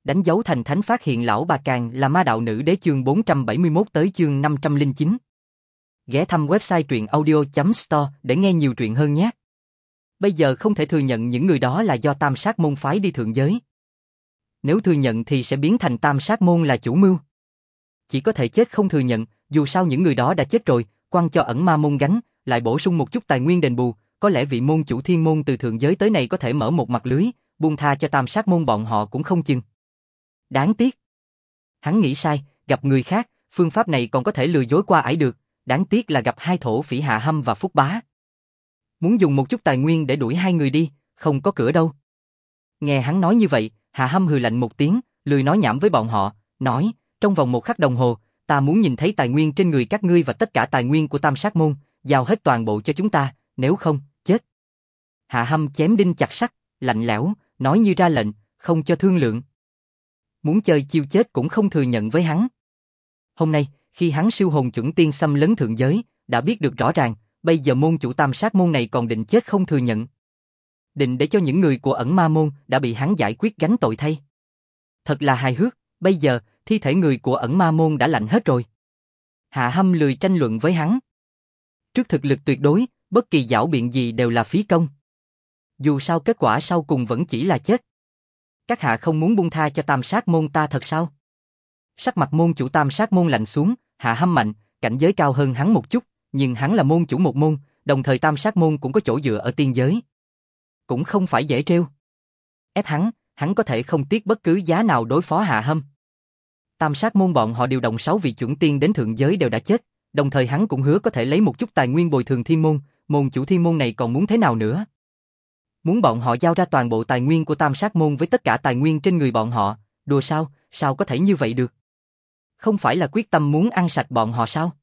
Đánh dấu thành thánh phát hiện lão bà Càng là ma đạo nữ đế chương 471 tới chương 509. Ghé thăm website truyệnaudio.store để nghe nhiều truyện hơn nhé. Bây giờ không thể thừa nhận những người đó là do Tam Sát Môn phái đi thượng giới. Nếu thừa nhận thì sẽ biến thành Tam Sát Môn là chủ mưu. Chỉ có thể chết không thừa nhận, dù sao những người đó đã chết rồi, quăng cho ẩn ma môn gánh, lại bổ sung một chút tài nguyên đền bù, có lẽ vị môn chủ thiên môn từ thượng giới tới này có thể mở một mặt lưới, buông tha cho Tam Sát Môn bọn họ cũng không chừng. Đáng tiếc. Hắn nghĩ sai, gặp người khác, phương pháp này còn có thể lừa dối qua ải được, đáng tiếc là gặp hai thổ phỉ Hạ Hâm và Phúc Bá. Muốn dùng một chút tài nguyên để đuổi hai người đi, không có cửa đâu. Nghe hắn nói như vậy, Hạ Hâm hừ lạnh một tiếng, lười nói nhảm với bọn họ, nói, trong vòng 1 khắc đồng hồ, ta muốn nhìn thấy tài nguyên trên người các ngươi và tất cả tài nguyên của Tam Sát Môn, giao hết toàn bộ cho chúng ta, nếu không, chết. Hạ Hâm chém đinh chặt sắt, lạnh lẽo, nói như ra lệnh, không cho thương lượng. Muốn chơi chiêu chết cũng không thừa nhận với hắn. Hôm nay, khi hắn siêu hồn chuẩn tiên xâm lấn thượng giới, đã biết được rõ ràng, bây giờ môn chủ Tam Sát Môn này còn định chết không thừa nhận. Định để cho những người của ẩn ma môn đã bị hắn giải quyết gánh tội thay. Thật là hài hước, bây giờ, thi thể người của ẩn ma môn đã lạnh hết rồi. Hạ Hâm lười tranh luận với hắn. Trước thực lực tuyệt đối, bất kỳ giảo biện gì đều là phí công. Dù sao kết quả sau cùng vẫn chỉ là chết. Các hạ không muốn buông tha cho Tam Sát Môn ta thật sao? Sắc mặt môn chủ Tam Sát Môn lạnh xuống, Hạ Hâm mạnh, cảnh giới cao hơn hắn một chút, nhưng hắn là môn chủ một môn, đồng thời Tam Sát Môn cũng có chỗ dựa ở tiên giới. Cũng không phải dễ trêu. Ép hắn có thể không tiếc bất cứ giá nào đối phó Hạ Hâm. Tam Sát Môn bọn họ điều động 6 vị chuẩn tiên đến thượng giới đều đã chết, đồng thời hắn cũng hứa có thể lấy một chút tài nguyên bồi thường thiên môn, môn chủ thiên môn này còn muốn thế nào nữa? Muốn bọn họ giao ra toàn bộ tài nguyên của Tam Sát Môn với tất cả tài nguyên trên người bọn họ, đùa sao, sao có thể như vậy được? Không phải là quyết tâm muốn ăn sạch bọn họ sao?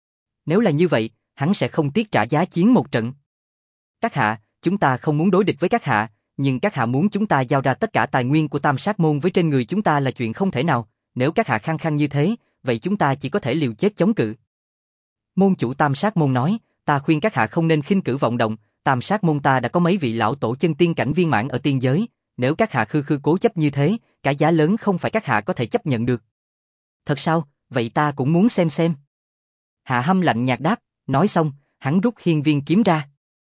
Nếu là như vậy, hắn sẽ không tiếc trả giá chiến một trận. Các hạ, chúng ta không muốn đối địch với các hạ, nhưng các hạ muốn chúng ta giao ra tất cả tài nguyên của Tam Sát Môn với trên người chúng ta là chuyện không thể nào, nếu các hạ khăng khăng như thế, vậy chúng ta chỉ có thể liều chết chống cự. Môn chủ Tam Sát Môn nói, ta khuyên các hạ không nên khinh cử vọng động, Tam Sát Môn ta đã có mấy vị lão tổ chân tiên cảnh viên mãn ở tiên giới, nếu các hạ khư cố chấp như thế, cả giá lớn không phải các hạ có thể chấp nhận được. Thật sao, vậy ta cũng muốn xem. Hạ Hâm lạnh nhạt đáp, nói xong, hắn rút hiên viên kiếm ra.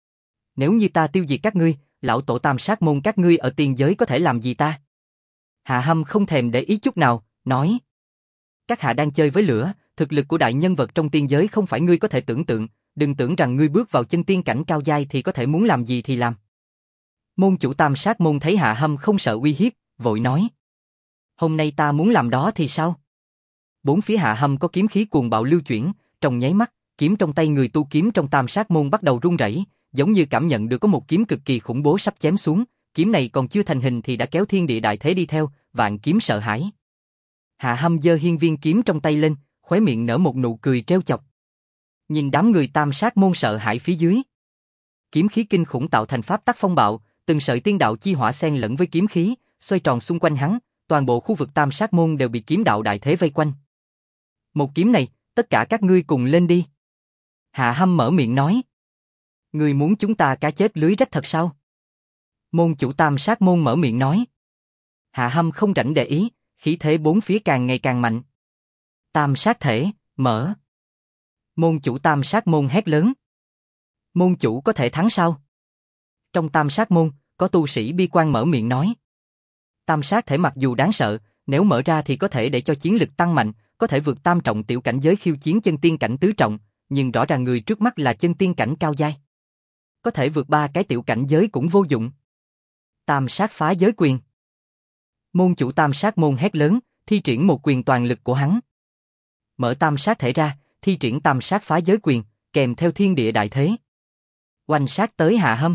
Nếu như ta tiêu diệt các ngươi, lão tổ Tam Sát Môn các ngươi ở tiên giới có thể làm gì ta? Hạ Hâm không thèm để ý chút nào, nói. Các hạ đang chơi với lửa, thực lực của đại nhân vật trong tiên giới không phải ngươi có thể tưởng tượng, đừng tưởng rằng ngươi bước vào chân tiên cảnh cao giai thì có thể muốn làm gì thì làm. Môn chủ Tam Sát Môn thấy Hạ Hâm không sợ uy hiếp, vội nói. Hôm nay ta muốn làm đó thì sao? Bốn phía Hạ Hâm có kiếm khí cuồng bạo lưu chuyển, trong nháy mắt, kiếm trong tay người tu kiếm trong Tam Sát Môn bắt đầu run rẩy, giống như cảm nhận được có một kiếm cực kỳ khủng bố sắp chém xuống, kiếm này còn chưa thành hình thì đã kéo thiên địa đại thế đi theo, vạn kiếm sợ hãi. Hạ Hâm giơ hiên viên kiếm trong tay lên, khóe miệng nở một nụ cười trêu chọc. Nhìn đám người Tam Sát Môn sợ hãi phía dưới. Kiếm khí kinh khủng tạo thành pháp tắc phong bạo, từng sợi tiên đạo chi hỏa xen lẫn với kiếm khí, xoay tròn xung quanh hắn, toàn bộ khu vực Tam Sát Môn đều bị kiếm đạo đại thế vây quanh. Một kiếm này, tất cả các ngươi cùng lên đi. Hạ Hâm mở miệng nói. Ngươi muốn chúng ta cá chết lưới rách thật sao? Môn chủ Tam Sát Môn mở miệng nói. Hạ Hâm không rảnh để ý, khí thế bốn phía càng ngày càng mạnh. Tam Sát thể, mở. Môn chủ Tam Sát Môn hét lớn. Môn chủ có thể thắng sao? Trong Tam Sát Môn, có tu sĩ bi quan mở miệng nói. Tam Sát thể mặc dù đáng sợ, nếu mở ra thì có thể để cho chiến lực tăng mạnh, có thể vượt tam trọng tiểu cảnh giới khiêu chiến chân tiên cảnh tứ trọng, nhưng rõ ràng người trước mắt là chân tiên cảnh cao giai. Có thể vượt 3 cái tiểu cảnh giới cũng vô dụng. Tam Sát phá giới quyền. Môn chủ Tam Sát Môn hét lớn, thi triển một quyền toàn lực của hắn. Mở Tam Sát thể ra, thi triển Tam Sát phá giới quyền, kèm theo thiên địa đại thế. Oanh sát tới Hạ Hâm.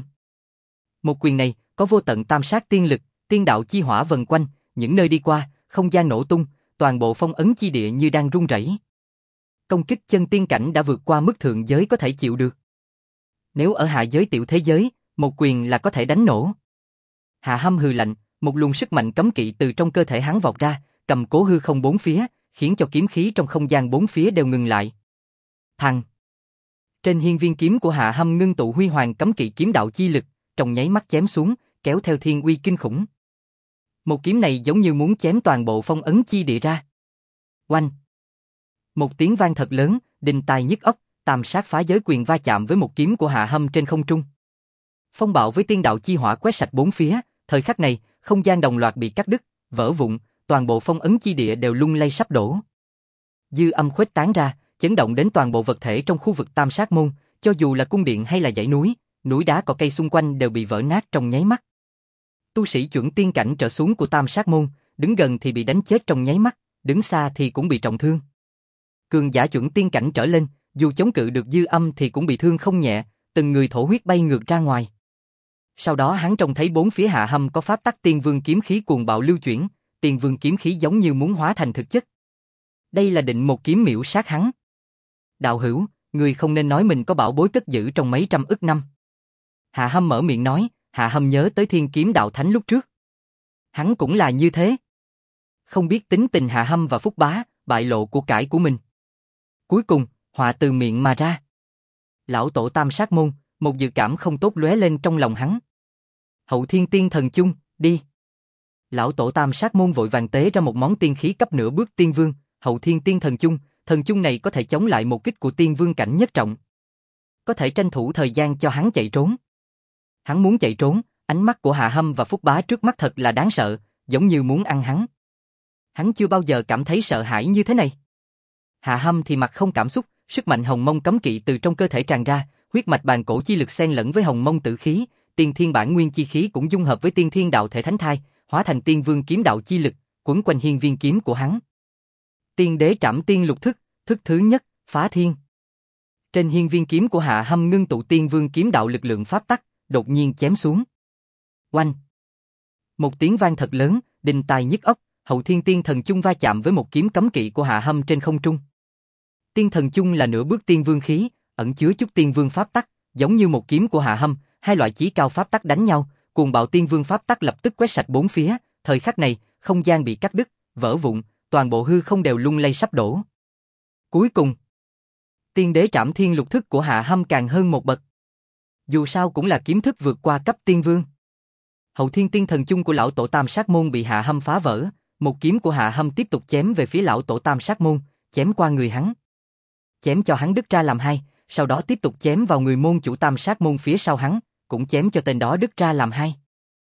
Một quyền này có vô tận Tam Sát tiên lực, tiên đạo chi hỏa vần quanh, những nơi đi qua, không gian nổ tung, toàn bộ phong ấn chi địa như đang rung rẩy. Công kích chân tiên cảnh đã vượt qua mức thượng giới có thể chịu được. Nếu ở hạ giới tiểu thế giới, một quyền là có thể đánh nổ. Hạ Hâm hừ lạnh, một luồng sức mạnh cấm kỵ từ trong cơ thể hắn vọt ra, cầm cố hư không bốn phía, khiến cho kiếm khí trong không gian bốn phía đều ngừng lại. Thằng! Trên hiên viên kiếm của Hạ Hâm ngưng tụ huy hoàng cấm kỵ kiếm đạo chi lực, trong nháy mắt chém xuống, kéo theo thiên uy kinh khủng. Một kiếm này giống như muốn chém toàn bộ phong ấn chi địa ra. Oanh! Một tiếng vang thật lớn, đinh tai nhức óc, tam sát phá giới quyền va chạm với một kiếm của Hạ Hâm trên không trung. Phong bạo với tiên đạo chi hỏa quét sạch bốn phía, thời khắc này, không gian đồng loạt bị cắt đứt, vỡ vụn, toàn bộ phong ấn chi địa đều lung lay sắp đổ. Dư âm khuếch tán ra, chấn động đến toàn bộ vật thể trong khu vực Tam Sát Môn, cho dù là cung điện hay là dãy núi, núi đá cỏ cây xung quanh đều bị vỡ nát trong nháy mắt. Tu sĩ chuẩn tiên cảnh trở xuống của Tam Sát Môn, đứng gần thì bị đánh chết trong nháy mắt, đứng xa thì cũng bị trọng thương. Cường giả chuẩn tiên cảnh trở lên, dù chống cự được dư âm thì cũng bị thương không nhẹ, từng người thổ huyết bay ngược ra ngoài. Sau đó hắn trông thấy bốn phía Hạ Hâm có pháp tắc Tiên Vương kiếm khí cuồng bạo lưu chuyển, Tiên Vương kiếm khí giống như muốn hóa thành thực chất. Đây là định một kiếm miểu sát hắn. Đạo hữu, người không nên nói mình có bảo bối cất giữ trong mấy trăm ức năm. Hạ Hâm mở miệng nói, Hạ Hâm nhớ tới Thiên Kiếm Đạo Thánh lúc trước. Hắn cũng là như thế. Không biết tính tình Hạ Hâm và Phúc Bá, bại lộ của cải của mình. Cuối cùng, họa từ miệng mà ra. Lão tổ Tam Sát Môn, một dự cảm không tốt lóe lên trong lòng hắn. Hậu Thiên Tiên Thần Chung, đi. Lão tổ Tam Sát Môn vội vàng tế ra một món tiên khí cấp nửa bước Tiên Vương, Hậu Thiên Tiên Thần Chung này có thể chống lại một kích của Tiên Vương cảnh nhất trọng. Có thể tranh thủ thời gian cho hắn chạy trốn. Hắn muốn chạy trốn, ánh mắt của Hạ Hâm và Phúc Bá trước mắt thật là đáng sợ, giống như muốn ăn hắn. Hắn chưa bao giờ cảm thấy sợ hãi như thế này. Hạ Hâm thì mặt không cảm xúc, sức mạnh hồng mông cấm kỵ từ trong cơ thể tràn ra, huyết mạch bàn cổ chi lực xen lẫn với hồng mông tử khí, tiên thiên bản nguyên chi khí cũng dung hợp với tiên thiên đạo thể thánh thai, hóa thành tiên vương kiếm đạo chi lực, quấn quanh hiên viên kiếm của hắn. Tiên đế trảm tiên lục thức, thức thứ nhất, phá thiên. Trên hiên viên kiếm của Hạ Hâm ngưng tụ tiên vương kiếm đạo lực lượng pháp tắc, đột nhiên chém xuống. Oanh! Một tiếng vang thật lớn, đinh tai nhức óc, Hậu Thiên Tiên Thần Chung va chạm với một kiếm cấm kỵ của Hạ Hâm trên không trung. Tiên Thần Chung là nửa bước tiên vương khí, ẩn chứa chút tiên vương pháp tắc, giống như một kiếm của Hạ Hâm, hai loại chí cao pháp tắc đánh nhau, cuồng bạo tiên vương pháp tắc lập tức quét sạch bốn phía, thời khắc này, không gian bị cắt đứt, vỡ vụn, toàn bộ hư không đều lung lay sắp đổ. Cuối cùng, Tiên đế trảm thiên lục thức của Hạ Hâm càng hơn một bậc. Dù sao cũng là kiếm thức vượt qua cấp tiên vương. Hậu Thiên Tiên Thần Chung của lão tổ Tam Sát Môn bị Hạ Hâm phá vỡ, một kiếm của Hạ Hâm tiếp tục chém về phía lão tổ Tam Sát Môn, chém qua người hắn. Chém cho hắn đứt ra làm hai, sau đó tiếp tục chém vào người môn chủ Tam Sát Môn phía sau hắn, cũng chém cho tên đó đứt ra làm hai.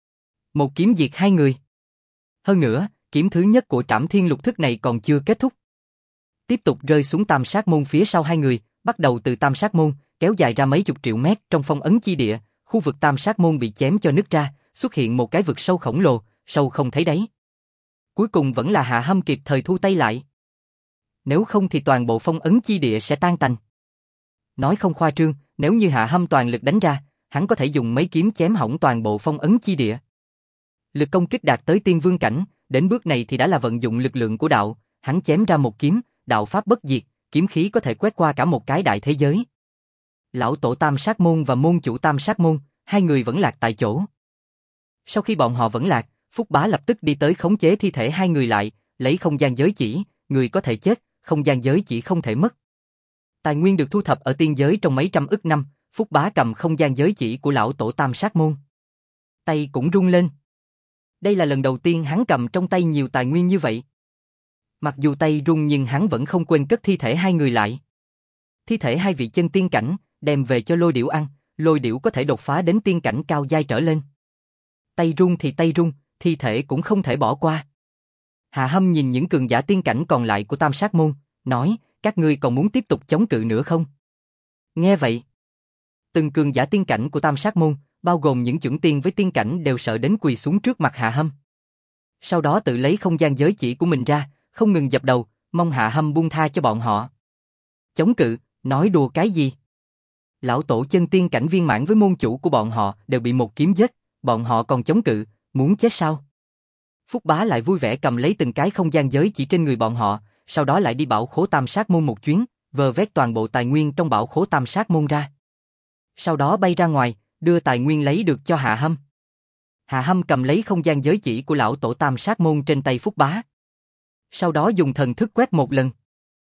Một kiếm diệt hai người. Hơn nữa, kiếm thứ nhất của Trảm Thiên Lục thức này còn chưa kết thúc. Tiếp tục rơi xuống Tam Sát Môn phía sau hai người, bắt đầu từ Tam Sát Môn, kéo dài ra mấy chục triệu mét trong phong ấn chi địa, khu vực Tam Sát Môn bị chém cho nứt ra, xuất hiện một cái vực sâu khổng lồ, sâu không thấy đáy. Cuối cùng vẫn là Hạ Hâm kịp thời thu tay lại. Nếu không thì toàn bộ phong ấn chi địa sẽ tan tành. Nói không khoa trương, nếu như Hạ Hâm toàn lực đánh ra, hắn có thể dùng mấy kiếm chém hỏng toàn bộ phong ấn chi địa. Lực công kích đạt tới tiên vương cảnh, đến bước này thì đã là vận dụng lực lượng của đạo, hắn chém ra một kiếm, đạo pháp bất diệt, kiếm khí có thể quét qua cả một cái đại thế giới. Lão tổ Tam Sát Môn và môn chủ Tam Sát Môn, hai người vẫn lạc tại chỗ. Sau khi bọn họ vẫn lạc, Phúc Bá lập tức đi tới khống chế thi thể hai người lại, lấy không gian giới chỉ, người có thể chết, không gian giới chỉ không thể mất. Tài nguyên được thu thập ở tiên giới trong mấy trăm ức năm, Phúc Bá cầm không gian giới chỉ của lão tổ Tam Sát Môn. Tay cũng rung lên. Đây là lần đầu tiên hắn cầm trong tay nhiều tài nguyên như vậy. Mặc dù tay rung nhưng hắn vẫn không quên cất thi thể hai người lại. Thi thể hai vị chân tiên cảnh, đem về cho Lôi Điểu ăn, Lôi Điểu có thể đột phá đến tiên cảnh cao giai trở lên. Tay rung thì tay rung, thi thể cũng không thể bỏ qua. Hạ Hâm nhìn những cường giả tiên cảnh còn lại của Tam Sát Môn, nói, các ngươi còn muốn tiếp tục chống cự nữa không? Nghe vậy, từng cường giả tiên cảnh của Tam Sát Môn, bao gồm những chuẩn tiên với tiên cảnh đều sợ đến quỳ xuống trước mặt Hạ Hâm. Sau đó tự lấy không gian giới chỉ của mình ra, không ngừng dập đầu, mong Hạ Hâm buông tha cho bọn họ. Chống cự, nói đùa cái gì? Lão tổ chân tiên cảnh viên mãn với môn chủ của bọn họ đều bị một kiếm giết, bọn họ còn chống cự, muốn chết sao? Phúc Bá lại vui vẻ cầm lấy từng cái không gian giới chỉ trên người bọn họ, sau đó lại đi bảo khố Tam Sát Môn một chuyến, vơ vét toàn bộ tài nguyên trong bảo khố Tam Sát Môn ra. Sau đó bay ra ngoài, đưa tài nguyên lấy được cho Hạ Hâm. Hạ Hâm cầm lấy không gian giới chỉ của lão tổ Tam Sát Môn trên tay Phúc Bá. Sau đó dùng thần thức quét một lần.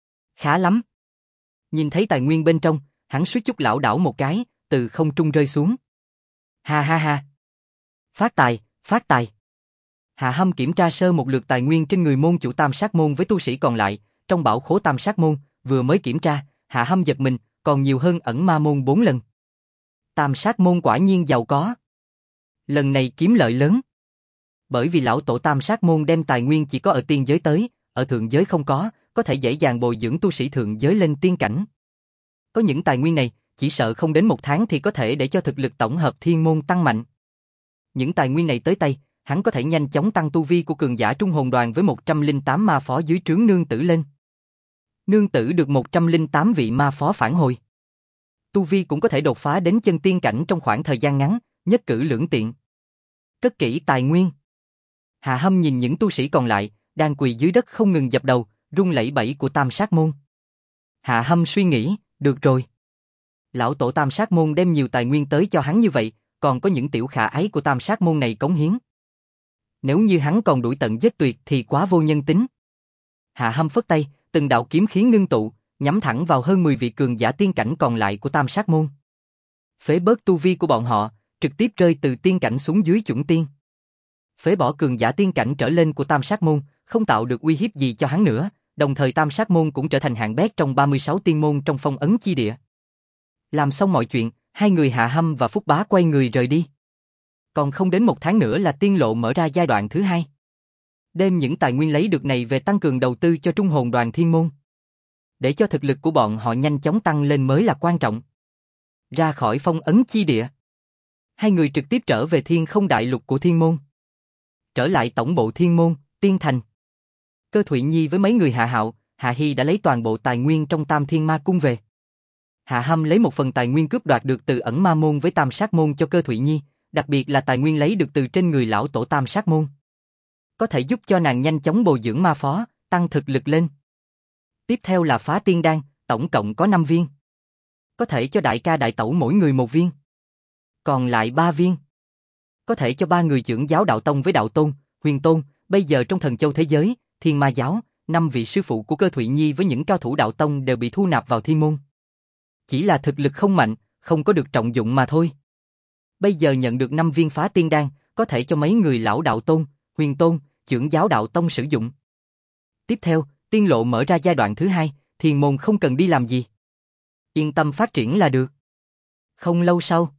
Khá lắm. Nhìn thấy tài nguyên bên trong, hắn suýt chút lảo đảo một cái, từ không trung rơi xuống. Ha ha ha. Phát tài, phát tài. Hạ Hâm kiểm tra sơ một lượt tài nguyên trên người môn chủ Tam Sát môn với tu sĩ còn lại, trong bảo khố Tam Sát môn, vừa mới kiểm tra, Hạ Hâm giật mình, còn nhiều hơn ẩn ma môn 4 lần. Tam Sát môn quả nhiên giàu có. Lần này kiếm lợi lớn. Bởi vì lão tổ Tam Sát môn đem tài nguyên chỉ có ở tiên giới tới, ở thượng giới không có thể dễ dàng bồi dưỡng tu sĩ thượng giới lên tiên cảnh. Có những tài nguyên này, chỉ sợ không đến 1 tháng thì có thể để cho thực lực tổng hợp thiên môn tăng mạnh. Những tài nguyên này tới tay, hắn có thể nhanh chóng tăng tu vi của cường giả trung hồn đoàn với 108 ma phó dưới trướng nương tử lên. Nương tử được 108 vị ma phó phản hồi. Tu vi cũng có thể đột phá đến chân tiên cảnh trong khoảng thời gian ngắn, nhất cử lưỡng tiện. Cất kỹ tài nguyên. Hạ Hâm nhìn những tu sĩ còn lại, đang quỳ dưới đất không ngừng dập đầu, run lẩy bẩy của Tam Sát môn. Hạ Hâm suy nghĩ, được rồi. Lão tổ Tam Sát môn đem nhiều tài nguyên tới cho hắn như vậy, còn có những tiểu khả ái của Tam Sát môn này cống hiến. Nếu như hắn còn đuổi tận giết tuyệt thì quá vô nhân tính. Hạ Hâm phất tay, từng đạo kiếm khí ngưng tụ, nhắm thẳng vào hơn 10 vị cường giả tiên cảnh còn lại của Tam Sát môn. Phế bớt tu vi của bọn họ, trực tiếp rơi từ tiên cảnh xuống dưới chuẩn tiên. Phế bỏ cường giả tiên cảnh trở lên của Tam Sát môn, không tạo được uy hiếp gì cho hắn nữa, đồng thời Tam Sát môn cũng trở thành hạng bét trong 36 tiên môn trong phong ấn chi địa. Làm xong mọi chuyện, hai người Hạ Hâm và Phúc Bá quay người rời đi. Còn không đến 1 tháng nữa là tiên lộ mở ra giai đoạn thứ 2. Đem những tài nguyên lấy được này về tăng cường đầu tư cho trung hồn đoàn thiên môn. Để cho thực lực của bọn họ nhanh chóng tăng lên mới là quan trọng. Ra khỏi phong ấn chi địa, hai người trực tiếp trở về thiên không đại lục của thiên môn. Trở lại tổng bộ thiên môn, Tiên Thành. Cơ Thụy Nhi với mấy người Hạ Hạo, Hạ Hy đã lấy toàn bộ tài nguyên trong Tam Thiên Ma Cung về. Hạ Hâm lấy một phần tài nguyên cướp đoạt được từ ẩn ma môn với Tam Sát môn cho Cơ Thụy Nhi, đặc biệt là tài nguyên lấy được từ trên người lão tổ Tam Sát môn. Có thể giúp cho nàng nhanh chóng bồi dưỡng ma phó, tăng thực lực lên. Tiếp theo là phá tiên đan, tổng cộng có 5 viên. Có thể cho đại ca đại tẩu mỗi người 1 viên. Còn lại 3 viên. Có thể cho 3 người trưởng giáo đạo tông với đạo tôn, huyền tôn, bây giờ trong thần châu thế giới, thiên ma giáo, 5 vị sư phụ của Cơ Thụy Nhi với những cao thủ đạo tông đều bị thu nạp vào thiên môn. Chỉ là thực lực không mạnh, không có được trọng dụng mà thôi. Bây giờ nhận được 5 viên phá tiên đan, có thể cho mấy người lão đạo tôn, huyền tôn, trưởng giáo đạo tông sử dụng. Tiếp theo, tiên lộ mở ra giai đoạn thứ 2, thiên môn không cần đi làm gì. Yên tâm phát triển là được. Không lâu sau,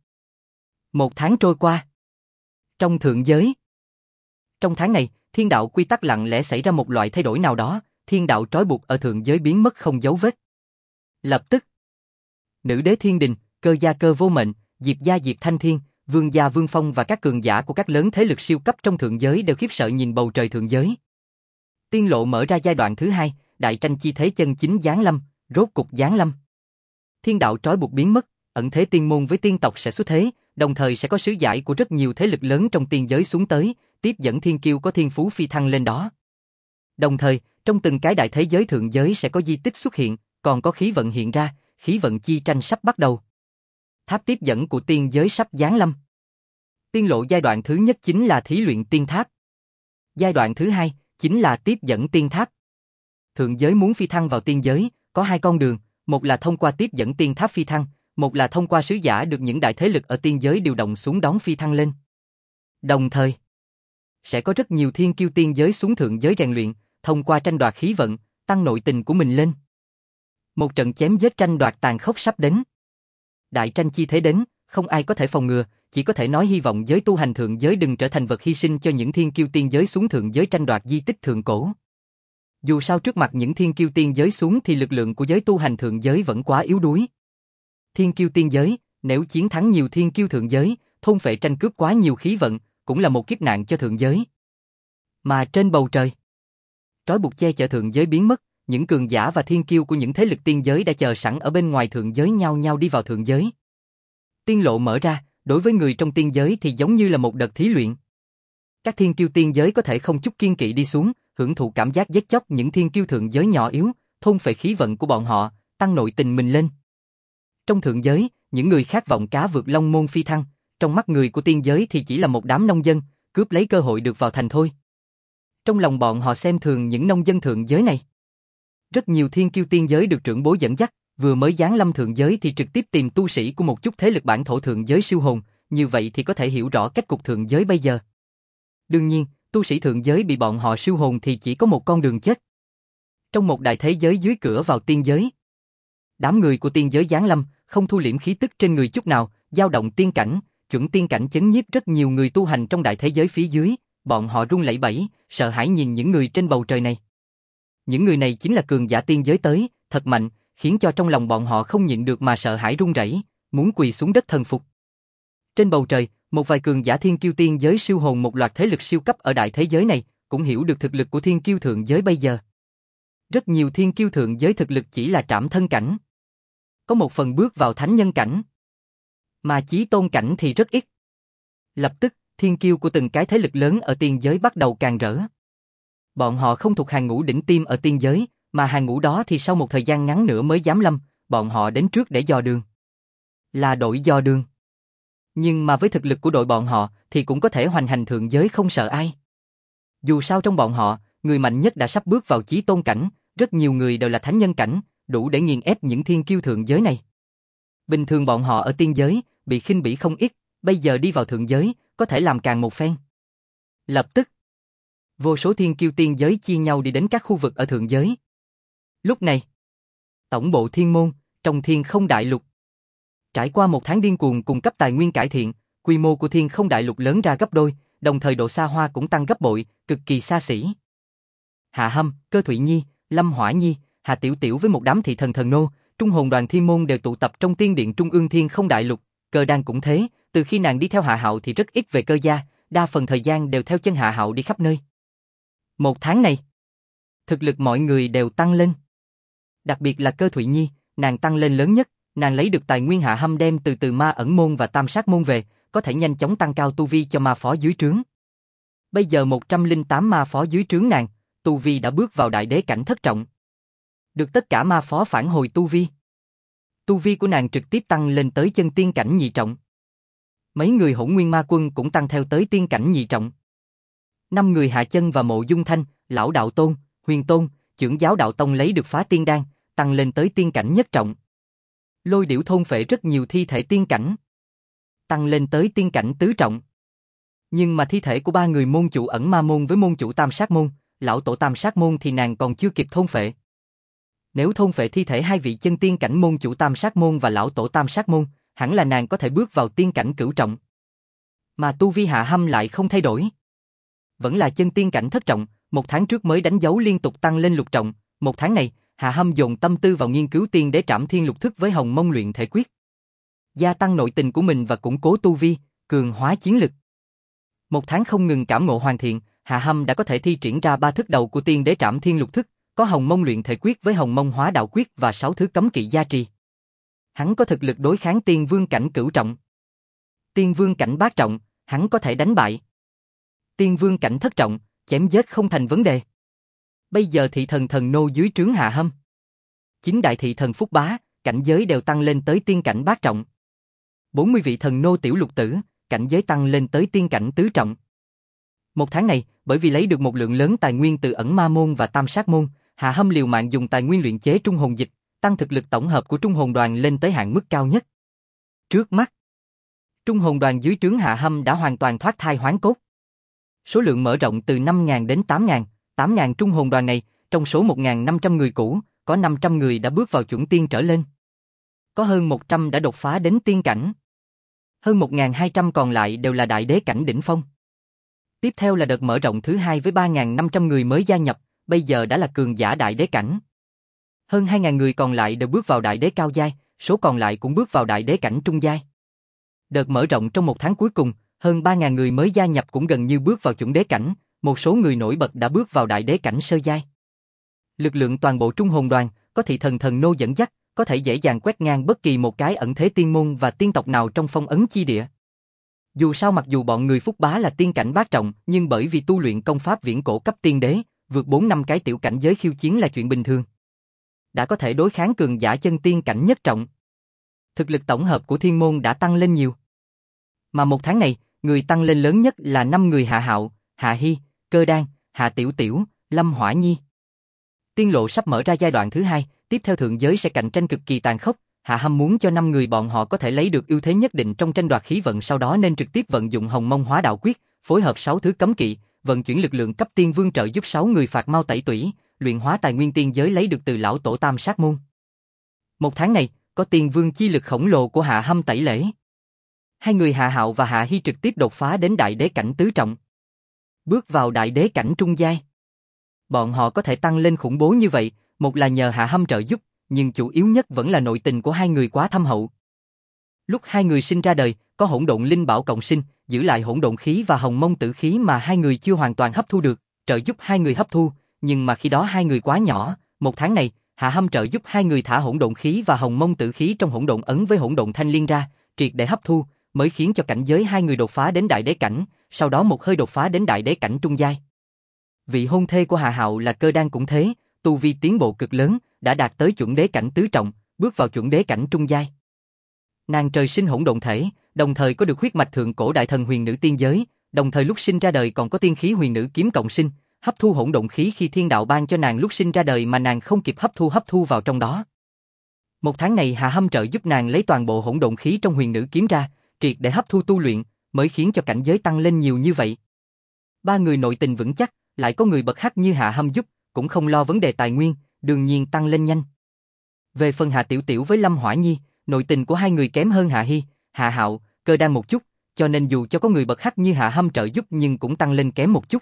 1 tháng trôi qua. Trong thượng giới, trong tháng này, thiên đạo quy tắc lặng lẽ xảy ra một loại thay đổi nào đó, thiên đạo trói buộc ở thượng giới biến mất không dấu vết. Lập tức, Nữ Đế Thiên Đình, Cơ Gia Cơ Vô Mệnh, Diệp Gia Diệp Thanh Thiên, Vương Gia Vương Phong và các cường giả của các lớn thế lực siêu cấp trong thượng giới đều khiếp sợ nhìn bầu trời thượng giới. Tiên lộ mở ra giai đoạn thứ 2, đại tranh chi thế chân chính giáng lâm, rốt cục giáng lâm. Thiên đạo trói buộc biến mất, ẩn thế tiên môn với tiên tộc sẽ xuất thế, đồng thời sẽ có sứ giải của rất nhiều thế lực lớn trong tiên giới xuống tới, tiếp dẫn thiên kiêu có thiên phú phi thăng lên đó. Đồng thời, trong từng cái đại thế giới thượng giới sẽ có di tích xuất hiện, còn có khí vận hiện ra, khí vận chi tranh sắp bắt đầu. Tháp tiếp dẫn của tiên giới sắp giáng lâm. Tiên lộ giai đoạn thứ nhất chính là thí luyện tiên tháp. Giai đoạn thứ 2 chính là tiếp dẫn tiên tháp. Thượng giới muốn phi thăng vào tiên giới, có 2 con đường, một là thông qua tiếp dẫn tiên tháp phi thăng, một là thông qua sứ giả được những đại thế lực ở tiên giới điều động xuống đón phi thăng lên. Đồng thời, sẽ có rất nhiều thiên kiêu tiên giới xuống thượng giới rèn luyện, thông qua tranh đoạt khí vận, tăng nội tình của mình lên. Một trận chém giết tranh đoạt tàn khốc sắp đến. Đại tranh chi thế đến, không ai có thể phòng ngừa, chỉ có thể nói hy vọng giới tu hành thượng giới đừng trở thành vật hy sinh cho những thiên kiêu tiên giới xuống thượng giới tranh đoạt di tích thượng cổ. Dù sao trước mặt những thiên kiêu tiên giới xuống thì lực lượng của giới tu hành thượng giới vẫn quá yếu đuối. Thiên kiêu tiên giới, nếu chiến thắng nhiều thiên kiêu thượng giới, thôn phệ tranh cướp quá nhiều khí vận, cũng là một kiếp nạn cho thượng giới. Mà trên bầu trời, trói buộc che chở thượng giới biến mất, những cường giả và thiên kiêu của những thế lực tiên giới đã chờ sẵn ở bên ngoài thượng giới nhau nhau đi vào thượng giới. Tiên lộ mở ra, đối với người trong tiên giới thì giống như là một đợt thí luyện. Các thiên kiêu tiên giới có thể không chút kiên kỵ đi xuống, hưởng thụ cảm giác giết chóc những thiên kiêu thượng giới nhỏ yếu, thôn phệ khí vận của bọn họ, tăng nội tình mình lên. Trong thượng giới, những người khát vọng cá vượt long môn phi thăng, trong mắt người của tiên giới thì chỉ là một đám nông dân, cướp lấy cơ hội được vào thành thôi. Trong lòng bọn họ xem thường những nông dân thượng giới này. Rất nhiều thiên kiêu tiên giới được trưởng bối dẫn dắt, vừa mới giáng lâm thượng giới thì trực tiếp tìm tu sĩ của một chút thế lực bản thổ thượng giới siêu hồn, như vậy thì có thể hiểu rõ cách cục thượng giới bây giờ. Đương nhiên, tu sĩ thượng giới bị bọn họ siêu hồn thì chỉ có một con đường chết. Trong một đại thế giới dưới cửa vào tiên giới. Đám người của tiên giới giáng lâm, không thu liễm khí tức trên người chút nào, dao động tiên cảnh, chuẩn tiên cảnh chấn nhiếp rất nhiều người tu hành trong đại thế giới phía dưới, bọn họ run lẩy bẩy, sợ hãi nhìn những người trên bầu trời này. Những người này chính là cường giả tiên giới tới, thật mạnh, khiến cho trong lòng bọn họ không nhịn được mà sợ hãi run rẩy, muốn quỳ xuống đất thần phục. Trên bầu trời, một vài cường giả thiên kiêu tiên giới siêu hồn một loạt thế lực siêu cấp ở đại thế giới này, cũng hiểu được thực lực của thiên kiêu thượng giới bây giờ. Rất nhiều thiên kiêu thượng giới thực lực chỉ là trảm thân cảnh. Có một phần bước vào thánh nhân cảnh. Mà chí tôn cảnh thì rất ít. Lập tức, thiên kiêu của từng cái thế lực lớn ở tiên giới bắt đầu càng rỡ. Bọn họ không thuộc hàng ngũ đỉnh tiêm ở tiên giới, mà hàng ngũ đó thì sau một thời gian ngắn nữa mới dám lâm, bọn họ đến trước để dò đường. Là đội dò đường. Nhưng mà với thực lực của đội bọn họ thì cũng có thể hoành hành thượng giới không sợ ai. Dù sao trong bọn họ, người mạnh nhất đã sắp bước vào chí tôn cảnh, rất nhiều người đều là thánh nhân cảnh, đủ để nghiền ép những thiên kiêu thượng giới này. Bình thường bọn họ ở tiên giới, bị khinh bỉ không ít, bây giờ đi vào thượng giới, có thể làm càng một phen. Lập tức, vô số thiên kiêu tiên giới chia nhau đi đến các khu vực ở thượng giới. Lúc này, tổng bộ thiên môn, trong thiên không đại lục. Trải qua một tháng điên cuồng cung cấp tài nguyên cải thiện, quy mô của thiên không đại lục lớn ra gấp đôi, đồng thời độ xa hoa cũng tăng gấp bội, cực kỳ xa xỉ. Hạ Hâm, Cơ Thụy Nhi, Lâm Hỏa Nhi, Hà Tiểu Tiểu với một đám thị thần thần nô, trung hồn đoàn thiên môn đều tụ tập trong tiên điện trung ương thiên không đại lục. Cơ Đan cũng thế, từ khi nàng đi theo Hạ Hạo thì rất ít về Cơ gia, đa phần thời gian đều theo chân Hạ Hạo đi khắp nơi. Một tháng này, thực lực mọi người đều tăng lên. Đặc biệt là Cơ Thụy Nhi, nàng tăng lên lớn nhất, nàng lấy được tài nguyên Hạ Hâm đem từ ma ẩn môn và tam sát môn về, có thể nhanh chóng tăng cao tu vi cho ma phó dưới trướng. Bây giờ 108 ma phó dưới trướng nàng, tu vi đã bước vào đại đế cảnh thất trọng. Được tất cả ma phó phản hồi tu vi. Tu vi của nàng trực tiếp tăng lên tới chân tiên cảnh nhị trọng. Mấy người Hỗn Nguyên Ma Quân cũng tăng theo tới tiên cảnh nhị trọng. 5 người Hạ Chân và Mộ Dung Thanh, Lão Đạo Tôn, Huyền Tôn, Chưởng Giáo Đạo Tông lấy được phá tiên đan, tăng lên tới tiên cảnh nhất trọng. Lôi Điểu thôn phệ rất nhiều thi thể tiên cảnh, tăng lên tới tiên cảnh tứ trọng. Nhưng mà thi thể của 3 người môn chủ ẩn ma môn với môn chủ tam sát môn, lão tổ tam sát môn thì nàng còn chưa kịp thôn phệ. Nếu thôn phệ thi thể 2 vị chân tiên cảnh môn chủ tam sát môn và lão tổ tam sát môn, hẳn là nàng có thể bước vào tiên cảnh cửu trọng. Mà tu vi Hạ Hâm lại không thay đổi. Vẫn là chân tiên cảnh thất trọng, một tháng trước mới đánh dấu liên tục tăng lên lục trọng, một tháng này, Hạ Hâm dồn tâm tư vào nghiên cứu tiên đế trảm thiên lục thức với Hồng Mông luyện thể quyết. Gia tăng nội tình của mình và củng cố tu vi, cường hóa chiến lực. Một tháng không ngừng cảm ngộ hoàn thiện, Hạ Hâm đã có thể thi triển ra 3 thức đầu của tiên đế trảm thiên lục thức, có Hồng Mông luyện thể quyết với Hồng Mông hóa đạo quyết và 6 thứ cấm kỵ gia trì. Hắn có thực lực đối kháng tiên vương cảnh cửu trọng. Tiên vương cảnh bát trọng, hắn có thể đánh bại. Tiên vương cảnh thất trọng, chém giết không thành vấn đề. Bây giờ thị thần thần nô dưới trướng Hạ Hâm. 9 đại thị thần phúc bá, cảnh giới đều tăng lên tới tiên cảnh bát trọng. 40 vị thần nô tiểu lục tử, cảnh giới tăng lên tới tiên cảnh tứ trọng. Một tháng này, bởi vì lấy được một lượng lớn tài nguyên từ ẩn ma môn và tam sát môn, Hạ Hâm liều mạng dùng tài nguyên luyện chế trung hồn dịch, tăng thực lực tổng hợp của trung hồn đoàn lên tới hạn mức cao nhất. Trước mắt, trung hồn đoàn dưới trướng Hạ Hâm đã hoàn toàn thoát thai hoán cốt. Số lượng mở rộng từ 5.000 đến 8.000, 8.000 trung hồn đoàn này, trong số 1.500 người cũ, có 500 người đã bước vào chuẩn tiên trở lên. Có hơn 100 đã đột phá đến tiên cảnh. Hơn 1.200 còn lại đều là đại đế cảnh đỉnh phong. Tiếp theo là đợt mở rộng thứ 2 với 3.500 người mới gia nhập, bây giờ đã là cường giả đại đế cảnh. Hơn 2.000 người còn lại đều bước vào đại đế cao giai, số còn lại cũng bước vào đại đế cảnh trung giai. Đợt mở rộng trong một tháng cuối cùng, hơn 3.000 người mới gia nhập cũng gần như bước vào chuẩn đế cảnh, một số người nổi bật đã bước vào đại đế cảnh sơ giai. Lực lượng toàn bộ trung hồn đoàn, có thị thần thần nô dẫn dắt, có thể dễ dàng quét ngang bất kỳ một cái ẩn thế tiên môn và tiên tộc nào trong phong ấn chi địa. Dù sao mặc dù bọn người phúc bá là tiên cảnh bát trọng, nhưng bởi vì tu luyện công pháp viễn cổ cấp tiên đế, vượt 4 năm cái tiểu cảnh giới khiêu chiến là chuyện bình thường. Đã có thể đối kháng cường giả chân tiên cảnh nhất trọng. Thực lực tổng hợp của thiên môn đã tăng lên nhiều. Mà một tháng này, người tăng lên lớn nhất là 5 người Hạ Hạo, Hạ Hy, Cơ Đan, Hạ Tiểu Tiểu, Lâm Hỏa Nhi. Tiên lộ sắp mở ra giai đoạn thứ 2, tiếp theo thượng giới sẽ cạnh tranh cực kỳ tàn khốc. Hạ Hâm muốn cho 5 người bọn họ có thể lấy được ưu thế nhất định trong tranh đoạt khí vận, sau đó nên trực tiếp vận dụng Hồng Mông hóa đạo quyết, phối hợp 6 thứ cấm kỵ, vận chuyển lực lượng cấp tiên vương trợ giúp 6 người phạt mau tẩy tủy, luyện hóa tài nguyên tiên giới lấy được từ lão tổ Tam Sát môn. Một tháng này, có tiên vương chi lực khổng lồ của Hạ Hâm tẩy lễ. Hai người Hạ Hạo và Hạ Hi trực tiếp đột phá đến đại đế cảnh tứ trọng. Bước vào đại đế cảnh trung giai. Bọn họ có thể tăng lên khủng bố như vậy, một là nhờ Hạ Hâm trợ giúp, nhưng chủ yếu nhất vẫn là nội tình của hai người quá thâm hậu. Lúc hai người sinh ra đời, có hỗn độn linh bảo cộng sinh, giữ lại hỗn độn khí và hồng mông tử khí mà hai người chưa hoàn toàn hấp thu được, trợ giúp hai người hấp thu, nhưng mà khi đó hai người quá nhỏ, một tháng này, Hạ Hâm trợ giúp hai người thả hỗn độn khí và hồng mông tử khí trong hỗn độn ấn với hỗn độn thanh liên ra, triệt để hấp thu, mới khiến cho cảnh giới hai người đột phá đến đại đế cảnh, sau đó một hơi đột phá đến đại đế cảnh trung giai. Vị hôn thê của Hạ Hạo là Cơ Đan cũng thế, tu vi tiến bộ cực lớn, đã đạt tới chuẩn đế cảnh tứ trọng, bước vào chuẩn đế cảnh trung giai. Nàng trời sinh hỗn độn thể, đồng thời có được huyết mạch thượng cổ đại thần huyền nữ tiên giới, đồng thời lúc sinh ra đời còn có tiên khí huyền nữ kiếm cộng sinh, hấp thu hỗn độn khí khi thiên đạo ban cho nàng lúc sinh ra đời mà nàng không kịp hấp thu vào trong đó. Một tháng này Hạ Hâm trợ giúp nàng lấy toàn bộ hỗn độn khí trong huyền nữ kiếm ra, triệt để hấp thu tu luyện, mới khiến cho cảnh giới tăng lên nhiều như vậy. Ba người nội tình vững chắc, lại có người bậc hắc như Hạ Hâm giúp, cũng không lo vấn đề tài nguyên, đương nhiên tăng lên nhanh. Về phần Hạ Tiểu Tiểu với Lâm Hỏa Nhi, nội tình của hai người kém hơn Hạ Hi, Hạ Hạo, Cơ Đan một chút, cho nên dù cho có người bậc hắc như Hạ Hâm trợ giúp nhưng cũng tăng lên kém một chút.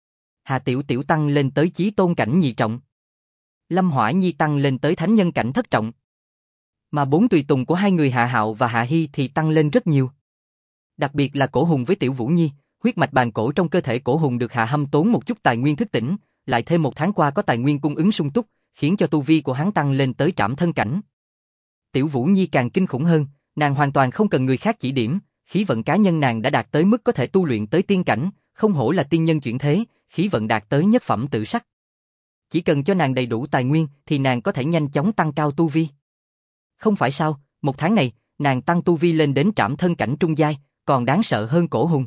Hạ Tiểu Tiểu tăng lên tới chí tôn cảnh nhị trọng. Lâm Hỏa Nhi tăng lên tới thánh nhân cảnh thất trọng. Mà bốn tùy tùng của hai người Hạ Hạo và Hạ Hi thì tăng lên rất nhiều. Đặc biệt là Cổ Hùng với Tiểu Vũ Nhi, huyết mạch bàn cổ trong cơ thể Cổ Hùng được Hạ Hâm tốn một chút tài nguyên thức tỉnh, lại thêm một tháng qua có tài nguyên cung ứng sung túc, khiến cho tu vi của hắn tăng lên tới trảm thân cảnh. Tiểu Vũ Nhi càng kinh khủng hơn, nàng hoàn toàn không cần người khác chỉ điểm, khí vận cá nhân nàng đã đạt tới mức có thể tu luyện tới tiên cảnh, không hổ là tiên nhân chuyển thế, khí vận đạt tới nhất phẩm tự sắc. Chỉ cần cho nàng đầy đủ tài nguyên thì nàng có thể nhanh chóng tăng cao tu vi. Không phải sao, một tháng này, nàng tăng tu vi lên đến trảm thân cảnh trung giai, còn đáng sợ hơn Cổ Hùng.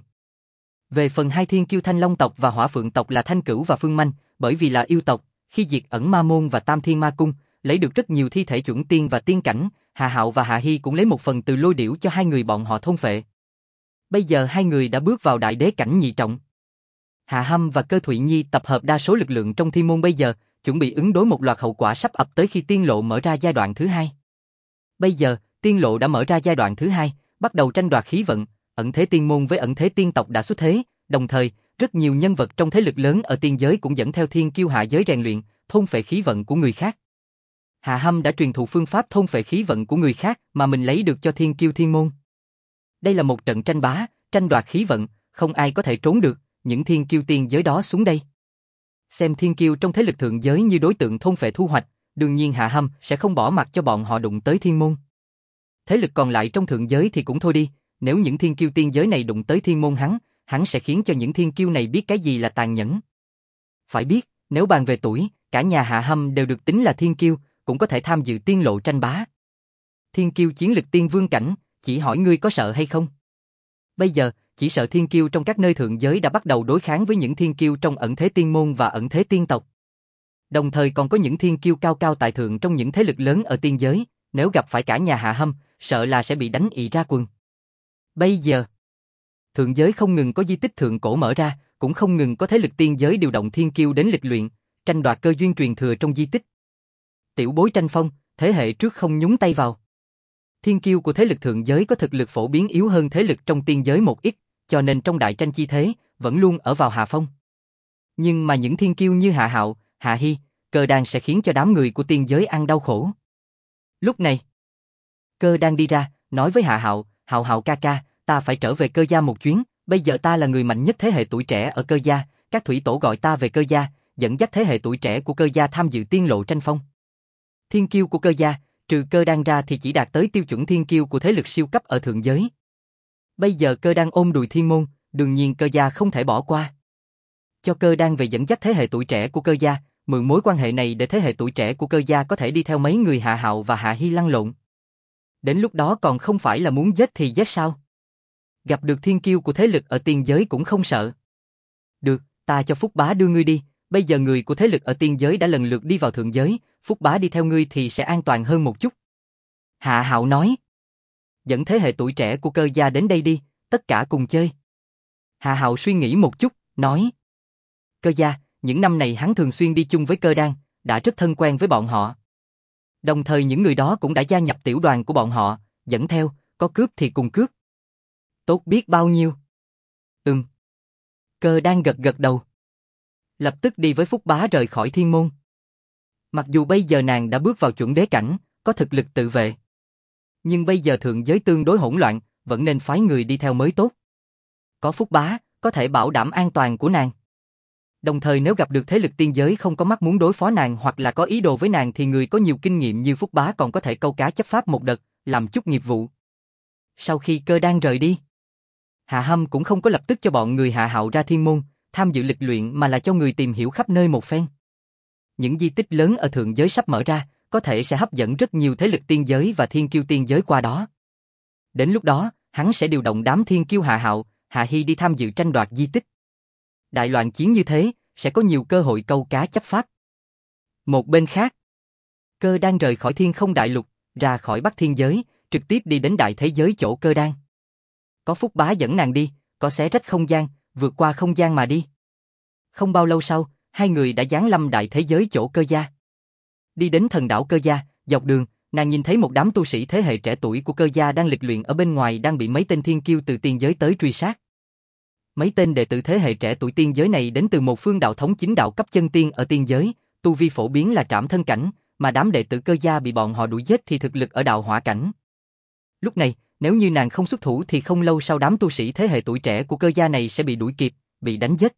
Về phần hai thiên kiêu Thanh Long tộc và Hỏa Phượng tộc là Thanh Cửu và Phương Manh, bởi vì là yêu tộc, khi diệt ẩn ma môn và Tam Thiên Ma Cung, lấy được rất nhiều thi thể chuẩn tiên và tiên cảnh, Hạ Hạo và Hạ Hi cũng lấy một phần từ lôi điểu cho hai người bọn họ thôn phệ. Bây giờ hai người đã bước vào đại đế cảnh nhị trọng. Hạ Hâm và Cơ Thụy Nhi tập hợp đa số lực lượng trong thiên môn bây giờ, chuẩn bị ứng đối một loạt hậu quả sắp ập tới khi tiên lộ mở ra giai đoạn thứ hai. Bây giờ, tiên lộ đã mở ra giai đoạn thứ hai, bắt đầu tranh đoạt khí vận, ẩn thế tiên môn với ẩn thế tiên tộc đã xuất thế, đồng thời, rất nhiều nhân vật trong thế lực lớn ở tiên giới cũng dẫn theo thiên kiêu hạ giới rèn luyện, thôn phệ khí vận của người khác. Hạ Hâm đã truyền thụ phương pháp thôn phệ khí vận của người khác mà mình lấy được cho thiên kiêu thiên môn. Đây là một trận tranh bá, tranh đoạt khí vận, không ai có thể trốn được, những thiên kiêu tiên giới đó xuống đây. Xem thiên kiêu trong thế lực thượng giới như đối tượng thôn phệ thu hoạch, đương nhiên Hạ Hâm sẽ không bỏ mặc cho bọn họ đụng tới thiên môn. Thế lực còn lại trong thượng giới thì cũng thôi đi, nếu những thiên kiêu tiên giới này đụng tới thiên môn hắn sẽ khiến cho những thiên kiêu này biết cái gì là tàn nhẫn. Phải biết, nếu bàn về tuổi, cả nhà Hạ Hâm đều được tính là thiên kiêu, cũng có thể tham dự tiên lộ tranh bá. Thiên kiêu chiến lực tiên vương cảnh, chỉ hỏi ngươi có sợ hay không? Bây giờ, chỉ sợ thiên kiêu trong các nơi thượng giới đã bắt đầu đối kháng với những thiên kiêu trong ẩn thế tiên môn và ẩn thế tiên tộc. Đồng thời còn có những thiên kiêu cao cao tại thượng trong những thế lực lớn ở tiên giới, nếu gặp phải cả nhà Hạ Hâm, sợ là sẽ bị đánh ị ra quần. Bây giờ, thượng giới không ngừng có di tích thượng cổ mở ra, cũng không ngừng có thế lực tiên giới điều động thiên kiêu đến lịch luyện, tranh đoạt cơ duyên truyền thừa trong di tích. Tiểu bối tranh phong, thế hệ trước không nhúng tay vào. Thiên kiêu của thế lực thượng giới có thực lực phổ biến yếu hơn thế lực trong tiên giới một ít, cho nên trong đại tranh chi thế, vẫn luôn ở vào hạ phong. Nhưng mà những thiên kiêu như Hạ Hạo, Hạ Hi, Cơ Đan sẽ khiến cho đám người của tiên giới ăn đau khổ. Lúc này, Cơ Đan đi ra, nói với Hạ Hạo, Hạo Hạo ca ca, ta phải trở về Cơ gia một chuyến, bây giờ ta là người mạnh nhất thế hệ tuổi trẻ ở Cơ gia, các thủy tổ gọi ta về Cơ gia, dẫn dắt thế hệ tuổi trẻ của Cơ gia tham dự tiên lộ tranh phong. Thiên kiêu của Cơ gia, trừ Cơ Đan ra thì chỉ đạt tới tiêu chuẩn thiên kiêu của thế lực siêu cấp ở thượng giới. Bây giờ Cơ Đan ôm đùi thiên môn, đương nhiên Cơ gia không thể bỏ qua. Cho Cơ Đan về dẫn dắt thế hệ tuổi trẻ của Cơ gia, mượn mối quan hệ này để thế hệ tuổi trẻ của Cơ gia có thể đi theo mấy người Hạ Hạo và Hạ Hi lăn lộn. Đến lúc đó còn không phải là muốn giết thì giết sao? Gặp được thiên kiêu của thế lực ở tiên giới cũng không sợ. Được, ta cho Phúc Bá đưa ngươi đi, bây giờ người của thế lực ở tiên giới đã lần lượt đi vào thượng giới, Phúc Bá đi theo ngươi thì sẽ an toàn hơn một chút. Hạ Hạo nói. Dẫn thế hệ tuổi trẻ của Cơ gia đến đây đi, tất cả cùng chơi. Hạ Hạo suy nghĩ một chút, nói. Cơ gia, những năm này hắn thường xuyên đi chung với Cơ Đan, đã rất thân quen với bọn họ. Đồng thời những người đó cũng đã gia nhập tiểu đoàn của bọn họ, dẫn theo, có cướp thì cùng cướp. Tốt biết bao nhiêu. Cơ Đan gật gật đầu. Lập tức đi với Phúc Bá rời khỏi thiên môn. Mặc dù bây giờ nàng đã bước vào chuẩn đế cảnh, có thực lực tự vệ. Nhưng bây giờ thượng giới tương đối hỗn loạn, vẫn nên phái người đi theo mới tốt. Có Phúc Bá, có thể bảo đảm an toàn của nàng. Đồng thời nếu gặp được thế lực tiên giới không có mắt muốn đối phó nàng hoặc là có ý đồ với nàng thì người có nhiều kinh nghiệm như Phúc Bá còn có thể câu cá chấp pháp một đợt, làm chút nghiệp vụ. Sau khi Cơ Đan rời đi, Hạ Hâm cũng không có lập tức cho bọn người Hạ Hạo ra thiên môn, tham dự lịch luyện mà là cho người tìm hiểu khắp nơi một phen. Những di tích lớn ở thượng giới sắp mở ra, có thể sẽ hấp dẫn rất nhiều thế lực tiên giới và thiên kiêu tiên giới qua đó. Đến lúc đó, hắn sẽ điều động đám thiên kiêu Hạ Hạo, Hạ Hy đi tham dự tranh đoạt di tích. Đại loạn chiến như thế, sẽ có nhiều cơ hội câu cá chấp pháp. Một bên khác, Cơ Đan rời khỏi thiên không đại lục, ra khỏi Bắc thiên giới, trực tiếp đi đến đại thế giới chỗ Cơ Đan. Có Phúc Bá dẫn nàng đi, có xé rách không gian, vượt qua không gian mà đi. Không bao lâu sau, hai người đã giáng lâm đại thế giới chỗ Cơ gia. Đi đến thần đảo Cơ gia, dọc đường, nàng nhìn thấy một đám tu sĩ thế hệ trẻ tuổi của Cơ gia đang lịch luyện ở bên ngoài đang bị mấy tên thiên kiêu từ tiên giới tới truy sát. Mấy tên đệ tử thế hệ trẻ tuổi tiên giới này đến từ một phương đạo thống chính đạo cấp chân tiên ở tiên giới, tu vi phổ biến là trảm thân cảnh, mà đám đệ tử Cơ gia bị bọn họ đuổi giết thì thực lực ở đạo hỏa cảnh. Lúc này, nếu như nàng không xuất thủ thì không lâu sau đám tu sĩ thế hệ tuổi trẻ của Cơ gia này sẽ bị đuổi kịp, bị đánh giết.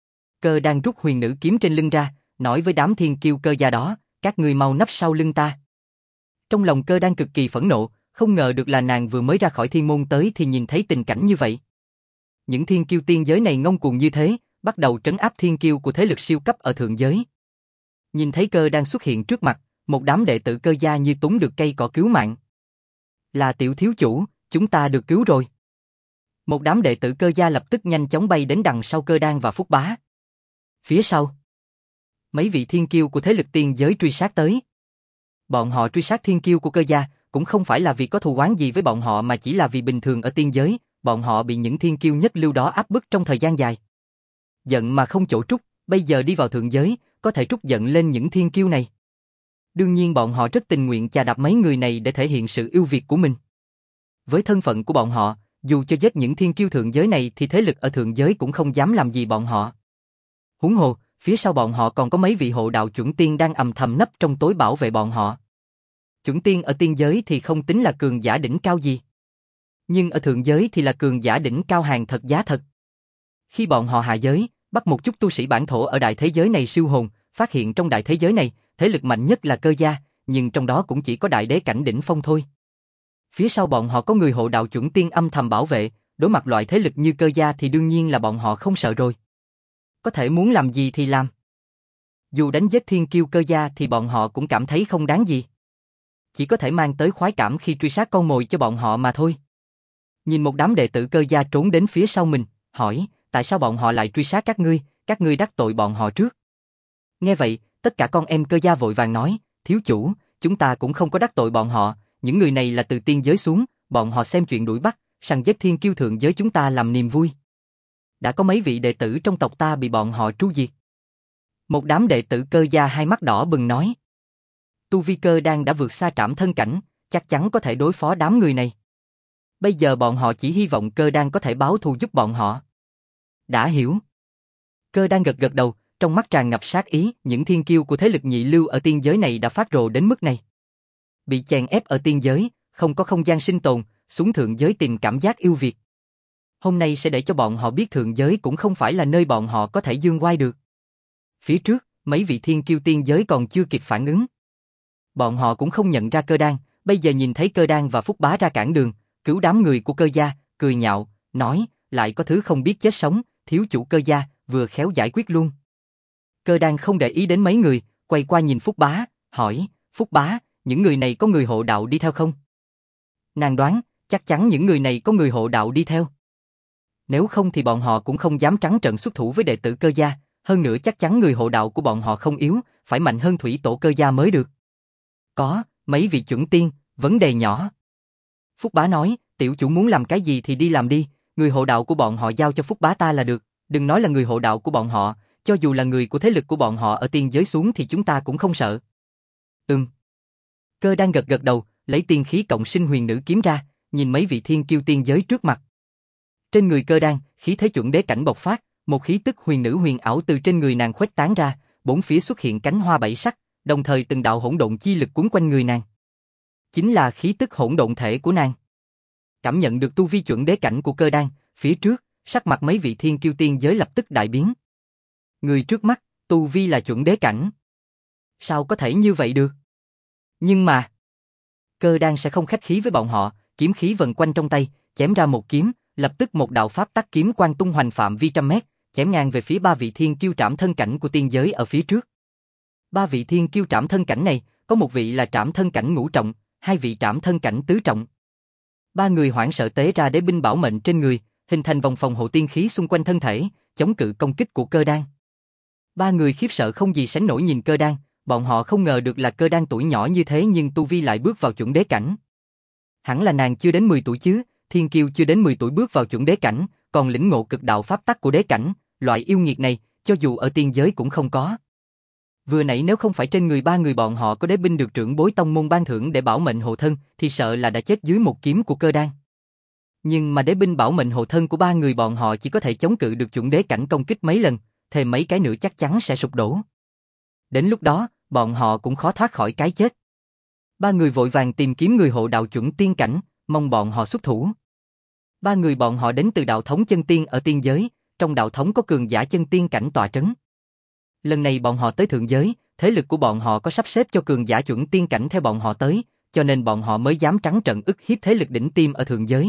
Cơ đang rút huyền nữ kiếm trên lưng ra, nói với đám thiên kiêu Cơ gia đó, các ngươi mau nấp sau lưng ta. Trong lòng Cơ đang cực kỳ phẫn nộ, không ngờ được là nàng vừa mới ra khỏi thiên môn tới thì nhìn thấy tình cảnh như vậy. Những thiên kiêu tiên giới này ngông cuồng như thế, bắt đầu trấn áp thiên kiêu của thế lực siêu cấp ở thượng giới. Nhìn thấy Cơ đang xuất hiện trước mặt, một đám đệ tử Cơ gia như túng được cây cỏ cứu mạng. Là tiểu thiếu chủ, chúng ta được cứu rồi. Một đám đệ tử Cơ gia lập tức nhanh chóng bay đến đằng sau Cơ Đan và Phúc Bá. Phía sau, mấy vị thiên kiêu của thế lực tiên giới truy sát tới. Bọn họ truy sát thiên kiêu của Cơ gia cũng không phải là vì có thù oán gì với bọn họ mà chỉ là vì bình thường ở tiên giới, bọn họ bị những thiên kiêu nhất lưu đó áp bức trong thời gian dài. Giận mà không chỗ trút, bây giờ đi vào thượng giới, có thể trút giận lên những thiên kiêu này. Đương nhiên bọn họ rất tình nguyện chà đạp mấy người này để thể hiện sự ưu việt của mình. Với thân phận của bọn họ, dù cho giết những thiên kiêu thượng giới này thì thế lực ở thượng giới cũng không dám làm gì bọn họ. Huống hồ, phía sau bọn họ còn có mấy vị hộ đạo chuẩn tiên đang ầm thầm nấp trong tối bảo vệ bọn họ. Chuẩn tiên ở tiên giới thì không tính là cường giả đỉnh cao gì. Nhưng ở thượng giới thì là cường giả đỉnh cao hàng thật giá thật. Khi bọn họ hạ giới, bắt một chút tu sĩ bản thổ ở đại thế giới này siêu hồn, phát hiện trong đại thế giới này, thế lực mạnh nhất là Cơ gia, nhưng trong đó cũng chỉ có đại đế cảnh đỉnh phong thôi. Phía sau bọn họ có người hộ đạo chuẩn tiên âm thầm bảo vệ, đối mặt loại thế lực như Cơ gia thì đương nhiên là bọn họ không sợ rồi. Có thể muốn làm gì thì làm. Dù đánh giết thiên kiêu Cơ gia thì bọn họ cũng cảm thấy không đáng gì. Chỉ có thể mang tới khoái cảm khi truy sát con mồi cho bọn họ mà thôi. Nhìn một đám đệ tử Cơ gia trốn đến phía sau mình, hỏi, tại sao bọn họ lại truy sát các ngươi đắc tội bọn họ trước. Nghe vậy, tất cả con em Cơ gia vội vàng nói, thiếu chủ, chúng ta cũng không có đắc tội bọn họ, những người này là từ tiên giới xuống, bọn họ xem chuyện đuổi bắt, săn giết thiên kiêu thượng giới chúng ta làm niềm vui. Đã có mấy vị đệ tử trong tộc ta bị bọn họ tru diệt. Một đám đệ tử Cơ gia hai mắt đỏ bừng nói. Tu vi Cơ Đan đã vượt xa trảm thân cảnh, chắc chắn có thể đối phó đám người này. Bây giờ bọn họ chỉ hy vọng Cơ Đan có thể báo thù giúp bọn họ. Đã hiểu. Cơ Đan gật gật đầu, trong mắt tràn ngập sát ý, những thiên kiêu của thế lực nhị lưu ở tiên giới này đã phát rồ đến mức này. Bị chèn ép ở tiên giới, không có không gian sinh tồn, xuống thượng giới tìm cảm giác yêu Việt. Hôm nay sẽ để cho bọn họ biết thượng giới cũng không phải là nơi bọn họ có thể dương oai được. Phía trước, mấy vị thiên kiêu tiên giới còn chưa kịp phản ứng. Bọn họ cũng không nhận ra Cơ Đan, bây giờ nhìn thấy Cơ Đan và Phúc Bá ra cản đường, cứu đám người của Cơ gia, cười nhạo, nói, lại có thứ không biết chết sống, thiếu chủ Cơ gia, vừa khéo giải quyết luôn. Cơ Đan không để ý đến mấy người, quay qua nhìn Phúc Bá, hỏi, Phúc Bá, những người này có người hộ đạo đi theo không? Nàng đoán, chắc chắn những người này có người hộ đạo đi theo. Nếu không thì bọn họ cũng không dám trắng trợn xuất thủ với đệ tử Cơ gia, hơn nữa chắc chắn người hộ đạo của bọn họ không yếu, phải mạnh hơn thủy tổ Cơ gia mới được. Có, mấy vị chuẩn tiên, vấn đề nhỏ. Phúc Bá nói, tiểu chủ muốn làm cái gì thì đi làm đi, người hộ đạo của bọn họ giao cho Phúc Bá ta là được, đừng nói là người hộ đạo của bọn họ, cho dù là người của thế lực của bọn họ ở tiên giới xuống thì chúng ta cũng không sợ. Cơ đang gật gật đầu, lấy tiên khí cộng sinh huyền nữ kiếm ra, nhìn mấy vị thiên kiêu tiên giới trước mặt. Trên người Cơ đang, khí thế chuẩn đế cảnh bộc phát, một khí tức huyền nữ huyền ảo từ trên người nàng khuếch tán ra, bốn phía xuất hiện cánh hoa bảy sắc, đồng thời từng đạo hỗn độn chi lực cuốn quanh người nàng. Chính là khí tức hỗn độn thể của nàng. Cảm nhận được tu vi chuẩn đế cảnh của Cơ đang, phía trước, sắc mặt mấy vị thiên kiêu tiên giới lập tức đại biến. Người trước mắt, tu vi là chuẩn đế cảnh. Sao có thể như vậy được? Nhưng mà, Cơ đang sẽ không khách khí với bọn họ, kiếm khí vần quanh trong tay, chém ra một kiếm, lập tức một đạo pháp tắc kiếm quang tung hoành phạm vi trăm mét, chém ngang về phía ba vị thiên kiêu trảm thân cảnh của tiên giới ở phía trước. Ba vị thiên kiêu trảm thân cảnh này, có một vị là trảm thân cảnh ngũ trọng, hai vị trảm thân cảnh tứ trọng. Ba người hoảng sợ tế ra đế binh bảo mệnh trên người, hình thành vòng phòng hộ tiên khí xung quanh thân thể, chống cự công kích của Cơ đang. Ba người khiếp sợ không gì sánh nổi nhìn Cơ đang, bọn họ không ngờ được là Cơ đang tuổi nhỏ như thế nhưng tu vi lại bước vào chuẩn đế cảnh. Hẳn là nàng chưa đến 10 tuổi chứ, thiên kiêu chưa đến 10 tuổi bước vào chuẩn đế cảnh, còn lĩnh ngộ cực đạo pháp tắc của đế cảnh, loại yêu nghiệt này, cho dù ở tiên giới cũng không có. Vừa nãy nếu không phải trên người ba người bọn họ có đế binh được trưởng bối tông môn ban thưởng để bảo mệnh hộ thân, thì sợ là đã chết dưới một kiếm của Cơ đang. Nhưng mà đế binh bảo mệnh hộ thân của ba người bọn họ chỉ có thể chống cự được chuẩn đế cảnh công kích mấy lần, thêm mấy cái nữa chắc chắn sẽ sụp đổ. Đến lúc đó, bọn họ cũng khó thoát khỏi cái chết. Ba người vội vàng tìm kiếm người hộ đạo chuẩn tiên cảnh, mong bọn họ xuất thủ. Ba người bọn họ đến từ đạo thống chân tiên ở tiên giới, trong đạo thống có cường giả chân tiên cảnh tọa trấn. Lần này bọn họ tới thượng giới, thế lực của bọn họ có sắp xếp cho cường giả chuẩn tiên cảnh theo bọn họ tới, cho nên bọn họ mới dám trắng trợn ức hiếp thế lực đỉnh tiêm ở thượng giới.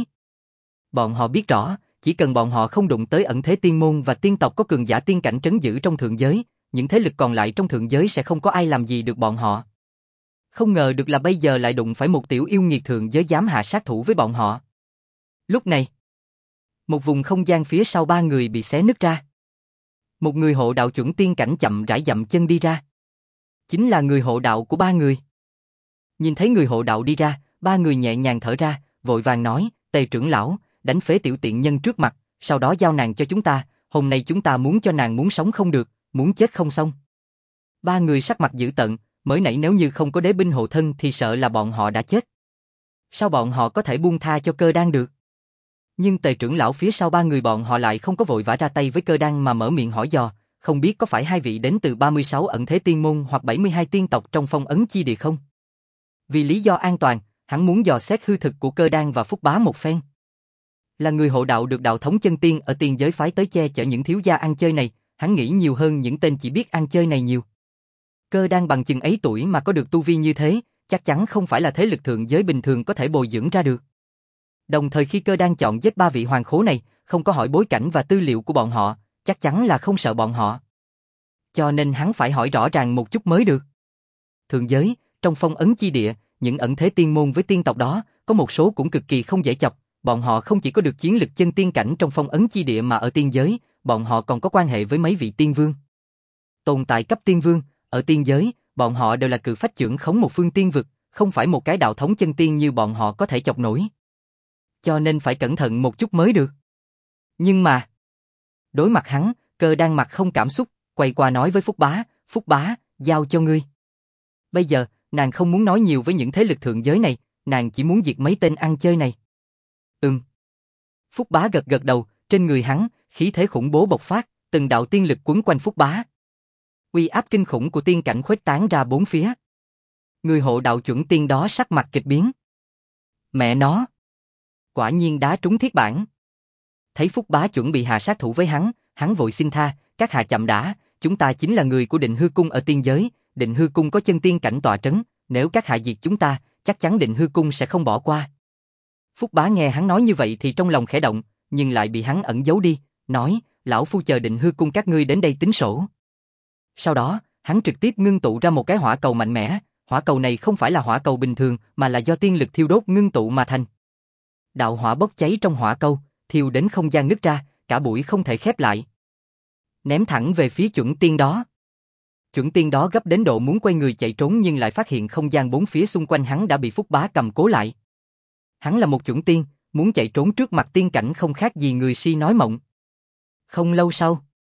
Bọn họ biết rõ, chỉ cần bọn họ không đụng tới ẩn thế tiên môn và tiên tộc có cường giả tiên cảnh trấn giữ trong thượng giới, những thế lực còn lại trong thượng giới sẽ không có ai làm gì được bọn họ. Không ngờ được là bây giờ lại đụng phải một tiểu yêu nghiệt thượng giới dám hạ sát thủ với bọn họ. Lúc này, một vùng không gian phía sau ba người bị xé nứt ra. Một người hộ đạo chuẩn tiên cảnh chậm rãi dậm chân đi ra. Chính là người hộ đạo của ba người. Nhìn thấy người hộ đạo đi ra, ba người nhẹ nhàng thở ra, vội vàng nói, Tề trưởng lão, đánh phế tiểu tiện nhân trước mặt, sau đó giao nàng cho chúng ta, hôm nay chúng ta muốn cho nàng muốn sống không được, muốn chết không xong. Ba người sắc mặt dữ tợn, mới nãy nếu như không có đế binh hộ thân thì sợ là bọn họ đã chết. Sao bọn họ có thể buông tha cho Cơ đang được? Nhưng Tề trưởng lão phía sau ba người bọn họ lại không có vội vã ra tay với Cơ đang mà mở miệng hỏi dò, không biết có phải hai vị đến từ 36 ẩn thế tiên môn hoặc 72 tiên tộc trong phong ấn chi địa không? Vì lý do an toàn, hắn muốn dò xét hư thực của Cơ đang và Phúc Bá một phen. Là người hộ đạo được đạo thống chân tiên ở tiên giới phái tới che chở những thiếu gia ăn chơi này, hắn nghĩ nhiều hơn những tên chỉ biết ăn chơi này nhiều. Cơ đang bằng chừng ấy tuổi mà có được tu vi như thế, chắc chắn không phải là thế lực thượng giới bình thường có thể bồi dưỡng ra được. Đồng thời khi Cơ đang chọn giết ba vị hoàng khố này, không có hỏi bối cảnh và tư liệu của bọn họ, chắc chắn là không sợ bọn họ. Cho nên hắn phải hỏi rõ ràng một chút mới được. Thượng giới, trong phong ấn chi địa, những ẩn thế tiên môn với tiên tộc đó, có một số cũng cực kỳ không dễ chọc, bọn họ không chỉ có được chiến lực chân tiên cảnh trong phong ấn chi địa mà ở tiên giới, bọn họ còn có quan hệ với mấy vị tiên vương. Tồn tại cấp tiên vương, ở tiên giới, bọn họ đều là cự phách trưởng khống một phương tiên vực, không phải một cái đạo thống chân tiên như bọn họ có thể chọc nổi. Cho nên phải cẩn thận một chút mới được. Nhưng mà, đối mặt hắn, Cơ đang mặt không cảm xúc, quay qua nói với Phúc Bá, giao cho ngươi. Bây giờ, nàng không muốn nói nhiều với những thế lực thượng giới này, nàng chỉ muốn diệt mấy tên ăn chơi này. Phúc Bá gật gật đầu, trên người hắn, khí thế khủng bố bộc phát, từng đạo tiên lực quấn quanh Phúc Bá. Uy áp kinh khủng của tiên cảnh khuếch tán ra bốn phía. Người hộ đạo chuẩn tiên đó sắc mặt kịch biến. Mẹ nó! Quả nhiên đá trúng thiết bản. Thấy Phúc Bá chuẩn bị hạ sát thủ với hắn vội xin tha, các hạ chậm đã, chúng ta chính là người của Định Hư Cung ở tiên giới, Định Hư Cung có chân tiên cảnh tọa trấn, nếu các hạ diệt chúng ta, chắc chắn Định Hư Cung sẽ không bỏ qua. Phúc Bá nghe hắn nói như vậy thì trong lòng khẽ động, nhưng lại bị hắn ẩn giấu đi, nói, lão phu chờ Định Hư Cung các ngươi đến đây tính sổ. Sau đó, hắn trực tiếp ngưng tụ ra một cái hỏa cầu mạnh mẽ, hỏa cầu này không phải là hỏa cầu bình thường mà là do tiên lực thiêu đốt ngưng tụ mà thành. Đạo hỏa bốc cháy trong hỏa cầu, thiêu đến không gian nứt ra, cả bụi không thể khép lại. Ném thẳng về phía chuẩn tiên đó. Chuẩn tiên đó gấp đến độ muốn quay người chạy trốn nhưng lại phát hiện không gian bốn phía xung quanh hắn đã bị Phúc Bá cầm cố lại. Hắn là một chuẩn tiên, muốn chạy trốn trước mặt tiên cảnh không khác gì người si nói mộng. Không lâu sau,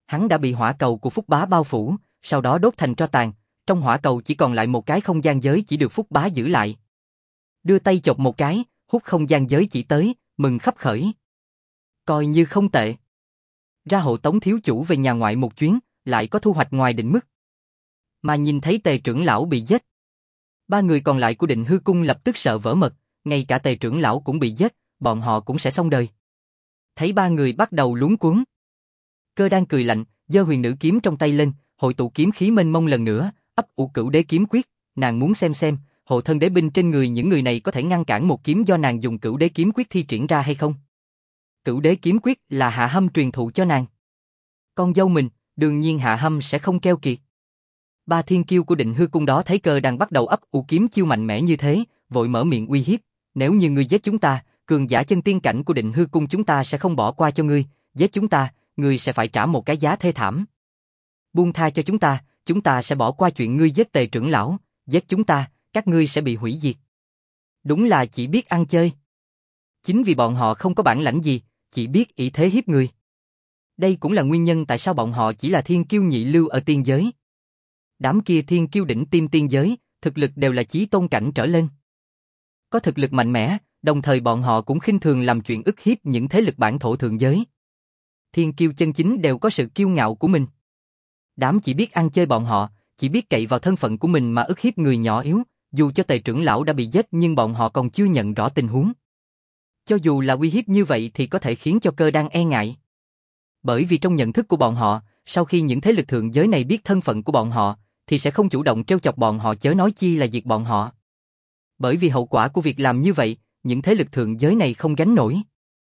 Hắn đã bị hỏa cầu của Phúc Bá bao phủ, sau đó đốt thành tro tàn, trong hỏa cầu chỉ còn lại một cái không gian giới chỉ được Phúc Bá giữ lại. Đưa tay chộp một cái, hút không gian giới chỉ tới, mừng khấp khởi. Coi như không tệ. Ra hộ tống thiếu chủ về nhà ngoại một chuyến, lại có thu hoạch ngoài định mức. Mà nhìn thấy Tề trưởng lão bị giết. Ba người còn lại của Định Hư Cung lập tức sợ vỡ mật, ngay cả Tề trưởng lão cũng bị giết, bọn họ cũng sẽ xong đời. Thấy ba người bắt đầu luống cuống. Cơ Đan cười lạnh, giơ huyền nữ kiếm trong tay lên, hội tụ kiếm khí mênh mông lần nữa, ấp ủ Cửu Đế kiếm quyết, nàng muốn xem, hộ thân đế binh trên người những người này có thể ngăn cản một kiếm do nàng dùng Cửu Đế kiếm quyết thi triển ra hay không. Cửu Đế kiếm quyết là Hạ Hâm truyền thụ cho nàng. Con dâu mình, đương nhiên Hạ Hâm sẽ không keo kiệt. Ba thiên kiêu của Định Hư Cung đó thấy Cơ Đan bắt đầu ấp ủ kiếm chiêu mạnh mẽ như thế, vội mở miệng uy hiếp, nếu như ngươi giết chúng ta, cường giả chân tiên cảnh của Định Hư Cung chúng ta sẽ không bỏ qua cho ngươi, giết chúng ta, ngươi sẽ phải trả một cái giá thê thảm. Buông tha cho chúng ta sẽ bỏ qua chuyện ngươi giết Tề trưởng lão, giết chúng ta, các ngươi sẽ bị hủy diệt. Đúng là chỉ biết ăn chơi. Chính vì bọn họ không có bản lãnh gì, chỉ biết ỷ thế hiếp người. Đây cũng là nguyên nhân tại sao bọn họ chỉ là thiên kiêu nhị lưu ở tiên giới. Đám kia thiên kiêu đỉnh tiêm tiên giới, thực lực đều là chí tôn cảnh trở lên. Có thực lực mạnh mẽ, đồng thời bọn họ cũng khinh thường làm chuyện ức hiếp những thế lực bản thổ thượng giới. Thiên kiêu chân chính đều có sự kiêu ngạo của mình. Đám chỉ biết ăn chơi bọn họ, chỉ biết cậy vào thân phận của mình mà ức hiếp người nhỏ yếu, dù cho Tề trưởng lão đã bị giết nhưng bọn họ còn chưa nhận rõ tình huống. Cho dù là uy hiếp như vậy thì có thể khiến cho Cơ Đan e ngại. Bởi vì trong nhận thức của bọn họ, sau khi những thế lực thượng giới này biết thân phận của bọn họ, thì sẽ không chủ động trêu chọc bọn họ, chớ nói chi là diệt bọn họ. Bởi vì hậu quả của việc làm như vậy, những thế lực thượng giới này không gánh nổi.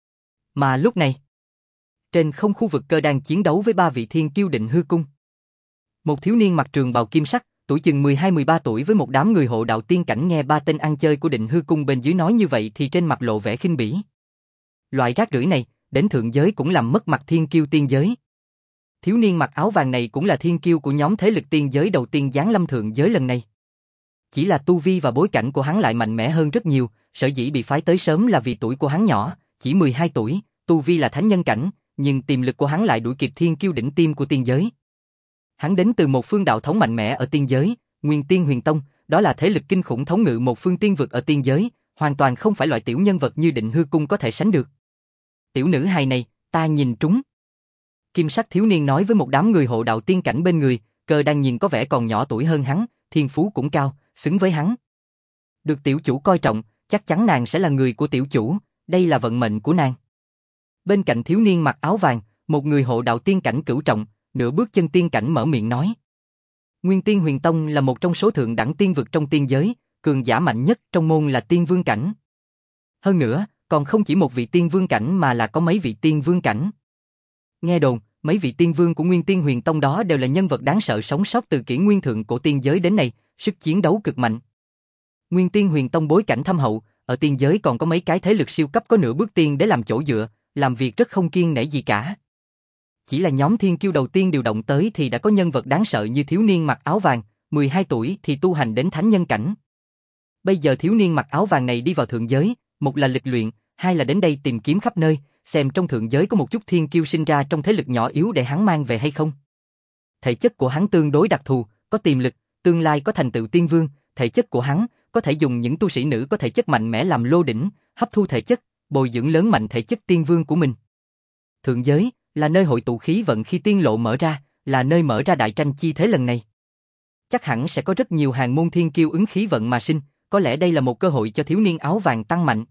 Mà lúc này, trên không khu vực Cơ Đan chiến đấu với ba vị thiên kiêu Định Hư Cung. Một thiếu niên mặc trường bào kim sắc, tuổi chừng 12-13 tuổi với một đám người hộ đạo tiên cảnh nghe ba tên ăn chơi của Định Hư Cung bên dưới nói như vậy thì trên mặt lộ vẻ khinh bỉ. Loại rác rưởi này, đến thượng giới cũng làm mất mặt thiên kiêu tiên giới. Thiếu niên mặc áo vàng này cũng là thiên kiêu của nhóm thế lực tiên giới đầu tiên giáng lâm thượng giới lần này. Chỉ là tu vi và bối cảnh của hắn lại mạnh mẽ hơn rất nhiều, sở dĩ bị phái tới sớm là vì tuổi của hắn nhỏ, chỉ 12 tuổi, tu vi là thánh nhân cảnh, nhưng tiềm lực của hắn lại đuổi kịp thiên kiêu đỉnh tiêm của tiên giới. Hắn đến từ một phương đạo thống mạnh mẽ ở tiên giới, Nguyên Tiên Huyền Tông, đó là thế lực kinh khủng thống ngự một phương tiên vực ở tiên giới, hoàn toàn không phải loại tiểu nhân vật như Định Hư Cung có thể sánh được. Tiểu nữ hài này, ta nhìn trúng. Kim sắc thiếu niên nói với một đám người hộ đạo tiên cảnh bên người, Cơ Đan nhìn có vẻ còn nhỏ tuổi hơn hắn, thiên phú cũng cao, xứng với hắn. Được tiểu chủ coi trọng, chắc chắn nàng sẽ là người của tiểu chủ, đây là vận mệnh của nàng. Bên cạnh thiếu niên mặc áo vàng, một người hộ đạo tiên cảnh cửu trọng, nửa bước chân tiên cảnh mở miệng nói. Nguyên Tiên Huyền Tông là một trong số thượng đẳng tiên vực trong tiên giới, cường giả mạnh nhất trong môn là tiên vương cảnh. Hơn nữa, còn không chỉ một vị tiên vương cảnh mà là có mấy vị tiên vương cảnh. Nghe đồn, mấy vị tiên vương của Nguyên Tiên Huyền Tông đó đều là nhân vật đáng sợ sống sót từ kỷ nguyên thượng cổ tiên giới đến nay, sức chiến đấu cực mạnh. Nguyên Tiên Huyền Tông bối cảnh thâm hậu, ở tiên giới còn có mấy cái thế lực siêu cấp có nửa bước tiên để làm chỗ dựa, làm việc rất không kiêng nể gì cả. Chỉ là nhóm thiên kiêu đầu tiên điều động tới thì đã có nhân vật đáng sợ như thiếu niên mặc áo vàng, 12 tuổi thì tu hành đến thánh nhân cảnh. Bây giờ thiếu niên mặc áo vàng này đi vào thượng giới, một là lịch luyện, hai là đến đây tìm kiếm khắp nơi, xem trong thượng giới có một chút thiên kiêu sinh ra trong thế lực nhỏ yếu để hắn mang về hay không. Thể chất của hắn tương đối đặc thù, có tiềm lực, tương lai có thành tựu tiên vương, thể chất của hắn có thể dùng những tu sĩ nữ có thể chất mạnh mẽ làm lô đỉnh, hấp thu thể chất, bồi dưỡng lớn mạnh thể chất tiên vương của mình. Thượng giới là nơi hội tụ khí vận khi tiên lộ mở ra, là nơi mở ra đại tranh chi thế lần này. Chắc hẳn sẽ có rất nhiều hàng môn thiên kiêu ứng khí vận mà sinh, có lẽ đây là một cơ hội cho thiếu niên áo vàng tăng mạnh.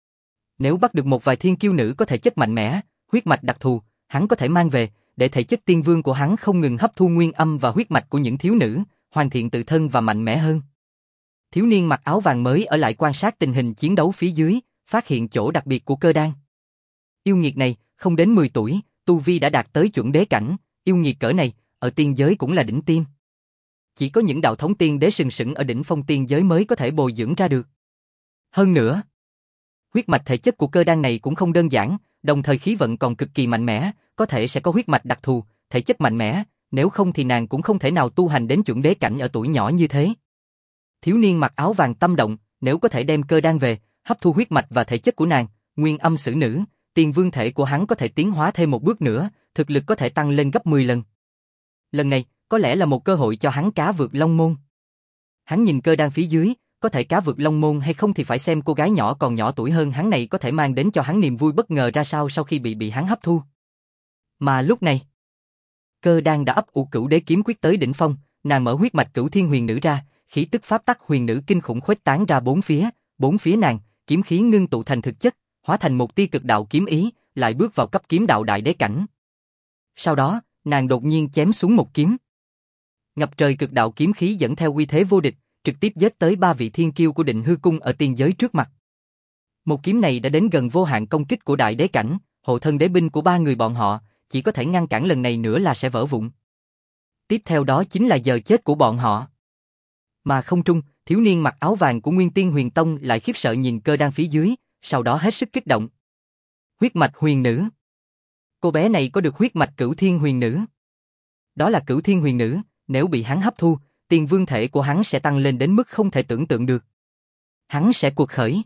Nếu bắt được một vài thiên kiêu nữ có thể chất mạnh mẽ, huyết mạch đặc thù, hắn có thể mang về, để thể chất tiên vương của hắn không ngừng hấp thu nguyên âm và huyết mạch của những thiếu nữ, hoàn thiện tự thân và mạnh mẽ hơn. Thiếu niên mặc áo vàng mới ở lại quan sát tình hình chiến đấu phía dưới, phát hiện chỗ đặc biệt của Cơ Đan. Yêu nghiệt này, không đến 10 tuổi, tu vi đã đạt tới chuẩn đế cảnh, yêu nghiệt cỡ này, ở tiên giới cũng là đỉnh tiêm. Chỉ có những đạo thống tiên đế sừng sững ở đỉnh phong tiên giới mới có thể bồi dưỡng ra được. Hơn nữa, huyết mạch thể chất của Cơ Đan này cũng không đơn giản, đồng thời khí vận còn cực kỳ mạnh mẽ, có thể sẽ có huyết mạch đặc thù, thể chất mạnh mẽ, nếu không thì nàng cũng không thể nào tu hành đến chuẩn đế cảnh ở tuổi nhỏ như thế. Thiếu niên mặc áo vàng tâm động, nếu có thể đem Cơ Đan về, hấp thu huyết mạch và thể chất của nàng, nguyên âm xử nữ, tiên vương thể của hắn có thể tiến hóa thêm một bước nữa, thực lực có thể tăng lên gấp 10 lần. Lần này, có lẽ là một cơ hội cho hắn cá vượt Long Môn. Hắn nhìn Cơ Đan phía dưới, có thể cá vượt Long Môn hay không thì phải xem cô gái nhỏ còn nhỏ tuổi hơn hắn này có thể mang đến cho hắn niềm vui bất ngờ ra sao sau khi bị hắn hấp thu. Mà lúc này, Cơ Đan đã ấp ủ Cửu Đế kiếm quyết tới đỉnh phong, nàng mở huyết mạch Cửu Thiên Huyền Nữ ra, khí tức pháp tắc huyền nữ kinh khủng khuếch tán ra bốn phía nàng, kiếm khí ngưng tụ thành thực chất, hóa thành một tia cực đạo kiếm ý, lại bước vào cấp kiếm đạo đại đế cảnh. Sau đó, nàng đột nhiên chém xuống một kiếm. Ngập trời cực đạo kiếm khí dẫn theo uy thế vô địch, trực tiếp giết tới 3 vị thiên kiêu của Định Hư Cung ở tiên giới trước mặt. Một kiếm này đã đến gần vô hạn công kích của đại đế cảnh, hộ thân đế binh của 3 người bọn họ, chỉ có thể ngăn cản lần này nữa là sẽ vỡ vụn. Tiếp theo đó chính là giờ chết của bọn họ. Mà không trung, thiếu niên mặc áo vàng của Nguyên Tiên Huyền Tông lại khiếp sợ nhìn Cơ Đan phía dưới, sau đó hết sức kích động. Huyết mạch huyền nữ. Cô bé này có được huyết mạch Cửu Thiên Huyền Nữ. Đó là Cửu Thiên Huyền Nữ, nếu bị hắn hấp thu, tiền vương thể của hắn sẽ tăng lên đến mức không thể tưởng tượng được. Hắn sẽ cuột khởi.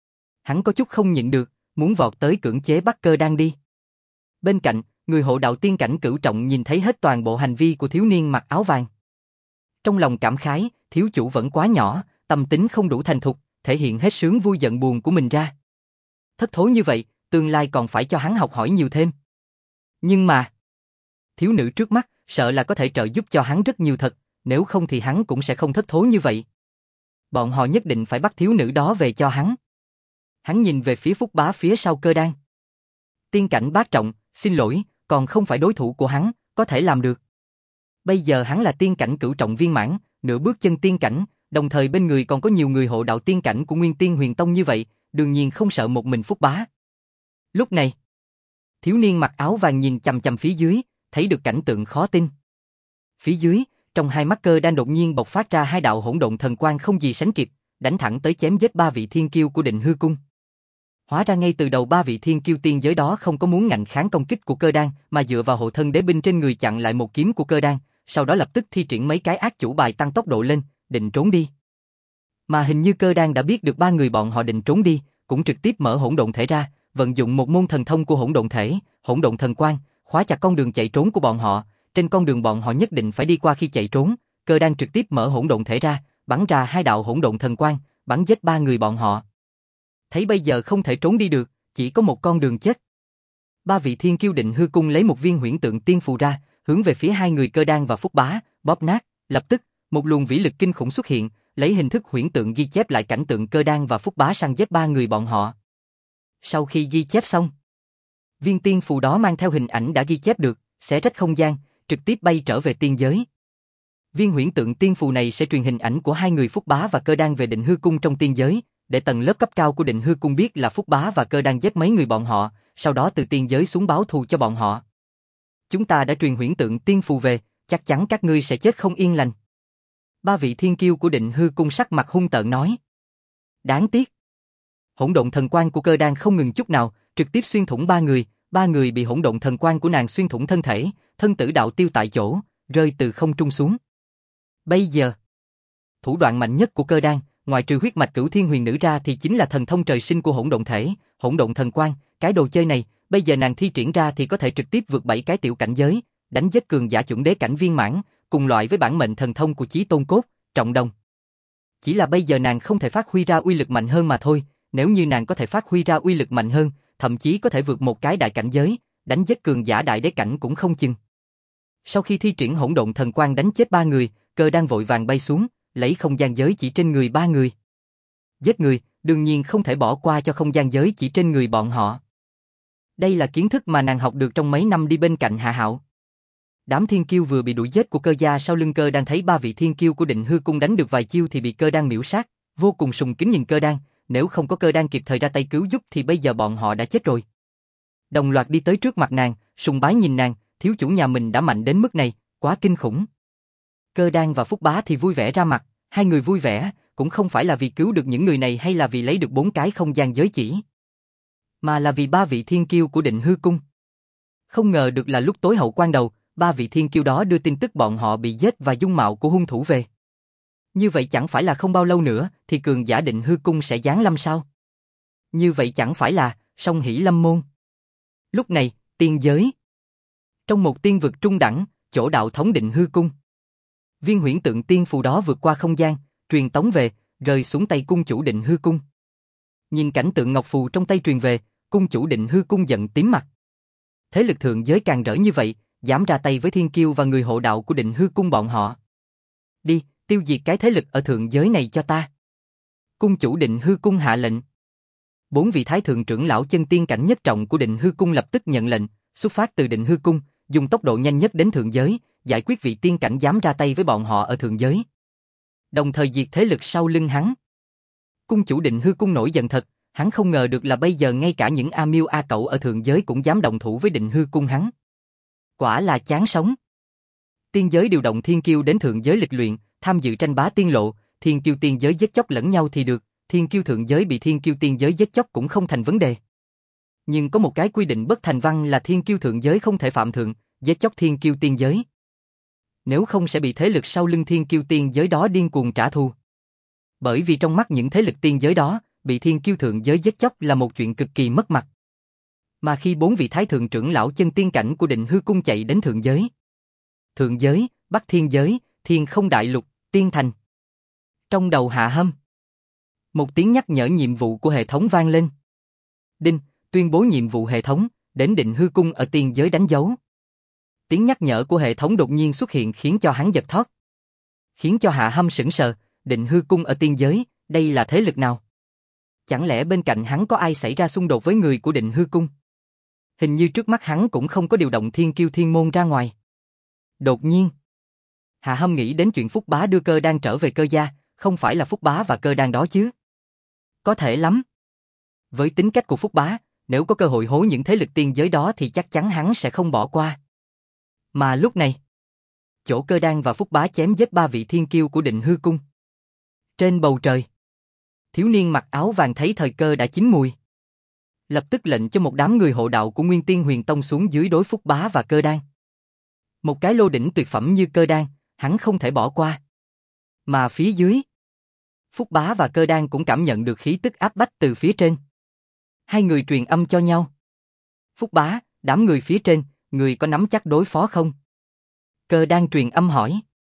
Hắn có chút không nhịn được, muốn vọt tới cưỡng chế bắt Cơ Đan đi. Bên cạnh, người hộ đạo tiên cảnh cửu trọng nhìn thấy hết toàn bộ hành vi của thiếu niên mặc áo vàng. Trong lòng cảm khái, thiếu chủ vẫn quá nhỏ, tâm tính không đủ thành thục, thể hiện hết sướng vui giận buồn của mình ra. Thất thố như vậy, tương lai còn phải cho hắn học hỏi nhiều thêm. Nhưng mà, thiếu nữ trước mắt, sợ là có thể trợ giúp cho hắn rất nhiều thật, nếu không thì hắn cũng sẽ không thất thố như vậy. Bọn họ nhất định phải bắt thiếu nữ đó về cho hắn. Hắn nhìn về phía Phúc Bá phía sau Cơ Đan. Tiên cảnh bát trọng, xin lỗi, còn không phải đối thủ của hắn, có thể làm được. Bây giờ hắn là tiên cảnh cửu trọng viên mãn, nửa bước chân tiên cảnh, đồng thời bên người còn có nhiều người hộ đạo tiên cảnh của Nguyên Tiên Huyền Tông như vậy, đương nhiên không sợ một mình Phúc Bá. Lúc này, thiếu niên mặc áo vàng nhìn chằm chằm phía dưới, thấy được cảnh tượng khó tin. Phía dưới, trong hai mắt Cơ Đan đột nhiên bộc phát ra 2 đạo hỗn độn thần quang không gì sánh kịp, đánh thẳng tới chém giết 3 vị thiên kiêu của Định Hư Cung. Hóa ra ngay từ đầu 3 vị thiên kiêu tiên giới đó không có muốn ngạnh kháng công kích của Cơ Đan, mà dựa vào hộ thân đế binh trên người chặn lại một kiếm của Cơ Đan, sau đó lập tức thi triển mấy cái ác chủ bài tăng tốc độ lên, định trốn đi. Mà hình như Cơ Đan đã biết được 3 người bọn họ định trốn đi, cũng trực tiếp mở hỗn độn thể ra, vận dụng một môn thần thông của hỗn độn thể, hỗn độn thần quang, khóa chặt con đường chạy trốn của bọn họ. Trên con đường bọn họ nhất định phải đi qua khi chạy trốn, Cơ Đan trực tiếp mở hỗn độn thể ra, bắn ra 2 đạo hỗn độn thần quang, bắn giết 3 người bọn họ. Thấy bây giờ không thể trốn đi được, chỉ có một con đường chết. 3 vị thiên kiêu Định Hư Cung lấy một viên huyễn tượng tiên phù ra, hướng về phía 2 người Cơ Đan và Phúc Bá, bóp nát. Lập tức, một luồng vĩ lực kinh khủng xuất hiện, lấy hình thức huyễn tượng ghi chép lại cảnh tượng Cơ Đan và Phúc Bá săn giết 3 người bọn họ. Sau khi ghi chép xong, viên tiên phù đó mang theo hình ảnh đã ghi chép được, xé rách không gian, trực tiếp bay trở về tiên giới. Viên huyễn tượng tiên phù này sẽ truyền hình ảnh của 2 người Phúc Bá và Cơ Đan về Định Hư Cung trong tiên giới, để tầng lớp cấp cao của Định Hư Cung biết là Phúc Bá và Cơ Đan giết mấy người bọn họ, sau đó từ tiên giới xuống báo thù cho bọn họ. Chúng ta đã truyền huyễn tượng tiên phù về, chắc chắn các ngươi sẽ chết không yên lành. 3 vị thiên kiêu của Định Hư Cung sắc mặt hung tợn nói. Đáng tiếc. Hỗn độn thần quang của Cơ Đan không ngừng chút nào, trực tiếp xuyên thủng 3 người bị hỗn độn thần quang của nàng xuyên thủng thân thể, thân tử đạo tiêu tại chỗ, rơi từ không trung xuống. Bây giờ, thủ đoạn mạnh nhất của Cơ Đan, ngoài trừ huyết mạch Cửu Thiên Huyền Nữ ra thì chính là thần thông trời sinh của hỗn độn thể, hỗn độn thần quang, cái đồ chơi này, bây giờ nàng thi triển ra thì có thể trực tiếp vượt 7 cái tiểu cảnh giới, đánh giết cường giả chuẩn đế cảnh viên mãn, cùng loại với bản mệnh thần thông của Chí Tôn Cốt, Trọng Đồng. Chỉ là bây giờ nàng không thể phát huy ra uy lực mạnh hơn mà thôi, nếu như nàng có thể phát huy ra uy lực mạnh hơn, thậm chí có thể vượt một cái đại cảnh giới, đánh giết cường giả đại đế cảnh cũng không chừng. Sau khi thi triển hỗn độn thần quang đánh chết 3 người, Cơ Đan vội vàng bay xuống, lấy không gian giới chỉ trên người 3 người. Giết người, đương nhiên không thể bỏ qua cho không gian giới chỉ trên người bọn họ. Đây là kiến thức mà nàng học được trong mấy năm đi bên cạnh Hạ Hạo. Đám thiên kiêu vừa bị đuổi giết của Cơ gia sau lưng Cơ Đan thấy 3 vị thiên kiêu của Định Hư Cung đánh được vài chiêu thì bị Cơ Đan miễu sát, vô cùng sùng kính nhìn Cơ Đan, nếu không có Cơ Đan kịp thời ra tay cứu giúp thì bây giờ bọn họ đã chết rồi. Đồng loạt đi tới trước mặt nàng, sùng bái nhìn nàng, thiếu chủ nhà mình đã mạnh đến mức này, quá kinh khủng. Cơ Đan và Phúc Bá thì vui vẻ ra mặt, 2 người vui vẻ, cũng không phải là vì cứu được những người này hay là vì lấy được 4 cái không gian giới chỉ, mà là vì 3 vị thiên kiêu của Định Hư Cung. Không ngờ được là lúc tối hậu quan đầu, 3 vị thiên kiêu đó đưa tin tức bọn họ bị giết và dung mạo của hung thủ về. Như vậy chẳng phải là không bao lâu nữa thì cường giả Định Hư Cung sẽ giáng lâm sao? Như vậy chẳng phải là Song Hỷ Lâm Môn. Lúc này, tiên giới. Trong một tiên vực trung đẳng, chỗ đạo thống Định Hư Cung. Viên huyễn tượng tiên phù đó vượt qua không gian, truyền tống về, rơi xuống tay cung chủ Định Hư Cung. Nhìn cảnh tượng ngọc phù trong tay truyền về, cung chủ Định Hư Cung giận tím mặt. Thế lực thượng giới càng rỡ như vậy, dám ra tay với thiên kiêu và người hộ đạo của Định Hư Cung bọn họ. Đi, tiêu diệt cái thế lực ở thượng giới này cho ta. Cung chủ Định Hư Cung hạ lệnh. 4 vị thái thượng trưởng lão chân tiên cảnh nhất trọng của Định Hư Cung lập tức nhận lệnh, xuất phát từ Định Hư Cung, dùng tốc độ nhanh nhất đến thượng giới, giải quyết vị tiên cảnh dám ra tay với bọn họ ở thượng giới. Đồng thời diệt thế lực sau lưng hắn. Cung chủ Định Hư Cung nổi giận thật, hắn không ngờ được là bây giờ ngay cả những A Miêu A Cẩu ở thượng giới cũng dám động thủ với Định Hư Cung hắn. Quả là chán sống. Tiên giới điều động thiên kiêu đến thượng giới lịch luyện, tham dự tranh bá tiên lộ, thiên kiêu tiên giới giết chóc lẫn nhau thì được, thiên kiêu thượng giới bị thiên kiêu tiên giới giết chóc cũng không thành vấn đề. Nhưng có một cái quy định bất thành văn là thiên kiêu thượng giới không thể phạm thượng, giết chóc thiên kiêu tiên giới. Nếu không sẽ bị thế lực sau lưng thiên kiêu tiên giới đó điên cuồng trả thù. Bởi vì trong mắt những thế lực tiên giới đó, bị thiên kiêu thượng giới giết chóc là một chuyện cực kỳ mất mặt. Mà khi 4 vị thái thượng trưởng lão chân tiên cảnh của Định Hư Cung chạy đến thượng giới, Bắc Thiên giới, Thiên Không Đại Lục, Tiên Thành. Trong đầu Hạ Hâm, một tiếng nhắc nhở nhiệm vụ của hệ thống vang lên. Đinh, tuyên bố nhiệm vụ hệ thống, đến Định Hư Cung ở tiên giới đánh dấu. Tiếng nhắc nhở của hệ thống đột nhiên xuất hiện khiến cho hắn giật thót. Khiến cho Hạ Hâm sững sờ, Định Hư Cung ở tiên giới, đây là thế lực nào? Chẳng lẽ bên cạnh hắn có ai xảy ra xung đột với người của Định Hư Cung? Hình như trước mắt hắn cũng không có điều động thiên kiêu thiên môn ra ngoài. Đột nhiên, Hạ Hâm nghĩ đến chuyện Phúc Bá đưa Cơ Đan trở về Cơ gia, không phải là Phúc Bá và Cơ Đan đó chứ? Có thể lắm. Với tính cách của Phúc Bá, nếu có cơ hội hố những thế lực tiên giới đó thì chắc chắn hắn sẽ không bỏ qua. Mà lúc này, chỗ Cơ Đan và Phúc Bá chém giết 3 vị thiên kiêu của Định Hư Cung. Trên bầu trời, thiếu niên mặc áo vàng thấy thời cơ đã chín mùi. Lập tức lệnh cho một đám người hộ đạo của Nguyên Tiên Huyền Tông xuống dưới đối Phúc Bá và Cơ Đan. Một cái lô đỉnh tuyệt phẩm như Cơ Đan, hắn không thể bỏ qua. Mà phía dưới, Phúc Bá và Cơ Đan cũng cảm nhận được khí tức áp bách từ phía trên. Hai người truyền âm cho nhau. Phúc Bá, đám người phía trên, người có nắm chắc đối phó không? Cơ Đan truyền âm hỏi.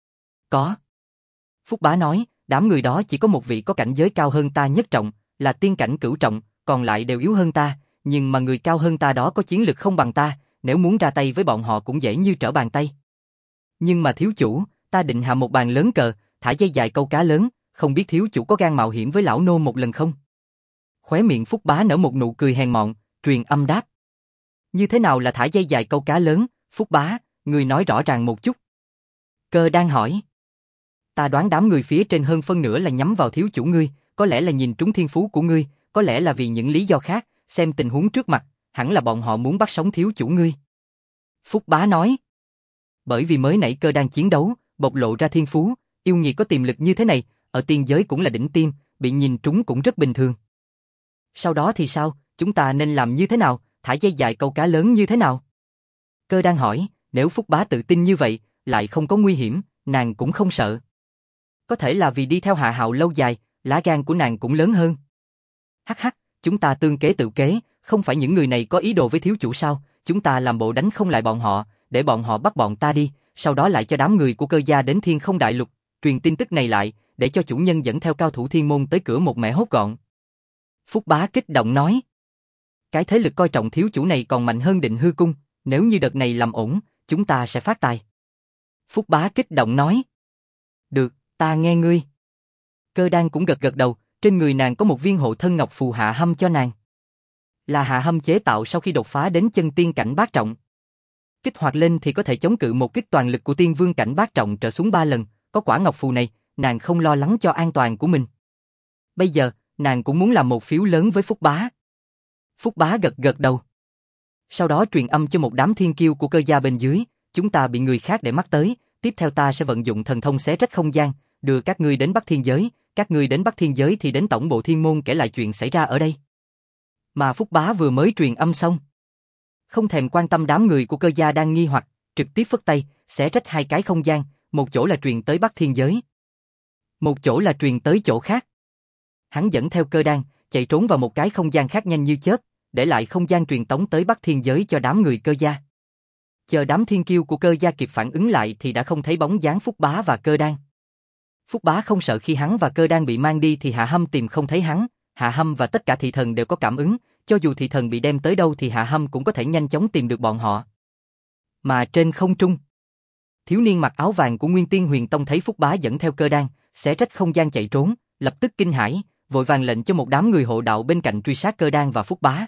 Có. Phúc Bá nói, đám người đó chỉ có một vị có cảnh giới cao hơn ta nhất trọng, là tiên cảnh cửu trọng, còn lại đều yếu hơn ta, nhưng mà người cao hơn ta đó có chiến lực không bằng ta, nếu muốn ra tay với bọn họ cũng dễ như trở bàn tay. Nhưng mà thiếu chủ, ta định hạ một bàn lớn cờ, thả dây dài câu cá lớn, không biết thiếu chủ có gan mạo hiểm với lão nô một lần không? Khóe miệng Phúc Bá nở một nụ cười hèn mọn, truyền âm đáp. Như thế nào là thả dây dài câu cá lớn, Phúc Bá, người nói rõ ràng một chút. Cơ đang hỏi. Ta đoán đám người phía trên hơn phân nửa là nhắm vào thiếu chủ ngươi, có lẽ là nhìn trúng thiên phú của ngươi, có lẽ là vì những lý do khác, xem tình huống trước mặt, hẳn là bọn họ muốn bắt sống thiếu chủ ngươi. Phúc Bá nói. Bởi vì mới nãy Cơ đang chiến đấu, bộc lộ ra thiên phú, yêu nghiệt có tiềm lực như thế này, ở tiên giới cũng là đỉnh tiêm, bị nhìn trúng cũng rất bình thường. Sau đó thì sao, chúng ta nên làm như thế nào, thả dây dài câu cá lớn như thế nào? Cơ đang hỏi, nếu Phúc Bá tự tin như vậy, lại không có nguy hiểm, nàng cũng không sợ. Có thể là vì đi theo Hạ Hạo lâu dài, lá gan của nàng cũng lớn hơn. Hắc hắc, chúng ta tương kế tự kế, không phải những người này có ý đồ với thiếu chủ sao, chúng ta làm bộ đánh không lại bọn họ, để bọn họ bắt bọn ta đi, sau đó lại cho đám người của Cơ gia đến Thiên Không Đại Lục, truyền tin tức này lại, để cho chủ nhân dẫn theo cao thủ thiên môn tới cửa một mẻ hốt gọn. Phúc Bá kích động nói. Cái thế lực coi trọng thiếu chủ này còn mạnh hơn Định Hư Cung, nếu như đợt này làm ổn, chúng ta sẽ phát tài. Phúc Bá kích động nói. Được, ta nghe ngươi. Cơ Đan cũng gật gật đầu, trên người nàng có một viên hộ thân ngọc phù Hạ Hâm cho nàng. Là Hạ Hâm chế tạo sau khi đột phá đến chân tiên cảnh bát trọng. Kích hoạt lên thì có thể chống cự một kích toàn lực của tiên vương cảnh bát trọng trở xuống 3 lần, có quả ngọc phù này, nàng không lo lắng cho an toàn của mình. Bây giờ, nàng cũng muốn làm một phiếu lớn với Phúc Bá. Phúc Bá gật gật đầu. Sau đó truyền âm cho một đám thiên kiêu của Cơ gia bên dưới, chúng ta bị người khác để mắt tới, tiếp theo ta sẽ vận dụng thần thông xé rách không gian, đưa các ngươi đến Bắc Thiên giới, các ngươi đến Bắc Thiên giới thì đến tổng bộ thiên môn kể lại chuyện xảy ra ở đây. Mà Phúc Bá vừa mới truyền âm xong, không thèm quan tâm đám người của Cơ gia đang nghi hoặc, trực tiếp phất tay, xé rách 2 cái không gian, một chỗ là truyền tới Bắc Thiên giới, một chỗ là truyền tới chỗ khác. Hắn dẫn theo Cơ Đan, chạy trốn vào một cái không gian khác nhanh như chớp, để lại không gian truyền tống tới Bắc Thiên giới cho đám người Cơ gia. Chờ đám thiên kiêu của Cơ gia kịp phản ứng lại thì đã không thấy bóng dáng Phúc Bá và Cơ Đan. Phúc Bá không sợ khi hắn và Cơ Đan bị mang đi thì Hạ Hâm tìm không thấy hắn, Hạ Hâm và tất cả thị thần đều có cảm ứng, cho dù thị thần bị đem tới đâu thì Hạ Hâm cũng có thể nhanh chóng tìm được bọn họ. Mà trên không trung, thiếu niên mặc áo vàng của Nguyên Tiên Huyền Tông thấy Phúc Bá dẫn theo Cơ Đan, xé rách không gian chạy trốn, lập tức kinh hãi, vội vàng lệnh cho một đám người hộ đạo bên cạnh truy sát Cơ Đan và Phúc Bá.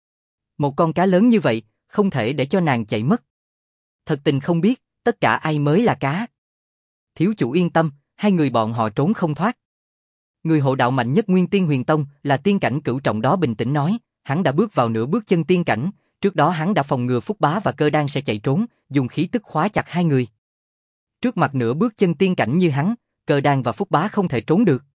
Một con cá lớn như vậy, không thể để cho nàng chạy mất. Thật tình không biết, tất cả ai mới là cá. Thiếu chủ yên tâm, hai người bọn họ trốn không thoát. Người hộ đạo mạnh nhất Nguyên Tiên Huyền Tông là tiên cảnh cửu trọng đó bình tĩnh nói, hắn đã bước vào nửa bước chân tiên cảnh, trước đó hắn đã phòng ngừa Phúc Bá và Cơ Đan sẽ chạy trốn, dùng khí tức khóa chặt hai người. Trước mặt nửa bước chân tiên cảnh như hắn, Cơ Đan và Phúc Bá không thể trốn được.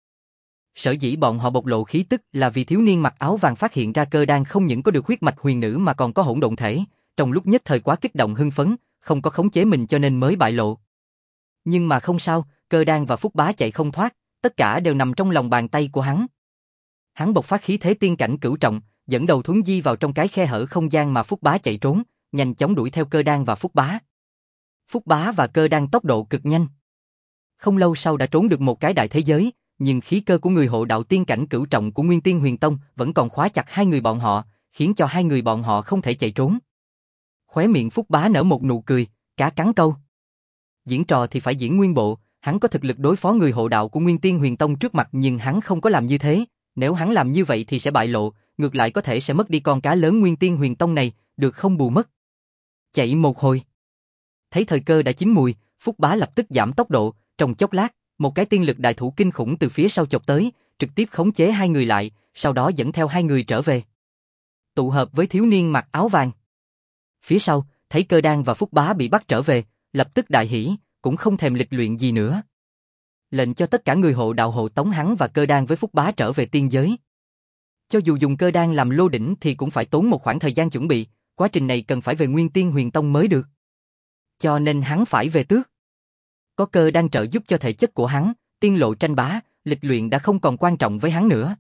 Sở dĩ bọn họ bộc lộ khí tức là vì thiếu niên mặc áo vàng phát hiện ra Cơ Đan không những có được huyết mạch huyền nữ mà còn có hỗn độn thể, trong lúc nhất thời quá kích động hưng phấn, không có khống chế mình cho nên mới bại lộ. Nhưng mà không sao, Cơ Đan và Phúc Bá chạy không thoát, tất cả đều nằm trong lòng bàn tay của hắn. Hắn bộc phát khí thế tiên cảnh cửu trọng, dẫn đầu thuấn di vào trong cái khe hở không gian mà Phúc Bá chạy trốn, nhanh chóng đuổi theo Cơ Đan và Phúc Bá. Phúc Bá và Cơ Đan tốc độ cực nhanh. Không lâu sau đã trốn được một cái đại thế giới, nhưng khí cơ của người hộ đạo tiên cảnh cửu trọng của Nguyên Tiên Huyền Tông vẫn còn khóa chặt hai người bọn họ, khiến cho hai người bọn họ không thể chạy trốn. Khóe miệng Phúc Bá nở một nụ cười, cá cắn câu. Diễn trò thì phải diễn nguyên bộ, hắn có thực lực đối phó người hộ đạo của Nguyên Tiên Huyền Tông trước mặt nhưng hắn không có làm như thế, nếu hắn làm như vậy thì sẽ bại lộ, ngược lại có thể sẽ mất đi con cá lớn Nguyên Tiên Huyền Tông này, được không bù mất. Chạy một hồi. Thấy thời cơ đã chín mùi, Phúc Bá lập tức giảm tốc độ, trong chốc lát, một cái tiên lực đại thủ kinh khủng từ phía sau chộp tới, trực tiếp khống chế hai người lại, sau đó dẫn theo hai người trở về. Tụ hợp với thiếu niên mặc áo vàng. Phía sau, thấy Cơ Đan và Phúc Bá bị bắt trở về, lập tức đại hỉ, cũng không thèm lịch luyện gì nữa. Lệnh cho tất cả người hộ đạo hộ tống hắn và Cơ Đan với Phúc Bá trở về tiên giới. Cho dù dùng Cơ Đan làm lô đỉnh thì cũng phải tốn một khoảng thời gian chuẩn bị, quá trình này cần phải về Nguyên Tiên Huyền Tông mới được. Cho nên hắn phải về tước. Có Cơ Đan trợ giúp cho thể chất của hắn, tiên lộ tranh bá, lịch luyện đã không còn quan trọng với hắn nữa.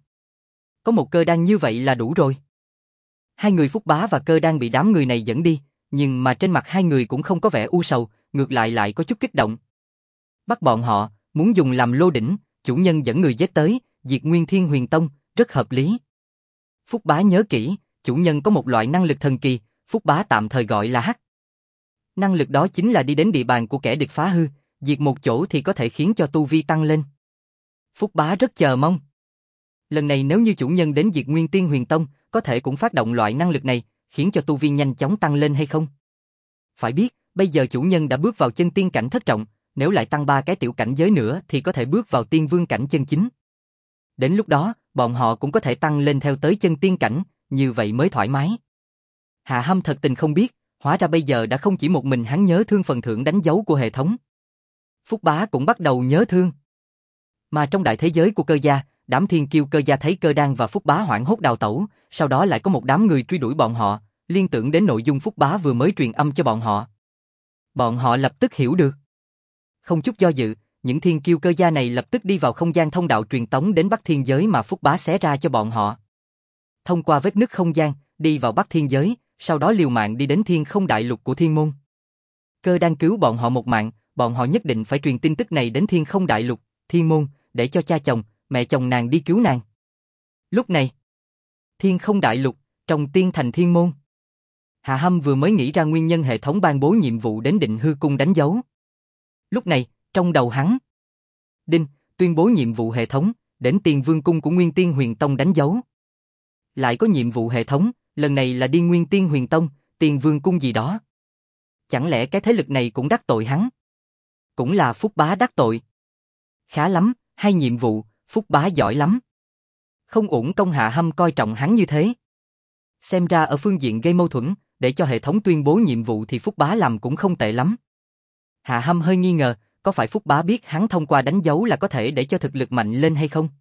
Có một Cơ Đan như vậy là đủ rồi. Hai người Phúc Bá và Cơ Đan bị đám người này dẫn đi, nhưng mà trên mặt hai người cũng không có vẻ u sầu, ngược lại có chút kích động. Bắt bọn họ, muốn dùng làm lô đỉnh, chủ nhân dẫn người giết tới, diệt Nguyên Thiên Huyền Tông, rất hợp lý. Phúc Bá nhớ kỹ, chủ nhân có một loại năng lực thần kỳ, Phúc Bá tạm thời gọi là Hắc. Năng lực đó chính là đi đến địa bàn của kẻ địch phá hư, diệt một chỗ thì có thể khiến cho tu vi tăng lên. Phúc Bá rất chờ mong. Lần này nếu như chủ nhân đến diệt Nguyên Tiên Huyền Tông, có thể cũng phát động loại năng lực này, khiến cho tu vi nhanh chóng tăng lên hay không? Phải biết, bây giờ chủ nhân đã bước vào chân tiên cảnh thất trọng, nếu lại tăng 3 cái tiểu cảnh giới nữa thì có thể bước vào tiên vương cảnh chân chính. Đến lúc đó, bọn họ cũng có thể tăng lên theo tới chân tiên cảnh, như vậy mới thoải mái. Hạ Hâm thật tình không biết, hóa ra bây giờ đã không chỉ một mình hắn nhớ thương phần thưởng đánh dấu của hệ thống. Phúc Bá cũng bắt đầu nhớ thương. Mà trong đại thế giới của Cơ gia, đám thiên kiêu Cơ gia thấy Cơ Đan và Phúc Bá hoảng hốt đào tẩu, sau đó lại có một đám người truy đuổi bọn họ, liên tưởng đến nội dung Phúc Bá vừa mới truyền âm cho bọn họ. Bọn họ lập tức hiểu được. Không chút do dự, những thiên kiêu Cơ gia này lập tức đi vào không gian thông đạo truyền tống đến Bắc Thiên giới mà Phúc Bá xé ra cho bọn họ. Thông qua vết nứt không gian, đi vào Bắc Thiên giới, sau đó liều mạng đi đến Thiên Không Đại Lục của Thiên Môn. Cơ Đan cứu bọn họ một mạng, bọn họ nhất định phải truyền tin tức này đến Thiên Không Đại Lục, Thiên Môn, để cho cha chồng, mẹ chồng nàng đi cứu nàng. Lúc này, Thiên Không Đại Lục, trong Tiên Thành Thiên Môn. Hạ Hâm vừa mới nghĩ ra nguyên nhân hệ thống ban bố nhiệm vụ đến Định Hư Cung đánh dấu. Lúc này, trong đầu hắn, đinh, tuyên bố nhiệm vụ hệ thống, đến Tiên Vương Cung của Nguyên Tiên Huyền Tông đánh dấu. Lại có nhiệm vụ hệ thống, lần này là đi Nguyên Tiên Huyền Tông, Tiên Vương Cung gì đó. Chẳng lẽ cái thế lực này cũng đắc tội hắn? Cũng là Phúc Bá đắc tội. Khá lắm, hai nhiệm vụ, Phúc Bá giỏi lắm. Không uổng công Hạ Hâm coi trọng hắn như thế. Xem ra ở phương diện gây mâu thuẫn, để cho hệ thống tuyên bố nhiệm vụ thì Phúc Bá làm cũng không tệ lắm. Hạ Hâm hơi nghi ngờ, có phải Phúc Bá biết hắn thông qua đánh dấu là có thể để cho thực lực mạnh lên hay không?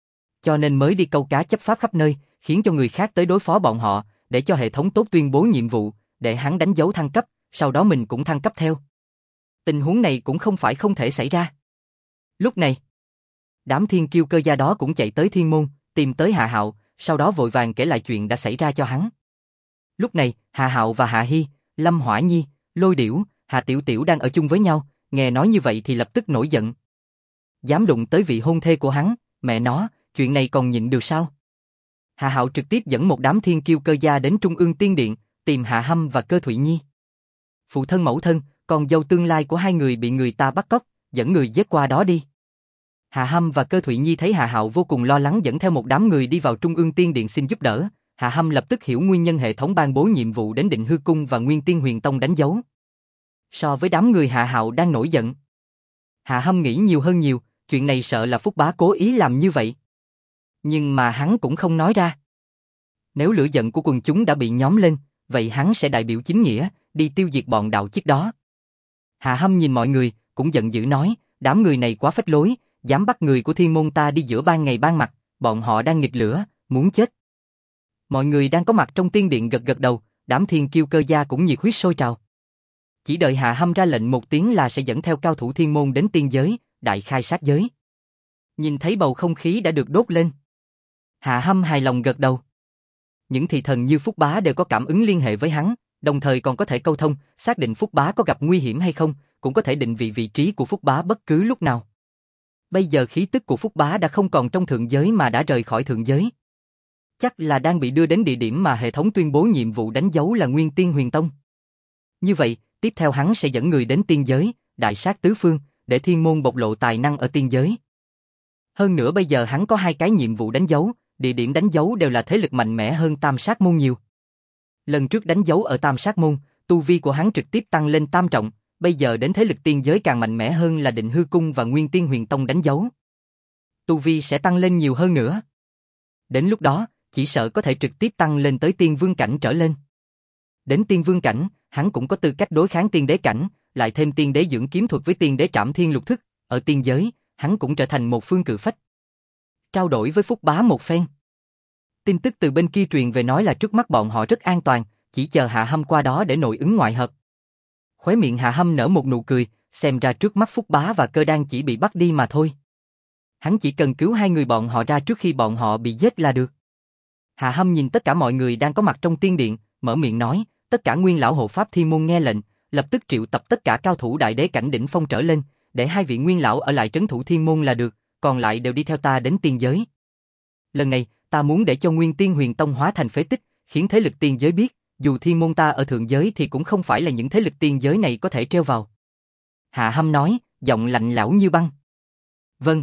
Cho nên mới đi câu cá chấp pháp khắp nơi, khiến cho người khác tới đối phó bọn họ, để cho hệ thống tốt tuyên bố nhiệm vụ, để hắn đánh dấu thăng cấp, sau đó mình cũng thăng cấp theo. Tình huống này cũng không phải không thể xảy ra. Lúc này, đám thiên kiêu Cơ gia đó cũng chạy tới Thiên Môn, tìm tới Hạ Hạo, sau đó vội vàng kể lại chuyện đã xảy ra cho hắn. Lúc này, Hạ Hạo và Hạ Hi, Lâm Hỏa Nhi, Lôi Điểu, Hà Tiểu Tiểu đang ở chung với nhau, nghe nói như vậy thì lập tức nổi giận. Dám đụng tới vị hôn thê của hắn, mẹ nó, chuyện này còn nhịn được sao? Hạ Hạo trực tiếp dẫn một đám thiên kiêu cơ gia đến Trung ương Tiên Điện, tìm Hạ Hâm và Cơ Thụy Nhi. Phụ thân mẫu thân, con dâu tương lai của hai người bị người ta bắt cóc, dẫn người giết qua đó đi. Hạ Hâm và Cơ Thụy Nhi thấy Hạ Hạo vô cùng lo lắng dẫn theo một đám người đi vào Trung ương Tiên Điện xin giúp đỡ. Hạ Hâm lập tức hiểu nguyên nhân hệ thống ban bố nhiệm vụ đến Định Hư Cung và Nguyên Tiên Huyền Tông đánh dấu. So với đám người Hạ Hạo đang nổi giận, Hạ Hâm nghĩ nhiều hơn nhiều, chuyện này sợ là Phúc Bá cố ý làm như vậy. Nhưng mà hắn cũng không nói ra. Nếu lửa giận của quần chúng đã bị nhóm lên, vậy hắn sẽ đại biểu chính nghĩa, đi tiêu diệt bọn đạo chiếc đó. Hạ Hâm nhìn mọi người, cũng giận dữ nói, đám người này quá phách lối, dám bắt người của thiên môn ta đi giữa ban ngày ban mặt, bọn họ đang nghịch lửa, muốn chết. Mọi người đang có mặt trong tiên điện gật gật đầu, đám thiên kiêu cơ gia cũng nhiệt huyết sôi trào. Chỉ đợi Hạ Hâm ra lệnh một tiếng là sẽ dẫn theo cao thủ thiên môn đến tiên giới, đại khai sát giới. Nhìn thấy bầu không khí đã được đốt lên, Hạ Hâm hài lòng gật đầu. Những thị thần như Phúc Bá đều có cảm ứng liên hệ với hắn, đồng thời còn có thể câu thông, xác định Phúc Bá có gặp nguy hiểm hay không, cũng có thể định vị trí của Phúc Bá bất cứ lúc nào. Bây giờ khí tức của Phúc Bá đã không còn trong thượng giới mà đã rời khỏi thượng giới. Chắc là đang bị đưa đến địa điểm mà hệ thống tuyên bố nhiệm vụ đánh dấu là Nguyên Tiên Huyền Tông. Như vậy, tiếp theo hắn sẽ dẫn người đến tiên giới, đại sát tứ phương, để thiên môn bộc lộ tài năng ở tiên giới. Hơn nữa bây giờ hắn có 2 cái nhiệm vụ đánh dấu, địa điểm đánh dấu đều là thế lực mạnh mẽ hơn Tam Sát Môn nhiều. Lần trước đánh dấu ở Tam Sát Môn, tu vi của hắn trực tiếp tăng lên tam trọng, bây giờ đến thế lực tiên giới càng mạnh mẽ hơn là Định Hư Cung và Nguyên Tiên Huyền Tông đánh dấu. Tu vi sẽ tăng lên nhiều hơn nữa. Đến lúc đó, chỉ sợ có thể trực tiếp tăng lên tới tiên vương cảnh trở lên. Đến tiên vương cảnh, hắn cũng có tư cách đối kháng tiên đế cảnh, lại thêm tiên đế dưỡng kiếm thuật với tiên đế trảm thiên lục thức, ở tiên giới, hắn cũng trở thành một phương cự phách. Trao đổi với Phúc Bá một phen. Tin tức từ bên kia truyền về nói là trước mắt bọn họ rất an toàn, chỉ chờ Hạ Hâm qua đó để nội ứng ngoại hợp. Khóe miệng Hạ Hâm nở một nụ cười, xem ra trước mắt Phúc Bá và Cơ Đan chỉ bị bắt đi mà thôi. Hắn chỉ cần cứu 2 người bọn họ ra trước khi bọn họ bị giết là được. Hạ Hâm nhìn tất cả mọi người đang có mặt trong tiên điện, mở miệng nói, tất cả nguyên lão hộ pháp thiên môn nghe lệnh, lập tức triệu tập tất cả cao thủ đại đế cảnh đỉnh phong trở lên, để 2 vị nguyên lão ở lại trấn thủ thiên môn là được, còn lại đều đi theo ta đến tiên giới. Lần này, ta muốn để cho Nguyên Tiên Huyền Tông hóa thành phế tích, khiến thế lực tiên giới biết, dù thiên môn ta ở thượng giới thì cũng không phải là những thế lực tiên giới này có thể treo vào. Hạ Hâm nói, giọng lạnh lẽo như băng. Vâng.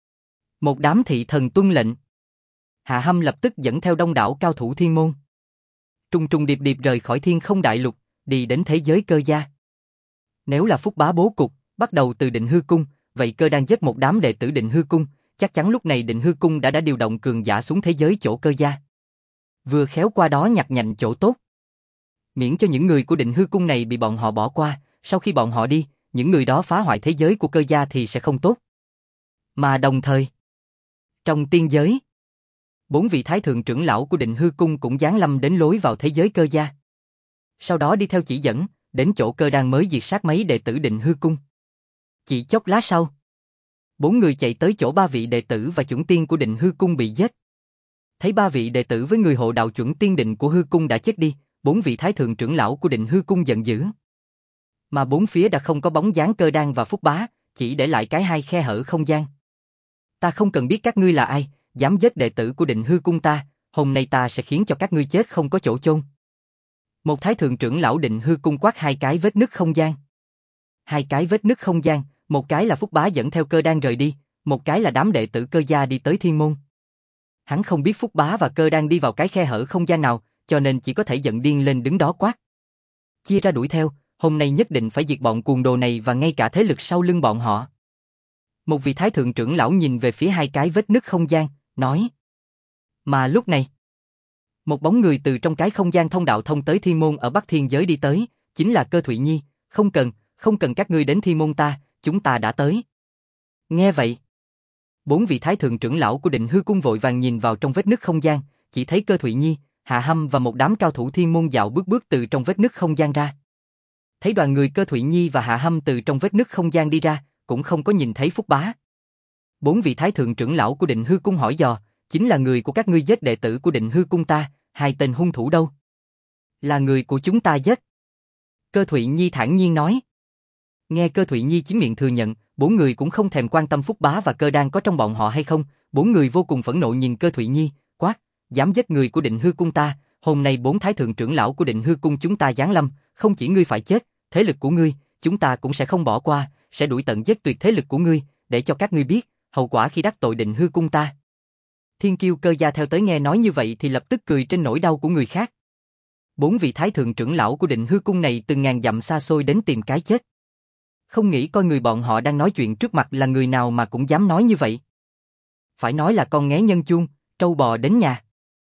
Một đám thị thần tuân lệnh. Hạ Hâm lập tức dẫn theo đông đảo cao thủ thiên môn. Trùng trùng điệp điệp rời khỏi thiên không đại lục, đi đến thế giới cơ gia. Nếu là Phúc Bá bố cục, bắt đầu từ Định Hư Cung, vậy Cơ đang giết một đám đệ tử Định Hư Cung, chắc chắn lúc này Định Hư Cung đã điều động cường giả xuống thế giới chỗ Cơ gia. Vừa khéo qua đó nhặt nhạnh chỗ tốt. Miễn cho những người của Định Hư Cung này bị bọn họ bỏ qua, sau khi bọn họ đi, những người đó phá hoại thế giới của Cơ gia thì sẽ không tốt. Mà đồng thời, trong tiên giới, 4 vị thái thượng trưởng lão của Định Hư Cung cũng giáng lâm đến lối vào thế giới Cơ gia. Sau đó đi theo chỉ dẫn, đến chỗ Cơ đang mới diệt sát mấy đệ tử Định Hư Cung. Chỉ chốc lát sau, 4 người chạy tới chỗ 3 vị đệ tử và chuẩn tiên của Định Hư Cung bị giết. Thấy 3 vị đệ tử với người hộ đạo chuẩn tiên định của Hư Cung đã chết đi, 4 vị thái thượng trưởng lão của Định Hư Cung giận dữ. Mà 4 phía đã không có bóng dáng Cơ Đan và Phúc Bá, chỉ để lại cái 2 khe hở không gian. Ta không cần biết các ngươi là ai, dám giết đệ tử của Định Hư Cung ta, hôm nay ta sẽ khiến cho các ngươi chết không có chỗ chôn. Một thái thượng trưởng lão Định Hư Cung quát 2 cái vết nứt không gian. 2 cái vết nứt không gian, một cái là Phúc Bá dẫn theo Cơ Đan rời đi, một cái là đám đệ tử Cơ gia đi tới thiên môn. Hắn không biết Phúc Bá và Cơ Đan đi vào cái khe hở không gian nào, cho nên chỉ có thể giận điên lên đứng đó quát. Chia ra đuổi theo, hôm nay nhất định phải diệt bọn cuồng đồ này và ngay cả thế lực sau lưng bọn họ. Một vị thái thượng trưởng lão nhìn về phía 2 cái vết nứt không gian, nói. Mà lúc này, một bóng người từ trong cái không gian thông đạo thông tới thiên môn ở Bắc Thiên giới đi tới, chính là Cơ Thụy Nhi, không cần các ngươi đến thiên môn ta, chúng ta đã tới. Nghe vậy, 4 vị thái thượng trưởng lão của Định Hư Cung vội vàng nhìn vào trong vết nứt không gian, chỉ thấy Cơ Thụy Nhi, Hạ Hâm và một đám cao thủ thiên môn dạo bước từ trong vết nứt không gian ra. Thấy đoàn người Cơ Thụy Nhi và Hạ Hâm từ trong vết nứt không gian đi ra, cũng không có nhìn thấy Phúc Bá. 4 vị thái thượng trưởng lão của Định Hư Cung hỏi dò, chính là người của các ngươi giết đệ tử của Định Hư Cung ta, 2 tên hung thủ đâu? Là người của chúng ta giết. Cơ Thụy Nhi thản nhiên nói. Nghe Cơ Thụy Nhi chính miệng thừa nhận, bốn người cũng không thèm quan tâm Phúc Bá và Cơ Đan có trong bọn họ hay không, bốn người vô cùng phẫn nộ nhìn Cơ Thụy Nhi, quát, dám giết người của Định Hư cung ta, hôm nay bốn thái thượng trưởng lão của Định Hư cung chúng ta giáng lâm, không chỉ ngươi phải chết, thế lực của ngươi, chúng ta cũng sẽ không bỏ qua, sẽ đuổi tận giết tuyệt thế lực của ngươi, để cho các ngươi biết, hậu quả khi đắc tội Định Hư cung ta. Thiên Kiêu Cơ gia theo tới nghe nói như vậy thì lập tức cười trên nỗi đau của người khác. Bốn vị thái thượng trưởng lão của Định Hư cung này từng ngàn dặm xa xôi đến tìm cái chết. Không nghĩ coi người bọn họ đang nói chuyện trước mặt là người nào mà cũng dám nói như vậy. Phải nói là con nghé nhân chuông, trâu bò đến nhà.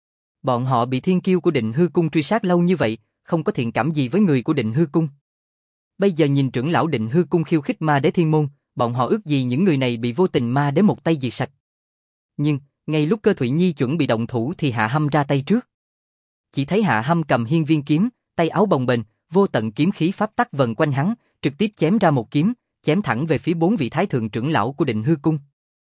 Bọn họ bị thiên kiêu của Định Hư cung truy sát lâu như vậy, không có thiện cảm gì với người của Định Hư cung. Bây giờ nhìn trưởng lão Định Hư cung khiêu khích ma đế thiên môn, bọn họ ước gì những người này bị vô tình ma đế một tay diệt sạch. Nhưng, ngay lúc Cơ Thụy Nhi chuẩn bị động thủ thì Hạ Hâm ra tay trước. Chỉ thấy Hạ Hâm cầm hiên viên kiếm, tay áo bồng bềnh, vô tận kiếm khí pháp tắc vần quanh hắn, trực tiếp chém ra một kiếm, chém thẳng về phía bốn vị thái thượng trưởng lão của Định Hư cung.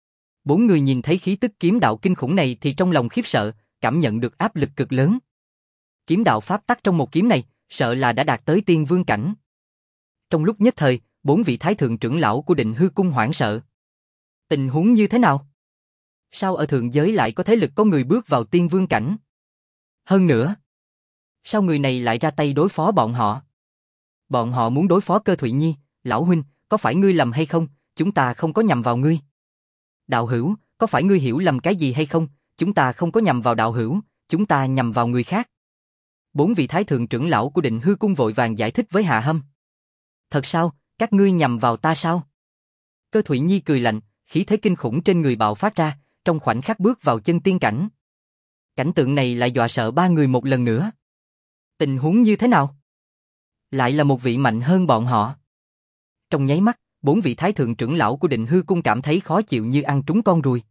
Bốn người nhìn thấy khí tức kiếm đạo kinh khủng này thì trong lòng khiếp sợ, cảm nhận được áp lực cực lớn. Kiếm đạo pháp tắc trong một kiếm này, sợ là đã đạt tới tiên vương cảnh. Trong lúc nhất thời, bốn vị thái thượng trưởng lão của Định Hư cung hoảng sợ. Tình huống như thế nào? Sao ở thượng giới lại có thế lực có người bước vào tiên vương cảnh? Hơn nữa, sao người này lại ra tay đối phó bọn họ? Bọn họ muốn đối phó Cơ Thụy Nhi, lão huynh, có phải ngươi lầm hay không? Chúng ta không có nhằm vào ngươi. Đạo hữu, có phải ngươi hiểu lầm cái gì hay không? Chúng ta không có nhằm vào đạo hữu, chúng ta nhằm vào người khác. Bốn vị thái thượng trưởng lão của Định Hư cung vội vàng giải thích với Hạ Hâm. Thật sao, các ngươi nhằm vào ta sao? Cơ Thụy Nhi cười lạnh, khí thế kinh khủng trên người bạo phát ra, trong khoảnh khắc bước vào chân tiên cảnh. Cảnh tượng này lại dọa sợ ba người một lần nữa. Tình huống như thế nào? Lại là một vị mạnh hơn bọn họ. Trong nháy mắt, bốn vị thái thượng trưởng lão của Định Hư cung cảm thấy khó chịu như ăn trúng con ruồi.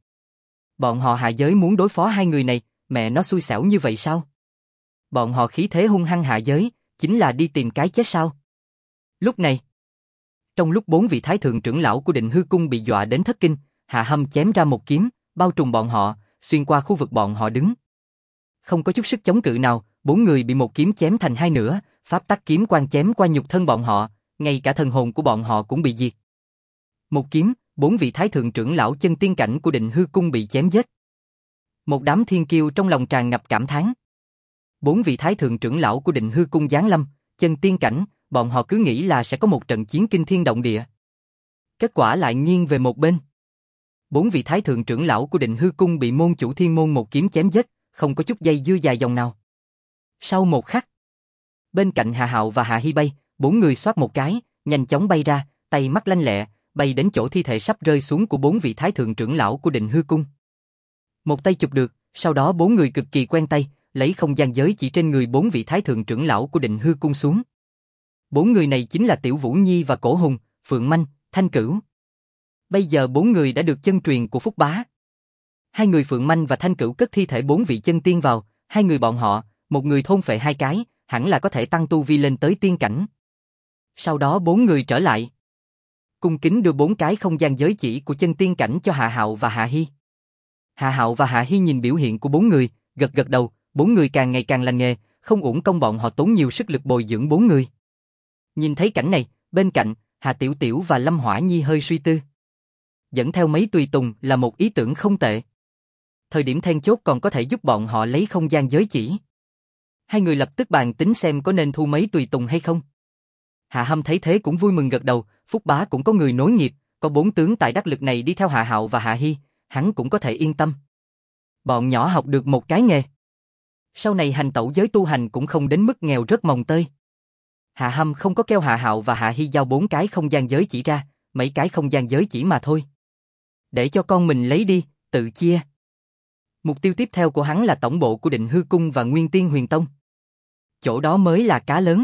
Bọn họ hạ giới muốn đối phó hai người này, mẹ nó xui xẻo như vậy sao? Bọn họ khí thế hung hăng hạ giới, chính là đi tìm cái chết sao? Lúc này, trong lúc bốn vị thái thượng trưởng lão của Định Hư cung bị dọa đến thất kinh, Hạ Hâm chém ra một kiếm, bao trùm bọn họ, xuyên qua khu vực bọn họ đứng. Không có chút sức chống cự nào, bốn người bị một kiếm chém thành hai nửa, pháp tắc kiếm quang chém qua nhục thân bọn họ, ngay cả thần hồn của bọn họ cũng bị diệt. Một kiếm, bốn vị thái thượng trưởng lão chân tiên cảnh của Định Hư cung bị chém giết. Một đám thiên kiêu trong lòng tràn ngập cảm thán. Bốn vị thái thượng trưởng lão của Định Hư cung giáng lâm, chân tiên cảnh, bọn họ cứ nghĩ là sẽ có một trận chiến kinh thiên động địa. Kết quả lại nghiêng về một bên. Bốn vị thái thượng trưởng lão của Định Hư cung bị môn chủ thiên môn một kiếm chém giết, không có chút dây dưa dài dòng nào. Sau một khắc, bên cạnh Hạ Hạo và Hạ Hi bay, bốn người xoát một cái, nhanh chóng bay ra, tay mắt lanh lẹ, bay đến chỗ thi thể sắp rơi xuống của bốn vị thái thượng trưởng lão của Định Hư cung. Một tay chụp được, sau đó bốn người cực kỳ quen tay, lấy không gian giới chỉ trên người bốn vị thái thượng trưởng lão của Định Hư cung xuống. Bốn người này chính là Tiểu Vũ Nhi và Cổ Hùng, Phượng Manh, Thanh Cửu. Bây giờ bốn người đã được chân truyền của Phúc Bá. Hai người Phượng Manh và Thanh Cửu cất thi thể bốn vị chân tiên vào, hai người bọn họ, một người thôn phệ hai cái, hẳn là có thể tăng tu vi lên tới tiên cảnh. Sau đó bốn người trở lại, cung kính đưa bốn cái không gian giới chỉ của chân tiên cảnh cho Hạ Hạo và Hạ Hi. Hạ Hạo và Hạ Hi nhìn biểu hiện của bốn người, gật gật đầu, bốn người càng ngày càng lành nghề, không uổng công bọn họ tốn nhiều sức lực bồi dưỡng bốn người. Nhìn thấy cảnh này, bên cạnh, Hà Tiểu Tiểu và Lâm Hỏa Nhi hơi suy tư. Dẫn theo mấy tùy tùng là một ý tưởng không tệ. Thời điểm then chốt còn có thể giúp bọn họ lấy không gian giới chỉ. Hai người lập tức bàn tính xem có nên thu mấy tùy tùng hay không. Hạ Hâm thấy thế cũng vui mừng gật đầu, Phúc Bá cũng có người nối nghiệp, có bốn tướng tài đắc lực này đi theo Hạ Hạo và Hạ Hi, hắn cũng có thể yên tâm. Bọn nhỏ học được một cái nghề. Sau này hành tẩu giới tu hành cũng không đến mức nghèo rớt mồng tơi. Hạ Hâm không có kêu Hạ Hạo và Hạ Hi giao bốn cái không gian giới chỉ ra, mấy cái không gian giới chỉ mà thôi. Để cho con mình lấy đi, tự chia. Mục tiêu tiếp theo của hắn là tổng bộ của Định Hư cung và Nguyên Tiên Huyền Tông. Chỗ đó mới là cá lớn.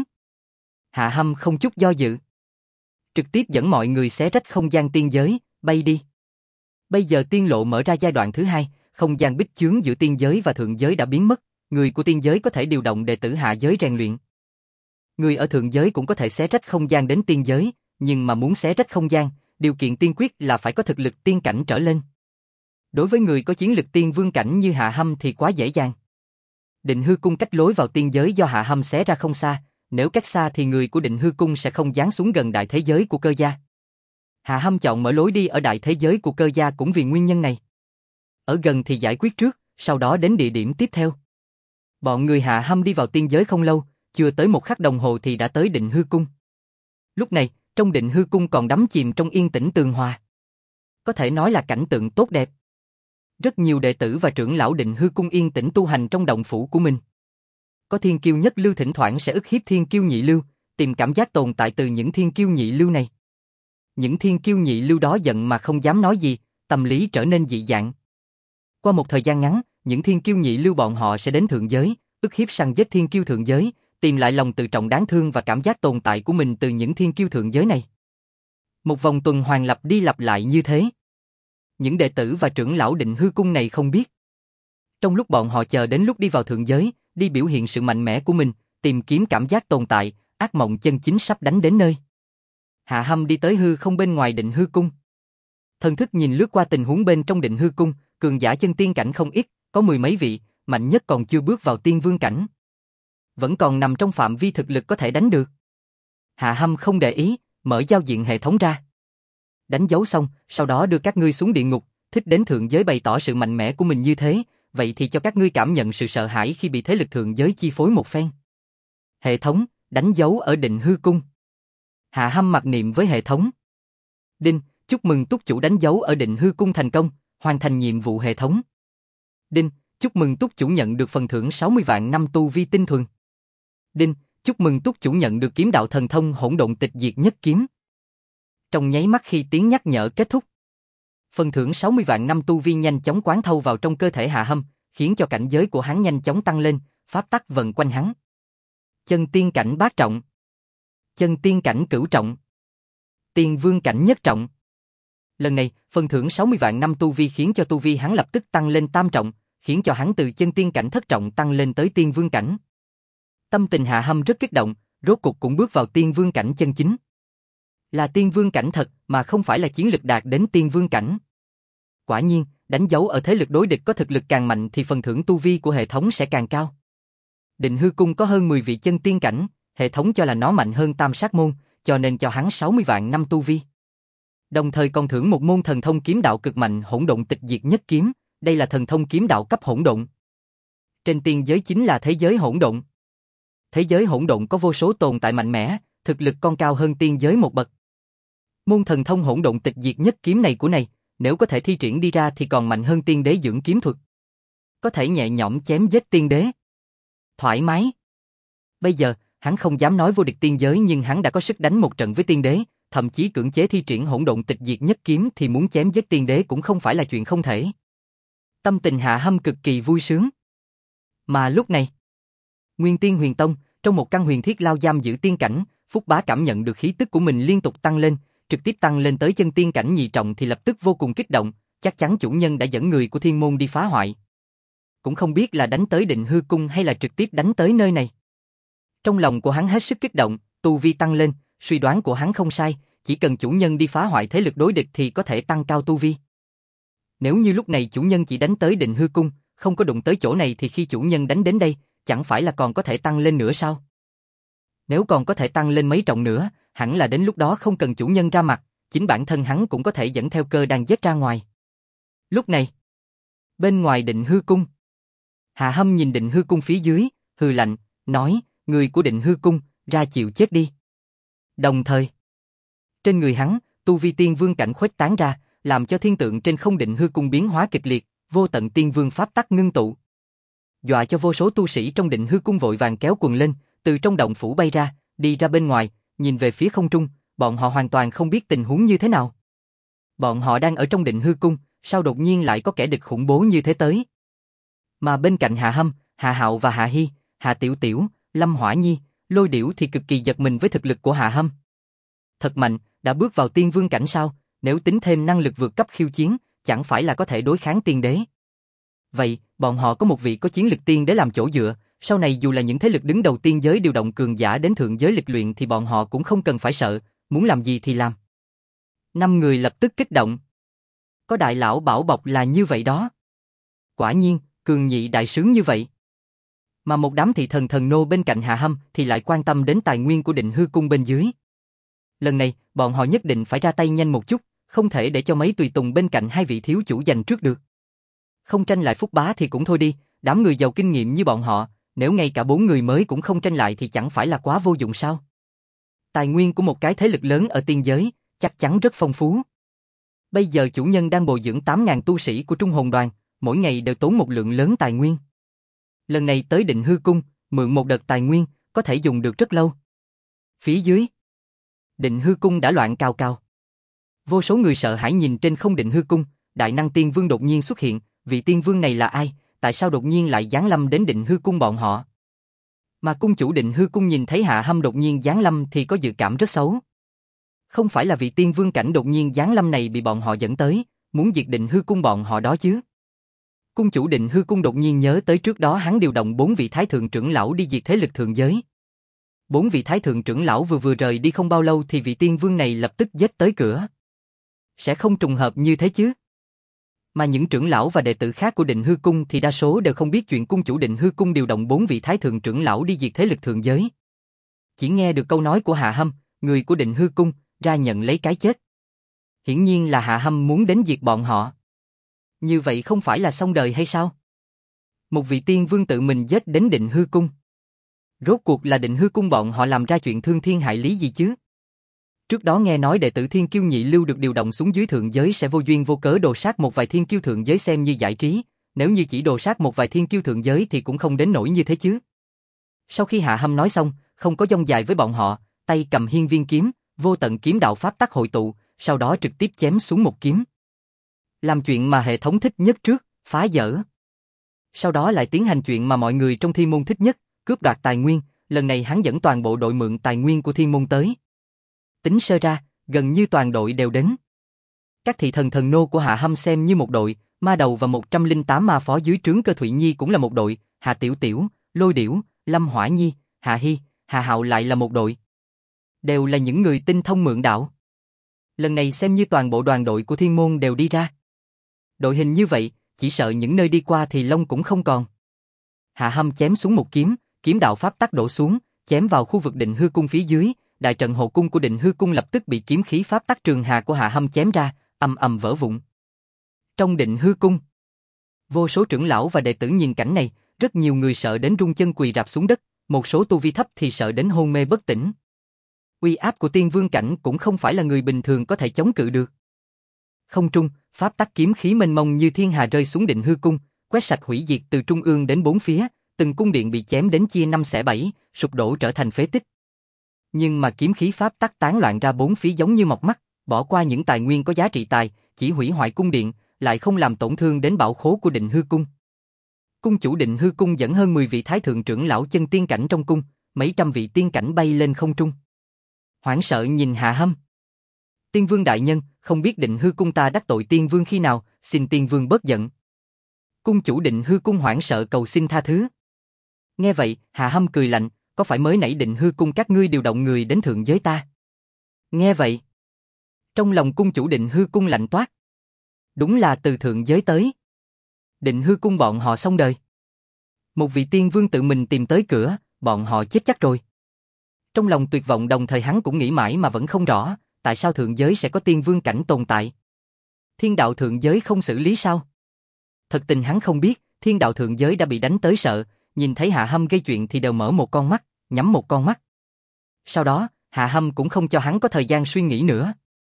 Hạ Hâm không chút do dự, trực tiếp dẫn mọi người xé rách không gian tiên giới, bay đi. Bây giờ tiên lộ mở ra giai đoạn thứ hai, không gian bích chướng giữa tiên giới và thượng giới đã biến mất, người của tiên giới có thể điều động đệ tử hạ giới rèn luyện. Người ở thượng giới cũng có thể xé rách không gian đến tiên giới, nhưng mà muốn xé rách không gian, điều kiện tiên quyết là phải có thực lực tiên cảnh trở lên. Đối với người có chiến lực tiên vương cảnh như Hạ Hâm thì quá dễ dàng. Định Hư cung cách lối vào tiên giới do Hạ Hâm xé ra không xa, nếu cách xa thì người của Định Hư Cung sẽ không giáng xuống gần đại thế giới của Cơ gia. Hạ Hâm chọn mở lối đi ở đại thế giới của Cơ gia cũng vì nguyên nhân này. Ở gần thì giải quyết trước, sau đó đến địa điểm tiếp theo. Bọn người Hạ Hâm đi vào tiên giới không lâu, chưa tới một khắc đồng hồ thì đã tới Định Hư Cung. Lúc này, trong Định Hư Cung còn đắm chìm trong yên tĩnh tường hòa. Có thể nói là cảnh tượng tốt đẹp. Rất nhiều đệ tử và trưởng lão Định Hư Cung yên tĩnh tu hành trong động phủ của mình. Có thiên kiêu nhất lưu thỉnh thoảng sẽ ức hiếp thiên kiêu nhị lưu, tìm cảm giác tồn tại từ những thiên kiêu nhị lưu này. Những thiên kiêu nhị lưu đó giận mà không dám nói gì, tâm lý trở nên dị dạng. Qua một thời gian ngắn, những thiên kiêu nhị lưu bọn họ sẽ đến thượng giới, ức hiếp săn giết thiên kiêu thượng giới, tìm lại lòng tự trọng đáng thương và cảm giác tồn tại của mình từ những thiên kiêu thượng giới này. Một vòng tuần hoàn lặp đi lặp lại như thế. Những đệ tử và trưởng lão Định Hư Cung này không biết. Trong lúc bọn họ chờ đến lúc đi vào thượng giới, đi biểu hiện sự mạnh mẽ của mình, tìm kiếm cảm giác tồn tại, ác mộng chân chính sắp đánh đến nơi. Hạ Hâm đi tới hư không bên ngoài Định Hư Cung. Thần thức nhìn lướt qua tình huống bên trong Định Hư Cung, cường giả chân tiên cảnh không ít, có mười mấy vị, mạnh nhất còn chưa bước vào tiên vương cảnh. Vẫn còn nằm trong phạm vi thực lực có thể đánh được. Hạ Hâm không để ý, mở giao diện hệ thống ra. Đánh dấu xong, sau đó đưa các ngươi xuống địa ngục, thích đến thượng giới bày tỏ sự mạnh mẽ của mình như thế, vậy thì cho các ngươi cảm nhận sự sợ hãi khi bị thế lực thượng giới chi phối một phen. Hệ thống, đánh dấu ở Định Hư Cung. Hạ Hâm mặc niệm với hệ thống. Đinh, chúc mừng túc chủ đánh dấu ở Định Hư Cung thành công, hoàn thành nhiệm vụ hệ thống. Đinh, chúc mừng túc chủ nhận được phần thưởng 60 vạn năm tu vi tinh thuần. Đinh, chúc mừng túc chủ nhận được kiếm đạo thần thông hỗn độn tịch diệt nhất kiếm. Trong nháy mắt khi tiếng nhắc nhở kết thúc, phần thưởng 60 vạn năm tu vi nhanh chóng quán thâu vào trong cơ thể Hạ Hâm, khiến cho cảnh giới của hắn nhanh chóng tăng lên, pháp tắc vần quanh hắn. Chân tiên cảnh bát trọng, chân tiên cảnh cửu trọng, tiên vương cảnh nhất trọng. Lần này, phần thưởng 60 vạn năm tu vi khiến cho tu vi hắn lập tức tăng lên tam trọng, khiến cho hắn từ chân tiên cảnh thất trọng tăng lên tới tiên vương cảnh. Tâm tình Hạ Hâm rất kích động, rốt cuộc cũng bước vào tiên vương cảnh chân chính. Là tiên vương cảnh thật mà không phải là chiến lực đạt đến tiên vương cảnh. Quả nhiên, đánh dấu ở thế lực đối địch có thực lực càng mạnh thì phần thưởng tu vi của hệ thống sẽ càng cao. Định Hư Cung có hơn 10 vị chân tiên cảnh, hệ thống cho là nó mạnh hơn Tam Sát Môn, cho nên cho hắn 60 vạn năm tu vi. Đồng thời còn thưởng một môn thần thông kiếm đạo cực mạnh hỗn độn tịch diệt nhất kiếm, đây là thần thông kiếm đạo cấp hỗn độn. Trên tiên giới chính là thế giới hỗn độn. Thế giới hỗn độn có vô số tồn tại mạnh mẽ, thực lực còn cao hơn tiên giới một bậc. Môn thần thông hỗn độn tịch diệt nhất kiếm này của này, nếu có thể thi triển đi ra thì còn mạnh hơn tiên đế dưỡng kiếm thuật. Có thể nhẹ nhõm chém giết tiên đế. Thoải mái. Bây giờ, hắn không dám nói vô địch tiên giới nhưng hắn đã có sức đánh một trận với tiên đế, thậm chí cưỡng chế thi triển hỗn độn tịch diệt nhất kiếm thì muốn chém giết tiên đế cũng không phải là chuyện không thể. Tâm tình Hạ Hâm cực kỳ vui sướng. Mà lúc này, Nguyên Tiên Huyền Tông, trong một căn huyền thiết lao giam giữ tiên cảnh, Phúc Bá cảm nhận được khí tức của mình liên tục tăng lên, trực tiếp tăng lên tới chân tiên cảnh nhị trọng thì lập tức vô cùng kích động, chắc chắn chủ nhân đã dẫn người của Thiên Môn đi phá hoại. Cũng không biết là đánh tới Định Hư Cung hay là trực tiếp đánh tới nơi này. Trong lòng của hắn hết sức kích động, tu vi tăng lên, suy đoán của hắn không sai, chỉ cần chủ nhân đi phá hoại thế lực đối địch thì có thể tăng cao tu vi. Nếu như lúc này chủ nhân chỉ đánh tới Định Hư Cung, không có đụng tới chỗ này thì khi chủ nhân đánh đến đây, chẳng phải là còn có thể tăng lên nữa sao? Nếu còn có thể tăng lên mấy trọng nữa, hẳn là đến lúc đó không cần chủ nhân ra mặt, chính bản thân hắn cũng có thể dẫn theo cơ đang giết ra ngoài. Lúc này, bên ngoài Định Hư Cung, Hạ Hâm nhìn Định Hư Cung phía dưới, hừ lạnh, nói, người của Định Hư Cung, ra chịu chết đi. Đồng thời, trên người hắn, tu vi tiên vương cảnh khuếch tán ra, làm cho thiên tượng trên không Định Hư Cung biến hóa kịch liệt, vô tận tiên vương pháp tắc ngưng tụ. Dọa cho vô số tu sĩ trong Định Hư Cung vội vàng kéo quần lên, từ trong động phủ bay ra, đi ra bên ngoài, nhìn về phía không trung, bọn họ hoàn toàn không biết tình huống như thế nào. Bọn họ đang ở trong Định Hư Cung, sao đột nhiên lại có kẻ địch khủng bố như thế tới? Mà bên cạnh Hạ Hâm, Hạ Hạo và Hạ Hi, Hạ Tiểu Tiểu, Lâm Hỏa Nhi, Lôi Điểu thì cực kỳ giật mình với thực lực của Hạ Hâm. Thật mạnh, đã bước vào tiên vương cảnh sao, nếu tính thêm năng lực vượt cấp khiêu chiến, chẳng phải là có thể đối kháng tiên đế. Vậy, bọn họ có một vị có chiến lực tiên đế làm chỗ dựa, sau này dù là những thế lực đứng đầu tiên giới điều động cường giả đến thượng giới lịch luyện thì bọn họ cũng không cần phải sợ, muốn làm gì thì làm. 5 người lập tức kích động. Có đại lão bảo bọc là như vậy đó. Quả nhiên, cường nhị đại sướng như vậy. Mà một đám thị thần thần nô bên cạnh Hạ Hâm thì lại quan tâm đến tài nguyên của Định Hư Cung bên dưới. Lần này, bọn họ nhất định phải ra tay nhanh một chút, không thể để cho mấy tùy tùng bên cạnh hai vị thiếu chủ giành trước được. Không tranh lại phúc bá thì cũng thôi đi, đám người giàu kinh nghiệm như bọn họ, nếu ngay cả 4 người mới cũng không tranh lại thì chẳng phải là quá vô dụng sao? Tài nguyên của một cái thế lực lớn ở tiên giới, chắc chắn rất phong phú. Bây giờ chủ nhân đang bồi dưỡng 8.000 tu sĩ của Trung Hồn Đoàn, mỗi ngày đều tốn một lượng lớn tài nguyên. Lần này tới Định Hư Cung, mượn một đợt tài nguyên, có thể dùng được rất lâu. Phía dưới, Định Hư Cung đã loạn cào cào. Vô số người sợ hãi nhìn trên không Định Hư Cung, Đại Năng Tiên Vương đột nhiên xuất hiện, vị tiên vương này là ai, tại sao đột nhiên lại giáng lâm đến Định Hư Cung bọn họ? Mà cung chủ Định Hư Cung nhìn thấy Hạ Hâm đột nhiên giáng lâm thì có dự cảm rất xấu. Không phải là vị tiên vương cảnh đột nhiên giáng lâm này bị bọn họ dẫn tới, muốn diệt Định Hư Cung bọn họ đó chứ. Cung chủ Định Hư Cung đột nhiên nhớ tới trước đó hắn điều động 4 vị thái thượng trưởng lão đi diệt thế lực thượng giới. 4 vị thái thượng trưởng lão vừa rời đi không bao lâu thì vị tiên vương này lập tức giết tới cửa. Sẽ không trùng hợp như thế chứ? Mà những trưởng lão và đệ tử khác của Định Hư Cung thì đa số đều không biết chuyện cung chủ Định Hư Cung điều động 4 vị thái thượng trưởng lão đi diệt thế lực thượng giới. Chỉ nghe được câu nói của Hạ Hâm, người của Định Hư Cung, ra nhận lấy cái chết. Hiển nhiên là Hạ Hâm muốn đến diệt bọn họ. Như vậy không phải là xong đời hay sao? Một vị tiên vương tự mình giết đến Định Hư Cung. Rốt cuộc là Định Hư Cung bọn họ làm ra chuyện thương thiên hại lý gì chứ? Trước đó nghe nói đệ tử Thiên Kiêu Nhị Lưu được điều động xuống dưới thượng giới sẽ vô duyên vô cớ đồ sát một vài thiên kiêu thượng giới xem như giải trí, nếu như chỉ đồ sát một vài thiên kiêu thượng giới thì cũng không đến nỗi như thế chứ. Sau khi Hạ Hâm nói xong, không có dông dài với bọn họ, tay cầm hiên viên kiếm, vô tận kiếm đạo pháp tắc hội tụ, sau đó trực tiếp chém xuống một kiếm. Làm chuyện mà hệ thống thích nhất trước, phá dỡ. Sau đó lại tiến hành chuyện mà mọi người trong thiên môn thích nhất, cướp đoạt tài nguyên, lần này hắn dẫn toàn bộ đội mượn tài nguyên của thiên môn tới. Tính sơ ra, gần như toàn đội đều đến. Các thị thần thần nô của Hạ Hâm xem như một đội, ma đầu và 108 ma phó dưới trướng Cơ Thụy Nhi cũng là một đội, Hạ Tiểu Tiểu, Lôi Điểu, Lâm Hỏa Nhi, Hạ Hy, Hạ Hạo lại là một đội. Đều là những người tinh thông mượn đạo. Lần này xem như toàn bộ đoàn đội của thiên môn đều đi ra. Đội hình như vậy, chỉ sợ những nơi đi qua thì lông cũng không còn. Hạ Hâm chém xuống một kiếm, kiếm đạo pháp tắc đổ xuống, chém vào khu vực Định Hư Cung phía dưới, đại trận hộ cung của Định Hư Cung lập tức bị kiếm khí pháp tắc trường hà của Hạ Hâm chém ra, ầm ầm vỡ vụn. Trong Định Hư Cung, vô số trưởng lão và đệ tử nhìn cảnh này, rất nhiều người sợ đến run chân quỳ rạp xuống đất, một số tu vi thấp thì sợ đến hôn mê bất tỉnh. Uy áp của tiên vương cảnh cũng không phải là người bình thường có thể chống cự được. Không trung, pháp tắc kiếm khí mênh mông như thiên hà rơi xuống Định Hư Cung, quét sạch hủy diệt từ trung ương đến bốn phía, từng cung điện bị chém đến chia 5 xẻ 7, sụp đổ trở thành phế tích. Nhưng mà kiếm khí pháp tắc tán loạn ra bốn phía giống như mọc mắt, bỏ qua những tài nguyên có giá trị tài, chỉ hủy hoại cung điện, lại không làm tổn thương đến bảo khố của Định Hư Cung. Cung chủ Định Hư Cung dẫn hơn 10 vị thái thượng trưởng lão chân tiên cảnh trong cung, mấy trăm vị tiên cảnh bay lên không trung. Hoảng sợ nhìn Hạ Hâm. Tiên vương đại nhân, không biết Định Hư Cung ta đắc tội tiên vương khi nào, xin tiên vương bớt giận. Cung chủ Định Hư Cung hoảng sợ cầu xin tha thứ. Nghe vậy, Hạ Hâm cười lạnh, có phải mới nãy Định Hư Cung các ngươi điều động người đến thượng giới ta? Nghe vậy, trong lòng cung chủ Định Hư Cung lạnh toát. Đúng là từ thượng giới tới. Định Hư Cung bọn họ xong đời. Một vị tiên vương tự mình tìm tới cửa, bọn họ chết chắc rồi. Trong lòng tuyệt vọng đồng thời hắn cũng nghĩ mãi mà vẫn không rõ, tại sao thượng giới sẽ có tiên vương cảnh tồn tại. Thiên đạo thượng giới không xử lý sao? Thật tình hắn không biết, thiên đạo thượng giới đã bị đánh tới sợ, nhìn thấy Hạ Hâm gây chuyện thì đều mở một con mắt, nhắm một con mắt. Sau đó, Hạ Hâm cũng không cho hắn có thời gian suy nghĩ nữa.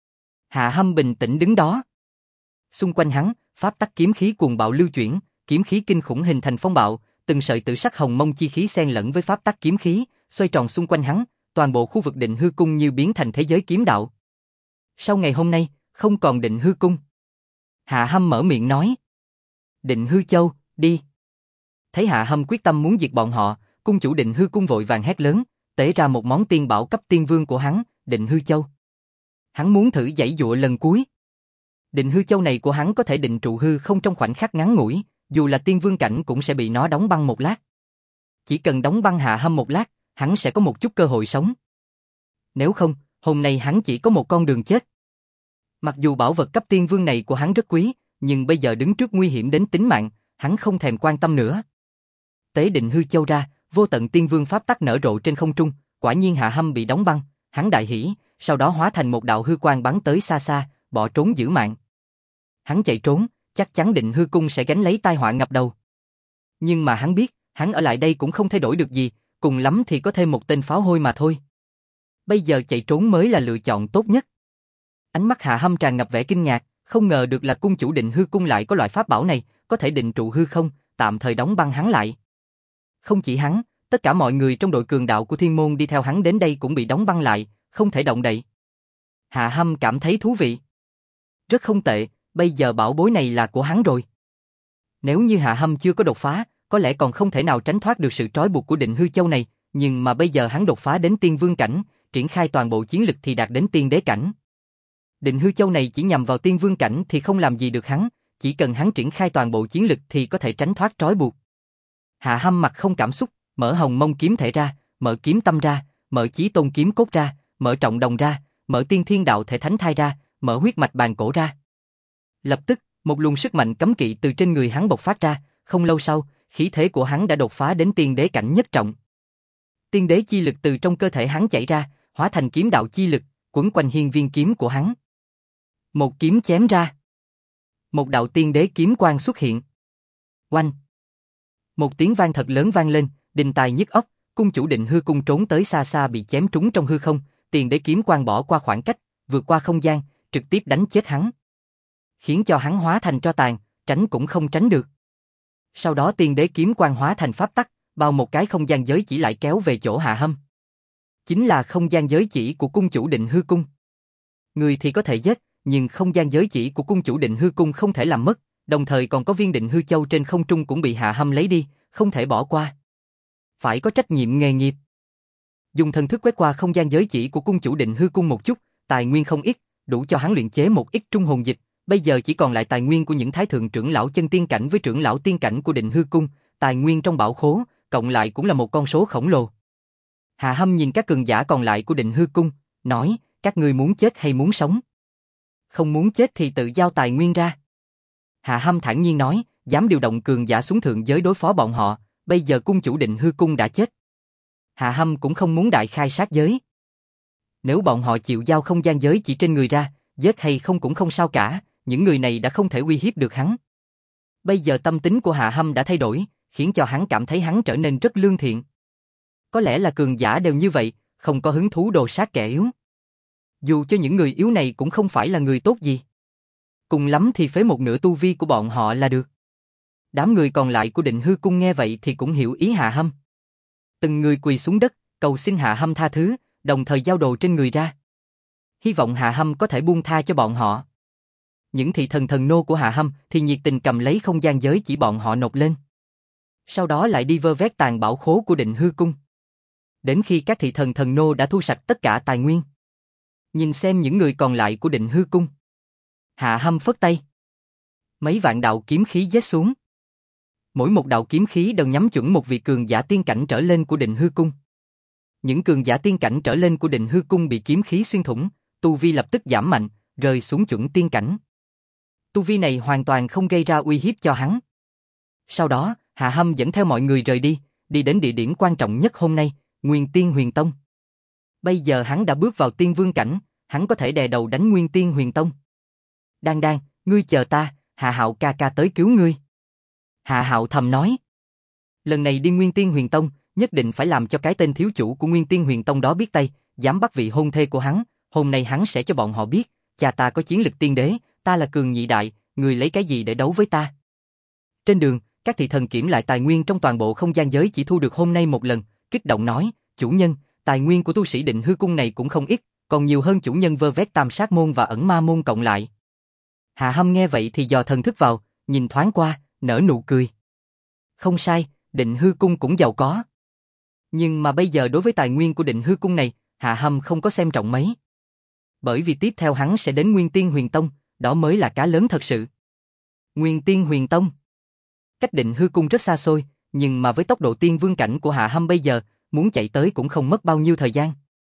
Hạ Hâm bình tĩnh đứng đó. Xung quanh hắn, pháp tắc kiếm khí cuồng bạo lưu chuyển, kiếm khí kinh khủng hình thành phong bạo, từng sợi tử sắc hồng mông chi khí xen lẫn với pháp tắc kiếm khí, xoay tròn xung quanh hắn, toàn bộ khu vực Định Hư Cung như biến thành thế giới kiếm đạo. Sau ngày hôm nay, không còn Định Hư Cung. Hạ Hâm mở miệng nói. Định Hư Châu, đi. Thấy Hạ Hâm quyết tâm muốn diệt bọn họ, cung chủ Định Hư Cung vội vàng hét lớn, tế ra một món tiên bảo cấp tiên vương của hắn, Định Hư Châu. Hắn muốn thử giãy giụa lần cuối. Định Hư Châu này của hắn có thể định trụ hư không trong khoảnh khắc ngắn ngủi, dù là tiên vương cảnh cũng sẽ bị nó đóng băng một lát. Chỉ cần đóng băng Hạ Hâm một lát, hắn sẽ có một chút cơ hội sống. Nếu không, hôm nay hắn chỉ có một con đường chết. Mặc dù bảo vật cấp tiên vương này của hắn rất quý, nhưng bây giờ đứng trước nguy hiểm đến tính mạng, hắn không thèm quan tâm nữa. tế định hư châu ra, vô tận tiên vương pháp tắc nở rộ trên không trung, quả nhiên Hạ Hâm bị đóng băng, hắn đại hỉ, sau đó hóa thành một đạo hư quang bắn tới xa xa, bỏ trốn giữ mạng. Hắn chạy trốn, chắc chắn định hư cung sẽ gánh lấy tai họa ngập đầu. Nhưng mà hắn biết, hắn ở lại đây cũng không thay đổi được gì, cùng lắm thì có thêm một tên pháo hôi mà thôi. Bây giờ chạy trốn mới là lựa chọn tốt nhất. Ánh mắt Hạ Hâm tràn ngập vẻ kinh ngạc, không ngờ được là cung chủ định hư cung lại có loại pháp bảo này, có thể định trụ hư không, tạm thời đóng băng hắn lại. Không chỉ hắn, tất cả mọi người trong đội cường đạo của Thiên Môn đi theo hắn đến đây cũng bị đóng băng lại, không thể động đậy. Hạ Hâm cảm thấy thú vị. Rất không tệ, bây giờ bảo bối này là của hắn rồi. Nếu như Hạ Hâm chưa có đột phá, có lẽ còn không thể nào tránh thoát được sự trói buộc của định hư châu này, nhưng mà bây giờ hắn đột phá đến tiên vương cảnh, triển khai toàn bộ chiến lực thì đạt đến tiên đế cảnh. Định hư châu này chỉ nhằm vào tiên vương cảnh thì không làm gì được hắn, chỉ cần hắn triển khai toàn bộ chiến lực thì có thể tránh thoát trói buộc. Hạ Hâm mặt không cảm xúc, mở hồng mông kiếm thể ra, mở kiếm tâm ra, mở chí tôn kiếm cốt ra, mở trọng đồng ra, mở tiên thiên đạo thể thánh thai ra, mở huyết mạch bàn cổ ra. Lập tức, một luồng sức mạnh cấm kỵ từ trên người hắn bộc phát ra, không lâu sau, khí thế của hắn đã đột phá đến tiên đế cảnh nhất trọng. Tiên đế chi lực từ trong cơ thể hắn chảy ra, hóa thành kiếm đạo chi lực, quấn quanh hiên viên kiếm của hắn. Một kiếm chém ra. Một đạo tiên đế kiếm quang xuất hiện. Oanh! Một tiếng vang thật lớn vang lên, đinh tai nhức óc, cung chủ định hư cung trốn tới xa xa bị chém trúng trong hư không, tiên đế kiếm quang bỏ qua khoảng cách, vượt qua không gian, trực tiếp đánh chết hắn. Khiến cho hắn hóa thành tro tàn, tránh cũng không tránh được. Sau đó tiên đế kiếm quang hóa thành pháp tắc, bao một cái không gian giới chỉ lại kéo về chỗ Hạ Hâm. Chính là không gian giới chỉ của cung chủ định hư cung. Người thì có thể giết, nhưng không gian giới chỉ của cung chủ định hư cung không thể làm mất, đồng thời còn có viên định hư châu trên không trung cũng bị Hạ Hâm lấy đi, không thể bỏ qua. Phải có trách nhiệm nghề nghiệp. Dùng thần thức quét qua không gian giới chỉ của cung chủ định hư cung một chút, tài nguyên không ít, đủ cho hắn luyện chế một ít trung hồn dịch, bây giờ chỉ còn lại tài nguyên của những thái thượng trưởng lão chân tiên cảnh với trưởng lão tiên cảnh của định hư cung, tài nguyên trong bảo khố, cộng lại cũng là một con số khổng lồ. Hạ Hâm nhìn các cường giả còn lại của định hư cung, nói, các ngươi muốn chết hay muốn sống? Không muốn chết thì tự giao tài nguyên ra. Hạ Hâm thản nhiên nói, dám điều động cường giả xuống thượng giới đối phó bọn họ, bây giờ cung chủ định hư cung đã chết. Hạ Hâm cũng không muốn đại khai sát giới. Nếu bọn họ chịu giao không gian giới chỉ trên người ra, giết hay không cũng không sao cả, những người này đã không thể uy hiếp được hắn. Bây giờ tâm tính của Hạ Hâm đã thay đổi, khiến cho hắn cảm thấy hắn trở nên rất lương thiện. Có lẽ là cường giả đều như vậy, không có hứng thú đồ sát kẻ yếu. Dù cho những người yếu này cũng không phải là người tốt gì. Cùng lắm thì phế một nửa tu vi của bọn họ là được. Đám người còn lại của định hư cung nghe vậy thì cũng hiểu ý Hạ Hâm. Từng người quỳ xuống đất, cầu xin Hạ Hâm tha thứ, đồng thời giao đồ trên người ra. Hy vọng Hạ Hâm có thể buông tha cho bọn họ. Những thị thần thần nô của Hạ Hâm thì nhiệt tình cầm lấy không gian giới chỉ bọn họ nộp lên. Sau đó lại đi vơ vét tàn bảo khố của định hư cung. Đến khi các thị thần thần nô đã thu sạch tất cả tài nguyên. Nhìn xem những người còn lại của định hư cung. Hạ Hâm phất tay. Mấy vạn đạo kiếm khí giết xuống. Mỗi một đạo kiếm khí đều nhắm chuẩn một vị cường giả tiên cảnh trở lên của định hư cung. Những cường giả tiên cảnh trở lên của định hư cung bị kiếm khí xuyên thủng, tu vi lập tức giảm mạnh, rơi xuống chuẩn tiên cảnh. Tu vi này hoàn toàn không gây ra uy hiếp cho hắn. Sau đó, Hạ Hâm dẫn theo mọi người rời đi, đi đến địa điểm quan trọng nhất hôm nay, Nguyên Tiên Huyền Tông. Bây giờ hắn đã bước vào tiên vương cảnh, hắn có thể đè đầu đánh Nguyên Tiên Huyền Tông. Đan Đan, ngươi chờ ta, Hạ Hạo ca ca tới cứu ngươi. Hạ Hạo thầm nói. Lần này đi Nguyên Tiên Huyền Tông, nhất định phải làm cho cái tên thiếu chủ của Nguyên Tiên Huyền Tông đó biết tay, dám bắt vị hôn thê của hắn, hôm nay hắn sẽ cho bọn họ biết, cha ta có chiến lực tiên đế, ta là cường nhị đại, người lấy cái gì để đấu với ta. Trên đường, các thị thần kiểm lại tài nguyên trong toàn bộ không gian giới chỉ thu được hôm nay một lần, kích động nói, chủ nhân, tài nguyên của tu sĩ định hư cung này cũng không ít, còn nhiều hơn chủ nhân vơ vét tam sát môn và ẩn ma môn cộng lại. Hạ Hâm nghe vậy thì dò thần thức vào, nhìn thoáng qua, nở nụ cười. Không sai, định hư cung cũng giàu có. Nhưng mà bây giờ đối với tài nguyên của định hư cung này, Hạ Hâm không có xem trọng mấy. Bởi vì tiếp theo hắn sẽ đến Nguyên Tiên Huyền Tông, đó mới là cá lớn thật sự. Nguyên Tiên Huyền Tông. Cách định hư cung rất xa xôi, nhưng mà với tốc độ tiên vương cảnh của Hạ Hâm bây giờ, muốn chạy tới cũng không mất bao nhiêu thời gian.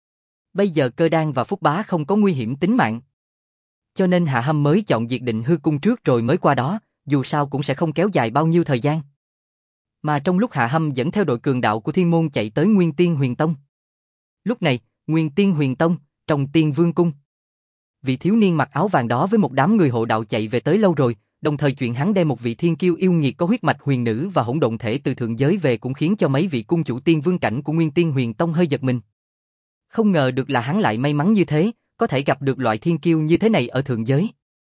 Bây giờ Cơ Đan và Phúc Bá không có nguy hiểm tính mạng. Cho nên Hạ Hâm mới chọn diệt định hư cung trước rồi mới qua đó, dù sao cũng sẽ không kéo dài bao nhiêu thời gian. Mà trong lúc Hạ Hâm dẫn theo đội cường đạo của Thiên Môn chạy tới Nguyên Tiên Huyền Tông. Lúc này, Nguyên Tiên Huyền Tông, trong Tiên Vương Cung. Vị thiếu niên mặc áo vàng đó với một đám người hộ đạo chạy về tới lâu rồi, đồng thời chuyện hắn đem một vị thiên kiêu yêu nghiệt có huyết mạch huyền nữ và hỗn độn thể từ thượng giới về cũng khiến cho mấy vị cung chủ tiên vương cảnh của Nguyên Tiên Huyền Tông hơi giật mình. Không ngờ được là hắn lại may mắn như thế, có thể gặp được loại thiên kiêu như thế này ở thượng giới.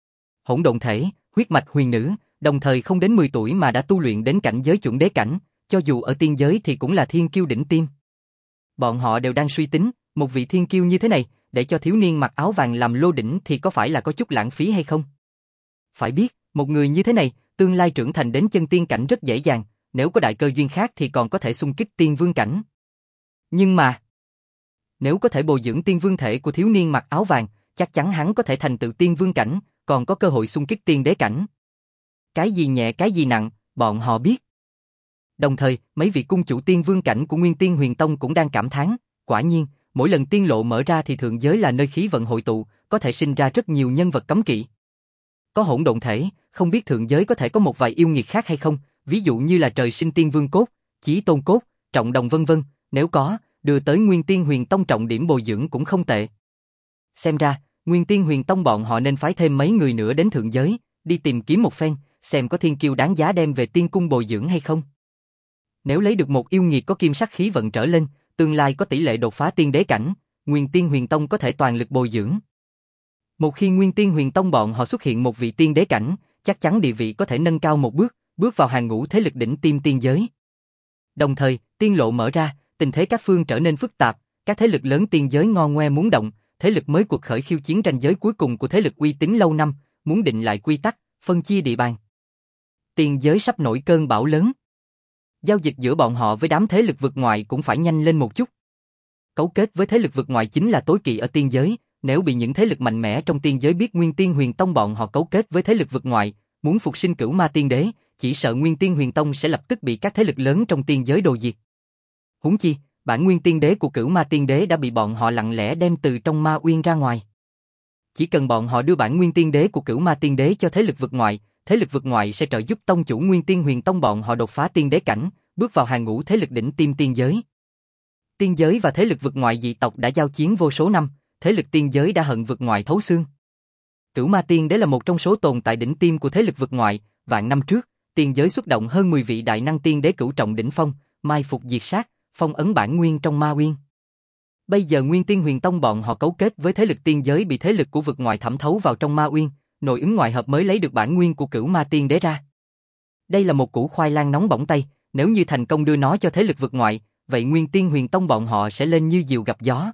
Hỗn độn thể, huyết mạch huyền nữ, đồng thời không đến 10 tuổi mà đã tu luyện đến cảnh giới chuẩn đế cảnh, cho dù ở tiên giới thì cũng là thiên kiêu đỉnh tiêm. Bọn họ đều đang suy tính, một vị thiên kiêu như thế này, để cho thiếu niên mặc áo vàng làm lô đỉnh thì có phải là có chút lãng phí hay không? Phải biết, một người như thế này, tương lai trưởng thành đến chân tiên cảnh rất dễ dàng, nếu có đại cơ duyên khác thì còn có thể xung kích tiên vương cảnh. Nhưng mà, nếu có thể bồi dưỡng tiên vương thể của thiếu niên mặc áo vàng, chắc chắn hắn có thể thành tựu tiên vương cảnh, còn có cơ hội xung kích tiên đế cảnh. Cái gì nhẹ cái gì nặng, bọn họ biết. Đồng thời, mấy vị cung chủ tiên vương cảnh của Nguyên Tiên Huyền Tông cũng đang cảm thán, quả nhiên, mỗi lần tiên lộ mở ra thì thượng giới là nơi khí vận hội tụ, có thể sinh ra rất nhiều nhân vật cấm kỵ. Có hỗn độn thể, không biết thượng giới có thể có một vài yêu nghiệt khác hay không, ví dụ như là trời sinh tiên vương cốt, chí tôn cốt, trọng đồng vân vân, nếu có, đưa tới Nguyên Tiên Huyền Tông trọng điểm bồi dưỡng cũng không tệ. Xem ra, Nguyên Tiên Huyền Tông bọn họ nên phái thêm mấy người nữa đến thượng giới, đi tìm kiếm một phen, xem có thiên kiêu đáng giá đem về tiên cung bồi dưỡng hay không. Nếu lấy được một yêu nghiệt có kim sắc khí vận trở lên, tương lai có tỷ lệ đột phá tiên đế cảnh, Nguyên Tiên Huyền Tông có thể toàn lực bồi dưỡng. Một khi Nguyên Tiên Huyền Tông bọn họ xuất hiện một vị tiên đế cảnh, chắc chắn địa vị có thể nâng cao một bước, bước vào hàng ngũ thế lực đỉnh tiêm tiên giới. Đồng thời, tiên lộ mở ra, tình thế các phương trở nên phức tạp, các thế lực lớn tiên giới ngo ngoe muốn động, thế lực mới cuộc khởi khiêu chiến ranh giới cuối cùng của thế lực uy tín lâu năm, muốn định lại quy tắc, phân chia địa bàn. Tiên giới sắp nổi cơn bão lớn. Giao dịch giữa bọn họ với đám thế lực vực ngoại cũng phải nhanh lên một chút. Cấu kết với thế lực vực ngoại chính là tối kỵ ở tiên giới, nếu bị những thế lực mạnh mẽ trong tiên giới biết Nguyên Tiên Huyền Tông bọn họ cấu kết với thế lực vực ngoại, muốn phục sinh Cửu Ma Tiên Đế, chỉ sợ Nguyên Tiên Huyền Tông sẽ lập tức bị các thế lực lớn trong tiên giới đồ diệt. Huống chi, bản nguyên tiên đế của Cửu Ma Tiên Đế đã bị bọn họ lặng lẽ đem từ trong ma uyên ra ngoài. Chỉ cần bọn họ đưa bản nguyên tiên đế của Cửu Ma Tiên Đế cho thế lực vực ngoại, thế lực vực ngoại sẽ trợ giúp tông chủ Nguyên Tiên Huyền Tông bọn họ đột phá tiên đế cảnh, bước vào hàng ngũ thế lực đỉnh tiêm tiên giới. Tiên giới và thế lực vực ngoại dị tộc đã giao chiến vô số năm, thế lực tiên giới đã hận vực ngoại thấu xương. Cửu Ma Tiên Đế là một trong số tồn tại đỉnh tiêm của thế lực vực ngoại, vạn năm trước, tiên giới xuất động hơn 10 vị đại năng tiên đế cửu trọng đỉnh phong, mai phục diệt sát, phong ấn bản nguyên trong ma uyên. Bây giờ Nguyên Tiên Huyền Tông bọn họ cấu kết với thế lực tiên giới bị thế lực của vực ngoại thẩm thấu vào trong ma uyên, nội ứng ngoại hợp mới lấy được bản nguyên của Cửu Ma Tiên Đế ra. Đây là một củ khoai lang nóng bỏng tay, nếu như thành công đưa nó cho thế lực vực ngoại, vậy Nguyên Tiên Huyền Tông bọn họ sẽ lên như diều gặp gió.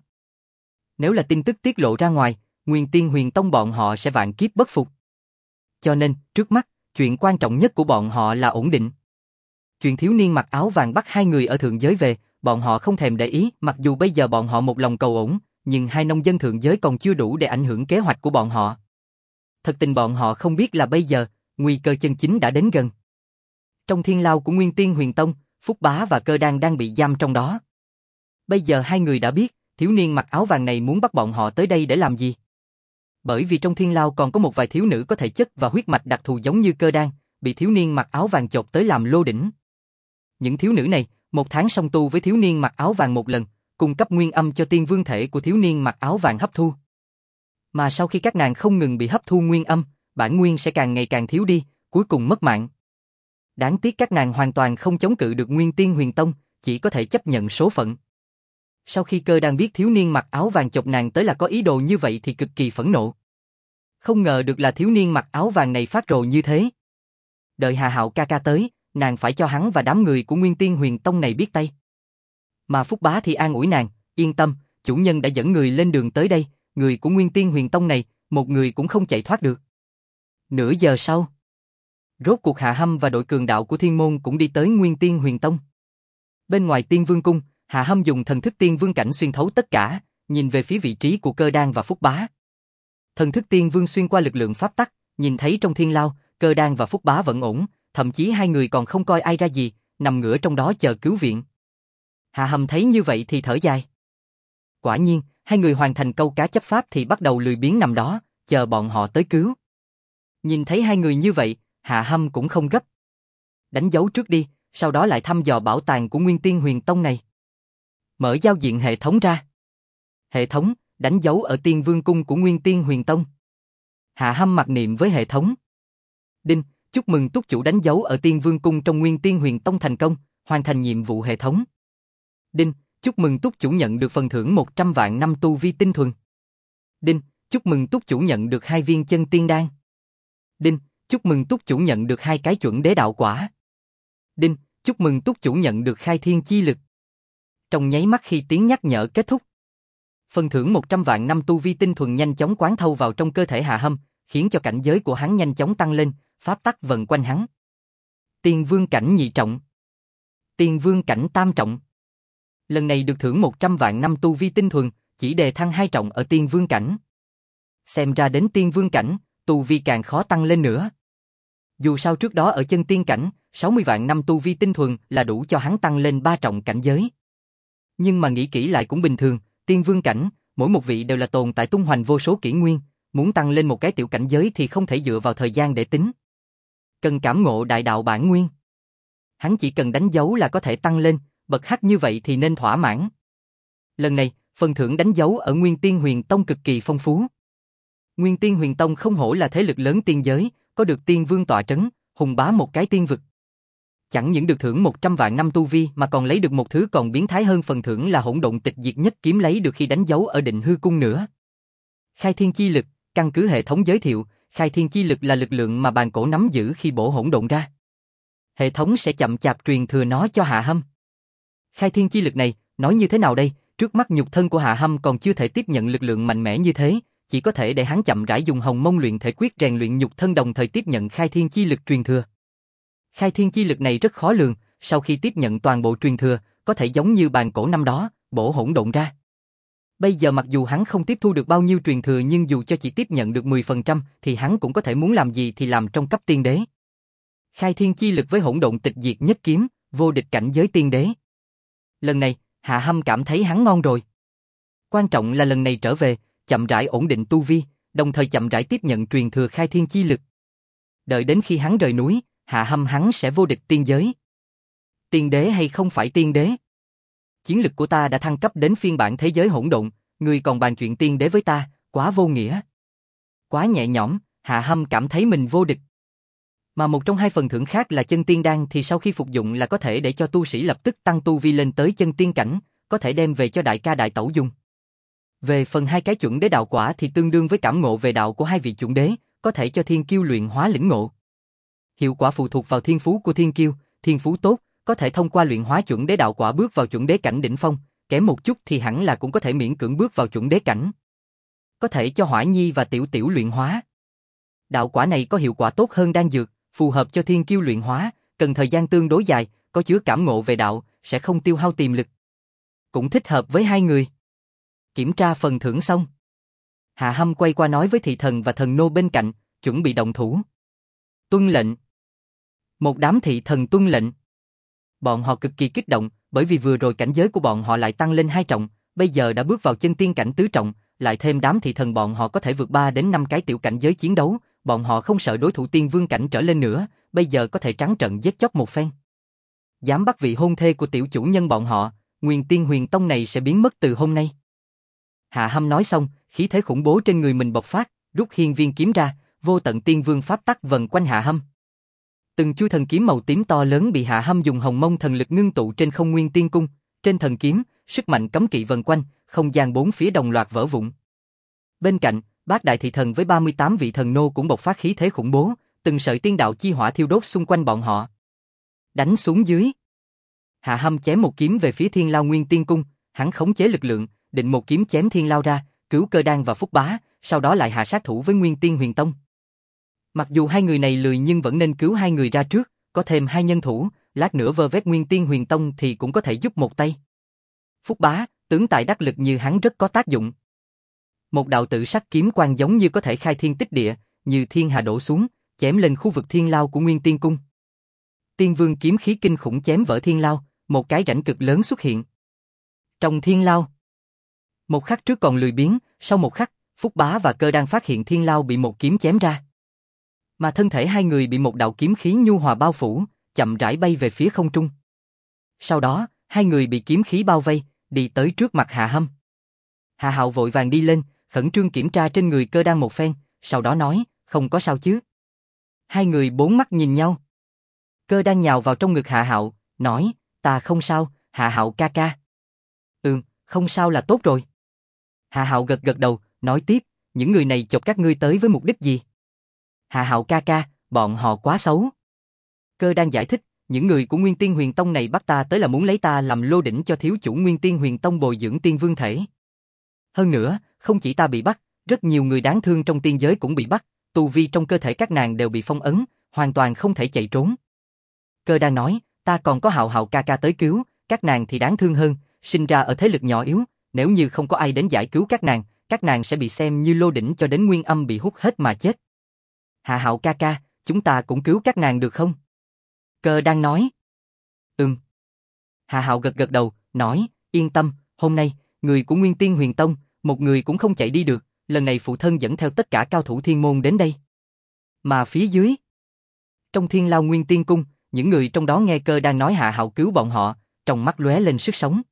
Nếu là tin tức tiết lộ ra ngoài, Nguyên Tiên Huyền Tông bọn họ sẽ vạn kiếp bất phục. Cho nên, trước mắt, chuyện quan trọng nhất của bọn họ là ổn định. Chuyện thiếu niên mặc áo vàng bắt hai người ở thượng giới về, bọn họ không thèm để ý, mặc dù bây giờ bọn họ một lòng cầu ổn, nhưng hai nông dân thượng giới còn chưa đủ để ảnh hưởng kế hoạch của bọn họ. Thật tình bọn họ không biết là bây giờ, nguy cơ chân chính đã đến gần. Trong thiên lao của Nguyên Tiên Huyền Tông, Phúc Bá và Cơ Đan đang bị giam trong đó. Bây giờ hai người đã biết, thiếu niên mặc áo vàng này muốn bắt bọn họ tới đây để làm gì. Bởi vì trong thiên lao còn có một vài thiếu nữ có thể chất và huyết mạch đặc thù giống như Cơ Đan, bị thiếu niên mặc áo vàng chộp tới làm lô đỉnh. Những thiếu nữ này, một tháng song tu với thiếu niên mặc áo vàng một lần, cung cấp nguyên âm cho tiên vương thể của thiếu niên mặc áo vàng hấp thu. Mà sau khi các nàng không ngừng bị hấp thu nguyên âm, bản nguyên sẽ càng ngày càng thiếu đi, cuối cùng mất mạng. Đáng tiếc các nàng hoàn toàn không chống cự được Nguyên Tiên Huyền Tông, chỉ có thể chấp nhận số phận. Sau khi Cơ Đan biết thiếu niên mặc áo vàng chọc nàng tới là có ý đồ như vậy thì cực kỳ phẫn nộ. Không ngờ được là thiếu niên mặc áo vàng này phát rồ như thế. Đợi Hà Hạo ca ca tới, nàng phải cho hắn và đám người của Nguyên Tiên Huyền Tông này biết tay. Mà Phúc Bá thì an ủi nàng, yên tâm, chủ nhân đã dẫn người lên đường tới đây, người của Nguyên Tiên Huyền Tông này, một người cũng không chạy thoát được. Nửa giờ sau, rốt cuộc Hạ Hâm và đội cường đạo của Thiên Môn cũng đi tới Nguyên Tiên Huyền Tông. Bên ngoài Tiên Vương Cung, Hạ Hâm dùng thần thức Tiên Vương cảnh xuyên thấu tất cả, nhìn về phía vị trí của Cơ Đan và Phúc Bá. Thần thức Tiên Vương xuyên qua lực lượng pháp tắc, nhìn thấy trong thiên lao, Cơ Đan và Phúc Bá vẫn ổn, thậm chí hai người còn không coi ai ra gì, nằm ngửa trong đó chờ cứu viện. Hạ Hâm thấy như vậy thì thở dài. Quả nhiên, hai người hoàn thành câu cá chấp pháp thì bắt đầu lười biếng nằm đó, chờ bọn họ tới cứu. Nhìn thấy hai người như vậy, Hạ Hâm cũng không gấp. Đánh dấu trước đi, sau đó lại thăm dò bảo tàng của Nguyên Tiên Huyền Tông này. Mở giao diện hệ thống ra. Hệ thống, đánh dấu ở Tiên Vương Cung của Nguyên Tiên Huyền Tông. Hạ Hâm mặc niệm với hệ thống. Đinh, chúc mừng túc chủ đánh dấu ở Tiên Vương Cung trong Nguyên Tiên Huyền Tông thành công, hoàn thành nhiệm vụ hệ thống. Đinh, chúc mừng túc chủ nhận được phần thưởng 100 vạn năm tu vi tinh thuần. Đinh, chúc mừng túc chủ nhận được 2 viên chân tiên đan. Đinh, chúc mừng túc chủ nhận được 2 cái chuẩn đế đạo quả. Đinh, chúc mừng túc chủ nhận được khai thiên chi lực. Trong nháy mắt khi tiếng nhắc nhở kết thúc, phần thưởng 100 vạn năm tu vi tinh thuần nhanh chóng quán thâu vào trong cơ thể Hạ Hâm, khiến cho cảnh giới của hắn nhanh chóng tăng lên, pháp tắc vần quanh hắn. Tiên vương cảnh nhị trọng, Tiên vương cảnh tam trọng. Lần này được thưởng 100 vạn năm tu vi tinh thuần, chỉ đề thăng 2 trọng ở Tiên vương cảnh. Xem ra đến Tiên vương cảnh, tu vi càng khó tăng lên nữa. Dù sao trước đó ở chân tiên cảnh, 60 vạn năm tu vi tinh thuần là đủ cho hắn tăng lên 3 trọng cảnh giới. Nhưng mà nghĩ kỹ lại cũng bình thường, Tiên vương cảnh, mỗi một vị đều là tồn tại tung hoành vô số kỷ nguyên, muốn tăng lên một cái tiểu cảnh giới thì không thể dựa vào thời gian để tính. Cần cảm ngộ đại đạo bản nguyên. Hắn chỉ cần đánh dấu là có thể tăng lên, bậc hắc như vậy thì nên thỏa mãn. Lần này, phần thưởng đánh dấu ở Nguyên Tiên Huyền Tông cực kỳ phong phú. Nguyên Tiên Huyền Tông không hổ là thế lực lớn tiên giới, có được tiên vương tọa trấn, hùng bá một cái tiên vực. Chẳng những được thưởng 100 vạn năm tu vi mà còn lấy được một thứ còn biến thái hơn phần thưởng là hỗn độn tịch diệt nhất kiếm lấy được khi đánh dấu ở Định Hư Cung nữa. Khai thiên chi lực, căn cứ hệ thống giới thiệu, khai thiên chi lực là lực lượng mà bàn cổ nắm giữ khi bổ hỗn độn ra. Hệ thống sẽ chậm chạp truyền thừa nó cho Hạ Hâm. Khai thiên chi lực này, nói như thế nào đây, trước mắt nhục thân của Hạ Hâm còn chưa thể tiếp nhận lực lượng mạnh mẽ như thế, chỉ có thể để hắn chậm rãi dùng Hồng Mông luyện thể quyết rèn luyện nhục thân đồng thời tiếp nhận khai thiên chi lực truyền thừa. Khai thiên chi lực này rất khó lường, sau khi tiếp nhận toàn bộ truyền thừa, có thể giống như bàn cổ năm đó, bổ hỗn độn ra. Bây giờ mặc dù hắn không tiếp thu được bao nhiêu truyền thừa nhưng dù cho chỉ tiếp nhận được 10% thì hắn cũng có thể muốn làm gì thì làm trong cấp tiên đế. Khai thiên chi lực với hỗn độn tịch diệt nhất kiếm, vô địch cảnh giới tiên đế. Lần này, Hạ Hâm cảm thấy hắn ngon rồi. Quan trọng là lần này trở về, chậm rãi ổn định tu vi, đồng thời chậm rãi tiếp nhận truyền thừa khai thiên chi lực. Đợi đến khi hắn rời núi, Hạ Hâm hắn sẽ vô địch tiên giới. Tiên đế hay không phải tiên đế? Chiến lực của ta đã thăng cấp đến phiên bản thế giới hỗn độn, ngươi còn bàn chuyện tiên đế với ta, quá vô nghĩa. Quá nhẹ nhõm, Hạ Hâm cảm thấy mình vô địch. Mà một trong 2 phần thưởng khác là chân tiên đan thì sau khi phục dụng là có thể để cho tu sĩ lập tức tăng tu vi lên tới chân tiên cảnh, có thể đem về cho đại ca đại tẩu dùng. Về phần 2 cái chuẩn đế đạo quả thì tương đương với cảm ngộ về đạo của 2 vị chuẩn đế, có thể cho thiên kiêu luyện hóa lĩnh ngộ. Hiệu quả phụ thuộc vào thiên phú của thiên kiêu, thiên phú tốt, có thể thông qua luyện hóa chuẩn đế đạo quả bước vào chuẩn đế cảnh đỉnh phong, kém một chút thì hẳn là cũng có thể miễn cưỡng bước vào chuẩn đế cảnh. Có thể cho Hỏa Nhi và Tiểu Tiểu luyện hóa. Đạo quả này có hiệu quả tốt hơn đan dược, phù hợp cho thiên kiêu luyện hóa, cần thời gian tương đối dài, có chứa cảm ngộ về đạo, sẽ không tiêu hao tiềm lực. Cũng thích hợp với 2 người. Kiểm tra phần thưởng xong, Hạ Hâm quay qua nói với thị thần và thần nô bên cạnh, chuẩn bị động thủ. Tuân lệnh. Một đám thị thần tuân lệnh. Bọn họ cực kỳ kích động, bởi vì vừa rồi cảnh giới của bọn họ lại tăng lên 2 trọng, bây giờ đã bước vào chân tiên cảnh tứ trọng, lại thêm đám thị thần bọn họ có thể vượt 3 đến 5 cái tiểu cảnh giới chiến đấu, bọn họ không sợ đối thủ tiên vương cảnh trở lên nữa, bây giờ có thể trắng trợn giết chóc một phen. Dám bắt vị hôn thê của tiểu chủ nhân bọn họ, Nguyên Tiên Huyền Tông này sẽ biến mất từ hôm nay. Hạ Hâm nói xong, khí thế khủng bố trên người mình bộc phát, rút hiên viên kiếm ra, vô tận tiên vương pháp tắc vần quanh Hạ Hâm. Từng chuôi thần kiếm màu tím to lớn bị Hạ Hâm dùng Hồng Mông thần lực ngưng tụ trên không Nguyên Tiên Cung, trên thần kiếm, sức mạnh cấm kỵ vần quanh, không gian 4 phía đồng loạt vỡ vụn. Bên cạnh, Bát đại thị thần với 38 vị thần nô cũng bộc phát khí thế khủng bố, từng sợi tiên đạo chi hỏa thiêu đốt xung quanh bọn họ. Đánh xuống dưới. Hạ Hâm chém một kiếm về phía Thiên Lao Nguyên Tiên Cung, hắn khống chế lực lượng, định một kiếm chém Thiên Lao ra, cứu Cơ Đan và Phúc Bá, sau đó lại hạ sát thủ với Nguyên Tiên Huyền Tông. Mặc dù 2 người này lười nhưng vẫn nên cứu 2 người ra trước, có thêm 2 nhân thủ, lát nữa vơ vét Nguyên Tiên Huyền Tông thì cũng có thể giúp một tay. Phúc Bá, tướng tài đắc lực như hắn rất có tác dụng. Một đạo tự sắc kiếm quang giống như có thể khai thiên tích địa, như thiên hà đổ xuống, chém lên khu vực Thiên Lao của Nguyên Tiên Cung. Tiên Vương kiếm khí kinh khủng chém vỡ Thiên Lao, một cái rãnh cực lớn xuất hiện. Trong Thiên Lao, một khắc trước còn lười biếng, sau một khắc, Phúc Bá và Cơ Đan phát hiện Thiên Lao bị một kiếm chém ra. Mà thân thể 2 người bị một đạo kiếm khí nhu hòa bao phủ, chậm rãi bay về phía không trung. Sau đó, hai người bị kiếm khí bao vây, đi tới trước mặt Hạ Hâm. Hạ Hạo vội vàng đi lên, khẩn trương kiểm tra trên người Cơ Đan một phen, sau đó nói, không có sao chứ. Hai người bốn mắt nhìn nhau. Cơ Đan nhào vào trong ngực Hạ Hạo, nói, ta không sao, Hạ Hạo ca ca. Không sao là tốt rồi. Hạ Hạo gật gật đầu, nói tiếp, những người này chọc các ngươi tới với mục đích gì? Hạ Hạo ca ca, bọn họ quá xấu. Cơ Đan giải thích, những người của Nguyên Tiên Huyền Tông này bắt ta tới là muốn lấy ta làm lô đỉnh cho thiếu chủ Nguyên Tiên Huyền Tông bồi dưỡng tiên vương thể. Hơn nữa, không chỉ ta bị bắt, rất nhiều người đáng thương trong tiên giới cũng bị bắt, tu vi trong cơ thể các nàng đều bị phong ấn, hoàn toàn không thể chạy trốn. Cơ Đan nói, ta còn có Hạo Hạo ca ca tới cứu, các nàng thì đáng thương hơn, sinh ra ở thế lực nhỏ yếu, nếu như không có ai đến giải cứu các nàng sẽ bị xem như lô đỉnh cho đến nguyên âm bị hút hết mà chết. Hạ Hạo ca ca, chúng ta cũng cứu các nàng được không? Cơ Đan nói. Hạ Hạo gật gật đầu, nói, yên tâm, hôm nay, người của Nguyên Tiên Huyền Tông, một người cũng không chạy đi được, lần này phụ thân dẫn theo tất cả cao thủ thiên môn đến đây. Mà phía dưới, trong Thiên Lao Nguyên Tiên Cung, những người trong đó nghe Cơ Đan nói Hạ Hạo cứu bọn họ, trong mắt lóe lên sức sống.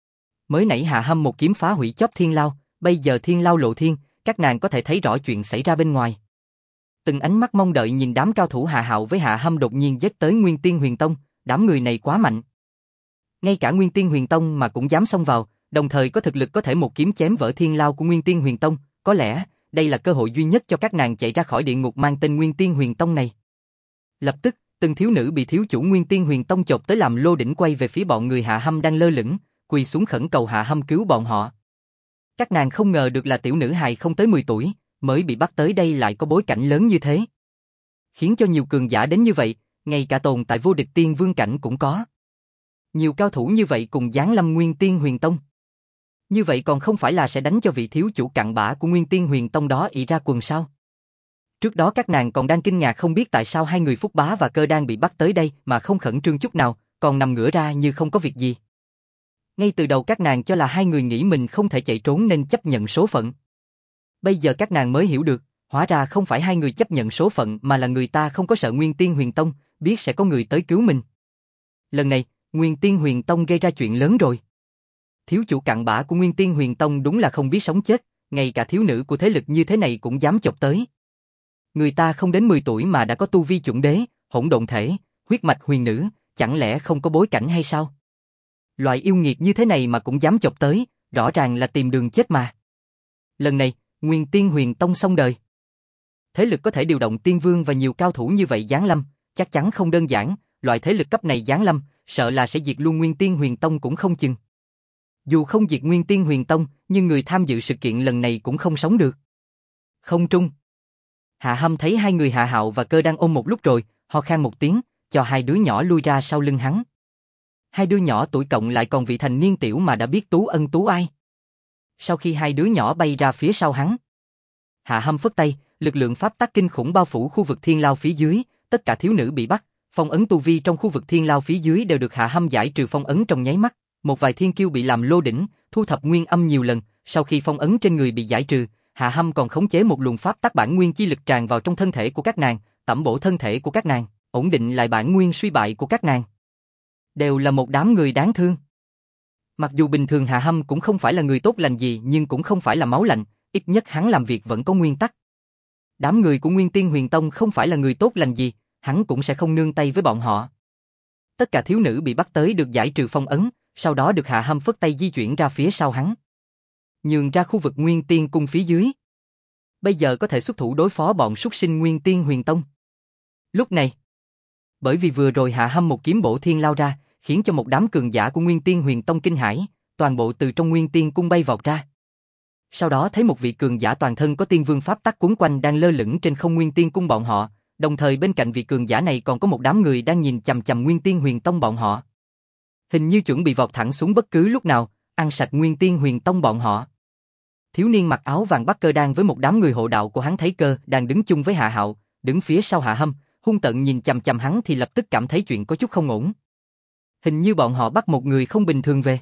Mới nãy Hạ Hâm một kiếm phá hủy chóp Thiên Lao, bây giờ Thiên Lao lộ thiên, các nàng có thể thấy rõ chuyện xảy ra bên ngoài. Từng ánh mắt mong đợi nhìn đám cao thủ Hạ Hạo với Hạ Hâm đột nhiên giết tới Nguyên Tiên Huyền Tông, đám người này quá mạnh. Ngay cả Nguyên Tiên Huyền Tông mà cũng dám xông vào, đồng thời có thực lực có thể một kiếm chém vỡ Thiên Lao của Nguyên Tiên Huyền Tông, có lẽ đây là cơ hội duy nhất cho các nàng chạy ra khỏi địa ngục mang tên Nguyên Tiên Huyền Tông này. Lập tức, từng thiếu nữ bị thiếu chủ Nguyên Tiên Huyền Tông chộp tới làm lô đỉnh quay về phía bọn người Hạ Hâm đang lơ lửng, quỳ xuống khẩn cầu Hạ Hâm cứu bọn họ. Các nàng không ngờ được là tiểu nữ hài không tới 10 tuổi, mới bị bắt tới đây lại có bối cảnh lớn như thế. Khiến cho nhiều cường giả đến như vậy, ngay cả tồn tại vô địch tiên vương cảnh cũng có. Nhiều cao thủ như vậy cùng giáng lâm Nguyên Tiên Huyền Tông. Như vậy còn không phải là sẽ đánh cho vị thiếu chủ cặn bã của Nguyên Tiên Huyền Tông đó ị ra quần sao? Trước đó các nàng còn đang kinh ngạc không biết tại sao hai người Phúc Bá và Cơ Đan bị bắt tới đây mà không khẩn trương chút nào, còn nằm ngửa ra như không có việc gì. Ngay từ đầu các nàng cho là hai người nghĩ mình không thể chạy trốn nên chấp nhận số phận. Bây giờ các nàng mới hiểu được, hóa ra không phải hai người chấp nhận số phận mà là người ta không có sợ Nguyên Tiên Huyền Tông, biết sẽ có người tới cứu mình. Lần này, Nguyên Tiên Huyền Tông gây ra chuyện lớn rồi. Thiếu chủ cặn bã của Nguyên Tiên Huyền Tông đúng là không biết sống chết, ngay cả thiếu nữ của thế lực như thế này cũng dám chọc tới. Người ta không đến 10 tuổi mà đã có tu vi chuẩn đế, hỗn độn thể, huyết mạch huyền nữ, chẳng lẽ không có bối cảnh hay sao? Loại yêu nghiệt như thế này mà cũng dám chọc tới, rõ ràng là tìm đường chết mà. Lần này, Nguyên Tiên Huyền Tông xong đời. Thế lực có thể điều động tiên vương và nhiều cao thủ như vậy giáng lâm, chắc chắn không đơn giản, loại thế lực cấp này giáng lâm, sợ là sẽ diệt luôn Nguyên Tiên Huyền Tông cũng không chừng. Dù không diệt Nguyên Tiên Huyền Tông, nhưng người tham dự sự kiện lần này cũng không sống được. Không trung. Hạ Hâm thấy hai người Hạ Hạo và Cơ đang ôm một lúc rồi, ho khan một tiếng, cho hai đứa nhỏ lui ra sau lưng hắn. Hai đứa nhỏ tuổi cộng lại còn vị thành niên tiểu mà đã biết tú ân tú ai. Sau khi hai đứa nhỏ bay ra phía sau hắn, Hạ Hâm phất tay, lực lượng pháp tắc kinh khủng bao phủ khu vực Thiên Lao phía dưới, tất cả thiếu nữ bị bắt, phong ấn tu vi trong khu vực Thiên Lao phía dưới đều được Hạ Hâm giải trừ phong ấn trong nháy mắt. Một vài thiên kiêu bị làm lô đỉnh, thu thập nguyên âm nhiều lần, sau khi phong ấn trên người bị giải trừ, Hạ Hâm còn khống chế một luồng pháp tắc bản nguyên chi lực tràn vào trong thân thể của các nàng, tẩm bổ thân thể của các nàng, ổn định lại bản nguyên suy bại của các nàng. Đều là một đám người đáng thương. Mặc dù bình thường Hạ Hâm cũng không phải là người tốt lành gì nhưng cũng không phải là máu lạnh, ít nhất hắn làm việc vẫn có nguyên tắc. Đám người của Nguyên Tiên Huyền Tông không phải là người tốt lành gì, hắn cũng sẽ không nương tay với bọn họ. Tất cả thiếu nữ bị bắt tới được giải trừ phong ấn, sau đó được Hạ Hâm phất tay di chuyển ra phía sau hắn, nhường ra khu vực Nguyên Tiên Cung phía dưới. Bây giờ có thể xuất thủ đối phó bọn súc sinh Nguyên Tiên Huyền Tông. Lúc này, bởi vì vừa rồi Hạ Hâm một kiếm bổ thiên lao ra, khiến cho một đám cường giả của Nguyên Tiên Huyền Tông kinh hãi, toàn bộ từ trong Nguyên Tiên Cung bay vọt ra. Sau đó thấy một vị cường giả toàn thân có tiên vương pháp tắc cuốn quanh đang lơ lửng trên không Nguyên Tiên Cung bọn họ, đồng thời bên cạnh vị cường giả này còn có một đám người đang nhìn chằm chằm Nguyên Tiên Huyền Tông bọn họ. Hình như chuẩn bị vọt thẳng xuống bất cứ lúc nào, ăn sạch Nguyên Tiên Huyền Tông bọn họ. Thiếu niên mặc áo vàng bắt Cơ đang với một đám người hộ đạo của hắn thấy Cơ đang đứng chung với Hạ Hạo, đứng phía sau Hạ Hâm, hung tợn nhìn chằm chằm hắn thì lập tức cảm thấy chuyện có chút không ổn. Hình như bọn họ bắt một người không bình thường về.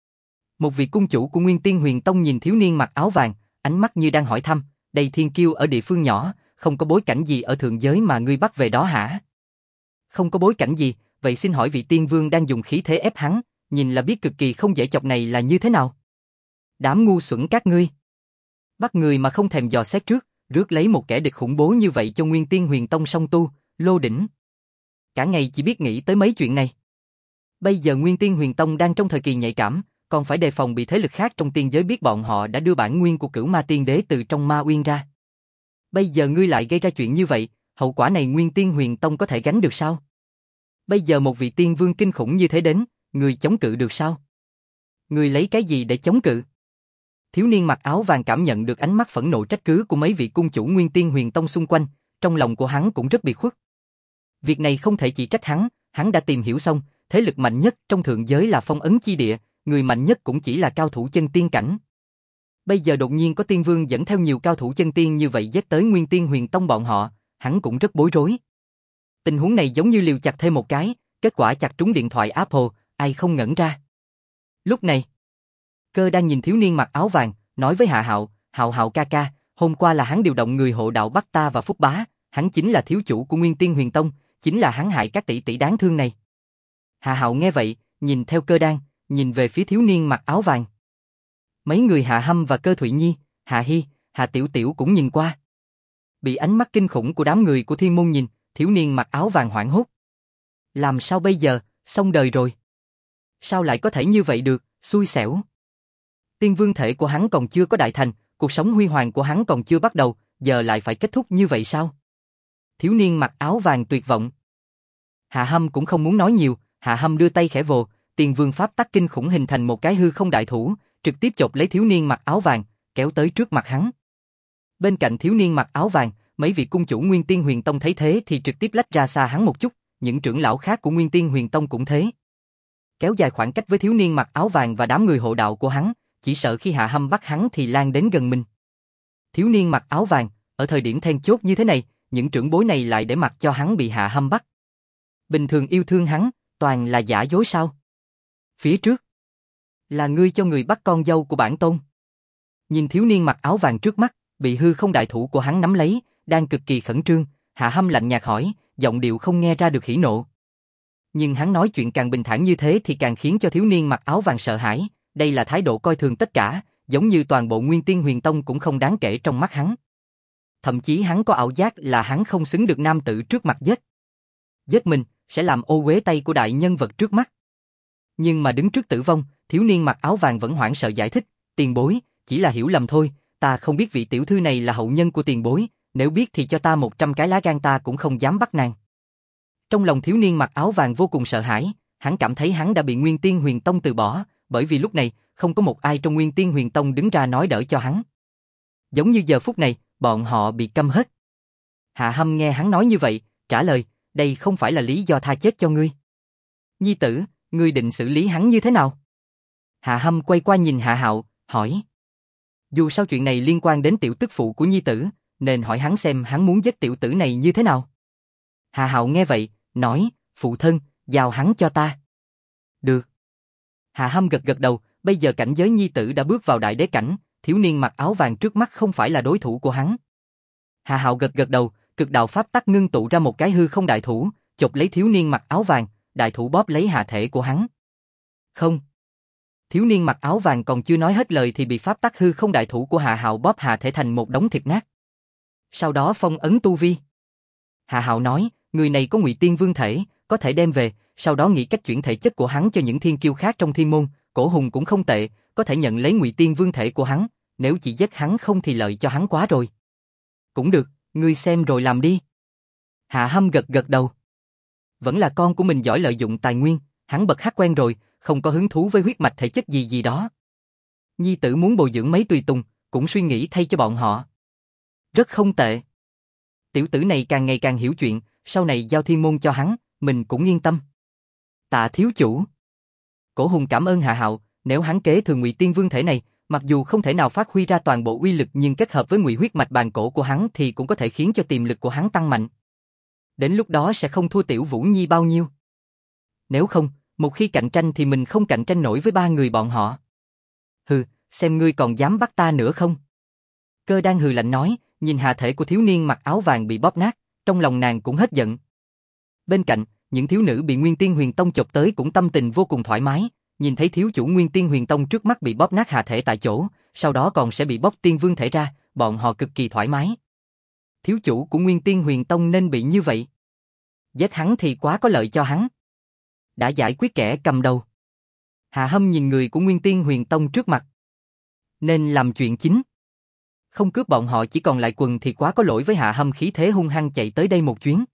Một vị cung chủ của Nguyên Tiên Huyền Tông nhìn thiếu niên mặc áo vàng, ánh mắt như đang hỏi thăm, đây thiên kiêu ở địa phương nhỏ, không có bối cảnh gì ở thượng giới mà ngươi bắt về đó hả? Không có bối cảnh gì, vậy xin hỏi vị tiên vương đang dùng khí thế ép hắn, nhìn là biết cực kỳ không dễ chọc này là như thế nào? Đám ngu xuẩn các ngươi. Bắt người mà không thèm dò xét trước, rước lấy một kẻ địch khủng bố như vậy cho Nguyên Tiên Huyền Tông song tu, lô đỉnh. Cả ngày chỉ biết nghĩ tới mấy chuyện này. Bây giờ Nguyên Tiên Huyền Tông đang trong thời kỳ nhạy cảm, còn phải đề phòng bị thế lực khác trong tiên giới biết bọn họ đã đưa bản nguyên của Cửu Ma Tiên Đế từ trong Ma Uyên ra. Bây giờ ngươi lại gây ra chuyện như vậy, hậu quả này Nguyên Tiên Huyền Tông có thể gánh được sao? Bây giờ một vị tiên vương kinh khủng như thế đến, ngươi chống cự được sao? Ngươi lấy cái gì để chống cự? Thiếu niên mặc áo vàng cảm nhận được ánh mắt phẫn nộ trách cứ của mấy vị cung chủ Nguyên Tiên Huyền Tông xung quanh, trong lòng của hắn cũng rất biệt khuất. Việc này không thể chỉ trách hắn đã tìm hiểu xong, thế lực mạnh nhất trong thượng giới là Phong Ấn Chi Địa, người mạnh nhất cũng chỉ là cao thủ chân tiên cảnh. Bây giờ đột nhiên có tiên vương dẫn theo nhiều cao thủ chân tiên như vậy giết tới Nguyên Tiên Huyền Tông bọn họ, hắn cũng rất bối rối. Tình huống này giống như liều chặt thêm một cái, kết quả chặt trúng điện thoại Apple, ai không ngẩn ra. Lúc này, Cơ đang nhìn thiếu niên mặc áo vàng, nói với Hạ Hạo, Hạo Hạo ca ca, hôm qua là hắn điều động người hộ đạo bắt ta và Phúc Bá, hắn chính là thiếu chủ của Nguyên Tiên Huyền Tông, chính là hắn hại các tỷ tỷ đáng thương này. Hạ Hạo nghe vậy, nhìn theo Cơ đang, nhìn về phía thiếu niên mặc áo vàng. Mấy người Hạ Hâm và Cơ Thụy Nhi, Hạ Hi, Hạ Tiểu Tiểu cũng nhìn qua. Bị ánh mắt kinh khủng của đám người của Thiên Môn nhìn, thiếu niên mặc áo vàng hoảng hốt. Làm sao bây giờ, xong đời rồi. Sao lại có thể như vậy được, xui xẻo. Tiên vương thể của hắn còn chưa có đại thành, cuộc sống huy hoàng của hắn còn chưa bắt đầu, giờ lại phải kết thúc như vậy sao? Thiếu niên mặc áo vàng tuyệt vọng. Hạ Hâm cũng không muốn nói nhiều, Hạ Hâm đưa tay khẽ vồ, Tiền Vương pháp tắc kinh khủng hình thành một cái hư không đại thủ, trực tiếp chộp lấy thiếu niên mặc áo vàng, kéo tới trước mặt hắn. Bên cạnh thiếu niên mặc áo vàng, mấy vị cung chủ Nguyên Tiên Huyền Tông thấy thế thì trực tiếp lách ra xa hắn một chút, những trưởng lão khác của Nguyên Tiên Huyền Tông cũng thế. Kéo dài khoảng cách với thiếu niên mặc áo vàng và đám người hộ đạo của hắn, chỉ sợ khi Hạ Hâm bắt hắn thì lan đến gần mình. Thiếu niên mặc áo vàng, ở thời điểm then chốt như thế này, những trưởng bối này lại để mặc cho hắn bị Hạ Hâm bắt. Bình thường yêu thương hắn, toàn là giả dối sao? Phía trước, là ngươi cho người bắt con dâu của bản tôn. Nhìn thiếu niên mặc áo vàng trước mắt, bị hư không đại thủ của hắn nắm lấy, đang cực kỳ khẩn trương, Hạ Hâm lạnh nhạt hỏi, giọng điệu không nghe ra được hỉ nộ. Nhưng hắn nói chuyện càng bình thản như thế thì càng khiến cho thiếu niên mặc áo vàng sợ hãi, đây là thái độ coi thường tất cả, giống như toàn bộ Nguyên Tiên Huyền Tông cũng không đáng kể trong mắt hắn. Thậm chí hắn có ảo giác là hắn không xứng được nam tử trước mặt giết. Giết mình, sẽ làm ô uế tay của đại nhân vật trước mắt. Nhưng mà đứng trước tử vong, thiếu niên mặc áo vàng vẫn hoảng sợ giải thích, tiền bối, chỉ là hiểu lầm thôi, ta không biết vị tiểu thư này là hậu nhân của tiền bối, nếu biết thì cho ta 100 cái lá gan ta cũng không dám bắt nàng. Trong lòng thiếu niên mặc áo vàng vô cùng sợ hãi, hắn cảm thấy hắn đã bị Nguyên Tiên Huyền Tông từ bỏ, bởi vì lúc này, không có một ai trong Nguyên Tiên Huyền Tông đứng ra nói đỡ cho hắn. Giống như giờ phút này, bọn họ bị câm hết. Hạ Hâm nghe hắn nói như vậy, trả lời, đây không phải là lý do tha chết cho ngươi. Nhi tử, ngươi định xử lý hắn như thế nào? Hạ Hâm quay qua nhìn Hạ Hạo, hỏi. Dù sao chuyện này liên quan đến tiểu tức phụ của nhi tử, nên hỏi hắn xem hắn muốn giết tiểu tử này như thế nào. Hạ Hạo nghe vậy, nói, phụ thân, giao hắn cho ta. Được. Hạ Hâm gật gật đầu, bây giờ cảnh giới nhi tử đã bước vào đại đế cảnh, thiếu niên mặc áo vàng trước mắt không phải là đối thủ của hắn. Hạ Hạo gật gật đầu, cực đạo pháp tắc ngưng tụ ra một cái hư không đại thủ, chộp lấy thiếu niên mặc áo vàng, đại thủ bóp lấy hạ thể của hắn. Không. Thiếu niên mặc áo vàng còn chưa nói hết lời thì bị pháp tắc hư không đại thủ của Hạ Hạo bóp hạ thể thành một đống thịt nát. Sau đó phong ấn tu vi. Hạ Hạo nói, người này có Ngụy Tiên Vương thể, có thể đem về, sau đó nghĩ cách chuyển thể chất của hắn cho những thiên kiêu khác trong thiên môn, Cổ Hùng cũng không tệ, có thể nhận lấy Ngụy Tiên Vương thể của hắn, nếu chỉ giết hắn không thì lợi cho hắn quá rồi. Cũng được, ngươi xem rồi làm đi. Hạ Hâm gật gật đầu. Vẫn là con của mình giỏi lợi dụng tài nguyên, hắn bật hắc quen rồi, không có hứng thú với huyết mạch thể chất gì gì đó. Nhi tử muốn bồi dưỡng mấy tùy tùng, cũng suy nghĩ thay cho bọn họ. Rất không tệ. Tiểu tử này càng ngày càng hiểu chuyện, sau này giao thiên môn cho hắn, mình cũng yên tâm. Tạ thiếu chủ. Cổ Hùng cảm ơn Hạ Hạo, nếu hắn kế thừa Ngụy Tiên Vương thể này, mặc dù không thể nào phát huy ra toàn bộ uy lực nhưng kết hợp với Ngụy huyết mạch bàn cổ của hắn thì cũng có thể khiến cho tiềm lực của hắn tăng mạnh. Đến lúc đó sẽ không thua Tiểu Vũ Nhi bao nhiêu. Nếu không, một khi cạnh tranh thì mình không cạnh tranh nổi với ba người bọn họ. Hừ, xem ngươi còn dám bắt ta nữa không? Cơ đang hừ lạnh nói, nhìn hạ thể của thiếu niên mặc áo vàng bị bóp nát, trong lòng nàng cũng hết giận. Bên cạnh, những thiếu nữ bị Nguyên Tiên Huyền Tông chộp tới cũng tâm tình vô cùng thoải mái, nhìn thấy thiếu chủ Nguyên Tiên Huyền Tông trước mắt bị bóp nát hạ thể tại chỗ, sau đó còn sẽ bị bóp tiên vương thể ra, bọn họ cực kỳ thoải mái. Thiếu chủ của Nguyên Tiên Huyền Tông nên bị như vậy. Giết hắn thì quá có lợi cho hắn. Đã giải quyết kẻ cầm đầu. Hạ Hâm nhìn người của Nguyên Tiên Huyền Tông trước mặt. Nên làm chuyện chính. Không cướp bọn họ chỉ còn lại quần thì quá có lỗi với Hạ Hâm, khí thế hung hăng chạy tới đây một chuyến.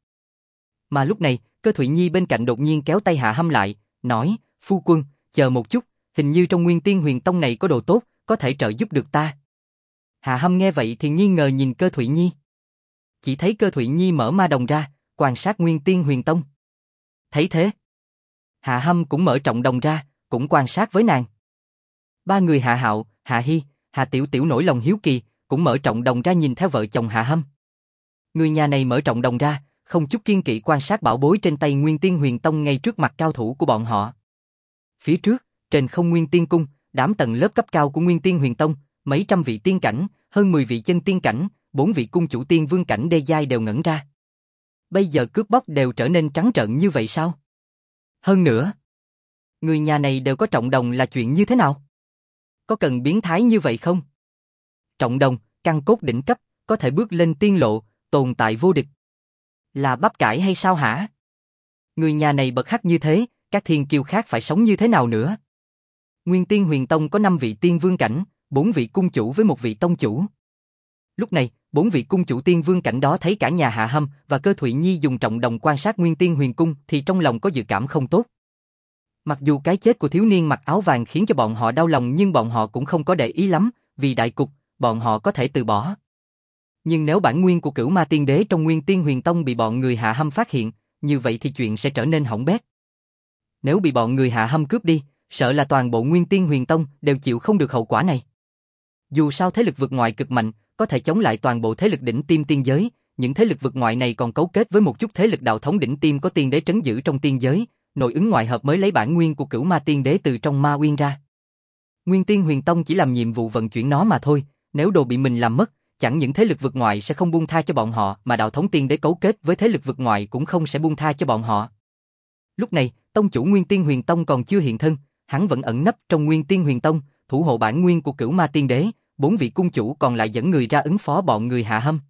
Mà lúc này, Cơ Thụy Nhi bên cạnh đột nhiên kéo tay Hạ Hâm lại, nói, phu quân, chờ một chút, hình như trong Nguyên Tiên Huyền Tông này có đồ tốt, có thể trợ giúp được ta. Hạ Hâm nghe vậy thì nghi ngờ nhìn Cơ Thụy Nhi. Chỉ thấy Cơ Thụy Nhi mở ma đồng ra, quan sát Nguyên Tiên Huyền Tông. Thấy thế, Hạ Hâm cũng mở trọng đồng ra, cũng quan sát với nàng. Ba người Hạ Hạo, Hạ Hi, Hạ Tiểu Tiểu nổi lòng hiếu kỳ, cũng mở trọng đồng ra nhìn theo vợ chồng Hạ Hâm. Người nhà này mở trọng đồng ra, không chút kiêng kỵ quan sát bảo bối trên tay Nguyên Tiên Huyền Tông ngay trước mặt cao thủ của bọn họ. Phía trước, trên không Nguyên Tiên Cung, đám tầng lớp cấp cao của Nguyên Tiên Huyền Tông, mấy trăm vị tiên cảnh, hơn 10 vị chân tiên cảnh, 4 vị cung chủ tiên vương cảnh đê giai đều ngẩn ra. Bây giờ cướp bóc đều trở nên trắng trợn như vậy sao? Hơn nữa, người nhà này đều có trọng đồng là chuyện như thế nào? Có cần biến thái như vậy không? Trọng đồng, căn cốt đỉnh cấp, có thể bước lên tiên lộ, tồn tại vô địch. Là bắp cải hay sao hả? Người nhà này bật hắc như thế, các thiên kiêu khác phải sống như thế nào nữa? Nguyên Tiên Huyền Tông có 5 vị tiên vương cảnh, 4 vị cung chủ với 1 vị tông chủ. Lúc này, 4 vị cung chủ tiên vương cảnh đó thấy cả nhà Hạ Hâm và Cơ Thụy Nhi dùng trọng đồng quan sát Nguyên Tiên Huyền Cung thì trong lòng có dự cảm không tốt. Mặc dù cái chết của thiếu niên mặc áo vàng khiến cho bọn họ đau lòng nhưng bọn họ cũng không có để ý lắm, vì đại cục, bọn họ có thể từ bỏ. Nhưng nếu bản nguyên của Cửu Ma Tiên Đế trong Nguyên Tiên Huyền Tông bị bọn người Hạ Hâm phát hiện, như vậy thì chuyện sẽ trở nên hỏng bét. Nếu bị bọn người Hạ Hâm cướp đi, sợ là toàn bộ Nguyên Tiên Huyền Tông đều chịu không được hậu quả này. Dù sao thế lực vượt ngoại cực mạnh, có thể chống lại toàn bộ thế lực đỉnh tiêm tiên giới, những thế lực vượt ngoại này còn cấu kết với một chút thế lực đạo thống đỉnh tiêm có tiên đế trấn giữ trong tiên giới, nội ứng ngoại hợp mới lấy bản nguyên của Cửu Ma Tiên Đế từ trong ma uyên ra. Nguyên Tiên Huyền Tông chỉ làm nhiệm vụ vận chuyển nó mà thôi, nếu đồ bị mình làm mất, chẳng những thế lực vượt ngoại sẽ không buông tha cho bọn họ, mà đạo thống tiên đế cấu kết với thế lực vượt ngoại cũng không sẽ buông tha cho bọn họ. Lúc này, tông chủ Nguyên Tiên Huyền Tông còn chưa hiện thân, hắn vẫn ẩn nấp trong Nguyên Tiên Huyền Tông, thủ hộ bản nguyên của Cửu Ma Tiên Đế, 4 vị cung chủ còn lại dẫn người ra ứng phó bọn người Hạ Hâm.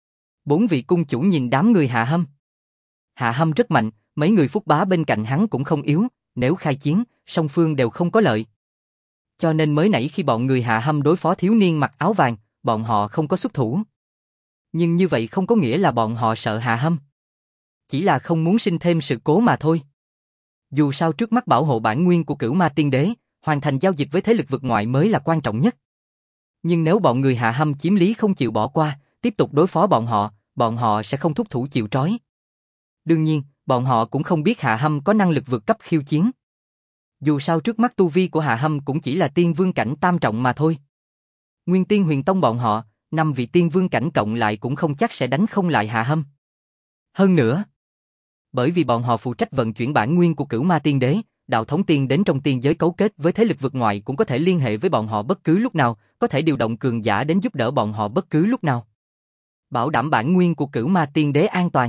4 vị cung chủ nhìn đám người Hạ Hâm. Hạ Hâm rất mạnh, mấy người Phúc Bá bên cạnh hắn cũng không yếu, nếu khai chiến, song phương đều không có lợi. Cho nên mới nãy khi bọn người Hạ Hâm đối phó thiếu niên mặc áo vàng, bọn họ không có xuất thủ. Nhưng như vậy không có nghĩa là bọn họ sợ Hạ Hâm. Chỉ là không muốn sinh thêm sự cố mà thôi. Dù sao trước mắt bảo hộ bản nguyên của Cửu Ma Tiên Đế, hoàn thành giao dịch với thế lực vượt ngoại mới là quan trọng nhất. Nhưng nếu bọn người Hạ Hâm chiếm lý không chịu bỏ qua, tiếp tục đối phó bọn họ sẽ không thúc thủ chịu trói. Đương nhiên, bọn họ cũng không biết Hạ Hâm có năng lực vượt cấp khiêu chiến. Dù sao trước mắt tu vi của Hạ Hâm cũng chỉ là tiên vương cảnh tam trọng mà thôi. Nguyên Tiên Huyền Tông bọn họ, 5 vị tiên vương cảnh cộng lại cũng không chắc sẽ đánh không lại Hạ Hâm. Hơn nữa, bởi vì bọn họ phụ trách vận chuyển bản nguyên của Cửu Ma Tiên Đế, đạo thống tiên đến trong tiên giới cấu kết với thế lực vượt ngoại cũng có thể liên hệ với bọn họ bất cứ lúc nào, có thể điều động cường giả đến giúp đỡ bọn họ bất cứ lúc nào. Bảo đảm bản nguyên của Cửu Ma Tiên Đế an toàn.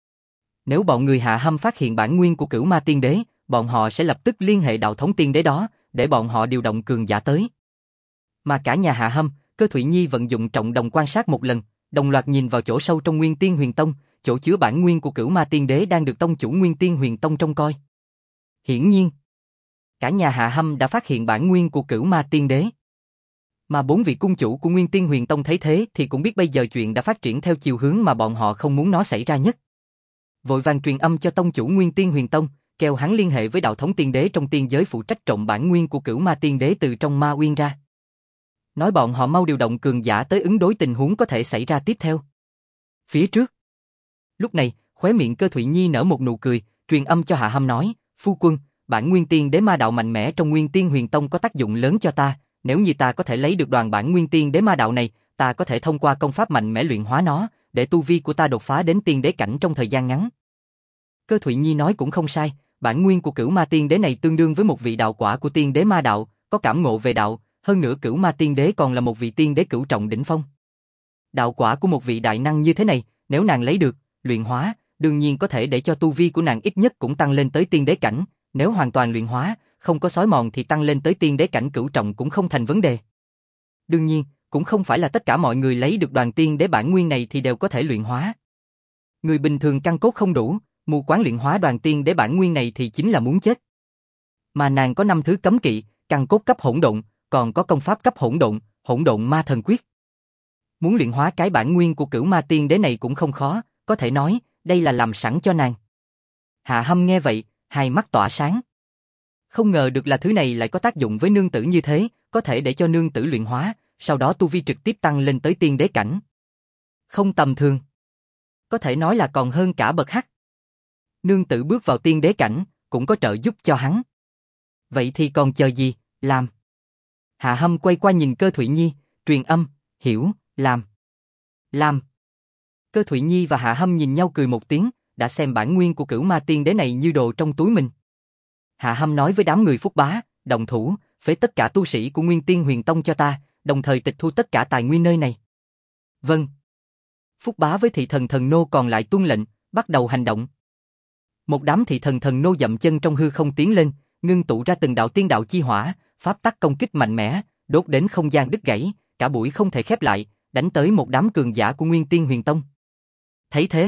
Nếu bọn người Hạ Hâm phát hiện bản nguyên của Cửu Ma Tiên Đế, bọn họ sẽ lập tức liên hệ đạo thống tiên đế đó, để bọn họ điều động cường giả tới. Mà cả nhà Hạ Hâm, Cơ Thụy Nhi vận dụng trọng đồng quan sát một lần, đồng loạt nhìn vào chỗ sâu trong Nguyên Tiên Huyền Tông, chỗ chứa bản nguyên của Cửu Ma Tiên Đế đang được tông chủ Nguyên Tiên Huyền Tông trông coi. Hiển nhiên, cả nhà Hạ Hâm đã phát hiện bản nguyên của Cửu Ma Tiên Đế. Mà 4 vị cung chủ của Nguyên Tiên Huyền Tông thấy thế thì cũng biết bây giờ chuyện đã phát triển theo chiều hướng mà bọn họ không muốn nó xảy ra nhất. Vội vàng truyền âm cho tông chủ Nguyên Tiên Huyền Tông, kêu hắn liên hệ với đạo thống tiên đế trong tiên giới phụ trách trộm bản nguyên của Cửu Ma Tiên Đế từ trong ma uyên ra. Nói bọn họ mau điều động cường giả tới ứng đối tình huống có thể xảy ra tiếp theo. Phía trước. Lúc này, khóe miệng Cơ Thụy Nhi nở một nụ cười, truyền âm cho Hạ Hâm nói, phu quân, bản nguyên tiên đế ma đạo mạnh mẽ trong Nguyên Tiên Huyền Tông có tác dụng lớn cho ta, nếu như ta có thể lấy được đoàn bản nguyên tiên đế ma đạo này, ta có thể thông qua công pháp mạnh mẽ luyện hóa nó, để tu vi của ta đột phá đến tiên đế cảnh trong thời gian ngắn. Cơ Thụy Nhi nói cũng không sai, bản nguyên của Cửu Ma Tiên Đế này tương đương với một vị đạo quả của tiên đế ma đạo, có cảm ngộ về đạo, hơn nữa Cửu Ma Tiên Đế còn là một vị tiên đế cửu trọng đỉnh phong. Đạo quả của một vị đại năng như thế này, nếu nàng lấy được, luyện hóa, đương nhiên có thể để cho tu vi của nàng ít nhất cũng tăng lên tới tiên đế cảnh, nếu hoàn toàn luyện hóa, không có xói mòn thì tăng lên tới tiên đế cảnh cửu trọng cũng không thành vấn đề. Đương nhiên, cũng không phải là tất cả mọi người lấy được đoàn tiên đế bản nguyên này thì đều có thể luyện hóa. Người bình thường căn cốt không đủ, mù quáng luyện hóa đoàn tiên đế bản nguyên này thì chính là muốn chết. Mà nàng có 5 thứ cấm kỵ, căn cốt cấp hỗn độn, còn có công pháp cấp hỗn độn ma thần quyết. Muốn luyện hóa cái bản nguyên của cửu ma tiên đế này cũng không khó, có thể nói, đây là làm sẵn cho nàng. Hạ Hâm nghe vậy, hai mắt tỏa sáng. Không ngờ được là thứ này lại có tác dụng với nương tử như thế, có thể để cho nương tử luyện hóa, sau đó tu vi trực tiếp tăng lên tới tiên đế cảnh. Không tầm thường. Có thể nói là còn hơn cả bậc hắc. Nương tử bước vào tiên đế cảnh, cũng có trợ giúp cho hắn. Vậy thì còn chờ gì, làm. Hạ Hâm quay qua nhìn Cơ Thụy Nhi, truyền âm, hiểu, làm. Làm. Cơ Thụy Nhi và Hạ Hâm nhìn nhau cười một tiếng, đã xem bản nguyên của cửu ma tiên đế này như đồ trong túi mình. Hạ Hâm nói với đám người Phúc Bá, động thủ, phế tất cả tu sĩ của Nguyên Tiên Huyền Tông cho ta, đồng thời tịch thu tất cả tài nguyên nơi này. Vâng. Phúc Bá với thị thần thần nô còn lại tuân lệnh, bắt đầu hành động. Một đám thị thần thần nô dậm chân trong hư không tiến lên, ngưng tụ ra từng đạo tiên đạo chi hỏa, pháp tắc công kích mạnh mẽ, đốt đến không gian đứt gãy, cả buổi không thể khép lại, đánh tới một đám cường giả của Nguyên Tiên Huyền Tông. Thấy thế,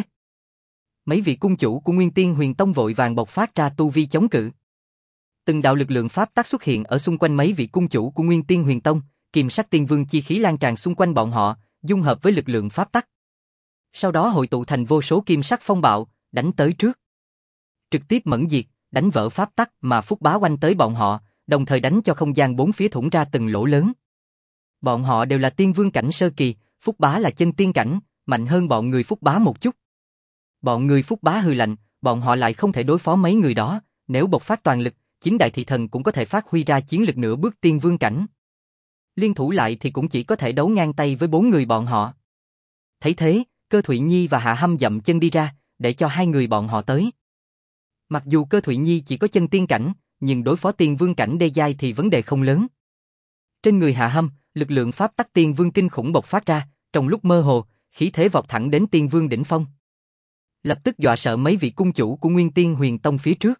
mấy vị cung chủ của Nguyên Tiên Huyền Tông vội vàng bộc phát ra tu vi chống cự. Từng đạo lực lượng pháp tắc xuất hiện ở xung quanh mấy vị cung chủ của Nguyên Tiên Huyền Tông, kiềm sắc tiên vương chi khí lan tràn xung quanh bọn họ, dung hợp với lực lượng pháp tắc. Sau đó hội tụ thành vô số kim sắc phong bạo, đánh tới trước. Trực tiếp mẫn diệt, đánh vỡ pháp tắc mà Phúc Bá oanh tới bọn họ, đồng thời đánh cho không gian bốn phía thủng ra từng lỗ lớn. Bọn họ đều là tiên vương cảnh sơ kỳ, Phúc Bá là chân tiên cảnh, mạnh hơn bọn người Phúc Bá một chút. Bọn người Phúc Bá hừ lạnh, bọn họ lại không thể đối phó mấy người đó, nếu bộc phát toàn lực, chính đại thị thần cũng có thể phát huy ra chiến lực nửa bước tiên vương cảnh. Liên thủ lại thì cũng chỉ có thể đấu ngang tay với 4 người bọn họ. Thấy thế, Cơ Thụy Nhi và Hạ Hâm dậm chân đi ra, để cho 2 người bọn họ tới. Mặc dù Cơ Thụy Nhi chỉ có chân tiên cảnh, nhưng đối phó tiên vương cảnh đê giai thì vấn đề không lớn. Trên người Hạ Hâm, lực lượng pháp tắc tiên vương kinh khủng bộc phát ra, trong lúc mơ hồ, khí thế vọt thẳng đến tiên vương đỉnh phong. Lập tức dọa sợ mấy vị cung chủ của Nguyên Tiên Huyền Tông phía trước.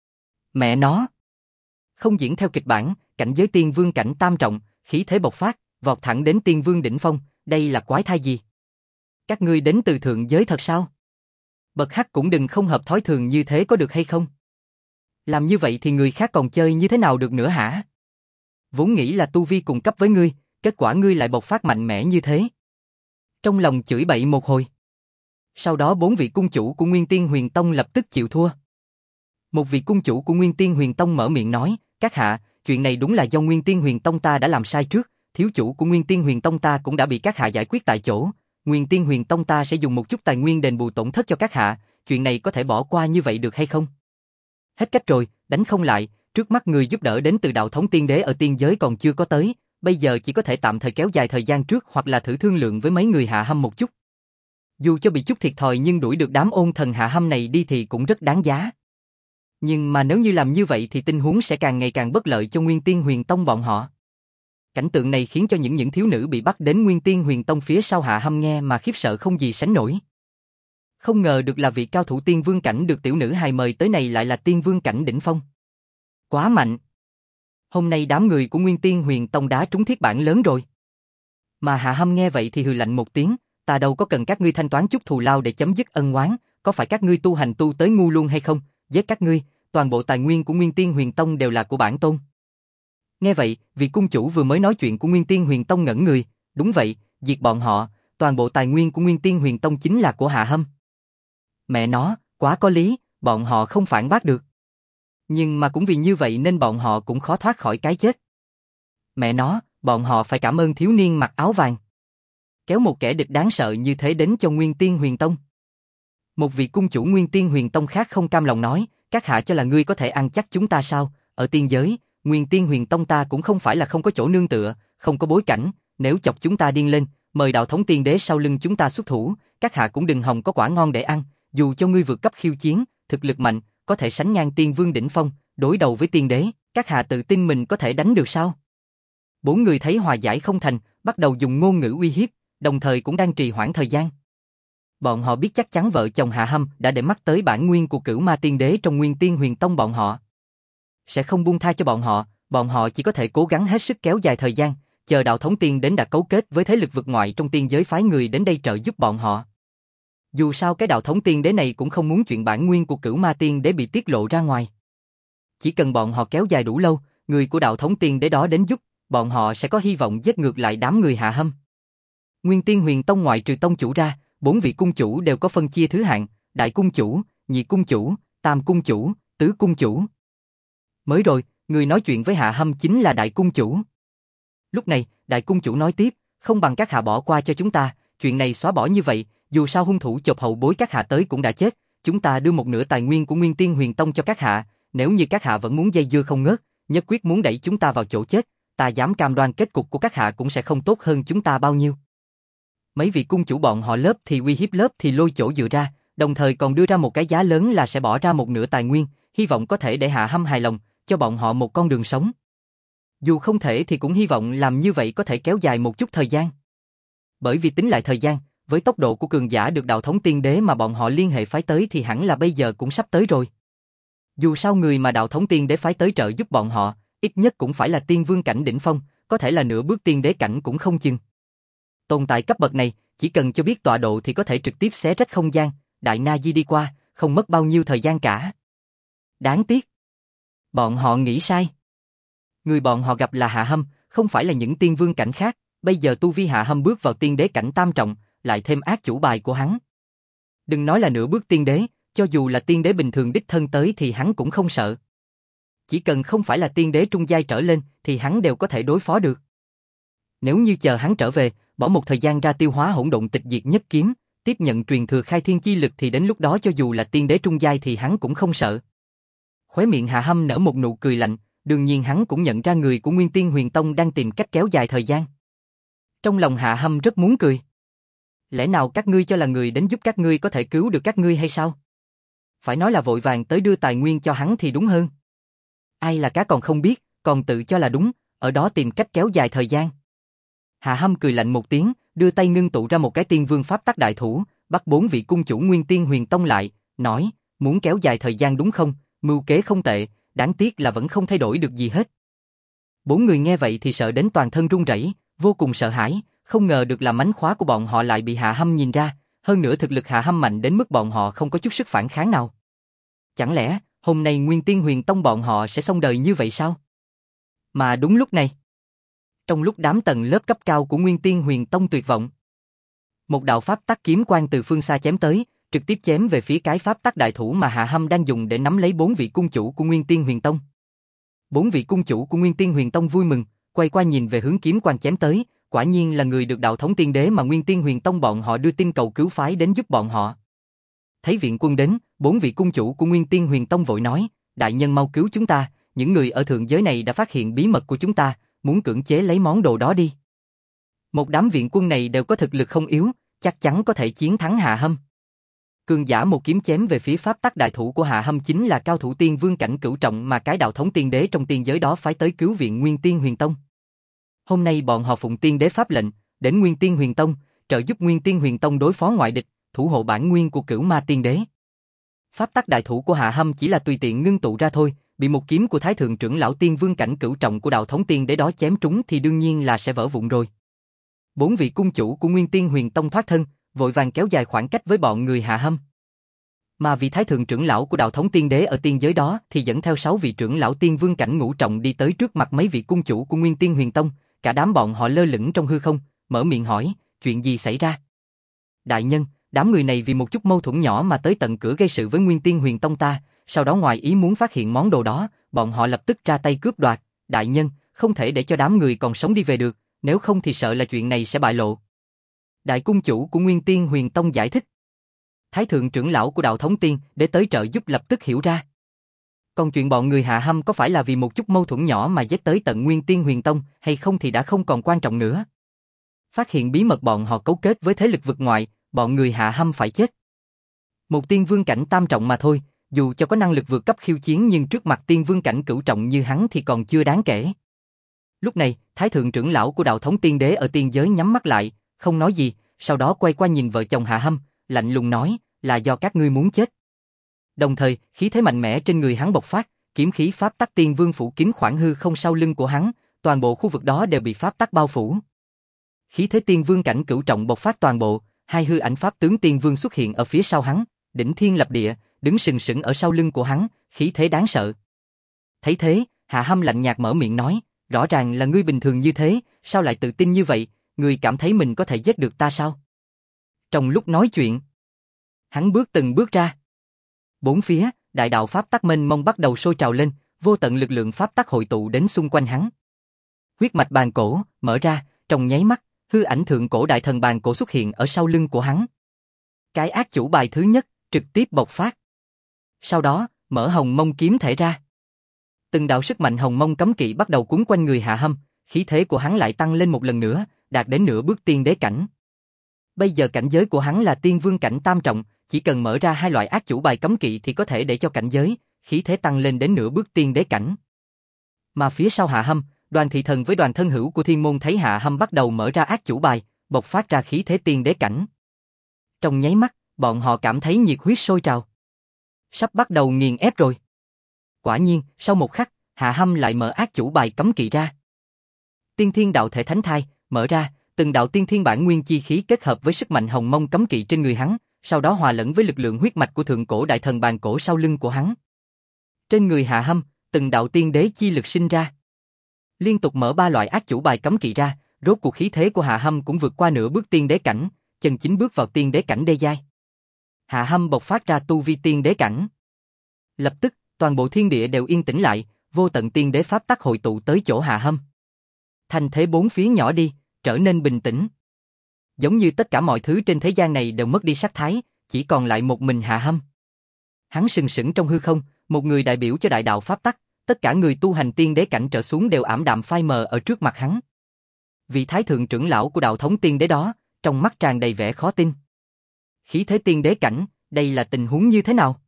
Mẹ nó! Không diễn theo kịch bản, cảnh giới tiên vương cảnh tam trọng, khí thế bộc phát, vọt thẳng đến tiên vương đỉnh phong, đây là quái thai gì? Các ngươi đến từ thượng giới thật sao? Bậc hắc cũng đừng không hợp thói thường như thế có được hay không? Làm như vậy thì người khác còn chơi như thế nào được nữa hả? Vốn nghĩ là tu vi cùng cấp với ngươi, kết quả ngươi lại bộc phát mạnh mẽ như thế. Trong lòng chửi bậy một hồi. Sau đó 4 vị cung chủ của Nguyên Tiên Huyền Tông lập tức chịu thua. Một vị cung chủ của Nguyên Tiên Huyền Tông mở miệng nói, các hạ, chuyện này đúng là do Nguyên Tiên Huyền Tông ta đã làm sai trước, thiếu chủ của Nguyên Tiên Huyền Tông ta cũng đã bị các hạ giải quyết tại chỗ, Nguyên Tiên Huyền Tông ta sẽ dùng một chút tài nguyên đền bù tổn thất cho các hạ, chuyện này có thể bỏ qua như vậy được hay không? Hết cách rồi, đánh không lại, trước mắt người giúp đỡ đến từ đạo thống tiên đế ở tiên giới còn chưa có tới, bây giờ chỉ có thể tạm thời kéo dài thời gian trước hoặc là thử thương lượng với mấy người Hạ Hâm một chút. Dù cho bị chút thiệt thòi nhưng đuổi được đám ôn thần Hạ Hâm này đi thì cũng rất đáng giá. Nhưng mà nếu như làm như vậy thì tình huống sẽ càng ngày càng bất lợi cho Nguyên Tiên Huyền Tông bọn họ. Cảnh tượng này khiến cho những thiếu nữ bị bắt đến Nguyên Tiên Huyền Tông phía sau Hạ Hâm nghe mà khiếp sợ không gì sánh nổi. Không ngờ được là vị cao thủ tiên vương cảnh được tiểu nữ hài mời tới này lại là tiên vương cảnh đỉnh phong. Quá mạnh. Hôm nay đám người của Nguyên Tiên Huyền Tông đá trúng thiết bản lớn rồi. Mà Hạ Hâm nghe vậy thì hừ lạnh một tiếng, ta đâu có cần các ngươi thanh toán chút thù lao để chấm dứt ân oán, có phải các ngươi tu hành tu tới ngu luôn hay không, giết các ngươi, toàn bộ tài nguyên của Nguyên Tiên Huyền Tông đều là của bản tôn. Nghe vậy, vị cung chủ vừa mới nói chuyện của Nguyên Tiên Huyền Tông ngẩn người, đúng vậy, diệt bọn họ, toàn bộ tài nguyên của Nguyên Tiên Huyền Tông chính là của Hạ Hâm. Mẹ nó, quá có lý, bọn họ không phản bác được. Nhưng mà cũng vì như vậy nên bọn họ cũng khó thoát khỏi cái chết. Mẹ nó, bọn họ phải cảm ơn thiếu niên mặc áo vàng. Kéo một kẻ địch đáng sợ như thế đến cho Nguyên Tiên Huyền Tông. Một vị cung chủ Nguyên Tiên Huyền Tông khác không cam lòng nói, các hạ cho là ngươi có thể ăn chắc chúng ta sao, ở tiên giới, Nguyên Tiên Huyền Tông ta cũng không phải là không có chỗ nương tựa, không có bối cảnh, nếu chọc chúng ta điên lên, mời đạo thống tiên đế sau lưng chúng ta xuất thủ, các hạ cũng đừng hòng có quả ngon để ăn, dù cho ngươi vượt cấp khiêu chiến, thực lực mạnh, có thể sánh ngang tiên vương đỉnh phong, đối đầu với tiên đế, các hạ tự tin mình có thể đánh được sao? 4 người thấy hòa giải không thành, bắt đầu dùng ngôn ngữ uy hiếp, đồng thời cũng đang trì hoãn thời gian. Bọn họ biết chắc chắn vợ chồng Hạ Hâm đã để mắt tới bản nguyên của Cửu Ma Tiên Đế trong Nguyên Tiên Huyền Tông bọn họ. Sẽ không buông tha cho bọn họ chỉ có thể cố gắng hết sức kéo dài thời gian, chờ Đạo Thống Tiên đến đã cấu kết với thế lực vực ngoại trong tiên giới phái người đến đây trợ giúp bọn họ. Dù sao cái Đạo Thống Tiên Đế này cũng không muốn chuyện bản nguyên của Cửu Ma Tiên Đế bị tiết lộ ra ngoài. Chỉ cần bọn họ kéo dài đủ lâu, người của Đạo Thống Tiên Đế đó đến giúp, bọn họ sẽ có hy vọng giết ngược lại đám người Hạ Hâm. Nguyên Tiên Huyền Tông ngoại trừ tông chủ ra, 4 vị cung chủ đều có phân chia thứ hạng, đại cung chủ, nhị cung chủ, tam cung chủ, tứ cung chủ. Mới rồi, người nói chuyện với Hạ Hâm chính là đại cung chủ. Lúc này, đại cung chủ nói tiếp, không bằng các hạ bỏ qua cho chúng ta, chuyện này xóa bỏ như vậy, dù sao hung thủ chộp hậu bối các hạ tới cũng đã chết, chúng ta đưa một nửa tài nguyên của Nguyên Tiên Huyền Tông cho các hạ, nếu như các hạ vẫn muốn dây dưa không ngớt, nhất quyết muốn đẩy chúng ta vào chỗ chết, ta dám cam đoan kết cục của các hạ cũng sẽ không tốt hơn chúng ta bao nhiêu. Mấy vị cung chủ bọn họ lớp thì uy hiếp lớp thì lôi chỗ dựa ra, đồng thời còn đưa ra một cái giá lớn là sẽ bỏ ra một nửa tài nguyên, hy vọng có thể để Hạ Hâm hài lòng, cho bọn họ một con đường sống. Dù không thể thì cũng hy vọng làm như vậy có thể kéo dài một chút thời gian. Bởi vì tính lại thời gian, với tốc độ của cường giả được Đạo Thống Tiên Đế mà bọn họ liên hệ phái tới thì hẳn là bây giờ cũng sắp tới rồi. Dù sao người mà Đạo Thống Tiên Đế phái tới trợ giúp bọn họ, ít nhất cũng phải là tiên vương cảnh đỉnh phong, có thể là nửa bước tiên đế cảnh cũng không chừng. Tồn tại cấp bậc này, chỉ cần cho biết tọa độ thì có thể trực tiếp xé rách không gian, đại na di đi qua, không mất bao nhiêu thời gian cả. Đáng tiếc. Bọn họ nghĩ sai. Người bọn họ gặp là Hạ Hâm, không phải là những tiên vương cảnh khác, bây giờ tu vi Hạ Hâm bước vào tiên đế cảnh tam trọng, lại thêm ác chủ bài của hắn. Đừng nói là nửa bước tiên đế, cho dù là tiên đế bình thường đích thân tới thì hắn cũng không sợ. Chỉ cần không phải là tiên đế trung giai trở lên thì hắn đều có thể đối phó được. Nếu như chờ hắn trở về, bỏ một thời gian ra tiêu hóa hỗn độn tịch diệt nhất kiếm, tiếp nhận truyền thừa khai thiên chi lực thì đến lúc đó cho dù là tiên đế trung giai thì hắn cũng không sợ. Khóe miệng Hạ Hâm nở một nụ cười lạnh, đương nhiên hắn cũng nhận ra người của Nguyên Tiên Huyền Tông đang tìm cách kéo dài thời gian. Trong lòng Hạ Hâm rất muốn cười. Lẽ nào các ngươi cho là người đến giúp các ngươi có thể cứu được các ngươi hay sao? Phải nói là vội vàng tới đưa tài nguyên cho hắn thì đúng hơn. Ai là cá còn không biết, còn tự cho là đúng, ở đó tìm cách kéo dài thời gian. Hạ Hâm cười lạnh một tiếng, đưa tay ngưng tụ ra một cái tiên vương pháp tắc đại thủ, bắt 4 vị cung chủ Nguyên Tiên Huyền Tông lại, nói, muốn kéo dài thời gian đúng không, mưu kế không tệ, đáng tiếc là vẫn không thay đổi được gì hết. 4 người nghe vậy thì sợ đến toàn thân run rẩy, vô cùng sợ hãi, không ngờ được là mánh khóe của bọn họ lại bị Hạ Hâm nhìn ra, hơn nữa thực lực Hạ Hâm mạnh đến mức bọn họ không có chút sức phản kháng nào. Chẳng lẽ, hôm nay Nguyên Tiên Huyền Tông bọn họ sẽ xong đời như vậy sao? Mà đúng lúc này, trong lúc đám tầng lớp cấp cao của Nguyên Tiên Huyền Tông tuyệt vọng, một đạo pháp tắc kiếm quang từ phương xa chém tới, trực tiếp chém về phía cái pháp tắc đại thủ mà Hạ Hâm đang dùng để nắm lấy 4 vị cung chủ của Nguyên Tiên Huyền Tông. 4 vị cung chủ của Nguyên Tiên Huyền Tông vui mừng, quay qua nhìn về hướng kiếm quang chém tới, quả nhiên là người được Đạo Thống Tiên Đế mà Nguyên Tiên Huyền Tông bọn họ đưa tin cầu cứu phái đến giúp bọn họ. Thấy viện quân đến, 4 vị cung chủ của Nguyên Tiên Huyền Tông vội nói, đại nhân mau cứu chúng ta, những người ở thượng giới này đã phát hiện bí mật của chúng ta, muốn cưỡng chế lấy món đồ đó đi. Một đám viện quân này đều có thực lực không yếu, chắc chắn có thể chiến thắng Hạ Hâm. Cường giả một kiếm chém về phía pháp tắc đại thủ của Hạ Hâm chính là cao thủ tiên vương cảnh cửu trọng mà cái Đạo Thống Tiên Đế trong tiên giới đó phái tới cứu viện Nguyên Tiên Huyền Tông. Hôm nay bọn họ phụng tiên đế pháp lệnh, đến Nguyên Tiên Huyền Tông, trợ giúp Nguyên Tiên Huyền Tông đối phó ngoại địch, thủ hộ bản nguyên của Cửu Ma Tiên Đế. Pháp tắc đại thủ của Hạ Hâm chỉ là tùy tiện ngưng tụ ra thôi, bị một kiếm của Thái Thượng trưởng lão tiên vương cảnh cửu trọng của Đạo Thống Tiên Đế đó chém trúng thì đương nhiên là sẽ vỡ vụn rồi. 4 vị cung chủ của Nguyên Tiên Huyền Tông thoát thân, vội vàng kéo dài khoảng cách với bọn người Hạ Hâm. Mà vị Thái Thượng trưởng lão của Đạo Thống Tiên Đế ở tiên giới đó thì dẫn theo 6 vị trưởng lão tiên vương cảnh ngũ trọng đi tới trước mặt mấy vị cung chủ của Nguyên Tiên Huyền Tông, cả đám bọn họ lơ lửng trong hư không, mở miệng hỏi, chuyện gì xảy ra? Đại nhân, đám người này vì một chút mâu thuẫn nhỏ mà tới tận cửa gây sự với Nguyên Tiên Huyền Tông ta, sau đó ngoài ý muốn phát hiện món đồ đó, bọn họ lập tức ra tay cướp đoạt, đại nhân, không thể để cho đám người còn sống đi về được, nếu không thì sợ là chuyện này sẽ bại lộ. Đại cung chủ của Nguyên Tiên Huyền Tông giải thích. Thái thượng trưởng lão của Đạo Thống Tiên để tới trợ giúp lập tức hiểu ra. Còn chuyện bọn người Hạ Hâm có phải là vì một chút mâu thuẫn nhỏ mà giết tới tận Nguyên Tiên Huyền Tông hay không thì đã không còn quan trọng nữa. Phát hiện bí mật bọn họ cấu kết với thế lực vực ngoại, bọn người Hạ Hâm phải chết. Một tiên vương cảnh tam trọng mà thôi, dù cho có năng lực vượt cấp khiêu chiến nhưng trước mặt tiên vương cảnh cửu trọng như hắn thì còn chưa đáng kể. Lúc này, Thái thượng trưởng lão của Đạo Thống Tiên Đế ở tiên giới nhắm mắt lại, không nói gì, sau đó quay qua nhìn vợ chồng Hạ Hâm, lạnh lùng nói, là do các ngươi muốn chết. Đồng thời, khí thế mạnh mẽ trên người hắn bộc phát, kiếm khí pháp tắc tiên vương phủ kín khoảng hư không sau lưng của hắn, toàn bộ khu vực đó đều bị pháp tắc bao phủ. Khí thế tiên vương cảnh cửu trọng bộc phát toàn bộ, hai hư ảnh pháp tướng tiên vương xuất hiện ở phía sau hắn, đỉnh thiên lập địa, đứng sừng sững ở sau lưng của hắn, khí thế đáng sợ. Thấy thế, Hạ Hâm lạnh nhạt mở miệng nói, rõ ràng là ngươi bình thường như thế, sao lại tự tin như vậy, ngươi cảm thấy mình có thể giết được ta sao? Trong lúc nói chuyện, hắn bước từng bước ra. Bốn phía, đại đạo pháp tắc mênh mông bắt đầu sôi trào lên, vô tận lực lượng pháp tắc hội tụ đến xung quanh hắn. Huyết mạch bàn cổ mở ra, trong nháy mắt, hư ảnh thượng cổ đại thần bàn cổ xuất hiện ở sau lưng của hắn. Cái ác chủ bài thứ nhất trực tiếp bộc phát. Sau đó, mở hồng mông kiếm thể ra. Từng đạo sức mạnh hồng mông cấm kỵ bắt đầu cuốn quanh người Hạ Hâm, khí thế của hắn lại tăng lên một lần nữa, đạt đến nửa bước tiên đế cảnh. Bây giờ cảnh giới của hắn là tiên vương cảnh tam trọng, chỉ cần mở ra hai loại ác chủ bài cấm kỵ thì có thể để cho cảnh giới, khí thế tăng lên đến nửa bước tiên đế cảnh. Mà phía sau Hạ Hâm, Đoàn Thị Thần với đoàn thân hữu của Thiên Môn thấy Hạ Hâm bắt đầu mở ra ác chủ bài, bộc phát ra khí thế tiên đế cảnh. Trong nháy mắt, bọn họ cảm thấy nhiệt huyết sôi trào. Sắp bắt đầu nghiền ép rồi. Quả nhiên, sau một khắc, Hạ Hâm lại mở ác chủ bài cấm kỵ ra. Tiên Thiên Đạo Thể Thánh Thai, mở ra, từng đạo tiên thiên bản nguyên chi khí kết hợp với sức mạnh hồng mông cấm kỵ trên người hắn, sau đó hòa lẫn với lực lượng huyết mạch của thượng cổ đại thần bàn cổ sau lưng của hắn. Trên người Hạ Hâm, từng đạo tiên đế chi lực sinh ra. Liên tục mở ba loại ác chủ bài cấm kỵ ra, rốt cuộc khí thế của Hạ Hâm cũng vượt qua nửa bước tiên đế cảnh, chân chính bước vào tiên đế cảnh đê giai. Hạ Hâm bộc phát ra tu vi tiên đế cảnh. Lập tức, toàn bộ thiên địa đều yên tĩnh lại, vô tận tiên đế pháp tắc hội tụ tới chỗ Hạ Hâm. Thành thế bốn phía nhỏ đi, trở nên bình tĩnh. Giống như tất cả mọi thứ trên thế gian này đều mất đi sắc thái, chỉ còn lại một mình Hạ Hâm. Hắn sừng sững trong hư không, một người đại biểu cho đại đạo pháp tắc, tất cả người tu hành tiên đế cảnh trở xuống đều ảm đạm phai mờ ở trước mặt hắn. Vị thái thượng trưởng lão của đạo thống tiên đế đó, trong mắt tràn đầy vẻ khó tin. Khí thế tiên đế cảnh, đây là tình huống như thế nào?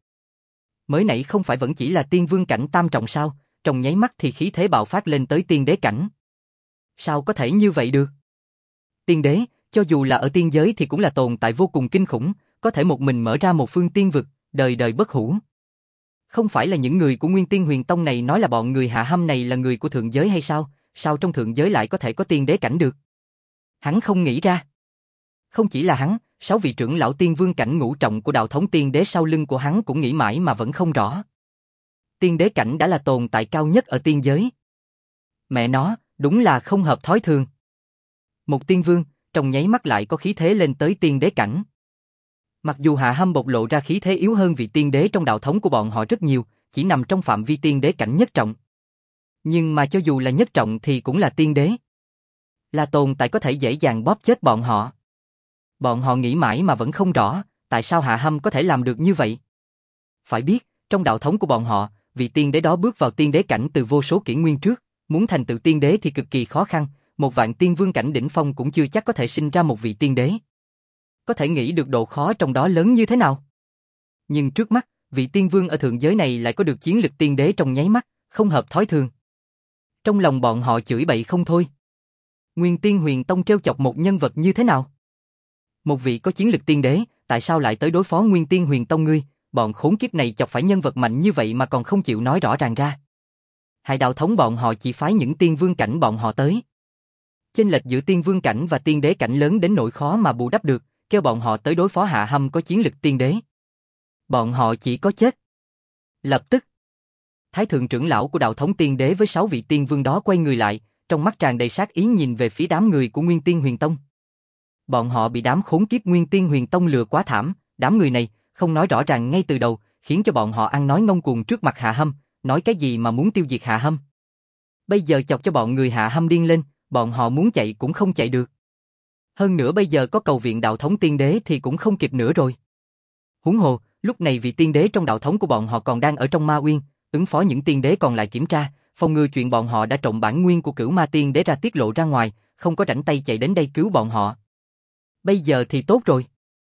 Mới nãy không phải vẫn chỉ là tiên vương cảnh tam trọng sao, trong nháy mắt thì khí thế bạo phát lên tới tiên đế cảnh. Sao có thể như vậy được? Tiên đế, cho dù là ở tiên giới thì cũng là tồn tại vô cùng kinh khủng, có thể một mình mở ra một phương tiên vực, đời đời bất hủ. Không phải là những người của Nguyên Tiên Huyền Tông này nói là bọn người Hạ Hâm này là người của thượng giới hay sao? Sao trong thượng giới lại có thể có tiên đế cảnh được? Hắn không nghĩ ra. Không chỉ là hắn, 6 vị trưởng lão tiên vương cảnh ngũ trọng của đạo thống tiên đế sau lưng của hắn cũng nghĩ mãi mà vẫn không rõ. Tiên đế cảnh đã là tồn tại cao nhất ở tiên giới. Mẹ nó, đúng là không hợp thói thường. Một tiên vương, trong nháy mắt lại có khí thế lên tới tiên đế cảnh. Mặc dù Hạ Hâm bộc lộ ra khí thế yếu hơn vị tiên đế trong đạo thống của bọn họ rất nhiều, chỉ nằm trong phạm vi tiên đế cảnh nhất trọng. Nhưng mà cho dù là nhất trọng thì cũng là tiên đế. Là tồn tại có thể dễ dàng bóp chết bọn họ. Bọn họ nghĩ mãi mà vẫn không rõ, tại sao Hạ Hâm có thể làm được như vậy. Phải biết, trong đạo thống của bọn họ, vị tiên đế đó bước vào tiên đế cảnh từ vô số kỷ nguyên trước, muốn thành tựu tiên đế thì cực kỳ khó khăn, một vạn tiên vương cảnh đỉnh phong cũng chưa chắc có thể sinh ra một vị tiên đế. Có thể nghĩ được độ khó trong đó lớn như thế nào. Nhưng trước mắt, vị tiên vương ở thượng giới này lại có được chiến lực tiên đế trong nháy mắt, không hợp thói thường. Trong lòng bọn họ chửi bậy không thôi. Nguyên Tiên Huyền Tông trêu chọc một nhân vật như thế nào? Một vị có chiến lực tiên đế, tại sao lại tới đối phó Nguyên Tiên Huyền Tông ngươi? Bọn khốn kiếp này chọc phải nhân vật mạnh như vậy mà còn không chịu nói rõ ràng ra. Hai đạo thống bọn họ chỉ phái những tiên vương cảnh bọn họ tới. Chênh lệch giữa tiên vương cảnh và tiên đế cảnh lớn đến nỗi khó mà bù đắp được, kêu bọn họ tới đối phó Hạ Hâm có chiến lực tiên đế. Bọn họ chỉ có chết. Lập tức, Thái thượng trưởng lão của đạo thống tiên đế với 6 vị tiên vương đó quay người lại, trong mắt tràn đầy sát ý nhìn về phía đám người của Nguyên Tiên Huyền Tông. Bọn họ bị đám khốn kiếp Nguyên Tiên Huyền Tông lừa quá thảm, đám người này không nói rõ ràng ngay từ đầu, khiến cho bọn họ ăn nói ngông cuồng trước mặt Hạ Hâm, nói cái gì mà muốn tiêu diệt Hạ Hâm. Bây giờ chọc cho bọn người Hạ Hâm điên lên, bọn họ muốn chạy cũng không chạy được. Hơn nữa bây giờ có cầu viện đạo thống tiên đế thì cũng không kịp nữa rồi. Huống hồ, lúc này vị tiên đế trong đạo thống của bọn họ còn đang ở trong Ma Uyên, ứng phó những tiên đế còn lại kiểm tra, phòng ngừa chuyện bọn họ đã trộm bản nguyên của Cửu Ma Tiên Đế ra tiết lộ ra ngoài, không có rảnh tay chạy đến đây cứu bọn họ. Bây giờ thì tốt rồi.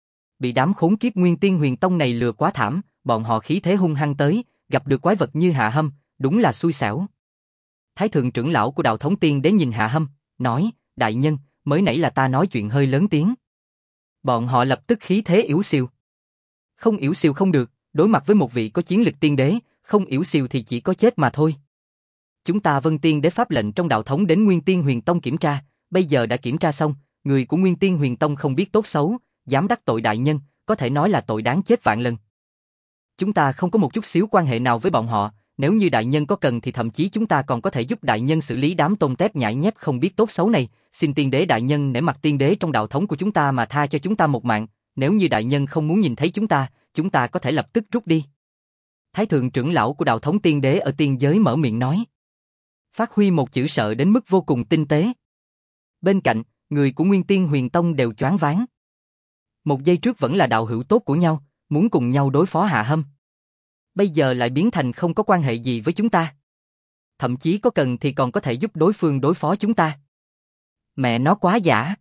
Bị đám khốn kiếp Nguyên Tiên Huyền Tông này lừa quá thảm, bọn họ khí thế hung hăng tới, gặp được quái vật như Hạ Hâm, đúng là xui xẻo. Thái thượng trưởng lão của đạo thống tiên đế nhìn Hạ Hâm, nói, đại nhân, mới nãy là ta nói chuyện hơi lớn tiếng. Bọn họ lập tức khí thế yếu xìu. Không yếu xìu không được, đối mặt với một vị có chiến lực tiên đế, không yếu xìu thì chỉ có chết mà thôi. Chúng ta Vân Tiên Đế pháp lệnh trong đạo thống đến Nguyên Tiên Huyền Tông kiểm tra, bây giờ đã kiểm tra xong, người của Nguyên Tiên Huyền Tông không biết tốt xấu, dám đắc tội đại nhân, có thể nói là tội đáng chết vạn lần. Chúng ta không có một chút xíu quan hệ nào với bọn họ, nếu như đại nhân có cần thì thậm chí chúng ta còn có thể giúp đại nhân xử lý đám tôm tép nhãi nhép không biết tốt xấu này, xin tiên đế đại nhân nể mặt tiên đế trong đạo thống của chúng ta mà tha cho chúng ta một mạng, nếu như đại nhân không muốn nhìn thấy chúng ta có thể lập tức rút đi. Thái thượng trưởng lão của đạo thống tiên đế ở tiên giới mở miệng nói. Phát huy một chữ sợ đến mức vô cùng tinh tế. Bên cạnh, người của Nguyên Tiên Huyền Tông đều choáng váng. Một giây trước vẫn là đạo hữu tốt của nhau, muốn cùng nhau đối phó Hạ Hâm. Bây giờ lại biến thành không có quan hệ gì với chúng ta. Thậm chí có cần thì còn có thể giúp đối phương đối phó chúng ta. Mẹ nó quá giả.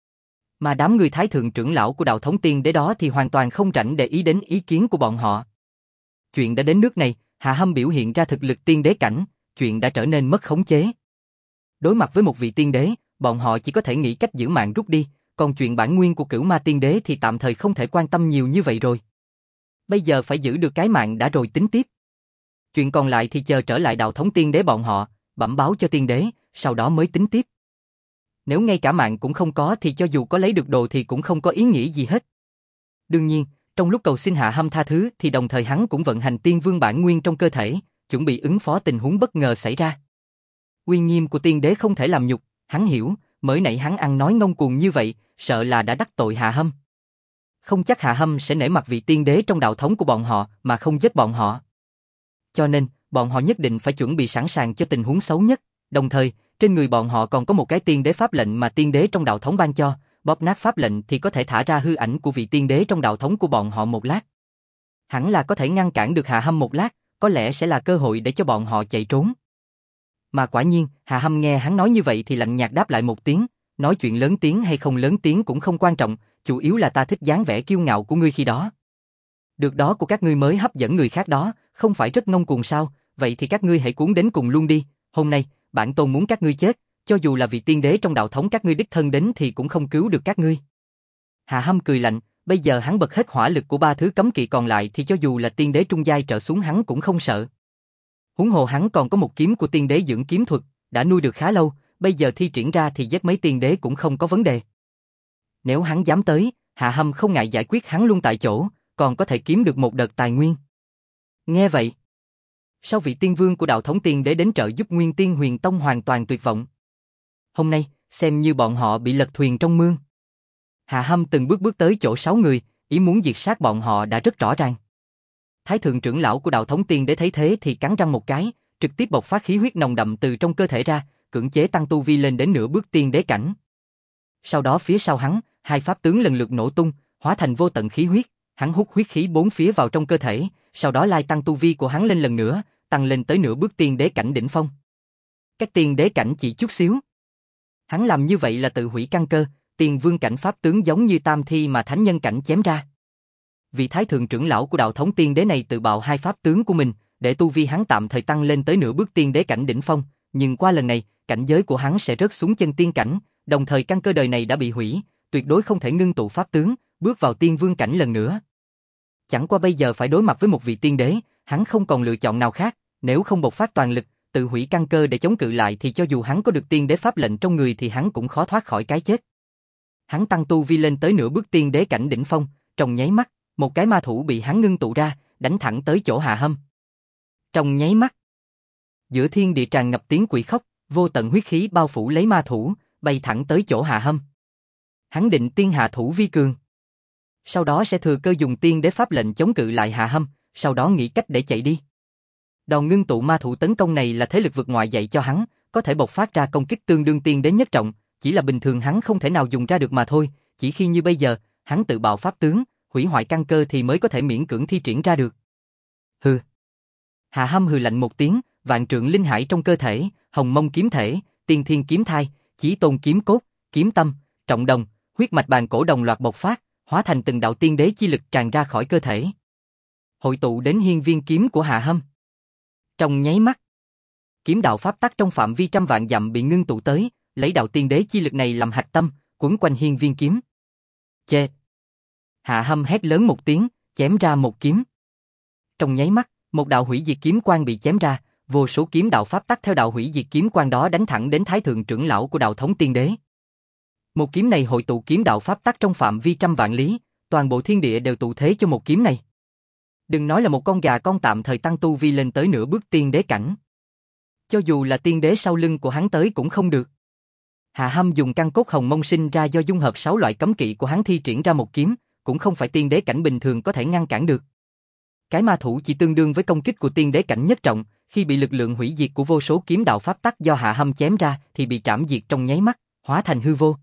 Mà đám người thái thượng trưởng lão của đạo thống tiên đế đó thì hoàn toàn không rảnh để ý đến ý kiến của bọn họ. Chuyện đã đến nước này, Hạ Hâm biểu hiện ra thực lực tiên đế cảnh, chuyện đã trở nên mất khống chế. Đối mặt với một vị tiên đế, bọn họ chỉ có thể nghĩ cách giữ mạng rút đi, còn chuyện bản nguyên của Cửu Ma tiên đế thì tạm thời không thể quan tâm nhiều như vậy rồi. Bây giờ phải giữ được cái mạng đã rồi tính tiếp. Chuyện còn lại thì chờ trở lại đạo thống tiên đế bọn họ, bẩm báo cho tiên đế, sau đó mới tính tiếp. Nếu ngay cả mạng cũng không có thì cho dù có lấy được đồ thì cũng không có ý nghĩa gì hết. Đương nhiên, trong lúc cầu xin Hạ Hâm tha thứ thì đồng thời hắn cũng vận hành tiên vương bản nguyên trong cơ thể, chuẩn bị ứng phó tình huống bất ngờ xảy ra. Uy nghiêm của tiên đế không thể làm nhục, hắn hiểu, mới nãy hắn ăn nói ngông cuồng như vậy, sợ là đã đắc tội Hạ Hâm. Không chắc Hạ Hâm sẽ nể mặt vị tiên đế trong đạo thống của bọn họ mà không giết bọn họ. Cho nên, bọn họ nhất định phải chuẩn bị sẵn sàng cho tình huống xấu nhất, đồng thời, trên người bọn họ còn có một cái tiên đế pháp lệnh mà tiên đế trong đạo thống ban cho, bóp nát pháp lệnh thì có thể thả ra hư ảnh của vị tiên đế trong đạo thống của bọn họ một lát. Hẳn là có thể ngăn cản được Hạ Hâm một lát, có lẽ sẽ là cơ hội để cho bọn họ chạy trốn. Mà quả nhiên, Hạ Hâm nghe hắn nói như vậy thì lạnh nhạt đáp lại một tiếng, nói chuyện lớn tiếng hay không lớn tiếng cũng không quan trọng, chủ yếu là ta thích dáng vẻ kiêu ngạo của ngươi khi đó. Được đó của các ngươi mới hấp dẫn người khác đó, không phải rất ngông cuồng sao, vậy thì các ngươi hãy cuốn đến cùng luôn đi, hôm nay, bản tôn muốn các ngươi chết, cho dù là vị tiên đế trong đạo thống các ngươi đích thân đến thì cũng không cứu được các ngươi. Hạ Hâm cười lạnh, bây giờ hắn bật hết hỏa lực của ba thứ cấm kỵ còn lại thì cho dù là tiên đế trung giai trở xuống hắn cũng không sợ. Huống hồ hắn còn có một kiếm của tiên đế dưỡng kiếm thuật, đã nuôi được khá lâu, bây giờ thi triển ra thì giết mấy tiên đế cũng không có vấn đề. Nếu hắn dám tới, Hạ Hâm không ngại giải quyết hắn luôn tại chỗ, còn có thể kiếm được một đợt tài nguyên. Nghe vậy, sau vị tiên vương của đạo thống tiên đế đến trợ giúp Nguyên Tiên Huyền Tông hoàn toàn tuyệt vọng. Hôm nay, xem như bọn họ bị lật thuyền trong mương. Hạ Hâm từng bước bước tới chỗ 6 người, ý muốn diệt sát bọn họ đã rất rõ ràng. Thái thượng trưởng lão của đạo thống tiên đế thấy thế thì cắn răng một cái, trực tiếp bộc phát khí huyết nồng đậm từ trong cơ thể ra, cưỡng chế tăng tu vi lên đến nửa bước tiên đế cảnh. Sau đó phía sau hắn, hai pháp tướng lần lượt nổ tung, hóa thành vô tận khí huyết, hắn hút huyết khí bốn phía vào trong cơ thể, sau đó lai tăng tu vi của hắn lên lần nữa, tăng lên tới nửa bước tiên đế cảnh đỉnh phong. Các tiên đế cảnh chỉ chút xíu. Hắn làm như vậy là tự hủy căn cơ, tiên vương cảnh pháp tướng giống như tam thi mà thánh nhân cảnh chém ra. Vị thái thượng trưởng lão của đạo thống tiên đế này tự bạo hai pháp tướng của mình, để tu vi hắn tạm thời tăng lên tới nửa bước tiên đế cảnh đỉnh phong, nhưng qua lần này, cảnh giới của hắn sẽ rớt xuống chân tiên cảnh, đồng thời căn cơ đời này đã bị hủy, tuyệt đối không thể ngưng tụ pháp tướng, bước vào tiên vương cảnh lần nữa. Chẳng qua bây giờ phải đối mặt với một vị tiên đế, hắn không còn lựa chọn nào khác, nếu không bộc phát toàn lực, tự hủy căn cơ để chống cự lại thì cho dù hắn có được tiên đế pháp lệnh trong người thì hắn cũng khó thoát khỏi cái chết. Hắn tăng tu vi lên tới nửa bước tiên đế cảnh đỉnh phong, trong nháy mắt, một cái ma thủ bị hắn ngưng tụ ra, đánh thẳng tới chỗ Hạ Hâm. Trong nháy mắt, giữa thiên địa tràn ngập tiếng quỷ khóc, vô tận huyết khí bao phủ lấy ma thủ, bay thẳng tới chỗ Hạ Hâm. Hắn định tiên hạ thủ vi cường, sau đó sẽ thừa cơ dùng tiên đế pháp lệnh chống cự lại Hạ Hâm, sau đó nghĩ cách để chạy đi. Đòn ngưng tụ ma thủ tấn công này là thế lực vực ngoại dạy cho hắn, có thể bộc phát ra công kích tương đương tiên đế nhất trọng, chỉ là bình thường hắn không thể nào dùng ra được mà thôi, chỉ khi như bây giờ, hắn tự bạo pháp tướng, hủy hoại căn cơ thì mới có thể miễn cưỡng thi triển ra được. Hừ. Hạ Hâm hừ lạnh một tiếng, vạn trượng linh hải trong cơ thể, hồng mông kiếm thể, tiên thiên kiếm thai, chí tôn kiếm cốt, kiếm tâm, trọng đồng, huyết mạch bàn cổ đồng loạt bộc phát, hóa thành từng đạo tiên đế chi lực tràn ra khỏi cơ thể. Hội tụ đến hiên viên kiếm của Hạ Hâm. Trong nháy mắt, kiếm đạo pháp tắc trong phạm vi trăm vạn dặm bị ngưng tụ tới, lấy đạo tiên đế chi lực này làm hạch tâm, quấn quanh hiên viên kiếm. Chê, Hạ Hâm hét lớn một tiếng, chém ra một kiếm. Trong nháy mắt, một đạo hủy diệt kiếm quang bị chém ra, vô số kiếm đạo pháp tắc theo đạo hủy diệt kiếm quang đó đánh thẳng đến Thái thượng trưởng lão của Đạo thống Tiên Đế. Một kiếm này hội tụ kiếm đạo pháp tắc trong phạm vi trăm vạn lý, toàn bộ thiên địa đều tụ thế cho một kiếm này. Đừng nói là một con gà con tạm thời tăng tu vi lên tới nửa bước tiên đế cảnh. Cho dù là tiên đế sau lưng của hắn tới cũng không được. Hạ Hâm dùng căn cốt hồng mông sinh ra do dung hợp 6 loại cấm kỵ của hắn thi triển ra một kiếm, cũng không phải tiên đế cảnh bình thường có thể ngăn cản được. Cái ma thủ chỉ tương đương với công kích của tiên đế cảnh nhất trọng, khi bị lực lượng hủy diệt của vô số kiếm đạo pháp tắc do Hạ Hâm chém ra thì bị trảm diệt trong nháy mắt, hóa thành hư vô.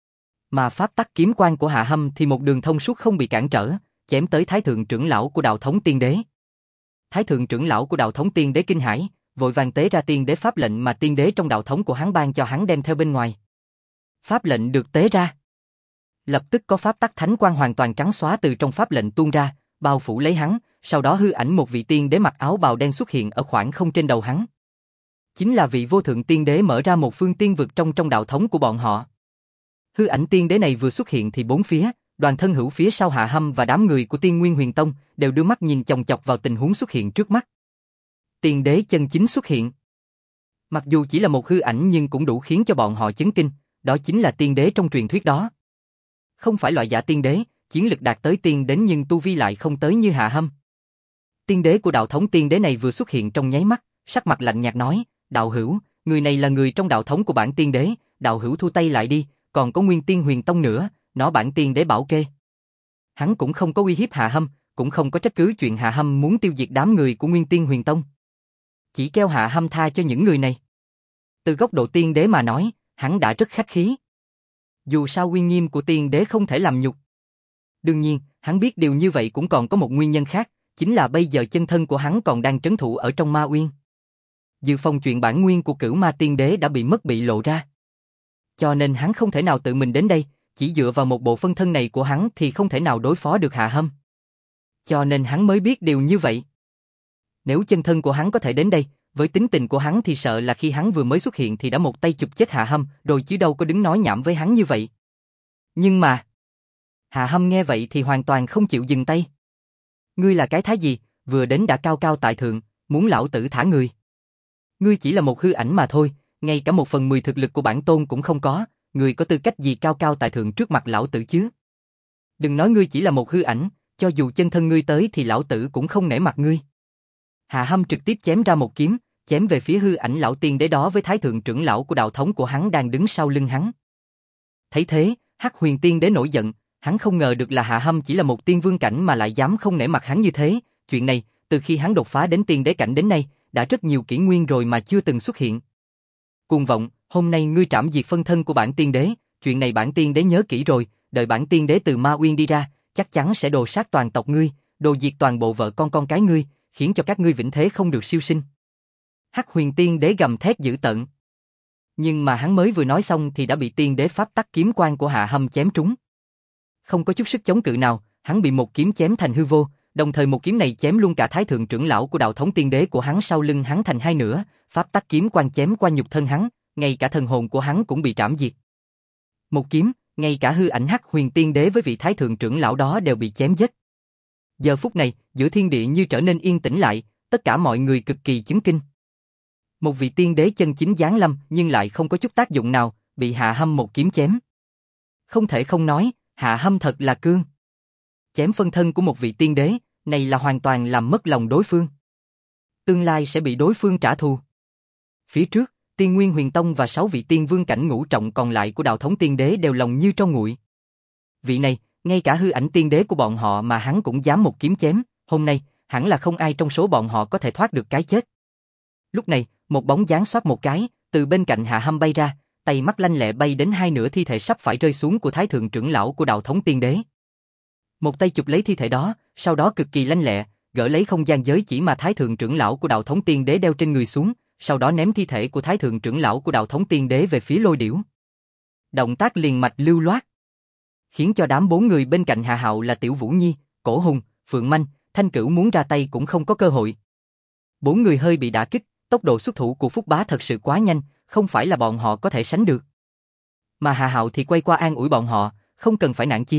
Mà pháp tắc kiếm quang của Hạ Hâm thì một đường thông suốt không bị cản trở, chém tới Thái thượng trưởng lão của Đạo thống Tiên Đế. Thái thượng trưởng lão của Đạo thống Tiên Đế kinh hãi, vội vàng tế ra tiên đế pháp lệnh mà tiên đế trong đạo thống của hắn ban cho hắn đem theo bên ngoài. Pháp lệnh được tế ra, lập tức có pháp tắc thánh quang hoàn toàn trắng xóa từ trong pháp lệnh tuôn ra, bao phủ lấy hắn, sau đó hư ảnh một vị tiên đế mặc áo bào đen xuất hiện ở khoảng không trên đầu hắn. Chính là vị vô thượng tiên đế mở ra một phương tiên vực trong đạo thống của bọn họ. Hư ảnh tiên đế này vừa xuất hiện thì bốn phía, đoàn thân hữu phía sau Hạ Hâm và đám người của Tiên Nguyên Huyền Tông đều đưa mắt nhìn chòng chọc vào tình huống xuất hiện trước mắt. Tiên đế chân chính xuất hiện. Mặc dù chỉ là một hư ảnh nhưng cũng đủ khiến cho bọn họ chấn kinh, đó chính là tiên đế trong truyền thuyết đó. Không phải loại giả tiên đế, chiến lực đạt tới tiên đến nhưng tu vi lại không tới như Hạ Hâm. Tiên đế của đạo thống tiên đế này vừa xuất hiện trong nháy mắt, sắc mặt lạnh nhạt nói, đạo hữu, người này là người trong đạo thống của bản tiên đế, đạo hữu thu tay lại đi, còn có Nguyên Tiên Huyền Tông nữa, nó bản tiên đế bảo kê. Hắn cũng không có uy hiếp Hạ Hâm, cũng không có trách cứ chuyện Hạ Hâm muốn tiêu diệt đám người của Nguyên Tiên Huyền Tông. Chỉ kêu Hạ Hâm tha cho những người này. Từ góc độ tiên đế mà nói, hắn đã rất khách khí. Dù sao uy nghiêm của tiên đế không thể làm nhục. Đương nhiên, hắn biết điều như vậy cũng còn có một nguyên nhân khác, chính là bây giờ chân thân của hắn còn đang trấn thủ ở trong Ma Uyên. Dự phòng chuyện bản nguyên của Cửu Ma Tiên Đế đã bị lộ ra. Cho nên hắn không thể nào tự mình đến đây, chỉ dựa vào một bộ phân thân này của hắn thì không thể nào đối phó được Hạ Hâm. Cho nên hắn mới biết điều như vậy. Nếu chân thân của hắn có thể đến đây, với tính tình của hắn thì sợ là khi hắn vừa mới xuất hiện thì đã một tay chụp chết Hạ Hâm, rồi chứ đâu có đứng nói nhảm với hắn như vậy. Nhưng mà, Hạ Hâm nghe vậy thì hoàn toàn không chịu dừng tay. Ngươi là cái thái gì, vừa đến đã cao cao tại thượng, muốn lão tử thả người. Ngươi chỉ là một hư ảnh mà thôi, ngay cả 1/10 thực lực của bản tôn cũng không có, ngươi có tư cách gì cao cao tại thượng trước mặt lão tử chứ? Đừng nói ngươi chỉ là một hư ảnh, cho dù chân thân ngươi tới thì lão tử cũng không nể mặt ngươi. Hạ Hâm trực tiếp chém ra một kiếm, chém về phía hư ảnh lão tiên đế đó với thái thượng trưởng lão của đạo thống của hắn đang đứng sau lưng hắn. Thấy thế, Hắc Huyền Tiên Đế nổi giận, hắn không ngờ được là Hạ Hâm chỉ là một tiên vương cảnh mà lại dám không nể mặt hắn như thế, chuyện này, từ khi hắn đột phá đến tiên đế cảnh đến nay, đã rất nhiều kỷ nguyên rồi mà chưa từng xuất hiện. Cuồng vọng, hôm nay ngươi trảm diệt phân thân của bản tiên đế, chuyện này bản tiên đế nhớ kỹ rồi, đợi bản tiên đế từ Ma Uyên đi ra, chắc chắn sẽ đồ sát toàn tộc ngươi, đồ diệt toàn bộ vợ con cái ngươi, khiến cho các ngươi vĩnh thế không được siêu sinh. Hắc Huyền Tiên Đế gầm thét dữ tợn. Nhưng mà hắn mới vừa nói xong thì đã bị tiên đế pháp tắc kiếm quang của Hạ Hâm chém trúng. Không có chút sức chống cự nào, hắn bị một kiếm chém thành hư vô, đồng thời một kiếm này chém luôn cả thái thượng trưởng lão của đạo thống tiên đế của hắn sau lưng hắn thành hai nửa, pháp tắc kiếm quang chém qua nhục thân hắn, ngay cả thần hồn của hắn cũng bị trảm diệt. Một kiếm, ngay cả hư ảnh Hắc Huyền Tiên Đế với vị thái thượng trưởng lão đó đều bị chém giết. Giờ phút này, giữa thiên địa như trở nên yên tĩnh lại, tất cả mọi người cực kỳ chấn kinh. Một vị tiên đế chân chính giáng lâm nhưng lại không có chút tác dụng nào, bị Hạ Hâm một kiếm chém. Không thể không nói, Hạ Hâm thật là cương. Chém phân thân của một vị tiên đế, này là hoàn toàn làm mất lòng đối phương. Tương lai sẽ bị đối phương trả thù. Phía trước, Tiên Nguyên Huyền Tông và 6 vị tiên vương cảnh ngũ trọng còn lại của đạo thống tiên đế đều lòng như tro nguội. Vị này, ngay cả hư ảnh tiên đế của bọn họ mà hắn cũng dám một kiếm chém, hôm nay, hẳn là không ai trong số bọn họ có thể thoát được cái chết. Lúc này, một bóng dáng xoát một cái, từ bên cạnh Hạ Hâm bay ra, tay mắt lanh lẹ bay đến hai nửa thi thể sắp phải rơi xuống của thái thượng trưởng lão của đạo thống tiên đế. Một tay chụp lấy thi thể đó, sau đó cực kỳ lanh lẹ, gỡ lấy không gian giới chỉ mà thái thượng trưởng lão của đạo thống tiên đế đeo trên người xuống, sau đó ném thi thể của thái thượng trưởng lão của đạo thống tiên đế về phía Lôi Điểu. Động tác liền mạch lưu loát, khiến cho đám 4 người bên cạnh Hạ Hạo là Tiểu Vũ Nhi, Cổ Hùng, Phượng Manh, Thanh Cửu muốn ra tay cũng không có cơ hội. 4 người hơi bị đả kích, tốc độ xuất thủ của Phúc Bá thật sự quá nhanh, không phải là bọn họ có thể sánh được. Mà Hạ Hạo thì quay qua an ủi bọn họ, không cần phải nản chí,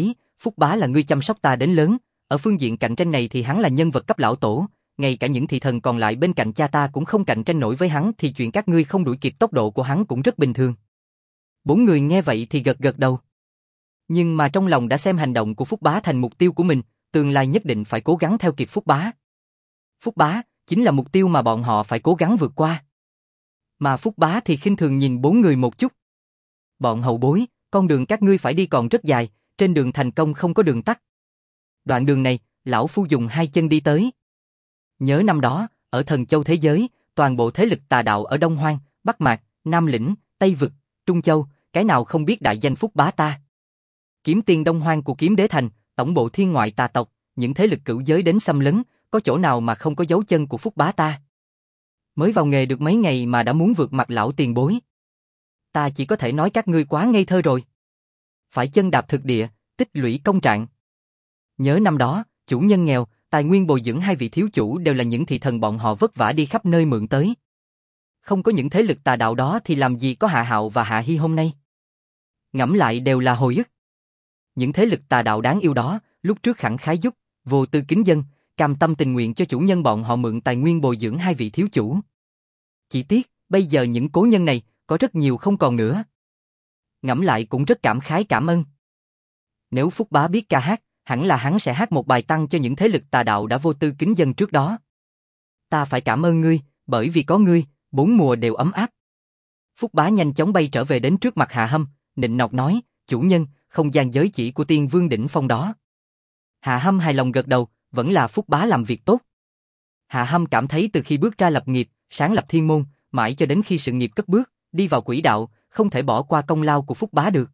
Phúc Bá là ngươi chăm sóc ta đến lớn, ở phương diện cạnh tranh này thì hắn là nhân vật cấp lão tổ, ngay cả những thị thần còn lại bên cạnh cha ta cũng không cạnh tranh nổi với hắn thì chuyện các ngươi không đuổi kịp tốc độ của hắn cũng rất bình thường. Bốn người nghe vậy thì gật gật đầu. Nhưng mà trong lòng đã xem hành động của Phúc Bá thành mục tiêu của mình, tương lai nhất định phải cố gắng theo kịp Phúc Bá. Phúc Bá chính là mục tiêu mà bọn họ phải cố gắng vượt qua. Mà Phúc Bá thì khinh thường nhìn bốn người một chút. Bọn hậu bối, con đường các ngươi phải đi còn rất dài, trên đường thành công không có đường tắt. Đoạn đường này, lão phu dùng hai chân đi tới. Nhớ năm đó, ở Thần Châu thế giới, toàn bộ thế lực tà đạo ở Đông Hoang, Bắc Mạc, Nam Lĩnh, Tây Vực, Trung Châu, cái nào không biết đại danh Phúc Bá ta. Kiếm tiên Đông Hoang của Kiếm Đế Thành, tổng bộ thiên ngoại tà tộc, những thế lực cửu giới đến xâm lấn, có chỗ nào mà không có dấu chân của Phúc Bá ta. Mới vào nghề được mấy ngày mà đã muốn vượt mặt lão tiền bối. Ta chỉ có thể nói các ngươi quá ngây thơ rồi. Phải chân đạp thực địa, tích lũy công trạng. Nhớ năm đó, chủ nhân nghèo, tài nguyên bồi dưỡng hai vị thiếu chủ đều là những thị thần bọn họ vất vả đi khắp nơi mượn tới. Không có những thế lực tà đạo đó thì làm gì có Hạ Hạo và Hạ Hi hôm nay. Ngẫm lại đều là hồi ức. Những thế lực tà đạo đáng yêu đó, lúc trước khẳng khái giúp, vô tư kính dân, cam tâm tình nguyện cho chủ nhân bọn họ mượn tài nguyên bồi dưỡng hai vị thiếu chủ. Chỉ tiếc, bây giờ những cố nhân này, có rất nhiều không còn nữa. Ngẫm lại cũng rất cảm khái cảm ơn. Nếu Phúc Bá biết ca hát, hẳn là hắn sẽ hát một bài tăng cho những thế lực tà đạo đã vô tư kính dân trước đó. Ta phải cảm ơn ngươi, bởi vì có ngươi, bốn mùa đều ấm áp. Phúc Bá nhanh chóng bay trở về đến trước mặt Hạ Hâm, nịnh nọt nói, chủ nhân, không gian giới chỉ của Tiên Vương đỉnh phong đó. Hạ Hâm hài lòng gật đầu, vẫn là Phúc Bá làm việc tốt. Hạ Hâm cảm thấy từ khi bước ra lập nghiệp, sáng lập thiên môn, mãi cho đến khi sự nghiệp cất bước, đi vào quỹ đạo, không thể bỏ qua công lao của Phúc Bá được.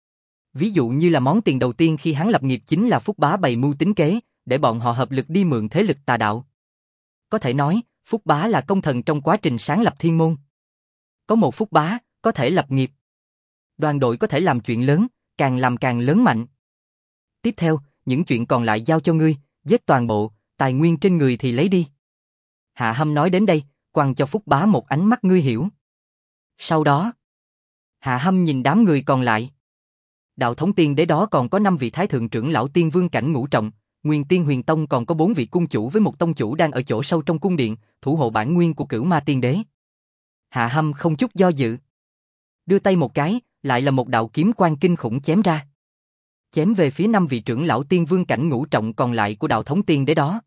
Ví dụ như là món tiền đầu tiên khi hắn lập nghiệp chính là Phúc Bá bày mưu tính kế, để bọn họ hợp lực đi mượn thế lực tà đạo. Có thể nói, Phúc Bá là công thần trong quá trình sáng lập thiên môn. Có một Phúc Bá, có thể lập nghiệp. Đoàn đội có thể làm chuyện lớn, càng làm càng lớn mạnh. Tiếp theo, những chuyện còn lại giao cho ngươi, giết toàn bộ, tài nguyên trên người thì lấy đi. Hạ Hâm nói đến đây, quăng cho Phúc Bá một ánh mắt ngươi hiểu. Sau đó, Hạ Hâm nhìn đám người còn lại. Đạo thống tiên đế đó còn có 5 vị thái thượng trưởng lão tiên vương cảnh ngũ trọng, Nguyên Tiên Huyền Tông còn có 4 vị cung chủ với một tông chủ đang ở chỗ sâu trong cung điện, thủ hộ bản nguyên của Cửu Ma Tiên Đế. Hạ Hâm không chút do dự, đưa tay một cái, lại là một đạo kiếm quang kinh khủng chém ra. Chém về phía 5 vị trưởng lão tiên vương cảnh ngũ trọng còn lại của đạo thống tiên đế đó.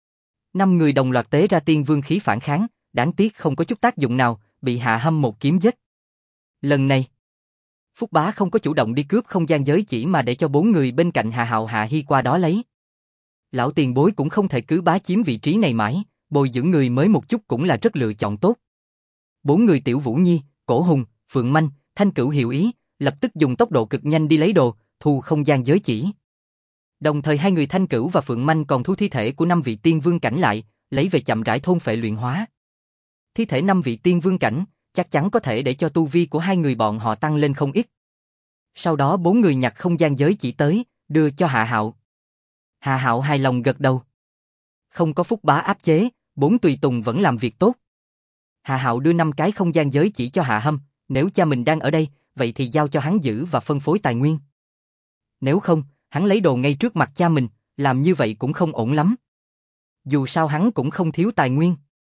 5 người đồng loạt tế ra tiên vương khí phản kháng, đáng tiếc không có chút tác dụng nào, bị Hạ Hâm một kiếm giết. Lần này, Phúc Bá không có chủ động đi cướp không gian giới chỉ mà để cho 4 người bên cạnh Hạ Hạo Hạ Hi qua đó lấy. Lão tiền bối cũng không thể cứ bá chiếm vị trí này mãi, bồi dưỡng người mới một chút cũng là rất lựa chọn tốt. 4 người Tiểu Vũ Nhi, Cổ Hùng, Phượng Manh, Thanh Cửu hiểu ý, lập tức dùng tốc độ cực nhanh đi lấy đồ, thu không gian giới chỉ. Đồng thời hai người Thanh Cửu và Phượng Manh còn thu thi thể của 5 vị tiên vương cảnh lại, lấy về chậm rãi thôn phệ luyện hóa. Thi thể 5 vị tiên vương cảnh, chắc chắn có thể để cho tu vi của hai người bọn họ tăng lên không ít. Sau đó 4 người nhặt không gian giới chỉ tới, đưa cho Hạ Hạo. Hạ Hạo hài lòng gật đầu. Không có Phúc Bá áp chế, 4 tùy tùng vẫn làm việc tốt. Hạ Hạo đưa 5 cái không gian giới chỉ cho Hạ Hâm, nếu cha mình đang ở đây, vậy thì giao cho hắn giữ và phân phối tài nguyên. Nếu không, hắn lấy đồ ngay trước mặt cha mình, làm như vậy cũng không ổn lắm. Dù sao hắn cũng không thiếu tài nguyên.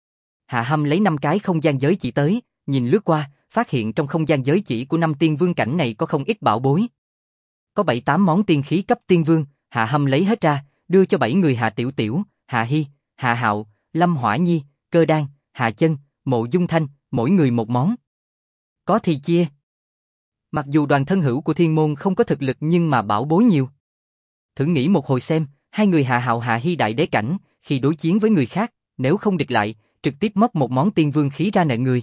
Hạ Hâm lấy 5 cái không gian giới chỉ tới, nhìn lướt qua, phát hiện trong không gian giới chỉ của 5 tiên vương cảnh này có không ít bảo bối. Có 7-8 món tiên khí cấp tiên vương, Hạ Hâm lấy hết ra, đưa cho 7 người Hạ Tiểu Tiểu, Hạ Hi, Hạ Hạo, Lâm Hỏa Nhi, Cơ Đan, Hạ Chân, Mộ Dung Thanh, mỗi người một món. Có thì chia. Mặc dù đoàn thân hữu của thiên môn không có thực lực nhưng mà bảo bối nhiều. Thử nghĩ một hồi xem, hai người Hạ Hạo Hạ Hi đại đế cảnh, khi đối chiến với người khác, nếu không địch lại, trực tiếp móc một món tiên vương khí ra nợ người.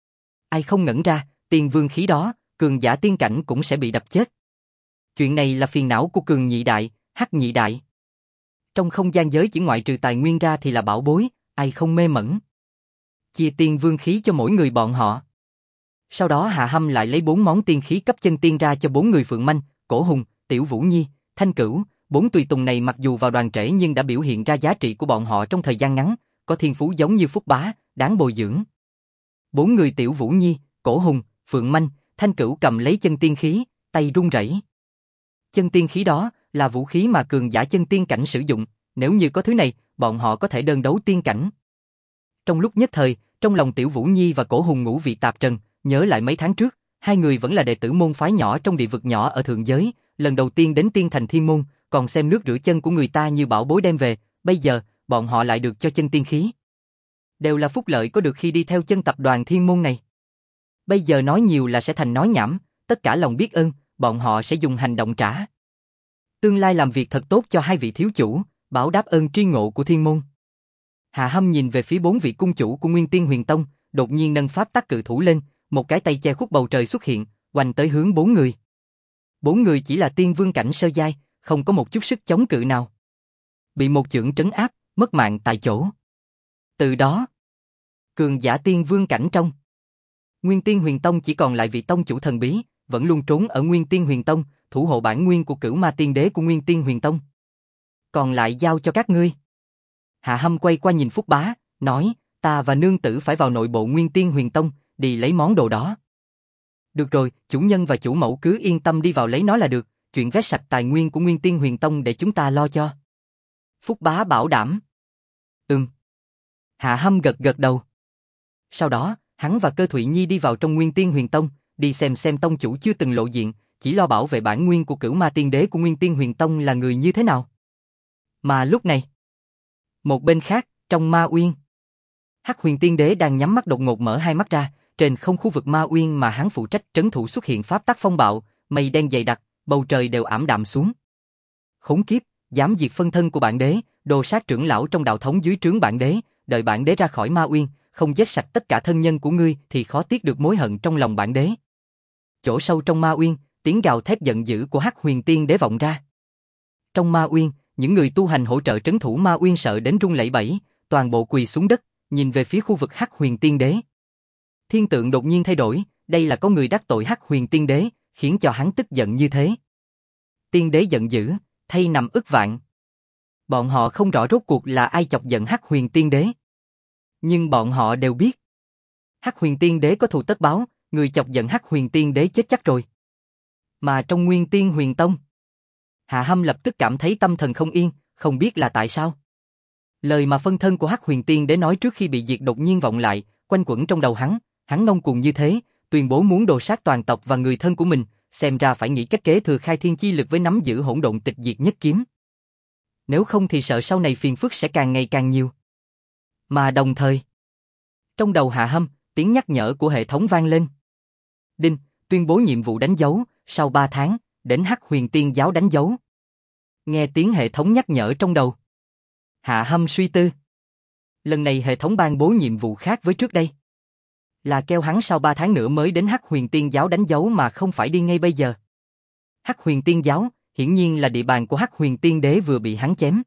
Ai không ngẩn ra, tiên vương khí đó, cường giả tiên cảnh cũng sẽ bị đập chết. Chuyện này là phiền não của Cường Nhị Đại, Hắc Nhị Đại. Trong không gian giới chỉ ngoại trừ tài nguyên ra thì là bảo bối, ai không mê mẩn. Chia tiên vương khí cho mỗi người bọn họ. Sau đó Hạ Hâm lại lấy 4 món tiên khí cấp chân tiên ra cho 4 người Phượng Manh, Cổ Hùng, Tiểu Vũ Nhi, Thanh Cửu. 4 tùy tùng này mặc dù vào đoàn trễ nhưng đã biểu hiện ra giá trị của bọn họ trong thời gian ngắn, có thiên phú giống như Phúc Bá, đáng bồi dưỡng. 4 người Tiểu Vũ Nhi, Cổ Hùng, Phượng Manh, Thanh Cửu cầm lấy chân tiên khí, tay run rẩy. Chân tiên khí đó, là vũ khí mà cường giả chân tiên cảnh sử dụng, nếu như có thứ này, bọn họ có thể đơn đấu tiên cảnh. Trong lúc nhất thời, trong lòng Tiểu Vũ Nhi và Cổ Hùng ngũ vị tạp trần, nhớ lại mấy tháng trước, hai người vẫn là đệ tử môn phái nhỏ trong địa vực nhỏ ở thượng giới, lần đầu tiên đến tiên thành thiên môn, còn xem nước rửa chân của người ta như bảo bối đem về, bây giờ, bọn họ lại được cho chân tiên khí. Đều là phúc lợi có được khi đi theo chân tập đoàn thiên môn này. Bây giờ nói nhiều là sẽ thành nói nhảm, tất cả lòng biết ơn, bọn họ sẽ dùng hành động trả. Tương lai làm việc thật tốt cho hai vị thiếu chủ, báo đáp ơn tri ngộ của thiên môn. Hạ Hâm nhìn về phía 4 vị cung chủ của Nguyên Tiên Huyền Tông, đột nhiên nâng pháp tắc cự thủ lên, một cái tay che khuất bầu trời xuất hiện, hoành tới hướng 4 người. 4 người chỉ là tiên vương cảnh sơ giai, không có một chút sức chống cự nào. Bị một chưởng trấn áp, mất mạng tại chỗ. Từ đó, cường giả tiên vương cảnh trong Nguyên Tiên Huyền Tông chỉ còn lại vị tông chủ thần bí, vẫn luôn trốn ở Nguyên Tiên Huyền Tông, thủ hộ bản nguyên của Cửu Ma Tiên Đế của Nguyên Tiên Huyền Tông. Còn lại giao cho các ngươi. Hạ Hâm quay qua nhìn Phúc Bá, nói, ta và nương tử phải vào nội bộ Nguyên Tiên Huyền Tông, đi lấy món đồ đó. Được rồi, chủ nhân và chủ mẫu cứ yên tâm đi vào lấy nó là được, chuyện vét sạch tài nguyên của Nguyên Tiên Huyền Tông để chúng ta lo cho. Phúc Bá bảo đảm. Hạ Hâm gật gật đầu. Sau đó, hắn và Cơ Thụy Nhi đi vào trong Nguyên Tiên Huyền Tông, đi xem tông chủ chưa từng lộ diện, chỉ lo bảo vệ bản nguyên của Cửu Ma Tiên Đế của Nguyên Tiên Huyền Tông là người như thế nào. Mà lúc này, một bên khác, trong Ma Uyên, Hắc Huyền Tiên Đế đang nhắm mắt đột ngột mở hai mắt ra, trên không khu vực Ma Uyên mà hắn phụ trách trấn thủ xuất hiện pháp tắc phong bạo, mây đen dày đặc, bầu trời đều ảm đạm xuống. Khốn kiếp, dám diệt phân thân của bản đế, đồ sát trưởng lão trong đạo thống dưới trướng bản đế, đợi bản đế ra khỏi Ma Uyên, không giết sạch tất cả thân nhân của ngươi thì khó tiếc được mối hận trong lòng bản đế. Chỗ sâu trong Ma Uyên, tiếng gào thét giận dữ của Hắc Huyền Tiên Đế vọng ra. Trong Ma Uyên, những người tu hành hỗ trợ trấn thủ Ma Uyên sợ đến run lẩy bẩy, toàn bộ quỳ xuống đất, nhìn về phía khu vực Hắc Huyền Tiên Đế. Thiên tượng đột nhiên thay đổi, đây là có người đắc tội Hắc Huyền Tiên Đế, khiến cho hắn tức giận như thế. Tiên Đế giận dữ, thay nằm ức vạn. Bọn họ không rõ rốt cuộc là ai chọc giận Hắc Huyền Tiên Đế. Nhưng bọn họ đều biết. Hắc Huyền Tiên Đế có thù tất báo, người chọc giận Hắc Huyền Tiên Đế chết chắc rồi. Mà trong Nguyên Tiên Huyền Tông, Hạ Hâm lập tức cảm thấy tâm thần không yên, không biết là tại sao. Lời mà phân thân của Hắc Huyền Tiên Đế nói trước khi bị diệt đột nhiên vọng lại, quanh quẩn trong đầu hắn ngông cuồng như thế, tuyên bố muốn đồ sát toàn tộc và người thân của mình, xem ra phải nghĩ cách kế thừa khai thiên chi lực với nắm giữ hỗn độn tịch diệt nhất kiếm. Nếu không thì sợ sau này phiền phức sẽ càng ngày càng nhiều. Mà đồng thời, trong đầu Hạ Hâm, tiếng nhắc nhở của hệ thống vang lên. Đinh, tuyên bố nhiệm vụ đánh dấu, sau 3 tháng, đến Hắc Huyền Tiên giáo đánh dấu. Nghe tiếng hệ thống nhắc nhở trong đầu, Hạ Hâm suy tư. Lần này hệ thống ban bố nhiệm vụ khác với trước đây. Là kêu hắn sau 3 tháng nữa mới đến Hắc Huyền Tiên giáo đánh dấu mà không phải đi ngay bây giờ. Hắc Huyền Tiên giáo, hiển nhiên là địa bàn của Hắc Huyền Tiên Đế vừa bị hắn chém.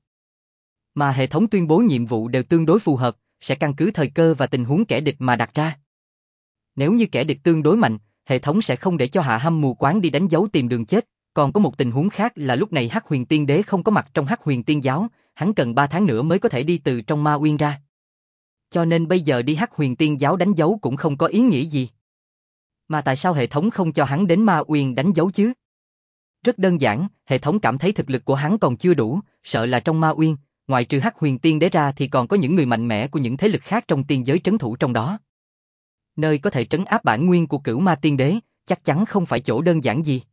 Mà hệ thống tuyên bố nhiệm vụ đều tương đối phù hợp, sẽ căn cứ thời cơ và tình huống kẻ địch mà đặt ra. Nếu như kẻ địch tương đối mạnh, hệ thống sẽ không để cho Hạ Hâm mù quáng đi đánh dấu tìm đường chết. Còn có một tình huống khác là lúc này Hắc Huyền Tiên Đế không có mặt trong Hắc Huyền Tiên giáo, hắn cần 3 tháng nữa mới có thể đi từ trong Ma Uyên ra. Cho nên bây giờ đi Hắc Huyền Tiên giáo đánh dấu cũng không có ý nghĩa gì. Mà tại sao hệ thống không cho hắn đến Ma Uyên đánh dấu chứ? Rất đơn giản, hệ thống cảm thấy thực lực của hắn còn chưa đủ, sợ là trong Ma Uyên, ngoài trừ Hắc Huyền Tiên Đế ra thì còn có những người mạnh mẽ của những thế lực khác trong tiên giới trấn thủ trong đó. Nơi có thể trấn áp bản nguyên của Cửu Ma Tiên Đế, chắc chắn không phải chỗ đơn giản gì.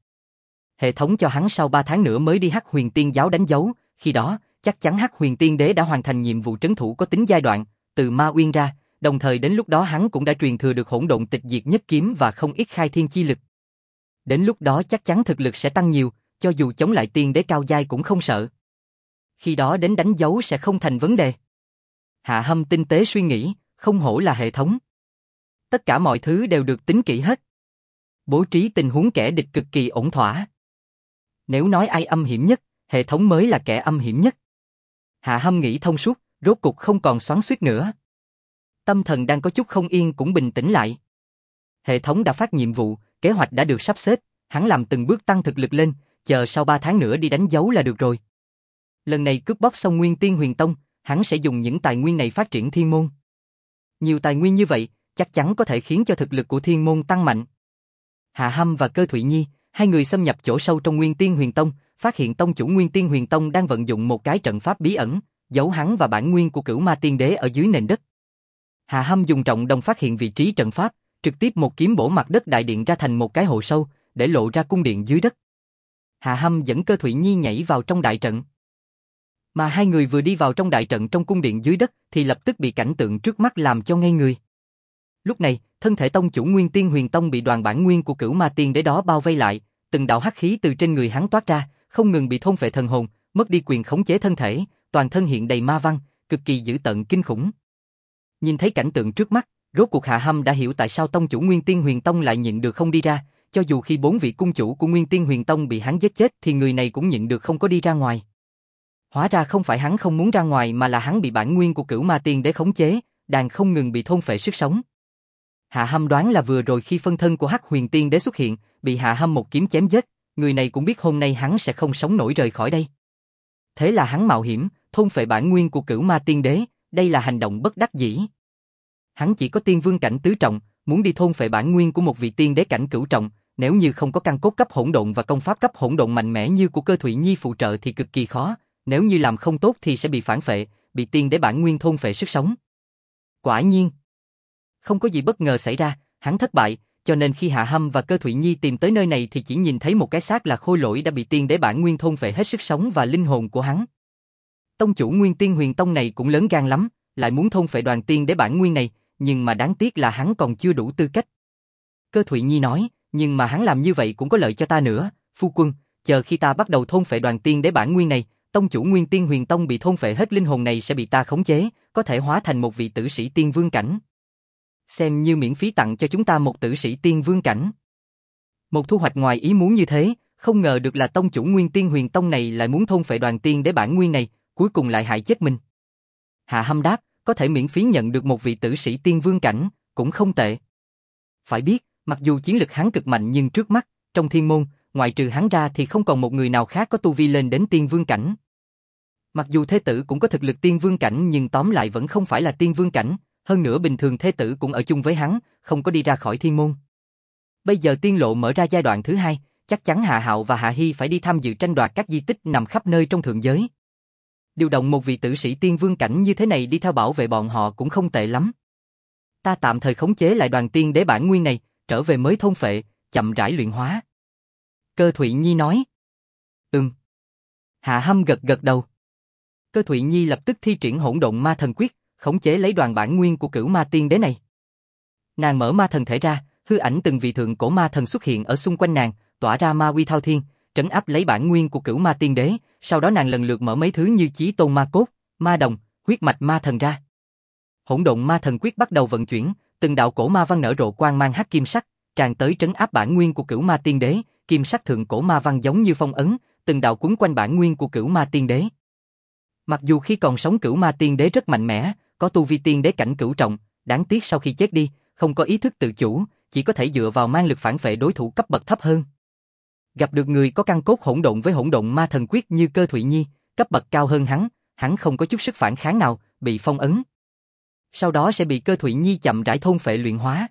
Hệ thống cho hắn sau 3 tháng nữa mới đi Hắc Huyền Tiên giáo đánh dấu, khi đó, chắc chắn Hắc Huyền Tiên Đế đã hoàn thành nhiệm vụ trấn thủ có tính giai đoạn, từ Ma Uyên ra, đồng thời đến lúc đó hắn cũng đã truyền thừa được hỗn độn tịch diệt nhất kiếm và không ít khai thiên chi lực. Đến lúc đó chắc chắn thực lực sẽ tăng nhiều, cho dù chống lại tiên đế cao giai cũng không sợ. Khi đó đến đánh dấu sẽ không thành vấn đề. Hạ Hâm tinh tế suy nghĩ, không hổ là hệ thống. Tất cả mọi thứ đều được tính kỹ hết. Bố trí tình huống kẻ địch cực kỳ ổn thỏa. Nếu nói ai âm hiểm nhất, hệ thống mới là kẻ âm hiểm nhất. Hạ Hâm nghĩ thông suốt, rốt cục không còn xoắn xuýt nữa. Tâm thần đang có chút không yên cũng bình tĩnh lại. Hệ thống đã phát nhiệm vụ, kế hoạch đã được sắp xếp, hắn làm từng bước tăng thực lực lên, chờ sau 3 tháng nữa đi đánh dấu là được rồi. Lần này cướp bóc xong Nguyên Tiên Huyền Tông, hắn sẽ dùng những tài nguyên này phát triển thiên môn. Nhiều tài nguyên như vậy, chắc chắn có thể khiến cho thực lực của thiên môn tăng mạnh. Hạ Hâm và Cơ Thụy Nhi, hai người xâm nhập chỗ sâu trong Nguyên Tiên Huyền Tông, phát hiện tông chủ Nguyên Tiên Huyền Tông đang vận dụng một cái trận pháp bí ẩn, giấu hắn và bản nguyên của Cửu Ma Tiên Đế ở dưới nền đất. Hạ Hâm dùng trọng đồng phát hiện vị trí trận pháp, trực tiếp một kiếm bổ mặt đất đại điện ra thành một cái hố sâu, để lộ ra cung điện dưới đất. Hạ Hâm dẫn Cơ Thụy Nhi nhảy vào trong đại trận. Mà hai người vừa đi vào trong đại trận trong cung điện dưới đất thì lập tức bị cảnh tượng trước mắt làm cho ngây người. Lúc này, thân thể tông chủ Nguyên Tiên Huyền Tông bị đoàn bản nguyên của Cửu Ma Tiên Đế đó bao vây lại, từng đạo hắc khí từ trên người hắn toát ra, không ngừng bị thôn phệ thần hồn, mất đi quyền khống chế thân thể, toàn thân hiện đầy ma văn, cực kỳ dữ tợn kinh khủng. Nhìn thấy cảnh tượng trước mắt, rốt cuộc Hạ Hâm đã hiểu tại sao tông chủ Nguyên Tiên Huyền Tông lại nhịn được không đi ra, cho dù khi 4 vị cung chủ của Nguyên Tiên Huyền Tông bị hắn giết chết thì người này cũng nhịn được không có đi ra ngoài. Hóa ra không phải hắn không muốn ra ngoài mà là hắn bị bản nguyên của Cửu Ma Tiên Đế khống chế, đang không ngừng bị thôn phệ sức sống. Hạ Hâm đoán là vừa rồi khi phân thân của Hắc Huyền Tiên Đế xuất hiện, bị Hạ Hâm một kiếm chém giết, người này cũng biết hôm nay hắn sẽ không sống nổi rời khỏi đây. Thế là hắn mạo hiểm, thôn phệ bản nguyên của Cửu Ma Tiên Đế, đây là hành động bất đắc dĩ. Hắn chỉ có tiên vương cảnh tứ trọng, muốn đi thôn phệ bản nguyên của một vị tiên đế cảnh cửu trọng, nếu như không có căn cốt cấp hỗn độn và công pháp cấp hỗn độn mạnh mẽ như của Cơ Thụy Nhi phụ trợ thì cực kỳ khó, nếu như làm không tốt thì sẽ bị phản phệ, bị tiên đế bản nguyên thôn phệ sức sống. Quả nhiên, không có gì bất ngờ xảy ra, hắn thất bại, cho nên khi Hạ Hâm và Cơ Thụy Nhi tìm tới nơi này thì chỉ nhìn thấy một cái xác là Khôi Lỗi đã bị tiên đế bản nguyên thôn phệ hết sức sống và linh hồn của hắn. Tông chủ Nguyên Tiên Huyền Tông này cũng lớn gan lắm, lại muốn thôn phệ đoàn tiên đế bản nguyên này, nhưng mà đáng tiếc là hắn còn chưa đủ tư cách. Cơ Thụy Nhi nói, nhưng mà hắn làm như vậy cũng có lợi cho ta nữa, phu quân, chờ khi ta bắt đầu thôn phệ đoàn tiên đế bản nguyên này, tông chủ Nguyên Tiên Huyền Tông bị thôn phệ hết linh hồn này sẽ bị ta khống chế, có thể hóa thành một vị tử sĩ tiên vương cảnh. Xem như miễn phí tặng cho chúng ta một tử sĩ tiên vương cảnh. Một thu hoạch ngoài ý muốn như thế, không ngờ được là tông chủ Nguyên Tiên Huyền Tông này lại muốn thôn phệ đoàn tiên đế bản nguyên này, cuối cùng lại hại chết mình. Hạ Hâm đáp, có thể miễn phí nhận được một vị tử sĩ tiên vương cảnh, cũng không tệ. Phải biết, mặc dù chiến lực hắn cực mạnh nhưng trước mắt, trong thiên môn, ngoại trừ hắn ra thì không còn một người nào khác có tu vi lên đến tiên vương cảnh. Mặc dù thế tử cũng có thực lực tiên vương cảnh nhưng tóm lại vẫn không phải là tiên vương cảnh, hơn nữa bình thường thế tử cũng ở chung với hắn, không có đi ra khỏi thiên môn. Bây giờ tiên lộ mở ra giai đoạn thứ hai, chắc chắn Hạ Hạo và Hạ Hy phải đi tham dự tranh đoạt các di tích nằm khắp nơi trong thượng giới. Điều động một vị tử sĩ tiên vương cảnh như thế này đi theo bảo vệ bọn họ cũng không tệ lắm. Ta tạm thời khống chế lại đoàn tiên đế bản nguyên này, trở về mới thôn phệ, chậm rãi luyện hóa. Cơ Thụy Nhi nói. Hạ Hâm gật gật đầu. Cơ Thụy Nhi lập tức thi triển hỗn độn ma thần quyết, khống chế lấy đoàn bản nguyên của Cửu Ma Tiên Đế này. Nàng mở ma thần thể ra, hư ảnh từng vị thượng cổ ma thần xuất hiện ở xung quanh nàng, tỏa ra ma uy thao thiên, trấn áp lấy bản nguyên của Cửu Ma Tiên Đế, sau đó nàng lần lượt mở mấy thứ như Chí Tôn Ma Cốt, Ma Đồng, Huyết Mạch Ma Thần ra. Hỗn độn ma thần quyết bắt đầu vận chuyển, từng đạo cổ ma văn nở rộ quang mang hắc kim sắc, tràn tới trấn áp bản nguyên của Cửu Ma Tiên Đế, kim sắc thượng cổ ma văn giống như phong ấn, từng đạo quấn quanh bản nguyên của Cửu Ma Tiên Đế. Mặc dù khi còn sống Cửu Ma Tiên Đế rất mạnh mẽ, có tu vi tiên đế cảnh cửu trọng, đáng tiếc sau khi chết đi, không có ý thức tự chủ, chỉ có thể dựa vào mang lực phản phệ đối thủ cấp bậc thấp hơn. Gặp được người có căn cốt hỗn độn với hỗn độn ma thần quyết như Cơ Thụy Nhi, cấp bậc cao hơn hắn không có chút sức phản kháng nào, bị phong ấn. Sau đó sẽ bị Cơ Thụy Nhi chậm rãi thôn phệ luyện hóa.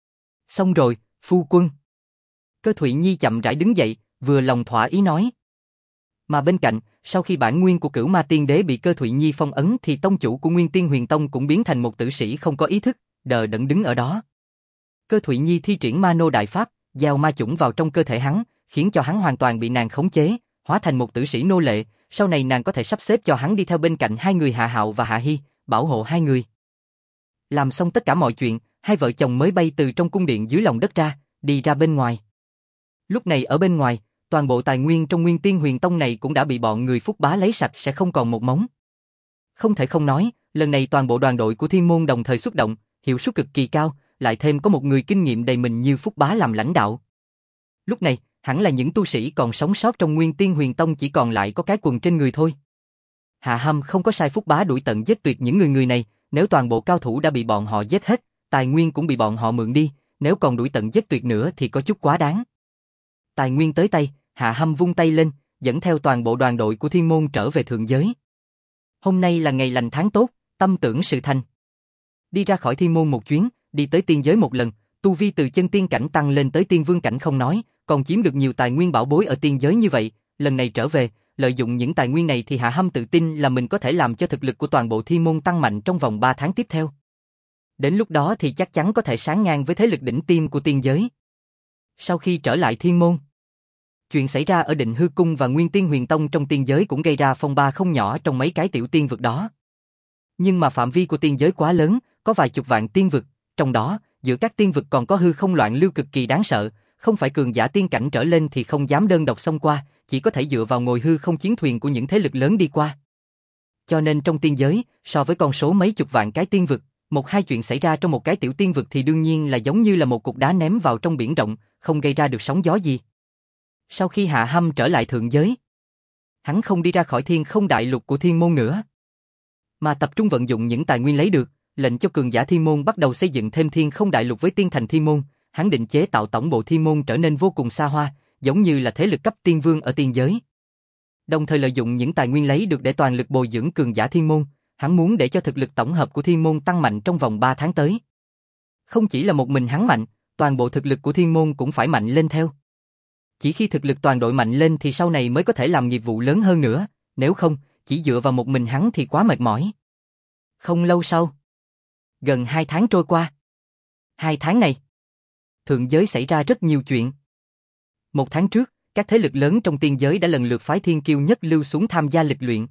Xong rồi, phu quân. Cơ Thụy Nhi chậm rãi đứng dậy, vừa lòng thỏa ý nói. Mà bên cạnh, sau khi bản nguyên của Cửu Ma Tiên Đế bị Cơ Thụy Nhi phong ấn thì tông chủ của Nguyên Tiên Huyền Tông cũng biến thành một tử sĩ không có ý thức, đờ đẫn đứng ở đó. Cơ Thụy Nhi thi triển ma nô đại pháp, gieo ma chủng vào trong cơ thể hắn, khiến cho hắn hoàn toàn bị nàng khống chế, hóa thành một tử sĩ nô lệ, sau này nàng có thể sắp xếp cho hắn đi theo bên cạnh hai người Hạ Hạo và Hạ Hy, bảo hộ hai người. Làm xong tất cả mọi chuyện, hai vợ chồng mới bay từ trong cung điện dưới lòng đất ra, đi ra bên ngoài. Lúc này ở bên ngoài, toàn bộ tài nguyên trong Nguyên Tiên Huyền Tông này cũng đã bị bọn người Phúc Bá lấy sạch sẽ không còn một mống. Không thể không nói, lần này toàn bộ đoàn đội của Thiên Môn đồng thời xuất động, hiệu suất cực kỳ cao, lại thêm có một người kinh nghiệm đầy mình như Phúc Bá làm lãnh đạo. Lúc này, hẳn là những tu sĩ còn sống sót trong Nguyên Tiên Huyền Tông chỉ còn lại có cái quần trên người thôi. Hạ Hâm không có sai Phúc Bá đuổi tận giết tuyệt những người này, nếu toàn bộ cao thủ đã bị bọn họ giết hết, tài nguyên cũng bị bọn họ mượn đi, nếu còn đuổi tận giết tuyệt nữa thì có chút quá đáng. Tài nguyên tới tay, Hạ Hâm vung tay lên, dẫn theo toàn bộ đoàn đội của Thiên Môn trở về thượng giới. Hôm nay là ngày lành tháng tốt, tâm tưởng sự thành. Đi ra khỏi Thiên Môn một chuyến, đi tới tiên giới một lần, tu vi từ chân tiên cảnh tăng lên tới tiên vương cảnh không nói, còn chiếm được nhiều tài nguyên bảo bối ở tiên giới như vậy, lần này trở về, lợi dụng những tài nguyên này thì Hạ Hâm tự tin là mình có thể làm cho thực lực của toàn bộ thiên môn tăng mạnh trong vòng 3 tháng tiếp theo. Đến lúc đó thì chắc chắn có thể sánh ngang với thế lực đỉnh tiêm của tiên giới. Sau khi trở lại thiên môn, chuyện xảy ra ở Định Hư Cung và Nguyên Tiên Huyền Tông trong tiên giới cũng gây ra phong ba không nhỏ trong mấy cái tiểu tiên vực đó. Nhưng mà phạm vi của tiên giới quá lớn, có vài chục vạn tiên vực, trong đó, giữa các tiên vực còn có hư không loạn lưu cực kỳ đáng sợ, không phải cường giả tiên cảnh trở lên thì không dám đơn độc xông qua, chỉ có thể dựa vào ngồi hư không chiến thuyền của những thế lực lớn đi qua. Cho nên trong tiên giới, so với con số mấy chục vạn cái tiên vực, một hai chuyện xảy ra trong một cái tiểu tiên vực thì đương nhiên là giống như là một cục đá ném vào trong biển rộng, không gây ra được sóng gió gì. Sau khi Hạ Hâm trở lại thượng giới, hắn không đi ra khỏi thiên không đại lục của thiên môn nữa, mà tập trung vận dụng những tài nguyên lấy được, lệnh cho cường giả thiên môn bắt đầu xây dựng thêm thiên không đại lục với tiên thành thiên môn, hắn định chế tạo tổng bộ thiên môn trở nên vô cùng xa hoa, giống như là thế lực cấp tiên vương ở tiên giới. Đồng thời lợi dụng những tài nguyên lấy được để toàn lực bồi dưỡng cường giả thiên môn, hắn muốn để cho thực lực tổng hợp của thiên môn tăng mạnh trong vòng 3 tháng tới. Không chỉ là một mình hắn mạnh, toàn bộ thực lực của thiên môn cũng phải mạnh lên theo. Chỉ khi thực lực toàn đội mạnh lên thì sau này mới có thể làm nghiệp vụ lớn hơn nữa, nếu không, chỉ dựa vào một mình hắn thì quá mệt mỏi. Không lâu sau, gần 2 tháng trôi qua. 2 tháng này, thượng giới xảy ra rất nhiều chuyện. 1 tháng trước, các thế lực lớn trong tiên giới đã lần lượt phái thiên kiêu nhất lưu xuống tham gia lịch luyện.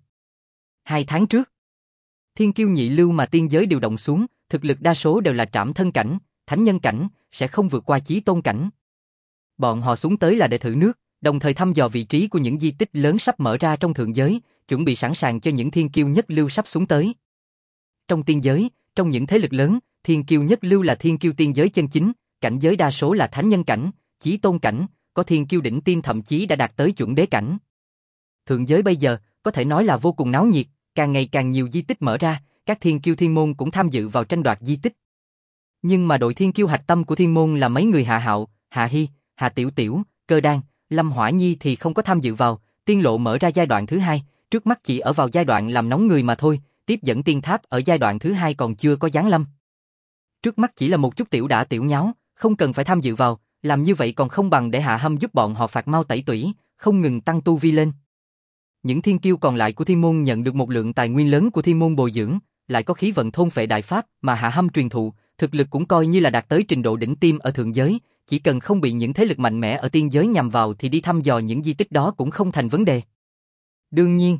2 tháng trước, thiên kiêu nhị lưu mà tiên giới điều động xuống, thực lực đa số đều là trảm thân cảnh, thánh nhân cảnh, sẽ không vượt qua chí tôn cảnh. Bọn họ xuống tới là để thử nước, đồng thời thăm dò vị trí của những di tích lớn sắp mở ra trong thượng giới, chuẩn bị sẵn sàng cho những thiên kiêu nhất lưu sắp xuống tới. Trong tiên giới, trong những thế lực lớn, thiên kiêu nhất lưu là thiên kiêu tiên giới chân chính, cảnh giới đa số là thánh nhân cảnh, chí tôn cảnh, có thiên kiêu đỉnh tiêm thậm chí đã đạt tới chuẩn đế cảnh. Thượng giới bây giờ, có thể nói là vô cùng náo nhiệt, càng ngày càng nhiều di tích mở ra, các thiên kiêu thiên môn cũng tham dự vào tranh đoạt di tích. Nhưng mà đội thiên kiêu hạch tâm của thiên môn là mấy người Hạ Hạo, Hạ Hy, Hạ Tiểu Tiểu, Cơ Đan, Lâm Hỏa Nhi thì không có tham dự vào, tiên lộ mở ra giai đoạn thứ 2, trước mắt chỉ ở vào giai đoạn làm nóng người mà thôi, tiếp dẫn tiên tháp ở giai đoạn thứ 2 còn chưa có giáng lâm. Trước mắt chỉ là một chút tiểu đả tiểu nháo, không cần phải tham dự vào, làm như vậy còn không bằng để Hạ Hâm giúp bọn họ phạt mau tẩy tủy, không ngừng tăng tu vi lên. Những thiên kiêu còn lại của thiên môn nhận được một lượng tài nguyên lớn của thiên môn bồi dưỡng, lại có khí vận thôn phệ đại pháp mà Hạ Hâm truyền thụ, thực lực cũng coi như là đạt tới trình độ đỉnh tiêm ở thượng giới, chỉ cần không bị những thế lực mạnh mẽ ở tiên giới nhằm vào thì đi thăm dò những di tích đó cũng không thành vấn đề. Đương nhiên,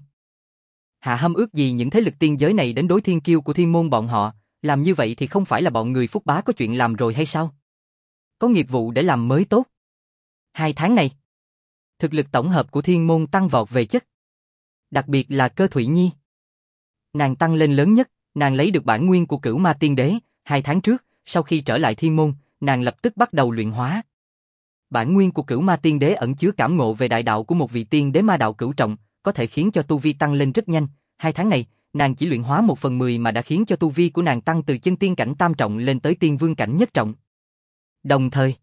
Hạ Hâm ước gì những thế lực tiên giới này đến đối thiên kiêu của thiên môn bọn họ, làm như vậy thì không phải là bọn người Phúc Bá có chuyện làm rồi hay sao? Có nghiệp vụ để làm mới tốt. 2 tháng này, thực lực tổng hợp của thiên môn tăng vọt về chất. Đặc biệt là Cơ Thụy Nhi. Nàng tăng lên lớn nhất, nàng lấy được bản nguyên của Cửu Ma Tiên Đế, 2 tháng trước, sau khi trở lại thiên môn, nàng lập tức bắt đầu luyện hóa. Bản nguyên của Cửu Ma Tiên Đế ẩn chứa cảm ngộ về đại đạo của một vị tiên đế ma đạo cửu trọng, có thể khiến cho tu vi tăng lên rất nhanh. 2 tháng này, nàng chỉ luyện hóa 1/10 mà đã khiến cho tu vi của nàng tăng từ chân tiên cảnh tam trọng lên tới tiên vương cảnh nhất trọng. Đồng thời,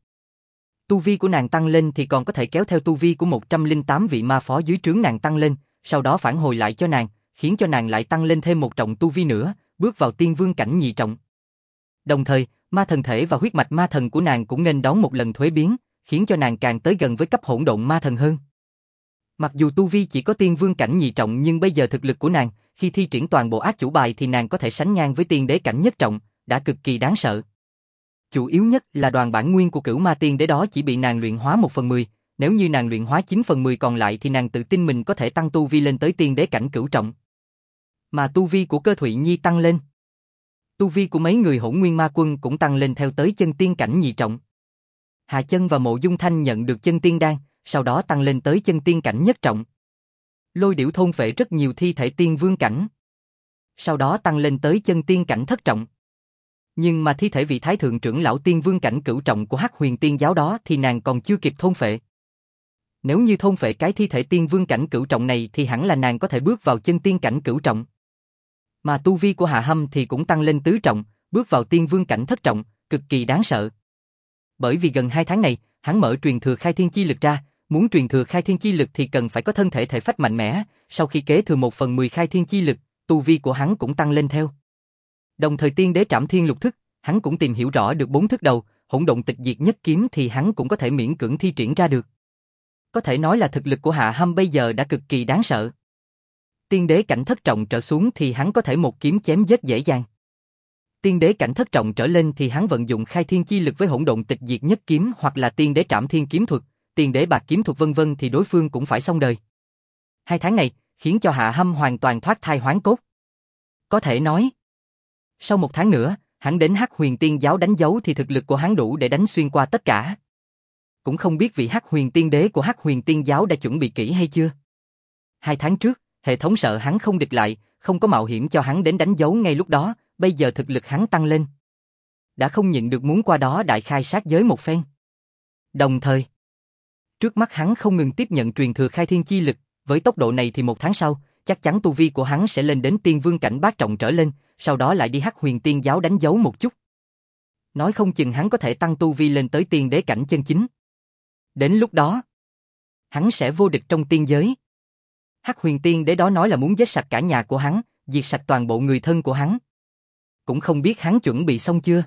tu vi của nàng tăng lên thì còn có thể kéo theo tu vi của 108 vị ma phó dưới trướng nàng tăng lên, sau đó phản hồi lại cho nàng, khiến cho nàng lại tăng lên thêm một trọng tu vi nữa, bước vào tiên vương cảnh nhị trọng. Đồng thời, ma thần thể và huyết mạch ma thần của nàng cũng nghênh đón một lần thuế biến, khiến cho nàng càng tới gần với cấp hỗn độn ma thần hơn. Mặc dù tu vi chỉ có tiên vương cảnh nhị trọng nhưng bây giờ thực lực của nàng, khi thi triển toàn bộ ác chủ bài thì nàng có thể sánh ngang với tiên đế cảnh nhất trọng, đã cực kỳ đáng sợ. Chủ yếu nhất là đoàn bản nguyên của Cửu Ma Tiên Đế đó chỉ bị nàng luyện hóa 1/10, nếu như nàng luyện hóa 9/10 còn lại thì nàng tự tin mình có thể tăng tu vi lên tới tiên đế cảnh cửu trọng. Mà tu vi của Cơ Thụy Nhi tăng lên. Tu vi của mấy người Hỗn Nguyên Ma Quân cũng tăng lên theo tới chân tiên cảnh nhị trọng. Hà Chân và Mộ Dung Thanh nhận được chân tiên đan, sau đó tăng lên tới chân tiên cảnh nhất trọng. Lôi Điểu thôn phệ rất nhiều thi thể tiên vương cảnh, sau đó tăng lên tới chân tiên cảnh thất trọng. Nhưng mà thi thể vị thái thượng trưởng lão tiên vương cảnh cửu trọng của Hắc Huyền Tiên giáo đó thì nàng còn chưa kịp thôn phệ. Nếu như thôn phệ cái thi thể tiên vương cảnh cửu trọng này thì hẳn là nàng có thể bước vào chân tiên cảnh cửu trọng. Mà tu vi của Hạ Hâm thì cũng tăng lên tứ trọng, bước vào tiên vương cảnh thất trọng, cực kỳ đáng sợ. Bởi vì gần 2 tháng này, hắn mở truyền thừa khai thiên chi lực ra, muốn truyền thừa khai thiên chi lực thì cần phải có thân thể thể phách mạnh mẽ, sau khi kế thừa 1/10 khai thiên chi lực, tu vi của hắn cũng tăng lên theo. Đồng thời tiên đế trảm thiên lục thức, hắn cũng tìm hiểu rõ được 4 thức đầu, hỗn độn tịch diệt nhất kiếm thì hắn cũng có thể miễn cưỡng thi triển ra được. Có thể nói là thực lực của Hạ Hâm bây giờ đã cực kỳ đáng sợ. Tiên đế cảnh thất trọng trở xuống thì hắn có thể một kiếm chém giết dễ dàng. Tiên đế cảnh thất trọng trở lên thì hắn vận dụng khai thiên chi lực với hỗn độn tịch diệt nhất kiếm hoặc là tiên đế trảm thiên kiếm thuật, tiên đế bạc kiếm thuật vân vân thì đối phương cũng phải xong đời. 2 tháng này khiến cho Hạ Hâm hoàn toàn thoát thai hoán cốt. Có thể nói, sau 1 tháng nữa, hắn đến Hắc Huyền Tiên giáo đánh dấu thì thực lực của hắn đủ để đánh xuyên qua tất cả. Cũng không biết vị Hắc Huyền Tiên đế của Hắc Huyền Tiên giáo đã chuẩn bị kỹ hay chưa. 2 tháng trước, hệ thống sợ hắn không địch lại, không có mạo hiểm cho hắn đến đánh dấu ngay lúc đó, bây giờ thực lực hắn tăng lên. Đã không nhịn được muốn qua đó đại khai sát giới một phen. Đồng thời, trước mắt hắn không ngừng tiếp nhận truyền thừa khai thiên chi lực, với tốc độ này thì 1 tháng sau, chắc chắn tu vi của hắn sẽ lên đến tiên vương cảnh bát trọng trở lên, sau đó lại đi Hắc Huyền Tiên giáo đánh dấu một chút. Nói không chừng hắn có thể tăng tu vi lên tới tiên đế cảnh chân chính. Đến lúc đó, hắn sẽ vô địch trong tiên giới. Hắc Huyền Tiên đế đó nói là muốn giết sạch cả nhà của hắn, diệt sạch toàn bộ người thân của hắn. Cũng không biết hắn chuẩn bị xong chưa.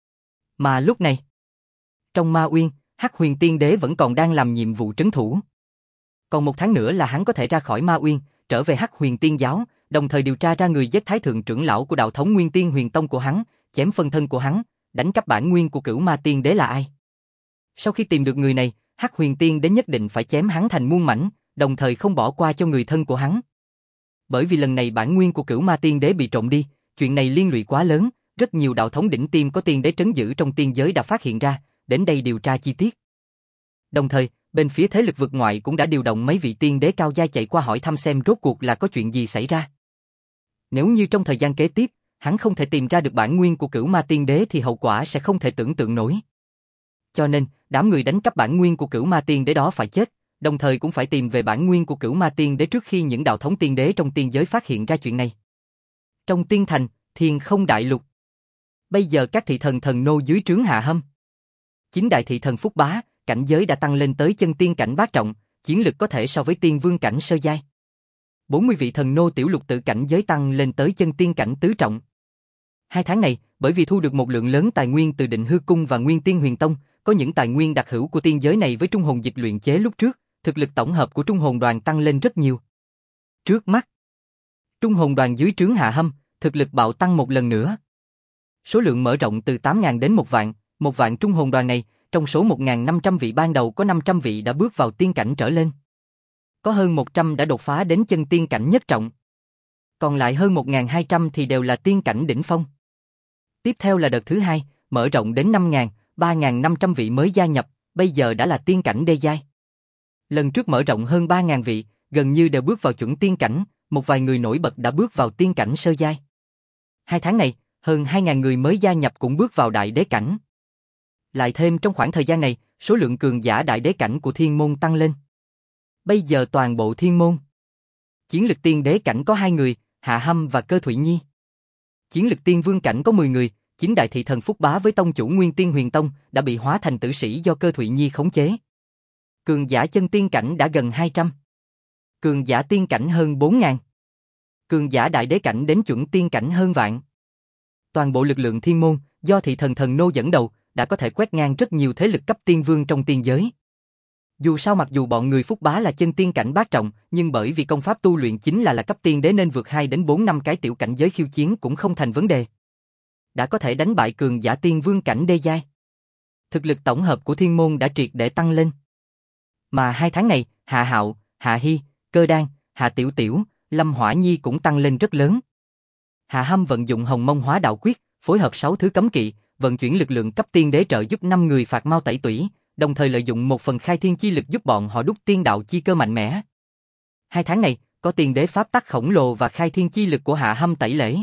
Mà lúc này, trong Ma Uyên, Hắc Huyền Tiên đế vẫn còn đang làm nhiệm vụ trấn thủ. Còn 1 tháng nữa là hắn có thể ra khỏi Ma Uyên, trở về Hắc Huyền Tiên giáo, đồng thời điều tra ra người giết Thái thượng trưởng lão của đạo thống Nguyên Tiên Huyền Tông của hắn, chém phân thân của hắn, đánh cắp bản nguyên của Cửu Ma Tiên đế là ai. Sau khi tìm được người này, Hắc Huyền Tiên đế nhất định phải chém hắn thành muôn mảnh, đồng thời không bỏ qua cho người thân của hắn. Bởi vì lần này bản nguyên của Cửu Ma Tiên đế bị trộm đi, chuyện này liên lụy quá lớn, rất nhiều đạo thống đỉnh tiêm có tiên đế trấn giữ trong tiên giới đã phát hiện ra, đến đây điều tra chi tiết. Đồng thời, bên phía thế lực vực ngoại cũng đã điều động mấy vị tiên đế cao giai chạy qua hỏi thăm xem rốt cuộc là có chuyện gì xảy ra. Nếu như trong thời gian kế tiếp, hắn không thể tìm ra được bản nguyên của Cửu Ma Tiên đế thì hậu quả sẽ không thể tưởng tượng nổi. Cho nên, đám người đánh cắp bản nguyên của Cửu Ma Tiên đế đó phải chết, đồng thời cũng phải tìm về bản nguyên của Cửu Ma Tiên đế trước khi những đạo thống tiên đế trong tiên giới phát hiện ra chuyện này. Trong tiên thành, Thiên Không đại lục. Bây giờ các thị thần thần nô dưới trướng Hạ Hâm. 9 đại thị thần Phúc Bá, cảnh giới đã tăng lên tới chân tiên cảnh bát trọng, chiến lực có thể so với tiên vương cảnh sơ giai. 40 vị thần nô tiểu lục tự cảnh giới tăng lên tới chân tiên cảnh tứ trọng. 2 tháng này, bởi vì thu được một lượng lớn tài nguyên từ Định Hư Cung và Nguyên Tiên Huyền Tông, có những tài nguyên đặc hữu của tiên giới này với trung hồn dịch luyện chế lúc trước, thực lực tổng hợp của trung hồn đoàn tăng lên rất nhiều. Trước mắt, trung hồn đoàn dưới trướng Hạ Hâm, thực lực bạo tăng một lần nữa. Số lượng mở rộng từ 8.000 đến 1 vạn trung hồn đoàn này, trong số 1.500 vị ban đầu có 500 vị đã bước vào tiên cảnh trở lên. Có hơn 100 đã đột phá đến chân tiên cảnh nhất trọng. Còn lại hơn 1.200 thì đều là tiên cảnh đỉnh phong. Tiếp theo là đợt thứ 2, mở rộng đến 5.000, 3.500 vị mới gia nhập, bây giờ đã là tiên cảnh đê giai. Lần trước mở rộng hơn 3.000 vị, gần như đều bước vào chuẩn tiên cảnh, một vài người nổi bật đã bước vào tiên cảnh sơ giai. 2 tháng này, hơn 2.000 người mới gia nhập cũng bước vào đại đế cảnh. Lại thêm trong khoảng thời gian này, số lượng cường giả đại đế cảnh của thiên môn tăng lên. Bây giờ toàn bộ thiên môn, chiến lực tiên đế cảnh có 2 người, Hạ Hâm và Cơ Thụy Nhi. Chiến lực tiên vương cảnh có 10 người, 9 đại thị thần Phúc Bá với tông chủ Nguyên Tiên Huyền Tông đã bị hóa thành tử sĩ do Cơ Thụy Nhi khống chế. Cường giả chân tiên cảnh đã gần 200. Cường giả tiên cảnh hơn 4.000. Cường giả đại đế cảnh đến chuẩn tiên cảnh hơn vạn. Toàn bộ lực lượng thiên môn do thị thần thần nô dẫn đầu đã có thể quét ngang rất nhiều thế lực cấp tiên vương trong tiên giới. Dù sao mặc dù bọn người Phúc Bá là chân tiên cảnh bát trọng, nhưng bởi vì công pháp tu luyện chính là cấp tiên đế nên vượt 2 đến 4 năm cái tiểu cảnh giới khiêu chiến cũng không thành vấn đề. Đã có thể đánh bại cường giả tiên vương cảnh đê giai. Thực lực tổng hợp của thiên môn đã triệt để tăng lên. Mà 2 tháng này, Hạ Hạo, Hạ Hy, Cơ Đan, Hạ Tiểu Tiểu, Lâm Hỏa Nhi cũng tăng lên rất lớn. Hạ Hâm vận dụng Hồng Mông Hóa Đạo Quyết, phối hợp 6 thứ cấm kỵ, vận chuyển lực lượng cấp tiên đế trợ giúp 5 người phạt mau tẩy tủy, đồng thời lợi dụng một phần khai thiên chi lực giúp bọn họ đúc tiên đạo chi cơ mạnh mẽ. 2 tháng này, có tiên đế pháp tắc khổng lồ và khai thiên chi lực của Hạ Hâm tẩy lễ.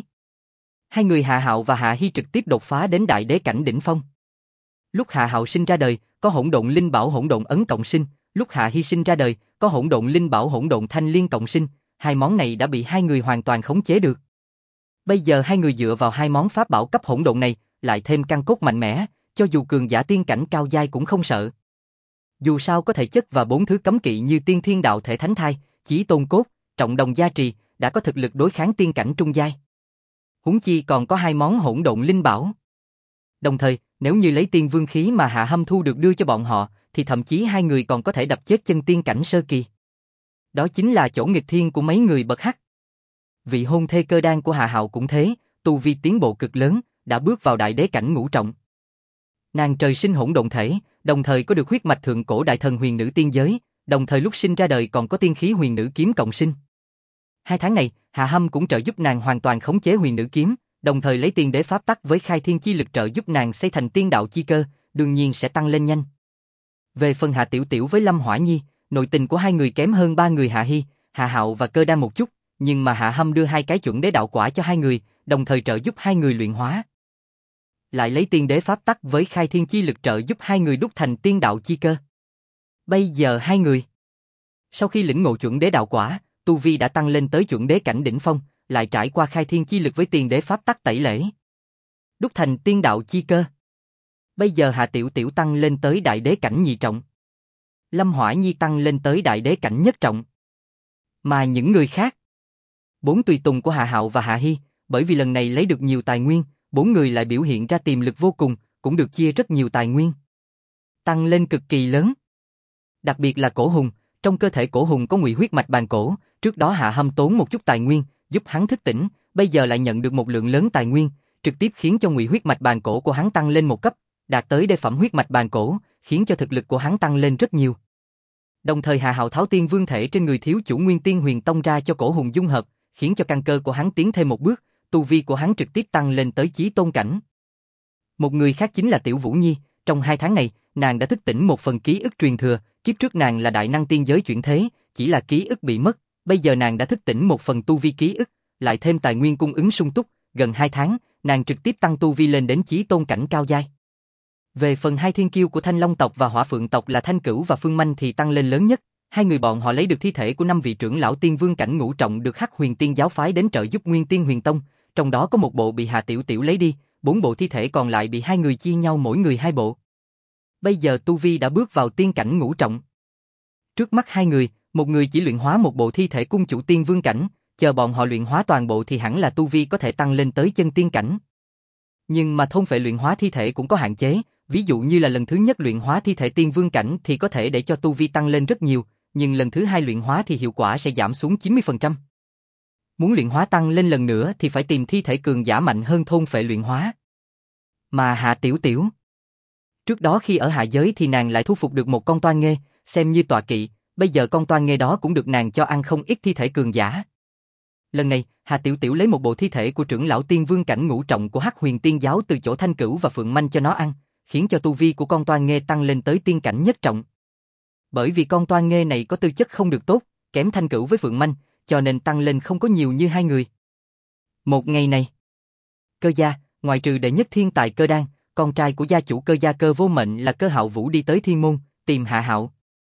2 người Hạ Hạo và Hạ Hy trực tiếp đột phá đến đại đế cảnh đỉnh phong. Lúc Hạ Hạo sinh ra đời, có hỗn độn linh bảo hỗn độn ấn cộng sinh, lúc Hạ Hy sinh ra đời, có hỗn độn linh bảo hỗn độn thanh liên cộng sinh, 2 món này đã bị 2 người hoàn toàn khống chế được. Bây giờ 2 người dựa vào 2 món pháp bảo cấp hỗn độn này, lại thêm căn cốt mạnh mẽ, cho dù cường giả tiên cảnh cao giai cũng không sợ. Dù sao có thể chất và 4 thứ cấm kỵ như tiên thiên đạo thể thánh thai, chí tôn cốt, trọng đồng gia trì, đã có thực lực đối kháng tiên cảnh trung giai. Huống chi còn có 2 món hỗn độn linh bảo. Đồng thời, nếu như lấy tiên vương khí mà Hạ Hâm thu được đưa cho bọn họ, thì thậm chí hai người còn có thể đập chết chân tiên cảnh sơ kỳ. Đó chính là chỗ nghịch thiên của mấy người bậc hắc. Vị hôn thê Cơ Đan của Hạ Hạo cũng thế, tu vi tiến bộ cực lớn, đã bước vào đại đế cảnh ngũ trọng. Nàng trời sinh hỗn độn thể, đồng thời có được huyết mạch thượng cổ đại thần huyền nữ tiên giới, đồng thời lúc sinh ra đời còn có tiên khí huyền nữ kiếm cộng sinh. 2 tháng này, Hạ Hâm cũng trợ giúp nàng hoàn toàn khống chế huyền nữ kiếm, đồng thời lấy tiên đế pháp tắc với khai thiên chi lực trợ giúp nàng xây thành tiên đạo chi cơ, đương nhiên sẽ tăng lên nhanh. Về phần Hạ Tiểu Tiểu với Lâm Hỏa Nhi, nội tình của hai người kém hơn ba người Hạ Hi, Hạ Hạo và Cơ Đan một chút, nhưng mà Hạ Hâm đưa 2 cái chuẩn đế đạo quả cho hai người, đồng thời trợ giúp hai người luyện hóa. Lại lấy tiên đế pháp tắc với khai thiên chi lực trợ giúp hai người đúc thành tiên đạo chi cơ. Bây giờ hai người, sau khi lĩnh ngộ chuẩn đế đạo quả, tu vi đã tăng lên tới chuẩn đế cảnh đỉnh phong, lại trải qua khai thiên chi lực với tiên đế pháp tắc tẩy lễ, đúc thành tiên đạo chi cơ. Bây giờ Hạ Tiểu Tiểu tăng lên tới đại đế cảnh nhị trọng, Lâm Hỏa Nhi tăng lên tới đại đế cảnh nhất trọng. Mà những người khác, 4 tùy tùng của Hạ Hạo và Hạ Hi, bởi vì lần này lấy được nhiều tài nguyên, 4 người lại biểu hiện ra tiềm lực vô cùng, cũng được chia rất nhiều tài nguyên, tăng lên cực kỳ lớn. Đặc biệt là Cổ Hùng, trong cơ thể Cổ Hùng có ngụy huyết mạch bàn cổ, trước đó Hạ Hâm tốn một chút tài nguyên, giúp hắn thức tỉnh, bây giờ lại nhận được một lượng lớn tài nguyên, trực tiếp khiến cho ngụy huyết mạch bàn cổ của hắn tăng lên một cấp, đạt tới đế phẩm huyết mạch bàn cổ, khiến cho thực lực của hắn tăng lên rất nhiều. Đồng thời Hạ Hạo tháo tiên vương thể trên người thiếu chủ Nguyên Tiên Huyền Tông ra cho Cổ Hùng dung hợp, khiến cho căn cơ của hắn tiến thêm một bước, tu vi của hắn trực tiếp tăng lên tới chí tôn cảnh. Một người khác chính là Tiểu Vũ Nhi, trong 2 tháng này, nàng đã thức tỉnh một phần ký ức truyền thừa, kiếp trước nàng là đại năng tiên giới chuyển thế, chỉ là ký ức bị mất, bây giờ nàng đã thức tỉnh một phần tu vi ký ức, lại thêm tài nguyên cung ứng sung túc, gần 2 tháng, nàng trực tiếp tăng tu vi lên đến chí tôn cảnh cao giai. Về phần hai thiên kiêu của Thanh Long tộc và Hỏa Phượng tộc là Thanh Cửu và Phương Manh thì tăng lên lớn nhất, hai người bọn họ lấy được thi thể của 5 vị trưởng lão tiên vương cảnh ngũ trọng được Hắc Huyền Tiên giáo phái đến trợ giúp Nguyên Tiên Huyền Tông, trong đó có một bộ bị Hạ Tiểu Tiểu lấy đi, 4 bộ thi thể còn lại bị hai người chia nhau mỗi người 2 bộ. Bây giờ tu vi đã bước vào tiên cảnh ngũ trọng. Trước mắt hai người, một người chỉ luyện hóa một bộ thi thể cung chủ tiên vương cảnh, chờ bọn họ luyện hóa toàn bộ thì hẳn là tu vi có thể tăng lên tới chân tiên cảnh. Nhưng mà thôn phệ luyện hóa thi thể cũng có hạn chế, ví dụ như là lần thứ nhất luyện hóa thi thể tiên vương cảnh thì có thể để cho tu vi tăng lên rất nhiều, nhưng lần thứ 2 luyện hóa thì hiệu quả sẽ giảm xuống 90%. Muốn luyện hóa tăng lên lần nữa thì phải tìm thi thể cường giả mạnh hơn thôn phệ luyện hóa. Mà Hạ Tiểu Tiểu, trước đó khi ở hạ giới thì nàng lại thu phục được một con toan nghê, xem như tọa kỵ, bây giờ con toan nghê đó cũng được nàng cho ăn không ít thi thể cường giả. Lần này, Hạ Tiểu Tiểu lấy một bộ thi thể của trưởng lão tiên vương cảnh ngũ trọng của Hắc Huyền Tiên giáo từ chỗ Thanh Cửu và Phượng Manh cho nó ăn, khiến cho tu vi của con toan nghê tăng lên tới tiên cảnh nhất trọng. Bởi vì con toan nghê này có tư chất không được tốt, kém Thanh Cửu với Phượng Manh, cho nên tăng lên không có nhiều như hai người. Một ngày này, Cơ gia, ngoại trừ đệ nhất thiên tài Cơ Đan, con trai của gia chủ Cơ gia Cơ Vô Mệnh là Cơ Hạo Vũ đi tới Thiên Môn, tìm Hạ Hạo.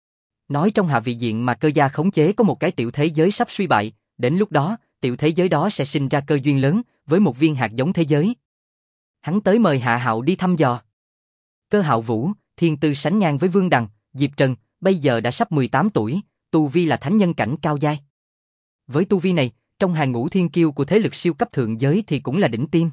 Nói trong hạ vị diện mà Cơ gia khống chế có một cái tiểu thế giới sắp suy bại, đến lúc đó, tiểu thế giới đó sẽ sinh ra cơ duyên lớn, với một viên hạt giống thế giới. Hắn tới mời Hạ Hạo đi thăm dò. Cơ Hạo Vũ, thiên tư sánh ngang với Vương Đằng, Diệp Trần, bây giờ đã sắp 18 tuổi, tu vi là thánh nhân cảnh cao giai. Với tu vi này, trong hàng ngũ thiên kiêu của thế lực siêu cấp thượng giới thì cũng là đỉnh tiêm.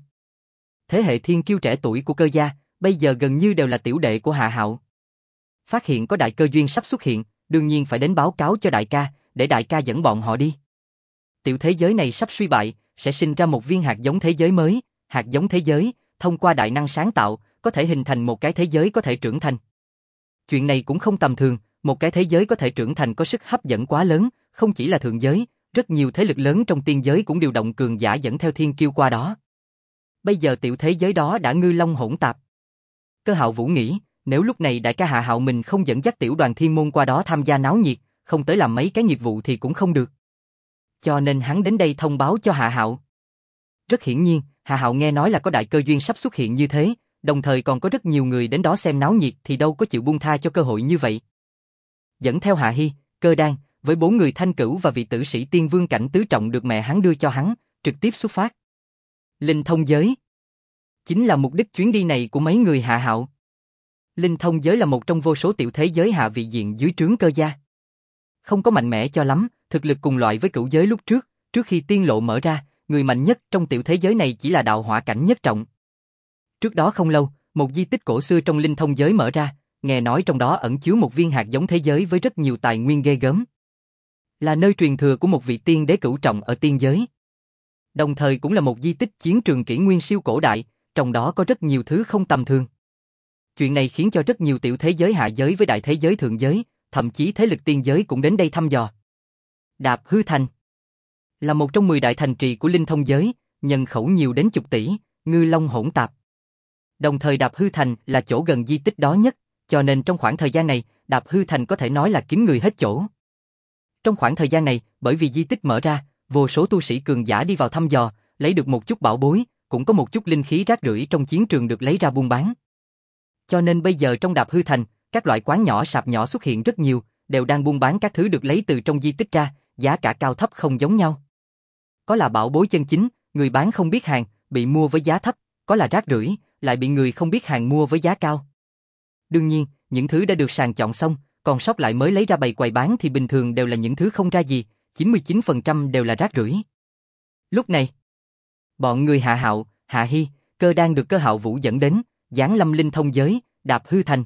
Thế hệ thiên kiêu trẻ tuổi của Cơ gia, bây giờ gần như đều là tiểu đệ của Hạ Hạo. Phát hiện có đại cơ duyên sắp xuất hiện, đương nhiên phải đến báo cáo cho đại ca, để đại ca dẫn bọn họ đi. Tiểu thế giới này sắp suy bại, sẽ sinh ra một viên hạt giống thế giới mới, hạt giống thế giới, thông qua đại năng sáng tạo, có thể hình thành một cái thế giới có thể trưởng thành. Chuyện này cũng không tầm thường, một cái thế giới có thể trưởng thành có sức hấp dẫn quá lớn, không chỉ là thượng giới, rất nhiều thế lực lớn trong tiên giới cũng điều động cường giả dẫn theo thiên kiêu qua đó. Bây giờ tiểu thế giới đó đã ngư long hỗn tạp. Cơ Hạo Vũ nghĩ, nếu lúc này đại ca Hạ Hạo mình không dẫn dắt tiểu đoàn thiên môn qua đó tham gia náo nhiệt, không tới làm mấy cái nghiệp vụ thì cũng không được. Cho nên hắn đến đây thông báo cho Hạ Hạo. Rất hiển nhiên, Hạ Hạo nghe nói là có đại cơ duyên sắp xuất hiện như thế, đồng thời còn có rất nhiều người đến đó xem náo nhiệt thì đâu có chịu buông tha cho cơ hội như vậy. Dẫn theo Hạ Hi, Cơ Đan, với 4 người Thanh Cửu và vị tử sĩ tiên vương cảnh tứ trọng được mẹ hắn đưa cho hắn, trực tiếp xuất phát. Linh thông giới chính là mục đích chuyến đi này của mấy người Hạ Hạo. Linh thông giới là một trong vô số tiểu thế giới hạ vị diện dưới trướng Cơ gia. Không có mạnh mẽ cho lắm, thực lực cùng loại với cửu giới lúc trước khi tiên lộ mở ra, người mạnh nhất trong tiểu thế giới này chỉ là đạo hỏa cảnh nhất trọng. Trước đó không lâu, một di tích cổ xưa trong linh thông giới mở ra, nghe nói trong đó ẩn chứa một viên hạt giống thế giới với rất nhiều tài nguyên ghê gớm. Là nơi truyền thừa của một vị tiên đế cửu trọng ở tiên giới. Đồng thời cũng là một di tích chiến trường kỷ nguyên siêu cổ đại, trong đó có rất nhiều thứ không tầm thường. Chuyện này khiến cho rất nhiều tiểu thế giới hạ giới với đại thế giới thượng giới, thậm chí thế lực tiên giới cũng đến đây thăm dò. Đạp Hư Thành là một trong 10 đại thành trì của linh thông giới, nhân khẩu nhiều đến chục tỷ, ngư long hỗn tạp. Đồng thời Đạp Hư Thành là chỗ gần di tích đó nhất, cho nên trong khoảng thời gian này, Đạp Hư Thành có thể nói là kín người hết chỗ. Trong khoảng thời gian này, bởi vì di tích mở ra, vô số tu sĩ cường giả đi vào thăm dò, lấy được một chút bảo bối, cũng có một chút linh khí rác rưởi trong chiến trường được lấy ra buôn bán. Cho nên bây giờ trong Đạp Hư Thành, các loại quán nhỏ sạp nhỏ xuất hiện rất nhiều, đều đang buôn bán các thứ được lấy từ trong di tích ra, giá cả cao thấp không giống nhau. Có là bảo bối chân chính, người bán không biết hàng, bị mua với giá thấp, có là rác rưởi, lại bị người không biết hàng mua với giá cao. Đương nhiên, những thứ đã được sàng chọn xong, còn sót lại mới lấy ra bày quầy bán thì bình thường đều là những thứ không ra gì, 99% đều là rác rưởi. Lúc này, bọn người Hạ Hạo, Hạ Hi, Cơ đang được Cơ Hạo Vũ dẫn đến, giáng lâm linh thông giới, Đạp Hư Thành.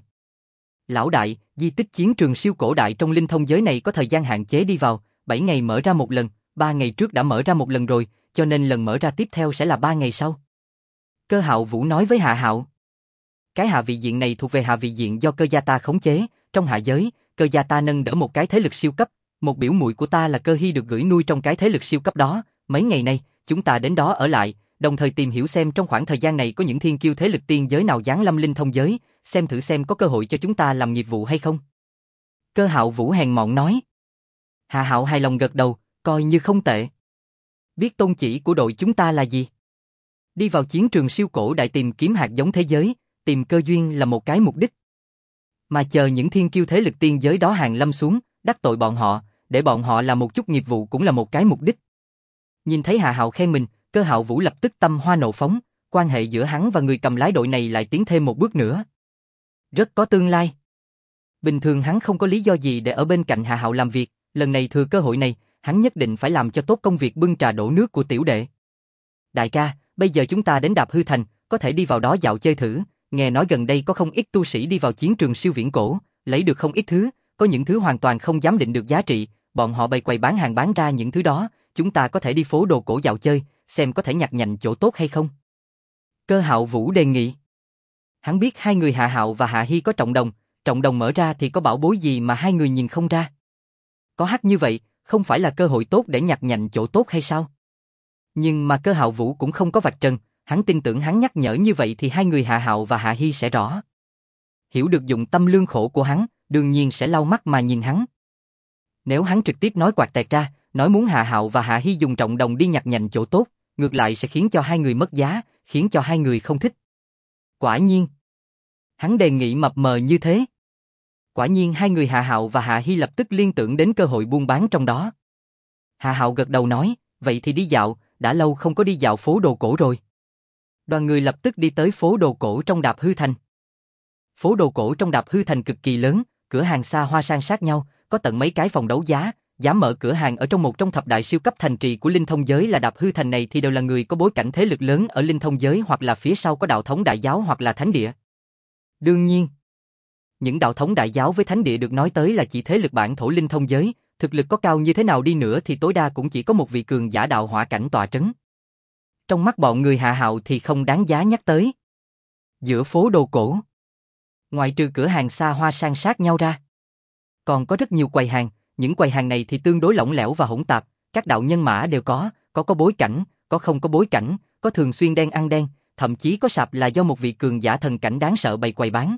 Lão đại, di tích chiến trường siêu cổ đại trong linh thông giới này có thời gian hạn chế đi vào, 7 ngày mở ra một lần, 3 ngày trước đã mở ra một lần rồi, cho nên lần mở ra tiếp theo sẽ là 3 ngày sau. Cơ Hạo Vũ nói với Hạ Hạo. Cái hạ vị diện này thuộc về hạ vị diện do Cơ gia ta khống chế, trong hạ giới, Cơ gia ta nâng đỡ một cái thế lực siêu cấp, một biểu muội của ta là Cơ Hi được gửi nuôi trong cái thế lực siêu cấp đó, mấy ngày nay, chúng ta đến đó ở lại, đồng thời tìm hiểu xem trong khoảng thời gian này có những thiên kiêu thế lực tiên giới nào giáng lâm linh thông giới, xem thử xem có cơ hội cho chúng ta làm nghiệp vụ hay không. Cơ Hạo Vũ hèn mọn nói. Hạ Hạo hài lòng gật đầu, coi như không tệ. Biết tôn chỉ của đội chúng ta là gì? Đi vào chiến trường siêu cổ đại tìm kiếm hạt giống thế giới, tìm cơ duyên là một cái mục đích. Mà chờ những thiên kiêu thế lực tiên giới đó hàng lâm xuống, đắc tội bọn họ, để bọn họ làm một chút nghiệp vụ cũng là một cái mục đích. Nhìn thấy Hạ Hạo khen mình, Cơ Hạo Vũ lập tức tâm hoa nộ phóng, quan hệ giữa hắn và người cầm lái đội này lại tiến thêm một bước nữa. Rất có tương lai. Bình thường hắn không có lý do gì để ở bên cạnh Hạ Hạo làm việc, lần này thừa cơ hội này, hắn nhất định phải làm cho tốt công việc bưng trà đổ nước của tiểu đệ. Đại ca, bây giờ chúng ta đến Đạp Hư Thành, có thể đi vào đó dạo chơi thử, nghe nói gần đây có không ít tu sĩ đi vào chiến trường siêu viễn cổ, lấy được không ít thứ, có những thứ hoàn toàn không dám định được giá trị, bọn họ bày quầy bán hàng bán ra những thứ đó, chúng ta có thể đi phố đồ cổ dạo chơi, xem có thể nhặt nhạnh chỗ tốt hay không. Cơ Hạo Vũ đề nghị. Hắn biết hai người Hạ Hạo và Hạ Hi có trọng đồng mở ra thì có bảo bối gì mà hai người nhìn không ra. Có hắc như vậy, không phải là cơ hội tốt để nhặt nhạnh chỗ tốt hay sao? Nhưng mà Cơ Hạo Vũ cũng không có vạch trần, hắn tin tưởng hắn nhắc nhở như vậy thì hai người Hạ Hạo và Hạ Hi sẽ rõ. Hiểu được dụng tâm lương khổ của hắn, đương nhiên sẽ lau mắt mà nhìn hắn. Nếu hắn trực tiếp nói quạt tẹt ra, nói muốn Hạ Hạo và Hạ Hi dùng trọng đồng đi nhặt nhạnh chỗ tốt, ngược lại sẽ khiến cho hai người mất giá, khiến cho hai người không thích. Quả nhiên, hắn đề nghị mập mờ như thế. Quả nhiên hai người Hạ Hạo và Hạ Hi lập tức liên tưởng đến cơ hội buôn bán trong đó. Hạ Hạo gật đầu nói, vậy thì đi dạo, đã lâu không có đi dạo phố đồ cổ rồi. Đoàn người lập tức đi tới phố đồ cổ trong Đạp Hư Thành. Phố đồ cổ trong Đạp Hư Thành cực kỳ lớn, cửa hàng xa hoa san sát nhau, có tận mấy cái phòng đấu giá, dám mở cửa hàng ở trong một trong thập đại siêu cấp thành trì của linh thông giới là Đạp Hư Thành này thì đều là người có bối cảnh thế lực lớn ở linh thông giới hoặc là phía sau có đạo thống đại giáo hoặc là thánh địa. Đương nhiên, những đạo thống đại giáo với thánh địa được nói tới là chỉ thế lực bản thổ linh thông giới, thực lực có cao như thế nào đi nữa thì tối đa cũng chỉ có một vị cường giả đạo hỏa cảnh tọa trấn. Trong mắt bọn người Hạ Hạo thì không đáng giá nhắc tới. Giữa phố đồ cổ, ngoại trừ cửa hàng xa hoa san sát nhau ra, còn có rất nhiều quầy hàng, những quầy hàng này thì tương đối lỏng lẻo và hỗn tạp, các đạo nhân mã đều có bối cảnh, có không có bối cảnh, có thường xuyên đen ăn đen, thậm chí có sạp là do một vị cường giả thần cảnh đáng sợ bày quầy bán.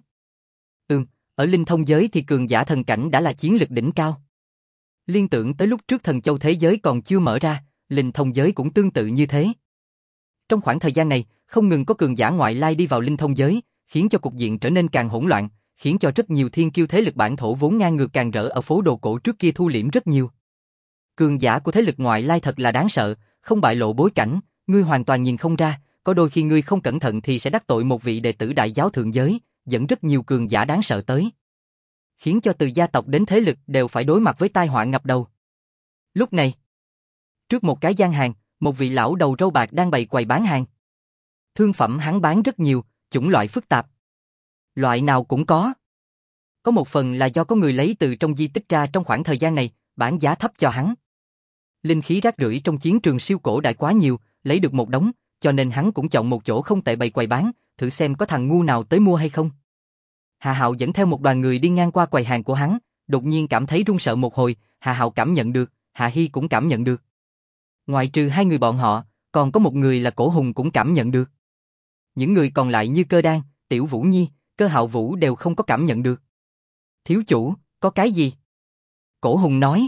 Ở linh thông giới thì cường giả thần cảnh đã là chiến lực đỉnh cao. Liên tưởng tới lúc trước thần châu thế giới còn chưa mở ra, linh thông giới cũng tương tự như thế. Trong khoảng thời gian này, không ngừng có cường giả ngoại lai đi vào linh thông giới, khiến cho cục diện trở nên càng hỗn loạn, khiến cho rất nhiều thiên kiêu thế lực bản thổ vốn ngang ngược càng rỡ ở phố đồ cổ trước kia thu liễm rất nhiều. Cường giả của thế lực ngoại lai thật là đáng sợ, không bại lộ bối cảnh, ngươi hoàn toàn nhìn không ra, có đôi khi ngươi không cẩn thận thì sẽ đắc tội một vị đệ tử đại giáo thượng giới, dẫn rất nhiều cường giả đáng sợ tới. Khiến cho từ gia tộc đến thế lực đều phải đối mặt với tai họa ngập đầu. Lúc này, trước một cái gian hàng, một vị lão đầu râu bạc đang bày quầy bán hàng. Thương phẩm hắn bán rất nhiều, chủng loại phức tạp. Loại nào cũng có. Có một phần là do có người lấy từ trong di tích ra trong khoảng thời gian này, bán giá thấp cho hắn. Linh khí rác rưởi trong chiến trường siêu cổ đại quá nhiều, lấy được một đống, cho nên hắn cũng chọn một chỗ không tệ bày quầy bán, thử xem có thằng ngu nào tới mua hay không. Hà Hạo dẫn theo một đoàn người đi ngang qua quầy hàng của hắn, đột nhiên cảm thấy run sợ một hồi, Hà Hạo cảm nhận được, Hạ Hi cũng cảm nhận được. Ngoại trừ hai người bọn họ, còn có một người là Cổ Hùng cũng cảm nhận được. Những người còn lại như Cơ Đan, Tiểu Vũ Nhi, Cơ Hạo Vũ đều không có cảm nhận được. Thiếu chủ, có cái gì? Cổ Hùng nói.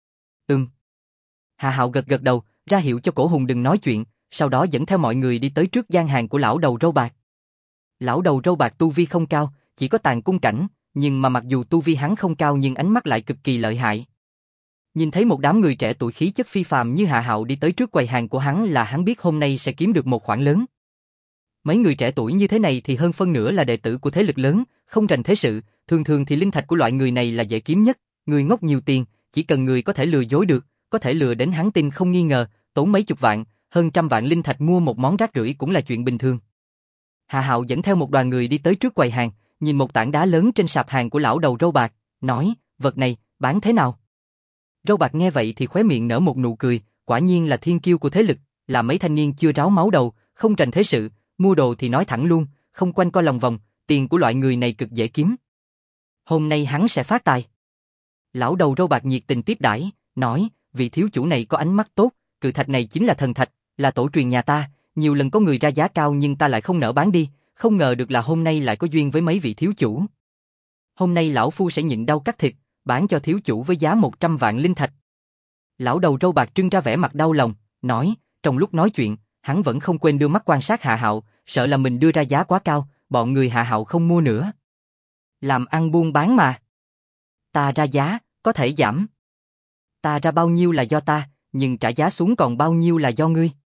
Hà Hạo gật gật đầu, ra hiệu cho Cổ Hùng đừng nói chuyện, sau đó dẫn theo mọi người đi tới trước gian hàng của lão đầu râu bạc. Lão đầu râu bạc tu vi không cao, chỉ có tàn cung cảnh, nhưng mà mặc dù tu vi hắn không cao nhưng ánh mắt lại cực kỳ lợi hại. Nhìn thấy một đám người trẻ tuổi khí chất phi phàm như Hà Hạo đi tới trước quầy hàng của hắn là hắn biết hôm nay sẽ kiếm được một khoản lớn. Mấy người trẻ tuổi như thế này thì hơn phân nửa là đệ tử của thế lực lớn, không rành thế sự, thường thường thì linh thạch của loại người này là dễ kiếm nhất, người ngốc nhiều tiền, chỉ cần người có thể lừa dối được, có thể lừa đến hắn tin không nghi ngờ, tốn mấy chục vạn, hơn trăm vạn linh thạch mua một món rác rưởi cũng là chuyện bình thường. Hà Hạo dẫn theo một đoàn người đi tới trước quầy hàng, nhìn một tảng đá lớn trên sạp hàng của lão đầu râu bạc, nói, vật này, bán thế nào? Râu bạc nghe vậy thì khóe miệng nở một nụ cười, quả nhiên là thiên kiêu của thế lực, là mấy thanh niên chưa ráo máu đầu, không rành thế sự, mua đồ thì nói thẳng luôn, không quanh co lòng vòng, tiền của loại người này cực dễ kiếm. Hôm nay hắn sẽ phát tài. Lão đầu râu bạc nhiệt tình tiếp đãi, nói, vị thiếu chủ này có ánh mắt tốt, cự thạch này chính là thần thạch, là tổ truyền nhà ta, nhiều lần có người ra giá cao nhưng ta lại không nỡ bán đi, không ngờ được là hôm nay lại có duyên với mấy vị thiếu chủ. Hôm nay lão phu sẽ nhịn đau cắt thịt, bán cho thiếu chủ với giá 100 vạn linh thạch. Lão đầu râu bạc trưng ra vẻ mặt đau lòng, nói, trong lúc nói chuyện, hắn vẫn không quên đưa mắt quan sát Hạ Hạo, sợ là mình đưa ra giá quá cao, bọn người Hạ Hạo không mua nữa. Làm ăn buôn bán mà. Ta ra giá, có thể giảm. Ta ra bao nhiêu là do ta, nhưng trả giá xuống còn bao nhiêu là do ngươi.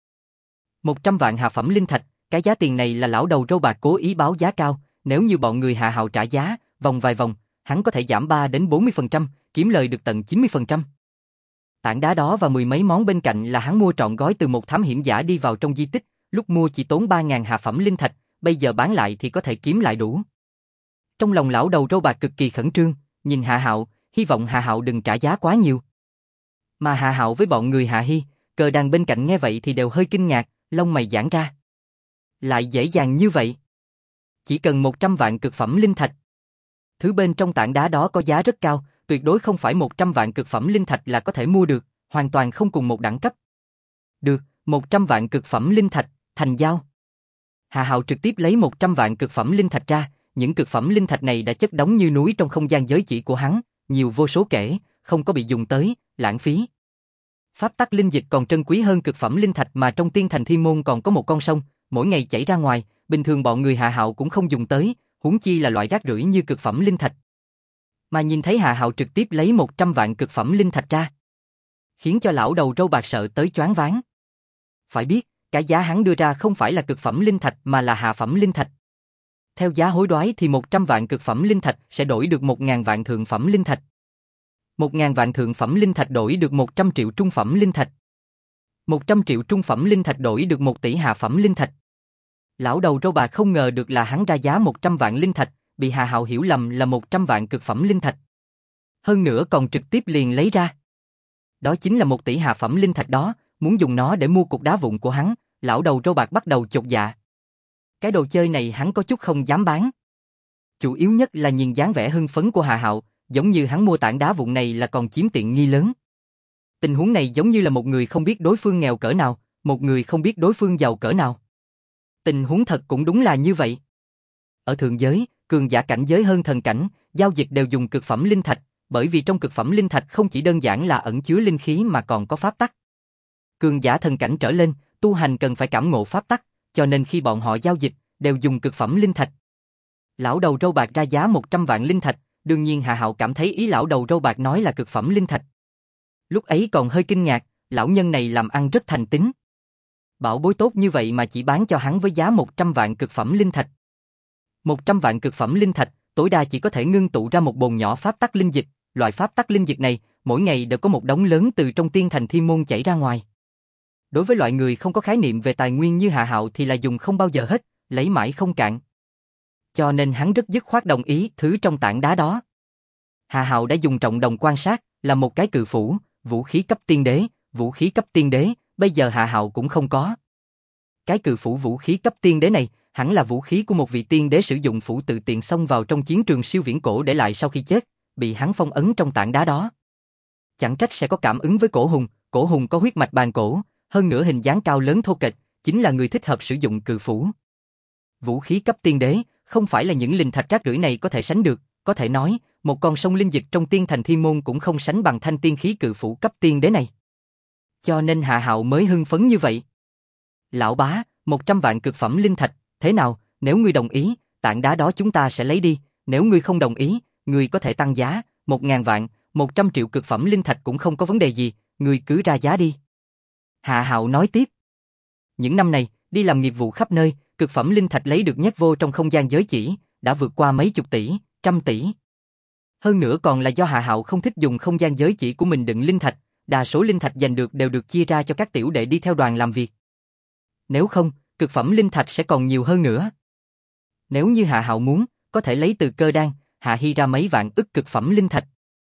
100 vạn hạ phẩm linh thạch, cái giá tiền này là lão đầu râu bạc cố ý báo giá cao, nếu như bọn người Hạ Hạo trả giá, vòng vài vòng, hắn có thể giảm 3 đến 40%, kiếm lời được tận 90%. Tảng đá đó và mười mấy món bên cạnh là hắn mua trọn gói từ một thám hiểm giả đi vào trong di tích, lúc mua chỉ tốn 3.000 hạ phẩm linh thạch, bây giờ bán lại thì có thể kiếm lại đủ. Trong lòng lão đầu râu bạc cực kỳ khẩn trương, nhìn Hạ Hạo, hy vọng Hạ Hạo đừng trả giá quá nhiều. Mà Hạ Hạo với bọn người Hạ Hi, Cờ Đàn bên cạnh nghe vậy thì đều hơi kinh ngạc, lông mày giãn ra. Lại dễ dàng như vậy? Chỉ cần 100 vạn cực phẩm linh thạch. Thứ bên trong tảng đá đó có giá rất cao, tuyệt đối không phải 100 vạn cực phẩm linh thạch là có thể mua được, hoàn toàn không cùng một đẳng cấp. Được, 100 vạn cực phẩm linh thạch, thành giao. Hạ Hạo trực tiếp lấy 100 vạn cực phẩm linh thạch ra, những cực phẩm linh thạch này đã chất đống như núi trong không gian giới chỉ của hắn, nhiều vô số kể, không có bị dùng tới, lãng phí. Pháp tắc linh dịch còn trân quý hơn cực phẩm linh thạch mà trong Tiên Thành Thiên Môn còn có một con sông, mỗi ngày chảy ra ngoài, bình thường bọn người Hạ Hạo cũng không dùng tới, huống chi là loại rác rưởi như cực phẩm linh thạch. Mà nhìn thấy Hạ Hạo trực tiếp lấy 100 vạn cực phẩm linh thạch ra, khiến cho lão đầu râu bạc sợ tới choáng váng. Phải biết, cái giá hắn đưa ra không phải là cực phẩm linh thạch mà là hạ phẩm linh thạch. Theo giá hối đoái thì 100 vạn cực phẩm linh thạch sẽ đổi được 1.000 vạn thượng phẩm linh thạch. 1.000 vạn thượng phẩm linh thạch đổi được 100 triệu trung phẩm linh thạch. 100 triệu trung phẩm linh thạch đổi được 1 tỷ hạ phẩm linh thạch. Lão đầu râu bạc không ngờ được là hắn ra giá 100 vạn linh thạch, bị Hạ Hạo hiểu lầm là 100 vạn cực phẩm linh thạch. Hơn nữa còn trực tiếp liền lấy ra. Đó chính là 1 tỷ hạ phẩm linh thạch đó, muốn dùng nó để mua cục đá vụn của hắn, lão đầu râu bạc bắt đầu chột dạ. Cái đồ chơi này hắn có chút không dám bán. Chủ yếu nhất là nhìn dáng vẻ hưng phấn của Hạ Hạo, giống như hắn mua tảng đá vụn này là còn chiếm tiện nghi lớn. Tình huống này giống như là một người không biết đối phương nghèo cỡ nào, một người không biết đối phương giàu cỡ nào. Tình huống thật cũng đúng là như vậy. Ở thượng giới, cường giả cảnh giới hơn thần cảnh, giao dịch đều dùng cực phẩm linh thạch, bởi vì trong cực phẩm linh thạch không chỉ đơn giản là ẩn chứa linh khí mà còn có pháp tắc. Cường giả thần cảnh trở lên, tu hành cần phải cảm ngộ pháp tắc, cho nên khi bọn họ giao dịch, đều dùng cực phẩm linh thạch. Lão đầu râu bạc ra giá 100 vạn linh thạch, đương nhiên Hạ Hạo cảm thấy ý lão đầu râu bạc nói là cực phẩm linh thạch. Lúc ấy còn hơi kinh ngạc, lão nhân này làm ăn rất thành tín. Bảo bối tốt như vậy mà chỉ bán cho hắn với giá 100 vạn cực phẩm linh thạch. 100 vạn cực phẩm linh thạch, tối đa chỉ có thể ngưng tụ ra một bồn nhỏ pháp tắc linh dịch, loại pháp tắc linh dịch này, mỗi ngày đều có một đống lớn từ trong Tiên Thành Thiên Môn chảy ra ngoài. Đối với loại người không có khái niệm về tài nguyên như Hạ Hạo thì là dùng không bao giờ hết, lấy mãi không cạn. Cho nên hắn rất dứt khoát đồng ý thứ trong tảng đá đó. Hà Hạo đã dùng trọng đồng quan sát, là một cái cự phủ, vũ khí cấp tiên đế, bây giờ Hà Hạo cũng không có. Cái cự phủ vũ khí cấp tiên đế này, hẳn là vũ khí của một vị tiên đế sử dụng phủ tự tiện xông vào trong chiến trường siêu viễn cổ để lại sau khi chết, bị hắn phong ấn trong tảng đá đó. Chẳng trách sẽ có cảm ứng với cổ hùng có huyết mạch bàn cổ, hơn nữa hình dáng cao lớn thô kệch, chính là người thích hợp sử dụng cự phủ. Vũ khí cấp tiên đế, không phải là những linh thạch rác rưởi này có thể sánh được, có thể nói, một con sông linh dịch trong tiên thành thiên môn cũng không sánh bằng thanh tiên khí cự phủ cấp tiên đế này. Cho nên Hạ Hạo mới hưng phấn như vậy. Lão bá, 100 vạn cực phẩm linh thạch, thế nào, nếu ngươi đồng ý, tảng đá đó chúng ta sẽ lấy đi, nếu ngươi không đồng ý, ngươi có thể tăng giá, 1.000 vạn, 100 triệu cực phẩm linh thạch cũng không có vấn đề gì, ngươi cứ ra giá đi. Hạ Hạo nói tiếp. Những năm này, đi làm nghiệp vụ khắp nơi, cực phẩm linh thạch lấy được nhét vô trong không gian giới chỉ, đã vượt qua mấy chục tỷ, trăm tỷ. Hơn nữa còn là do Hạ Hạo không thích dùng không gian giới chỉ của mình đựng linh thạch, đa số linh thạch giành được đều được chia ra cho các tiểu đệ đi theo đoàn làm việc. Nếu không, cực phẩm linh thạch sẽ còn nhiều hơn nữa. Nếu như Hạ Hạo muốn, có thể lấy từ cơ đan, Hạ Hi ra mấy vạn ức cực phẩm linh thạch.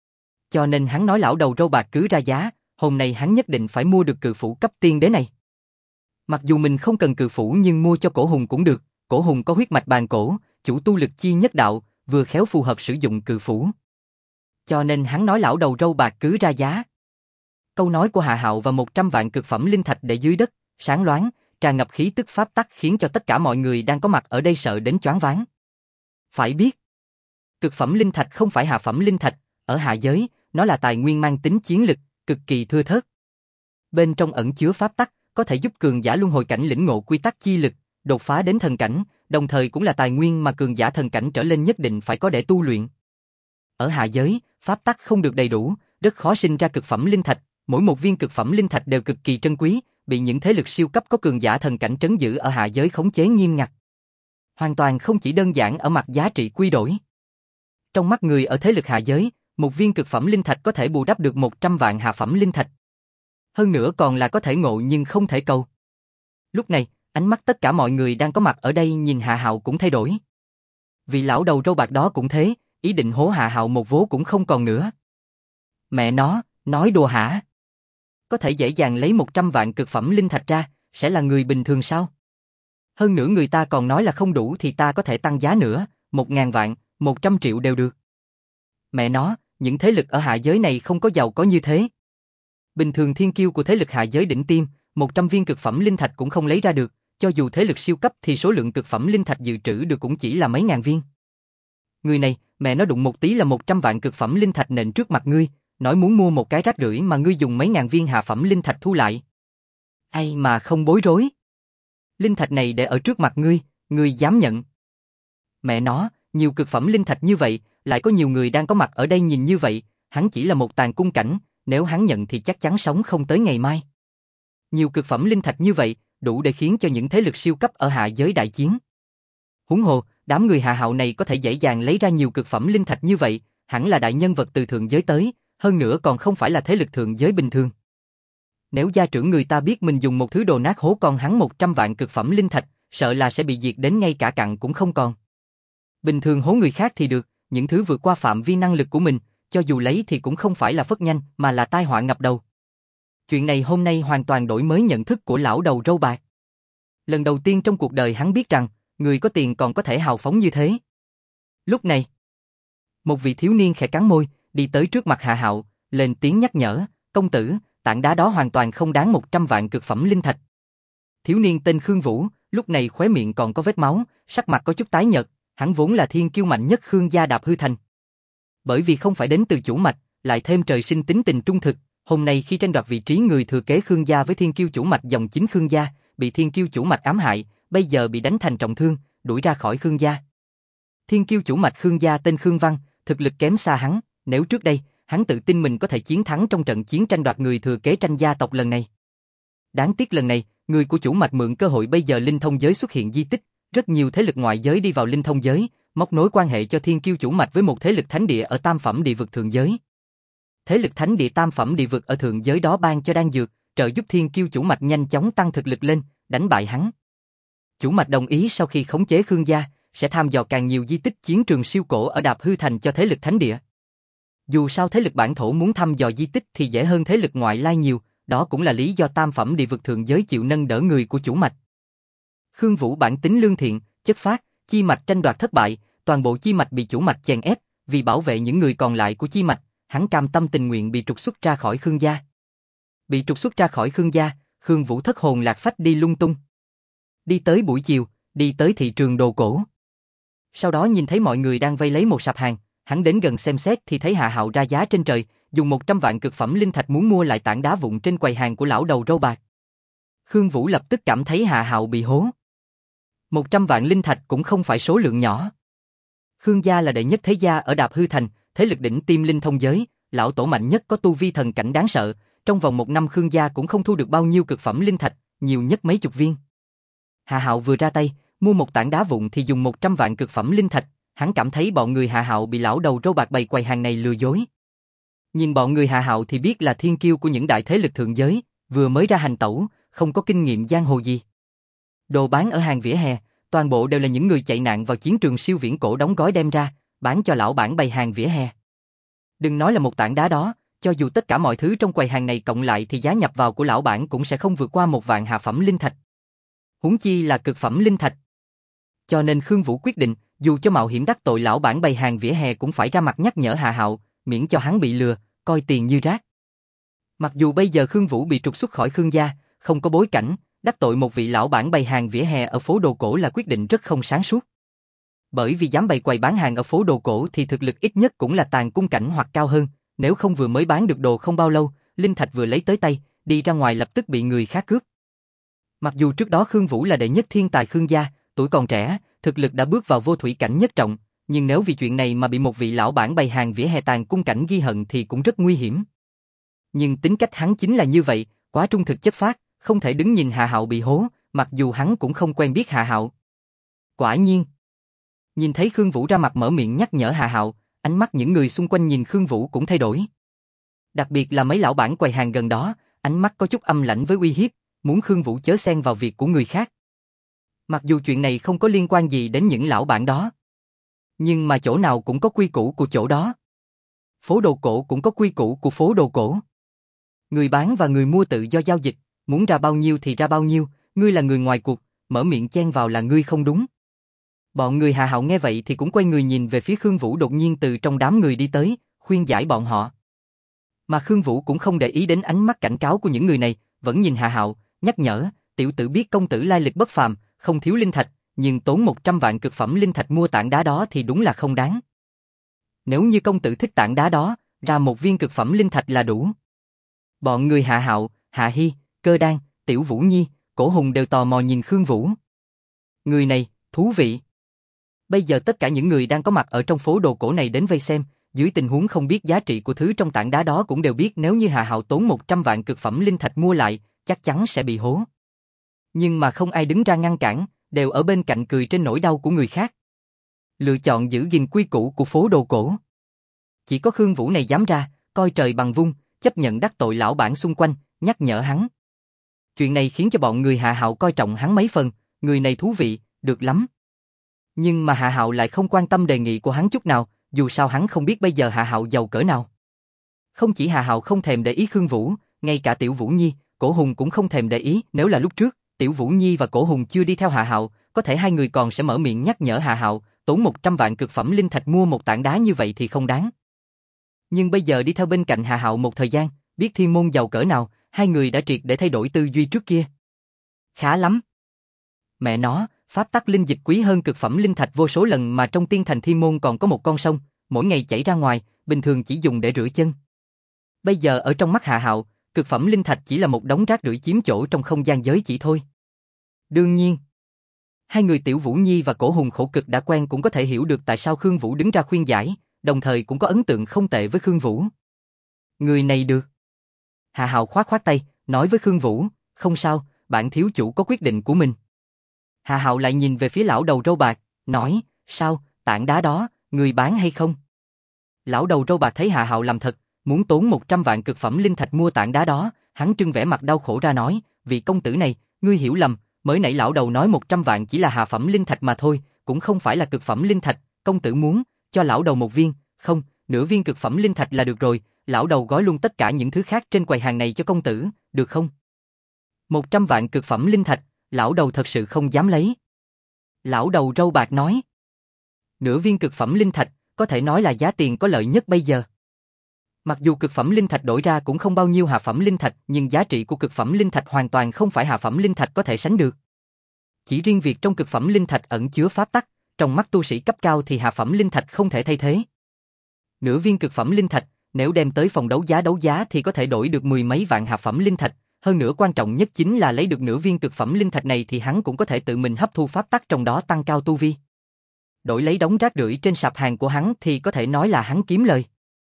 Cho nên hắn nói lão đầu râu bạc cứ ra giá, hôm nay hắn nhất định phải mua được cự phủ cấp tiên đế này. Mặc dù mình không cần cự phủ nhưng mua cho cổ hùng cũng được, cổ hùng có huyết mạch bàn cổ, chủ tu lực chi nhất đạo, vừa khéo phù hợp sử dụng cự phủ. Cho nên hắn nói lão đầu râu bạc cứ ra giá. Câu nói của Hạ Hạo và 100 vạn cực phẩm linh thạch để dưới đất, sáng loáng, tràn ngập khí tức pháp tắc khiến cho tất cả mọi người đang có mặt ở đây sợ đến choáng váng. Phải biết, cực phẩm linh thạch không phải hạ phẩm linh thạch, ở hạ giới, nó là tài nguyên mang tính chiến lực, cực kỳ thưa thớt. Bên trong ẩn chứa pháp tắc, có thể giúp cường giả luân hồi cảnh lĩnh ngộ quy tắc chi lực, đột phá đến thần cảnh, đồng thời cũng là tài nguyên mà cường giả thần cảnh trở lên nhất định phải có để tu luyện. Ở hạ giới, pháp tắc không được đầy đủ, rất khó sinh ra cực phẩm linh thạch, mỗi một viên cực phẩm linh thạch đều cực kỳ trân quý, bị những thế lực siêu cấp có cường giả thần cảnh trấn giữ ở hạ giới khống chế nghiêm ngặt. Hoàn toàn không chỉ đơn giản ở mặt giá trị quy đổi. Trong mắt người ở thế lực hạ giới, một viên cực phẩm linh thạch có thể bù đắp được 100 vạn hạ phẩm linh thạch. Hơn nữa còn là có thể ngộ nhưng không thể cầu. Lúc này, ánh mắt tất cả mọi người đang có mặt ở đây nhìn Hạ Hạo cũng thay đổi. Vì lão đầu râu bạc đó cũng thế, ý định hố Hạ Hạo một vố cũng không còn nữa. Mẹ nó, nói đùa hả? Có thể dễ dàng lấy 100 vạn cực phẩm linh thạch ra, sẽ là người bình thường sao? Hơn nữa người ta còn nói là không đủ thì ta có thể tăng giá nữa, 1.000 vạn, 100 triệu đều được. Mẹ nó, những thế lực ở hạ giới này không có giàu có như thế. Bình thường thiên kiêu của thế lực hạ giới đỉnh tiêm, 100 viên cực phẩm linh thạch cũng không lấy ra được, cho dù thế lực siêu cấp thì số lượng cực phẩm linh thạch dự trữ được cũng chỉ là mấy ngàn viên. Người này, mẹ nó đụng một tí là 100 vạn cực phẩm linh thạch nện trước mặt ngươi, nói muốn mua một cái rác rưởi mà ngươi dùng mấy ngàn viên hạ phẩm linh thạch thu lại. Ai mà không bối rối. Linh thạch này để ở trước mặt ngươi dám nhận. Mẹ nó, nhiều cực phẩm linh thạch như vậy, lại có nhiều người đang có mặt ở đây nhìn như vậy, hắn chỉ là một tàn cung cảnh, nếu hắn nhận thì chắc chắn sống không tới ngày mai. Nhiều cực phẩm linh thạch như vậy, đủ để khiến cho những thế lực siêu cấp ở hạ giới đại chiến. Huống hồ, đám người Hạ Hạo này có thể dễ dàng lấy ra nhiều cực phẩm linh thạch như vậy, hẳn là đại nhân vật từ thượng giới tới, hơn nữa còn không phải là thế lực thượng giới bình thường. Nếu gia trưởng người ta biết mình dùng một thứ đồ nát hố con hắn 100 vạn cực phẩm linh thạch, sợ là sẽ bị diệt đến ngay cả cặn cũng không còn. Bình thường hố người khác thì được, những thứ vượt qua phạm vi năng lực của mình, cho dù lấy thì cũng không phải là phất nhanh mà là tai họa ngập đầu. Chuyện này hôm nay hoàn toàn đổi mới nhận thức của lão đầu râu bạc. Lần đầu tiên trong cuộc đời hắn biết rằng, người có tiền còn có thể hào phóng như thế. Lúc này, một vị thiếu niên khẽ cắn môi, đi tới trước mặt Hạ Hạo, lên tiếng nhắc nhở, công tử, tảng đá đó hoàn toàn không đáng 100 vạn cực phẩm linh thạch. Thiếu niên tên Khương Vũ, lúc này khóe miệng còn có vết máu, sắc mặt có chút tái nhợt, hắn vốn là thiên kiêu mạnh nhất Khương gia Đạp Hư Thành. Bởi vì không phải đến từ chủ mạch, lại thêm trời sinh tính tình trung thực, hôm nay khi tranh đoạt vị trí người thừa kế Khương gia với thiên kiêu chủ mạch dòng chính Khương gia, bị thiên kiêu chủ mạch ám hại, bây giờ bị đánh thành trọng thương, đuổi ra khỏi Khương gia. Thiên kiêu chủ mạch Khương gia tên Khương Văn, thực lực kém xa hắn, nếu trước đây, hắn tự tin mình có thể chiến thắng trong trận chiến tranh đoạt người thừa kế tranh gia tộc lần này. Đáng tiếc lần này, người của chủ mạch mượn cơ hội bây giờ linh thông giới xuất hiện di tích, rất nhiều thế lực ngoại giới đi vào linh thông giới, móc nối quan hệ cho thiên kiêu chủ mạch với một thế lực thánh địa ở tam phẩm địa vực thượng giới. Thế lực thánh địa tam phẩm địa vực ở thượng giới đó ban cho đan dược, trợ giúp thiên kiêu chủ mạch nhanh chóng tăng thực lực lên, đánh bại hắn. Chủ mạch đồng ý sau khi khống chế Khương gia, sẽ tham dò càng nhiều di tích chiến trường siêu cổ ở Đạp Hư Thành cho thế lực thánh địa. Dù sao thế lực bản thổ muốn thăm dò di tích thì dễ hơn thế lực ngoại lai nhiều, đó cũng là lý do tam phẩm địa vực thượng giới chịu nâng đỡ người của chủ mạch. Khương Vũ bản tính lương thiện, chất phác, chi mạch tranh đoạt thất bại, toàn bộ chi mạch bị chủ mạch chèn ép, vì bảo vệ những người còn lại của chi mạch, hắn cam tâm tình nguyện bị trục xuất ra khỏi Khương gia. Bị trục xuất ra khỏi Khương gia, Khương Vũ thất hồn lạc phách đi lung tung. Đi tới buổi chiều, đi tới thị trường đồ cổ. Sau đó nhìn thấy mọi người đang vây lấy một sạp hàng, hắn đến gần xem xét thì thấy Hạ Hạo ra giá trên trời, dùng 100 vạn cực phẩm linh thạch muốn mua lại tảng đá vụn trên quầy hàng của lão đầu râu bạc. Khương Vũ lập tức cảm thấy Hạ Hạo bị hố. 100 vạn linh thạch cũng không phải số lượng nhỏ. Khương gia là đệ nhất thế gia ở Đạp Hư Thành, thế lực đỉnh tiêm linh thông giới, lão tổ mạnh nhất có tu vi thần cảnh đáng sợ, trong vòng 1 năm Khương gia cũng không thu được bao nhiêu cực phẩm linh thạch, nhiều nhất mấy chục viên. Hạ Hạo vừa ra tay, mua một tảng đá vụn thì dùng 100 vạn cực phẩm linh thạch, hắn cảm thấy bọn người Hạ Hạo bị lão đầu râu bạc bày quầy hàng này lừa dối. Nhìn bọn người Hạ Hạo thì biết là thiên kiêu của những đại thế lực thượng giới, vừa mới ra hành tẩu, không có kinh nghiệm giang hồ gì. Đồ bán ở hàng vỉa hè, toàn bộ đều là những người chạy nạn vào chiến trường siêu viễn cổ đóng gói đem ra, bán cho lão bản bày hàng vỉa hè. Đừng nói là một tảng đá đó, cho dù tất cả mọi thứ trong quầy hàng này cộng lại thì giá nhập vào của lão bản cũng sẽ không vượt qua 1 vạn hạ phẩm linh thạch. Huống chi là cực phẩm linh thạch. Cho nên Khương Vũ quyết định, dù cho mạo hiểm đắc tội lão bản bày hàng vỉa hè cũng phải ra mặt nhắc nhở Hạ Hạo, miễn cho hắn bị lừa, coi tiền như rác. Mặc dù bây giờ Khương Vũ bị trục xuất khỏi Khương gia, không có bối cảnh, đắc tội một vị lão bản bày hàng vỉa hè ở phố đồ cổ là quyết định rất không sáng suốt. Bởi vì dám bày quầy bán hàng ở phố đồ cổ thì thực lực ít nhất cũng là tàng cung cảnh hoặc cao hơn, nếu không vừa mới bán được đồ không bao lâu, linh thạch vừa lấy tới tay, đi ra ngoài lập tức bị người khác cướp. Mặc dù trước đó Khương Vũ là đệ nhất thiên tài Khương gia, tuổi còn trẻ, thực lực đã bước vào vô thủy cảnh nhất trọng, nhưng nếu vì chuyện này mà bị một vị lão bản bày hàng vỉa hè tàng cung cảnh ghi hận thì cũng rất nguy hiểm. Nhưng tính cách hắn chính là như vậy, quá trung thực chất phác, không thể đứng nhìn Hạ Hạo bị hố, mặc dù hắn cũng không quen biết Hạ Hạo. Quả nhiên, nhìn thấy Khương Vũ ra mặt mở miệng nhắc nhở Hạ Hạo, ánh mắt những người xung quanh nhìn Khương Vũ cũng thay đổi. Đặc biệt là mấy lão bản quầy hàng gần đó, ánh mắt có chút âm lãnh với uy hiếp, muốn Khương Vũ chớ xen vào việc của người khác. Mặc dù chuyện này không có liên quan gì đến những lão bản đó, nhưng mà chỗ nào cũng có quy củ của chỗ đó. Phố đồ cổ cũng có quy củ của phố đồ cổ. Người bán và người mua tự do giao dịch, muốn ra bao nhiêu thì ra bao nhiêu, ngươi là người ngoài cuộc, mở miệng chen vào là ngươi không đúng. Bọn người Hạ Hạo nghe vậy thì cũng quay người nhìn về phía Khương Vũ đột nhiên từ trong đám người đi tới, khuyên giải bọn họ. Mà Khương Vũ cũng không để ý đến ánh mắt cảnh cáo của những người này, vẫn nhìn Hạ Hạo, nhắc nhở, tiểu tử biết công tử lai lịch bất phàm, không thiếu linh thạch, nhưng tốn 100 vạn cực phẩm linh thạch mua tảng đá đó thì đúng là không đáng. Nếu như công tử thích tảng đá đó, ra 1 viên cực phẩm linh thạch là đủ. Bọn người Hạ Hạo, Hạ Hi, Cơ Đan, Tiểu Vũ Nhi, Cổ Hùng đều tò mò nhìn Khương Vũ. Người này, thú vị. Bây giờ tất cả những người đang có mặt ở trong phố đồ cổ này đến vây xem, dưới tình huống không biết giá trị của thứ trong tảng đá đó cũng đều biết nếu như Hạ Hạo tốn 100 vạn cực phẩm linh thạch mua lại, chắc chắn sẽ bị hố. Nhưng mà không ai đứng ra ngăn cản, đều ở bên cạnh cười trên nỗi đau của người khác. Lựa chọn giữ gìn quy củ của phố đồ cổ. Chỉ có Khương Vũ này dám ra, coi trời bằng vung, chấp nhận đắc tội lão bản xung quanh, nhắc nhở hắn. Chuyện này khiến cho bọn người Hạ Hạo coi trọng hắn mấy phần, người này thú vị, được lắm. Nhưng mà Hạ Hạo lại không quan tâm đề nghị của hắn chút nào, dù sao hắn không biết bây giờ Hạ Hạo giàu cỡ nào. Không chỉ Hạ Hạo không thèm để ý Khương Vũ, ngay cả Tiểu Vũ Nhi, Cổ Hùng cũng không thèm để ý, nếu là lúc trước, Tiểu Vũ Nhi và Cổ Hùng chưa đi theo Hạ Hạo, có thể hai người còn sẽ mở miệng nhắc nhở Hạ Hạo, tốn 100 vạn cực phẩm linh thạch mua một tảng đá như vậy thì không đáng. Nhưng bây giờ đi theo bên cạnh Hạ Hạo một thời gian, biết thiên môn giàu cỡ nào, hai người đã triệt để thay đổi tư duy trước kia. Khá lắm. Mẹ nó, pháp tắc linh dịch quý hơn cực phẩm linh thạch vô số lần mà trong tiên thành thiên môn còn có một con sông, mỗi ngày chảy ra ngoài, bình thường chỉ dùng để rửa chân. Bây giờ ở trong mắt Hạ Hạo, cực phẩm linh thạch chỉ là một đống rác rưởi chiếm chỗ trong không gian giới chỉ thôi. Đương nhiên, hai người Tiểu Vũ Nhi và Cổ Hùng khổ cực đã quen cũng có thể hiểu được tại sao Khương Vũ đứng ra khuyên giải, đồng thời cũng có ấn tượng không tệ với Khương Vũ. Người này được. Hạ Hạo khoát khoát tay, nói với Khương Vũ, không sao, bản thiếu chủ có quyết định của mình. Hạ Hạo lại nhìn về phía lão đầu râu bạc, nói, sao, tảng đá đó, người bán hay không? Lão đầu râu bạc thấy Hạ Hạo làm thật, muốn tốn 100 vạn cực phẩm linh thạch mua tảng đá đó, hắn trưng vẻ mặt đau khổ ra nói, vị công tử này, ngươi hiểu lầm, mới nãy lão đầu nói 100 vạn chỉ là hạ phẩm linh thạch mà thôi, cũng không phải là cực phẩm linh thạch, công tử muốn, cho lão đầu 1 viên, không, nửa viên cực phẩm linh thạch là được rồi, lão đầu gói luôn tất cả những thứ khác trên quầy hàng này cho công tử, được không? 100 vạn cực phẩm linh thạch, lão đầu thật sự không dám lấy. Lão đầu râu bạc nói. Nửa viên cực phẩm linh thạch, có thể nói là giá tiền có lợi nhất bây giờ. Mặc dù cực phẩm linh thạch đổi ra cũng không bao nhiêu hạ phẩm linh thạch, nhưng giá trị của cực phẩm linh thạch hoàn toàn không phải hạ phẩm linh thạch có thể sánh được. Chỉ riêng việc trong cực phẩm linh thạch ẩn chứa pháp tắc, trong mắt tu sĩ cấp cao thì hạ phẩm linh thạch không thể thay thế. Nửa viên cực phẩm linh thạch, nếu đem tới phòng đấu giá thì có thể đổi được mười mấy vạn hạ phẩm linh thạch, hơn nữa quan trọng nhất chính là lấy được nửa viên cực phẩm linh thạch này thì hắn cũng có thể tự mình hấp thu pháp tắc trong đó tăng cao tu vi. Đổi lấy đống rác rưởi trên sạp hàng của hắn thì có thể nói là hắn kiếm lời.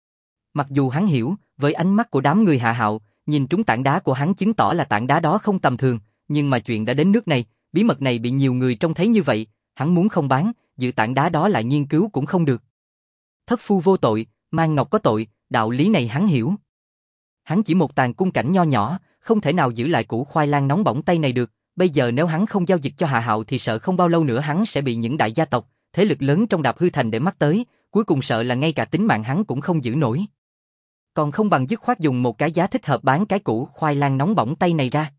Mặc dù hắn hiểu, với ánh mắt của đám người Hạ Hạo, nhìn trúng tảng đá của hắn chứng tỏ là tảng đá đó không tầm thường, nhưng mà chuyện đã đến nước này, bí mật này bị nhiều người trông thấy như vậy, hắn muốn không bán, giữ tảng đá đó lại nghiên cứu cũng không được. Thất phu vô tội, mang ngọc có tội, đạo lý này hắn hiểu. Hắn chỉ một tàn cung cảnh nho nhỏ, không thể nào giữ lại củ khoai lang nóng bỏng tay này được, bây giờ nếu hắn không giao dịch cho Hạ Hạo thì sợ không bao lâu nữa hắn sẽ bị những đại gia tộc, thế lực lớn trong Đạp Hư Thành để mắt tới, cuối cùng sợ là ngay cả tính mạng hắn cũng không giữ nổi. Còn không bằng dứt khoát dùng một cái giá thích hợp bán cái củ khoai lang nóng bỏng tay này ra.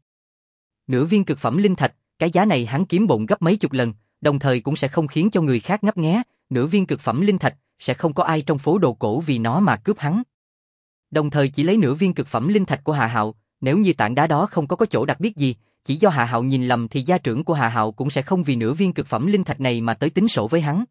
Nửa viên cực phẩm linh thạch, cái giá này hắn kiếm bộn gấp mấy chục lần, đồng thời cũng sẽ không khiến cho người khác ngấp nghé, nửa viên cực phẩm linh thạch, sẽ không có ai trong phố đồ cổ vì nó mà cướp hắn. Đồng thời chỉ lấy nửa viên cực phẩm linh thạch của Hạ Hạo, nếu như tảng đá đó không có chỗ đặc biệt gì, chỉ do Hạ Hạo nhìn lầm thì gia trưởng của Hạ Hạo cũng sẽ không vì nửa viên cực phẩm linh thạch này mà tới tính sổ với hắn.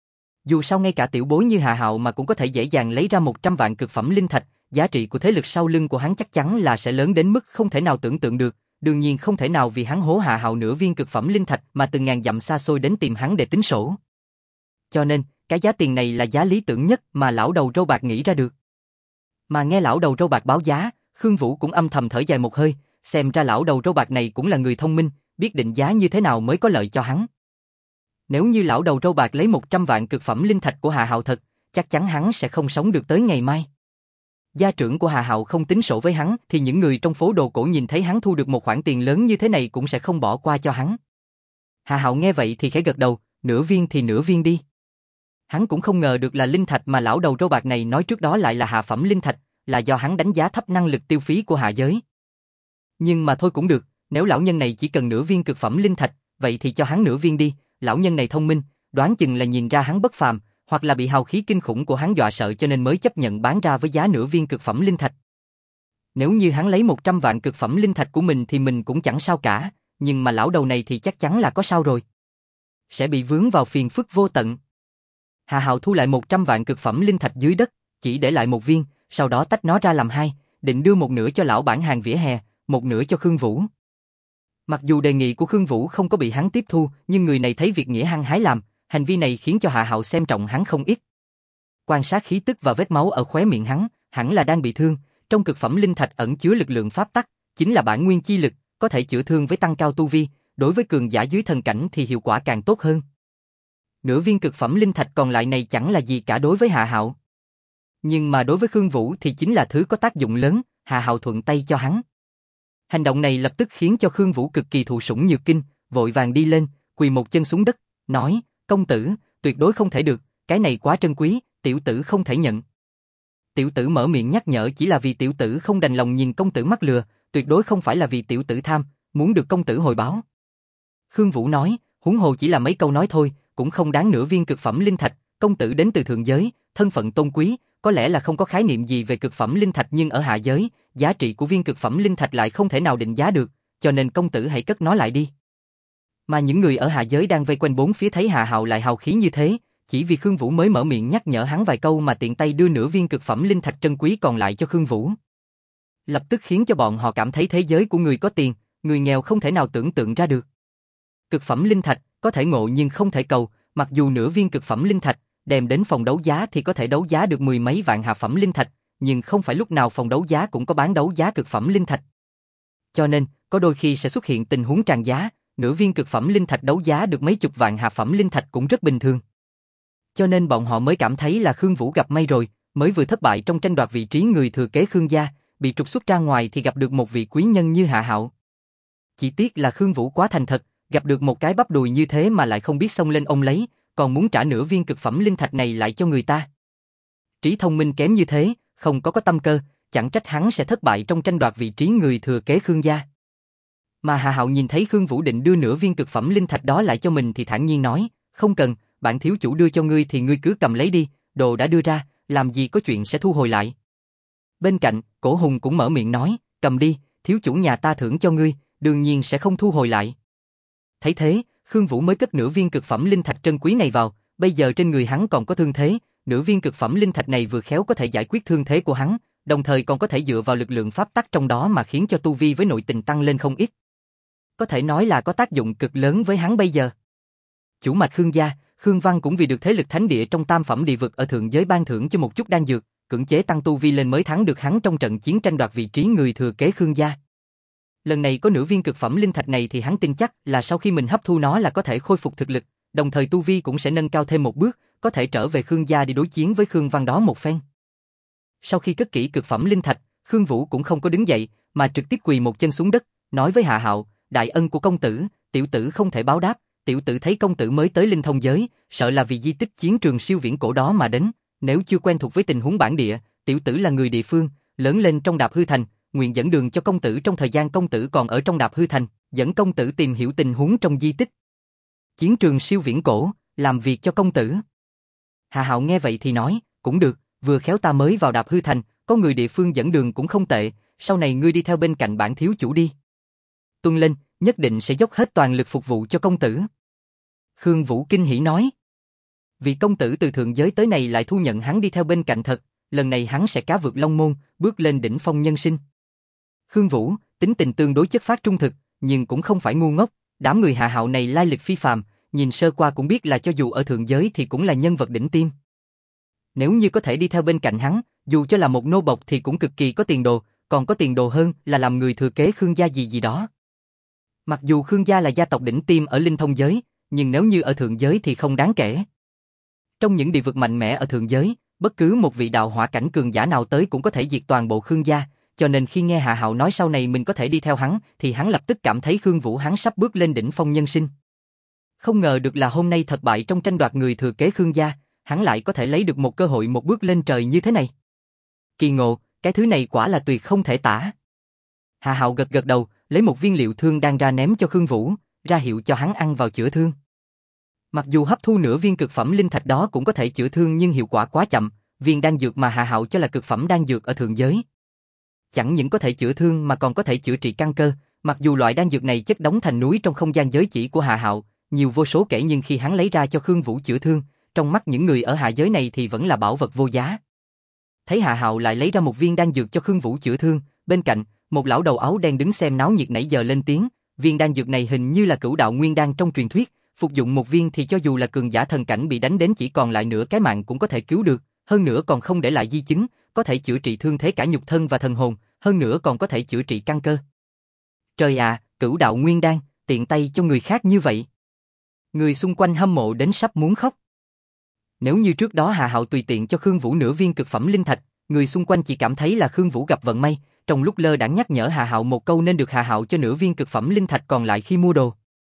Dù sao ngay cả tiểu bối như Hạ Hạo mà cũng có thể dễ dàng lấy ra 100 vạn cực phẩm linh thạch, giá trị của thế lực sau lưng của hắn chắc chắn là sẽ lớn đến mức không thể nào tưởng tượng được, đương nhiên không thể nào vì hắn hố Hạ Hạo nửa viên cực phẩm linh thạch mà từng ngàn dặm xa xôi đến tìm hắn để tính sổ. Cho nên, cái giá tiền này là giá lý tưởng nhất mà lão đầu râu bạc nghĩ ra được. Mà nghe lão đầu râu bạc báo giá, Khương Vũ cũng âm thầm thở dài một hơi, xem ra lão đầu râu bạc này cũng là người thông minh, biết định giá như thế nào mới có lợi cho hắn. Nếu như lão đầu râu bạc lấy 100 vạn cực phẩm linh thạch của Hạ Hạo thật, chắc chắn hắn sẽ không sống được tới ngày mai. Gia trưởng của Hạ Hạo không tính sổ với hắn thì những người trong phố đồ cổ nhìn thấy hắn thu được một khoản tiền lớn như thế này cũng sẽ không bỏ qua cho hắn. Hạ Hạo nghe vậy thì khẽ gật đầu, nửa viên thì nửa viên đi. Hắn cũng không ngờ được là linh thạch mà lão đầu râu bạc này nói trước đó lại là hạ phẩm linh thạch, là do hắn đánh giá thấp năng lực tiêu phí của hạ giới. Nhưng mà thôi cũng được, nếu lão nhân này chỉ cần nửa viên cực phẩm linh thạch, vậy thì cho hắn nửa viên đi, lão nhân này thông minh, đoán chừng là nhìn ra hắn bất phàm, hoặc là bị hào khí kinh khủng của hắn dọa sợ cho nên mới chấp nhận bán ra với giá nửa viên cực phẩm linh thạch. Nếu như hắn lấy 100 vạn cực phẩm linh thạch của mình thì mình cũng chẳng sao cả, nhưng mà lão đầu này thì chắc chắn là có sao rồi. Sẽ bị vướng vào phiền phức vô tận. Hạ Hạo thu lại 100 vạn cực phẩm linh thạch dưới đất, chỉ để lại một viên, sau đó tách nó ra làm hai, định đưa một nửa cho lão bản hàng vỉa hè, một nửa cho Khương Vũ. Mặc dù đề nghị của Khương Vũ không có bị hắn tiếp thu, nhưng người này thấy việc nghĩa hăng hái làm, hành vi này khiến cho Hạ Hạo xem trọng hắn không ít. Quan sát khí tức và vết máu ở khóe miệng hắn, hẳn là đang bị thương, trong cực phẩm linh thạch ẩn chứa lực lượng pháp tắc, chính là bản nguyên chi lực, có thể chữa thương với tăng cao tu vi, đối với cường giả dưới thần cảnh thì hiệu quả càng tốt hơn. Nửa viên cực phẩm linh thạch còn lại này chẳng là gì cả đối với Hạ Hạo. Nhưng mà đối với Khương Vũ thì chính là thứ có tác dụng lớn, Hạ Hạo thuận tay cho hắn. Hành động này lập tức khiến cho Khương Vũ cực kỳ thụ sủng nhược kinh, vội vàng đi lên, quỳ một chân xuống đất, nói, công tử, tuyệt đối không thể được, cái này quá trân quý, tiểu tử không thể nhận. Tiểu tử mở miệng nhắc nhở chỉ là vì tiểu tử không đành lòng nhìn công tử mắc lừa, tuyệt đối không phải là vì tiểu tử tham, muốn được công tử hồi báo. Khương Vũ nói, huống hồ chỉ là mấy câu nói thôi, cũng không đáng nửa viên cực phẩm linh thạch, công tử đến từ thượng giới, thân phận tôn quý, có lẽ là không có khái niệm gì về cực phẩm linh thạch nhưng ở hạ giới, giá trị của viên cực phẩm linh thạch lại không thể nào định giá được, cho nên công tử hãy cất nó lại đi. Mà những người ở hạ giới đang vây quanh bốn phía thấy Hạ Hạo lại hào khí như thế, chỉ vì Khương Vũ mới mở miệng nhắc nhở hắn vài câu mà tiện tay đưa nửa viên cực phẩm linh thạch trân quý còn lại cho Khương Vũ. Lập tức khiến cho bọn họ cảm thấy thế giới của người có tiền, người nghèo không thể nào tưởng tượng ra được. Cực phẩm linh thạch có thể ngộ nhưng không thể cầu, mặc dù nửa viên cực phẩm linh thạch đem đến phòng đấu giá thì có thể đấu giá được mười mấy vạn hạ phẩm linh thạch, nhưng không phải lúc nào phòng đấu giá cũng có bán đấu giá cực phẩm linh thạch. Cho nên, có đôi khi sẽ xuất hiện tình huống tràn giá, nửa viên cực phẩm linh thạch đấu giá được mấy chục vạn hạ phẩm linh thạch cũng rất bình thường. Cho nên bọn họ mới cảm thấy là Khương Vũ gặp may rồi, mới vừa thất bại trong tranh đoạt vị trí người thừa kế Khương gia, bị trục xuất ra ngoài thì gặp được một vị quý nhân như Hạ Hạo. Chỉ tiếc là Khương Vũ quá thành thật, gặp được một cái bắp đùi như thế mà lại không biết xông lên ôm lấy, còn muốn trả nửa viên cực phẩm linh thạch này lại cho người ta. trí thông minh kém như thế, không có tâm cơ, chẳng trách hắn sẽ thất bại trong tranh đoạt vị trí người thừa kế Khương gia. Mà Hà Hạo nhìn thấy Khương Vũ định đưa nửa viên cực phẩm linh thạch đó lại cho mình thì thản nhiên nói, không cần, bản thiếu chủ đưa cho ngươi thì ngươi cứ cầm lấy đi, đồ đã đưa ra, làm gì có chuyện sẽ thu hồi lại. Bên cạnh, Cổ Hùng cũng mở miệng nói, cầm đi, thiếu chủ nhà ta thưởng cho ngươi, đương nhiên sẽ không thu hồi lại. Thấy thế, Khương Vũ mới cất nửa viên cực phẩm linh thạch trân quý này vào, bây giờ trên người hắn còn có thương thế, nửa viên cực phẩm linh thạch này vừa khéo có thể giải quyết thương thế của hắn, đồng thời còn có thể dựa vào lực lượng pháp tắc trong đó mà khiến cho tu vi với nội tình tăng lên không ít. Có thể nói là có tác dụng cực lớn với hắn bây giờ. Chủ mạch Khương gia, Khương Văn cũng vì được thế lực thánh địa trong tam phẩm địa vực ở thượng giới ban thưởng cho một chút đan dược, cưỡng chế tăng tu vi lên mới thắng được hắn trong trận chiến tranh đoạt vị trí người thừa kế Khương gia. Lần này có nửa viên cực phẩm linh thạch này thì hắn tin chắc là sau khi mình hấp thu nó là có thể khôi phục thực lực, đồng thời tu vi cũng sẽ nâng cao thêm một bước, có thể trở về Khương gia đi đối chiến với Khương Văn đó một phen. Sau khi cất kỹ cực phẩm linh thạch, Khương Vũ cũng không có đứng dậy, mà trực tiếp quỳ một chân xuống đất, nói với Hạ Hạo, đại ân của công tử, tiểu tử không thể báo đáp, tiểu tử thấy công tử mới tới linh thông giới, sợ là vì di tích chiến trường siêu viễn cổ đó mà đến, nếu chưa quen thuộc với tình huống bản địa, tiểu tử là người địa phương, lớn lên trong Đạp Hư Thành, nguyện dẫn đường cho công tử trong thời gian công tử còn ở trong Đạp Hư Thành, dẫn công tử tìm hiểu tình huống trong di tích. Chiến trường siêu viễn cổ, làm việc cho công tử. Hạ Hạo nghe vậy thì nói, cũng được, vừa khéo ta mới vào Đạp Hư Thành, có người địa phương dẫn đường cũng không tệ, sau này ngươi đi theo bên cạnh bản thiếu chủ đi. Tuân lên, nhất định sẽ dốc hết toàn lực phục vụ cho công tử. Khương Vũ kinh hỉ nói. Vì công tử từ thượng giới tới này lại thu nhận hắn đi theo bên cạnh thật, lần này hắn sẽ cá vượt long môn, bước lên đỉnh phong nhân sinh. Khương Vũ, tính tình tương đối chất phác trung thực, nhưng cũng không phải ngu ngốc, đám người Hạ Hạo này lai lịch phi phàm, nhìn sơ qua cũng biết là cho dù ở thượng giới thì cũng là nhân vật đỉnh tiêm. Nếu như có thể đi theo bên cạnh hắn, dù cho là một nô bộc thì cũng cực kỳ có tiền đồ, còn có tiền đồ hơn là làm người thừa kế Khương gia gì gì đó. Mặc dù Khương gia là gia tộc đỉnh tiêm ở linh thông giới, nhưng nếu như ở thượng giới thì không đáng kể. Trong những địa vực mạnh mẽ ở thượng giới, bất cứ một vị đạo hỏa cảnh cường giả nào tới cũng có thể diệt toàn bộ Khương gia, cho nên khi nghe Hạ Hạo nói sau này mình có thể đi theo hắn, thì hắn lập tức cảm thấy Khương Vũ hắn sắp bước lên đỉnh phong nhân sinh. Không ngờ được là hôm nay thất bại trong tranh đoạt người thừa kế Khương gia, hắn lại có thể lấy được một cơ hội một bước lên trời như thế này. Kỳ ngộ, cái thứ này quả là tuyệt không thể tả. Hạ Hạo gật gật đầu, lấy một viên liệu thương đan ra ném cho Khương Vũ, ra hiệu cho hắn ăn vào chữa thương. Mặc dù hấp thu nửa viên cực phẩm linh thạch đó cũng có thể chữa thương nhưng hiệu quả quá chậm, viên đan dược mà Hạ Hạo cho là cực phẩm đan dược ở thượng giới. Chẳng những có thể chữa thương mà còn có thể chữa trị căn cơ, mặc dù loại đan dược này chất đóng thành núi trong không gian giới chỉ của Hạ Hạo, nhiều vô số kể nhưng khi hắn lấy ra cho Khương Vũ chữa thương, trong mắt những người ở hạ giới này thì vẫn là bảo vật vô giá. Thấy Hạ Hạo lại lấy ra một viên đan dược cho Khương Vũ chữa thương, bên cạnh, một lão đầu áo đen đứng xem náo nhiệt nãy giờ lên tiếng, viên đan dược này hình như là cửu đạo nguyên đan trong truyền thuyết, phục dụng một viên thì cho dù là cường giả thần cảnh bị đánh đến chỉ còn lại nửa cái mạng cũng có thể cứu được, hơn nữa còn không để lại di chứng, có thể chữa trị thương thế cả nhục thân và thần hồn, hơn nữa còn có thể chữa trị căn cơ. Trời ạ, cửu đạo nguyên đan, tiện tay cho người khác như vậy. Người xung quanh hâm mộ đến sắp muốn khóc. Nếu như trước đó Hạ Hạo tùy tiện cho Khương Vũ nửa viên cực phẩm linh thạch, người xung quanh chỉ cảm thấy là Khương Vũ gặp vận may, trong lúc lơ đãng nhắc nhở Hạ Hạo một câu nên được Hạ Hạo cho nửa viên cực phẩm linh thạch còn lại khi mua đồ.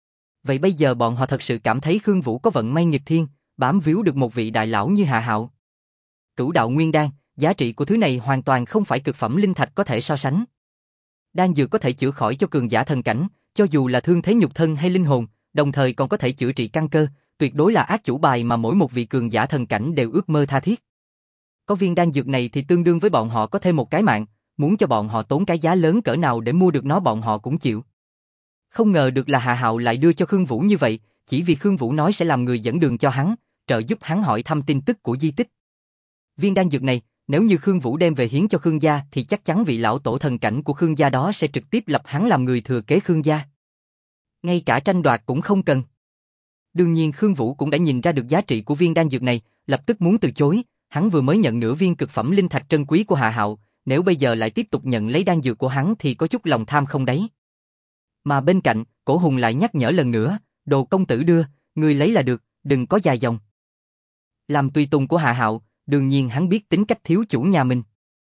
Vậy bây giờ bọn họ thật sự cảm thấy Khương Vũ có vận may nghịch thiên, bám víu được một vị đại lão như Hạ Hạo. Cửu đạo nguyên đan, giá trị của thứ này hoàn toàn không phải cực phẩm linh thạch có thể so sánh. Đan dược có thể chữa khỏi cho cường giả thần cảnh, cho dù là thương thế nhục thân hay linh hồn, đồng thời còn có thể chữa trị căn cơ, tuyệt đối là ác chủ bài mà mỗi một vị cường giả thần cảnh đều ước mơ tha thiết. Có viên đan dược này thì tương đương với bọn họ có thêm một cái mạng, muốn cho bọn họ tốn cái giá lớn cỡ nào để mua được nó bọn họ cũng chịu. Không ngờ được là Hạ Hạo lại đưa cho Khương Vũ như vậy, chỉ vì Khương Vũ nói sẽ làm người dẫn đường cho hắn, trợ giúp hắn hỏi thăm tin tức của di tích. Viên đan dược này, nếu như Khương Vũ đem về hiến cho Khương gia thì chắc chắn vị lão tổ thần cảnh của Khương gia đó sẽ trực tiếp lập hắn làm người thừa kế Khương gia. Ngay cả tranh đoạt cũng không cần. Đương nhiên Khương Vũ cũng đã nhìn ra được giá trị của viên đan dược này, lập tức muốn từ chối, hắn vừa mới nhận nửa viên cực phẩm linh thạch trân quý của Hạ Hạo, nếu bây giờ lại tiếp tục nhận lấy đan dược của hắn thì có chút lòng tham không đấy. Mà bên cạnh, Cổ Hùng lại nhắc nhở lần nữa, đồ công tử đưa, ngươi lấy là được, đừng có dài dòng. Làm tùy tùng của Hạ Hạo, đương nhiên hắn biết tính cách thiếu chủ nhà mình.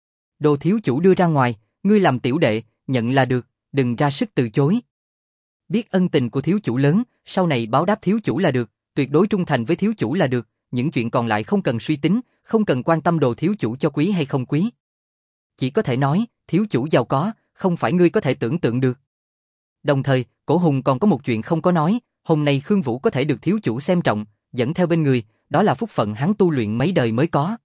Đồ thiếu chủ đưa ra ngoài, ngươi làm tiểu đệ, nhận là được, đừng ra sức từ chối. Biết ân tình của thiếu chủ lớn, sau này báo đáp thiếu chủ là được, tuyệt đối trung thành với thiếu chủ là được, những chuyện còn lại không cần suy tính, không cần quan tâm đồ thiếu chủ cho quý hay không quý. Chỉ có thể nói, thiếu chủ giàu có, không phải ngươi có thể tưởng tượng được. Đồng thời, Cổ Hùng còn có một chuyện không có nói, hôm nay Khương Vũ có thể được thiếu chủ xem trọng, dẫn theo bên người, đó là phúc phận hắn tu luyện mấy đời mới có.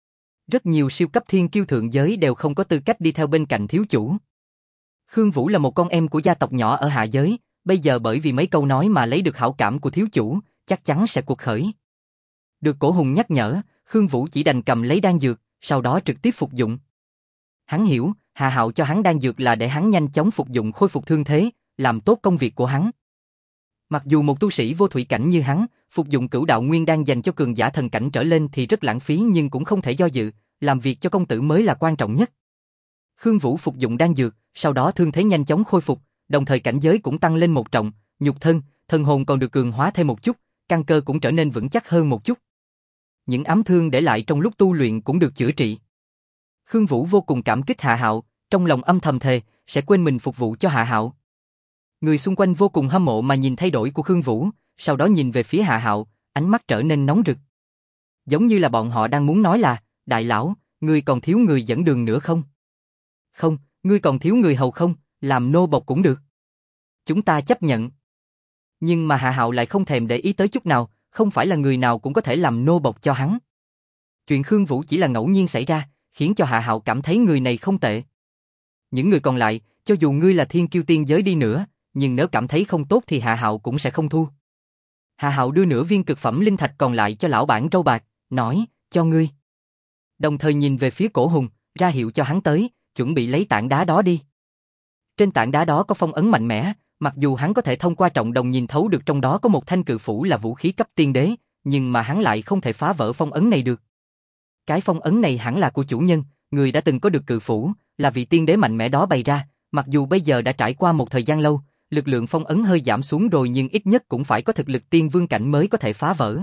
Rất nhiều siêu cấp thiên kiêu thượng giới đều không có tư cách đi theo bên cạnh thiếu chủ. Khương Vũ là một con em của gia tộc nhỏ ở hạ giới, bây giờ bởi vì mấy câu nói mà lấy được hảo cảm của thiếu chủ, chắc chắn sẽ cuộc khởi. Được Cổ Hùng nhắc nhở, Khương Vũ chỉ đành cầm lấy đan dược, sau đó trực tiếp phục dụng. Hắn hiểu, Hà Hạo cho hắn đan dược là để hắn nhanh chóng phục dụng khôi phục thương thế, làm tốt công việc của hắn. Mặc dù một tu sĩ vô thủy cảnh như hắn, phục dụng cửu đạo nguyên đan dành cho cường giả thần cảnh trở lên thì rất lãng phí nhưng cũng không thể do dự, làm việc cho công tử mới là quan trọng nhất. Khương Vũ phục dụng đan dược, sau đó thương thế nhanh chóng khôi phục, đồng thời cảnh giới cũng tăng lên một trọng, nhục thân, thần hồn còn được cường hóa thêm một chút, căn cơ cũng trở nên vững chắc hơn một chút. Những ám thương để lại trong lúc tu luyện cũng được chữa trị. Khương Vũ vô cùng cảm kích Hạ Hạo, trong lòng âm thầm thề, sẽ quên mình phục vụ cho Hạ Hạo. Người xung quanh vô cùng hâm mộ mà nhìn thay đổi của Khương Vũ, sau đó nhìn về phía Hạ Hạo, ánh mắt trở nên nóng rực. Giống như là bọn họ đang muốn nói là, đại lão, ngươi còn thiếu người dẫn đường nữa không? Không, ngươi còn thiếu người hầu không, làm nô bộc cũng được. Chúng ta chấp nhận. Nhưng mà Hạ Hạo lại không thèm để ý tới chút nào, không phải là người nào cũng có thể làm nô bộc cho hắn. Chuyện Khương Vũ chỉ là ngẫu nhiên xảy ra, khiến cho Hạ Hạo cảm thấy người này không tệ. Những người còn lại, cho dù ngươi là thiên kiêu tiên giới đi nữa, nhưng nếu cảm thấy không tốt thì Hạ Hạo cũng sẽ không thu. Hạ Hạo đưa nửa viên cực phẩm linh thạch còn lại cho lão bản râu bạc, nói, cho ngươi. Đồng thời nhìn về phía Cổ Hùng, ra hiệu cho hắn tới, chuẩn bị lấy tảng đá đó đi. Trên tảng đá đó có phong ấn mạnh mẽ, mặc dù hắn có thể thông qua trọng đồng nhìn thấu được trong đó có một thanh cự phủ là vũ khí cấp tiên đế, nhưng mà hắn lại không thể phá vỡ phong ấn này được. Cái phong ấn này hẳn là của chủ nhân, người đã từng có được cự phủ, là vị tiên đế mạnh mẽ đó bày ra, mặc dù bây giờ đã trải qua một thời gian lâu, lực lượng phong ấn hơi giảm xuống rồi nhưng ít nhất cũng phải có thực lực tiên vương cảnh mới có thể phá vỡ.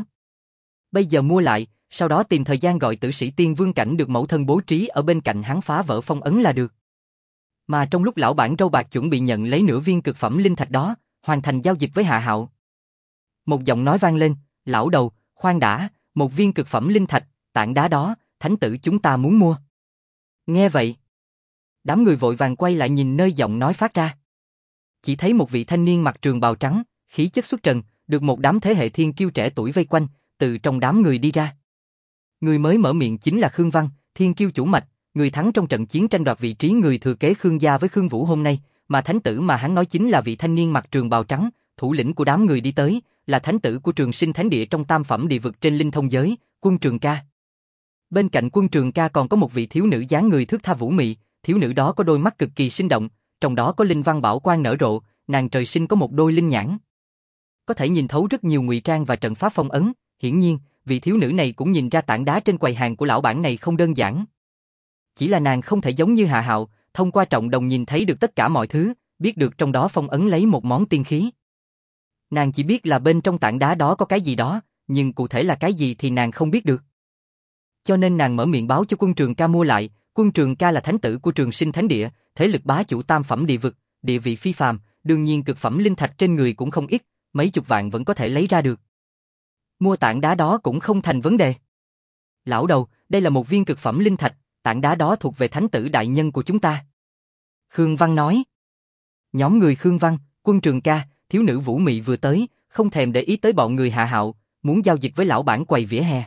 Bây giờ mua lại, sau đó tìm thời gian gọi tử sĩ tiên vương cảnh được mẫu thân bố trí ở bên cạnh hắn phá vỡ phong ấn là được. Mà trong lúc lão bản râu bạc chuẩn bị nhận lấy nửa viên cực phẩm linh thạch đó, hoàn thành giao dịch với Hạ Hạo. Một giọng nói vang lên, lão đầu, khoan đã, một viên cực phẩm linh thạch, tảng đá đó, thánh tử chúng ta muốn mua. Nghe vậy, đám người vội vàng quay lại nhìn nơi giọng nói phát ra. Chỉ thấy một vị thanh niên mặc trường bào trắng, khí chất xuất trần, được một đám thế hệ thiên kiêu trẻ tuổi vây quanh, từ trong đám người đi ra. Người mới mở miệng chính là Khương Văn, thiên kiêu chủ mạch, người thắng trong trận chiến tranh đoạt vị trí người thừa kế Khương gia với Khương Vũ hôm nay, mà thánh tử mà hắn nói chính là vị thanh niên mặc trường bào trắng, thủ lĩnh của đám người đi tới, là thánh tử của Trường Sinh Thánh Địa trong tam phẩm địa vực trên linh thông giới, Quân Trường Ca. Bên cạnh Quân Trường Ca còn có một vị thiếu nữ dáng người thước tha vũ mị, thiếu nữ đó có đôi mắt cực kỳ sinh động, trong đó có linh văn bảo quang nở rộ, nàng trời sinh có một đôi linh nhãn. Có thể nhìn thấu rất nhiều ngụy trang và trận pháp phong ấn, hiển nhiên, vị thiếu nữ này cũng nhìn ra tảng đá trên quầy hàng của lão bản này không đơn giản. Chỉ là nàng không thể giống như Hạ Hạo, thông qua trọng đồng nhìn thấy được tất cả mọi thứ, biết được trong đó phong ấn lấy một món tiên khí. Nàng chỉ biết là bên trong tảng đá đó có cái gì đó, nhưng cụ thể là cái gì thì nàng không biết được. Cho nên nàng mở miệng báo cho Quân Trường Ca mua lại. Quân Trường Ca là thánh tử của Trường Sinh Thánh Địa, thế lực bá chủ tam phẩm địa vực, địa vị phi phàm, đương nhiên cực phẩm linh thạch trên người cũng không ít, mấy chục vạn vẫn có thể lấy ra được. Mua tảng đá đó cũng không thành vấn đề. Lão đầu, đây là một viên cực phẩm linh thạch, tảng đá đó thuộc về thánh tử đại nhân của chúng ta. Khương Văn nói. Nhóm người Khương Văn, Quân Trường Ca, thiếu nữ Vũ Mị vừa tới, không thèm để ý tới bọn người Hạ Hạo, muốn giao dịch với lão bản quầy vỉa hè.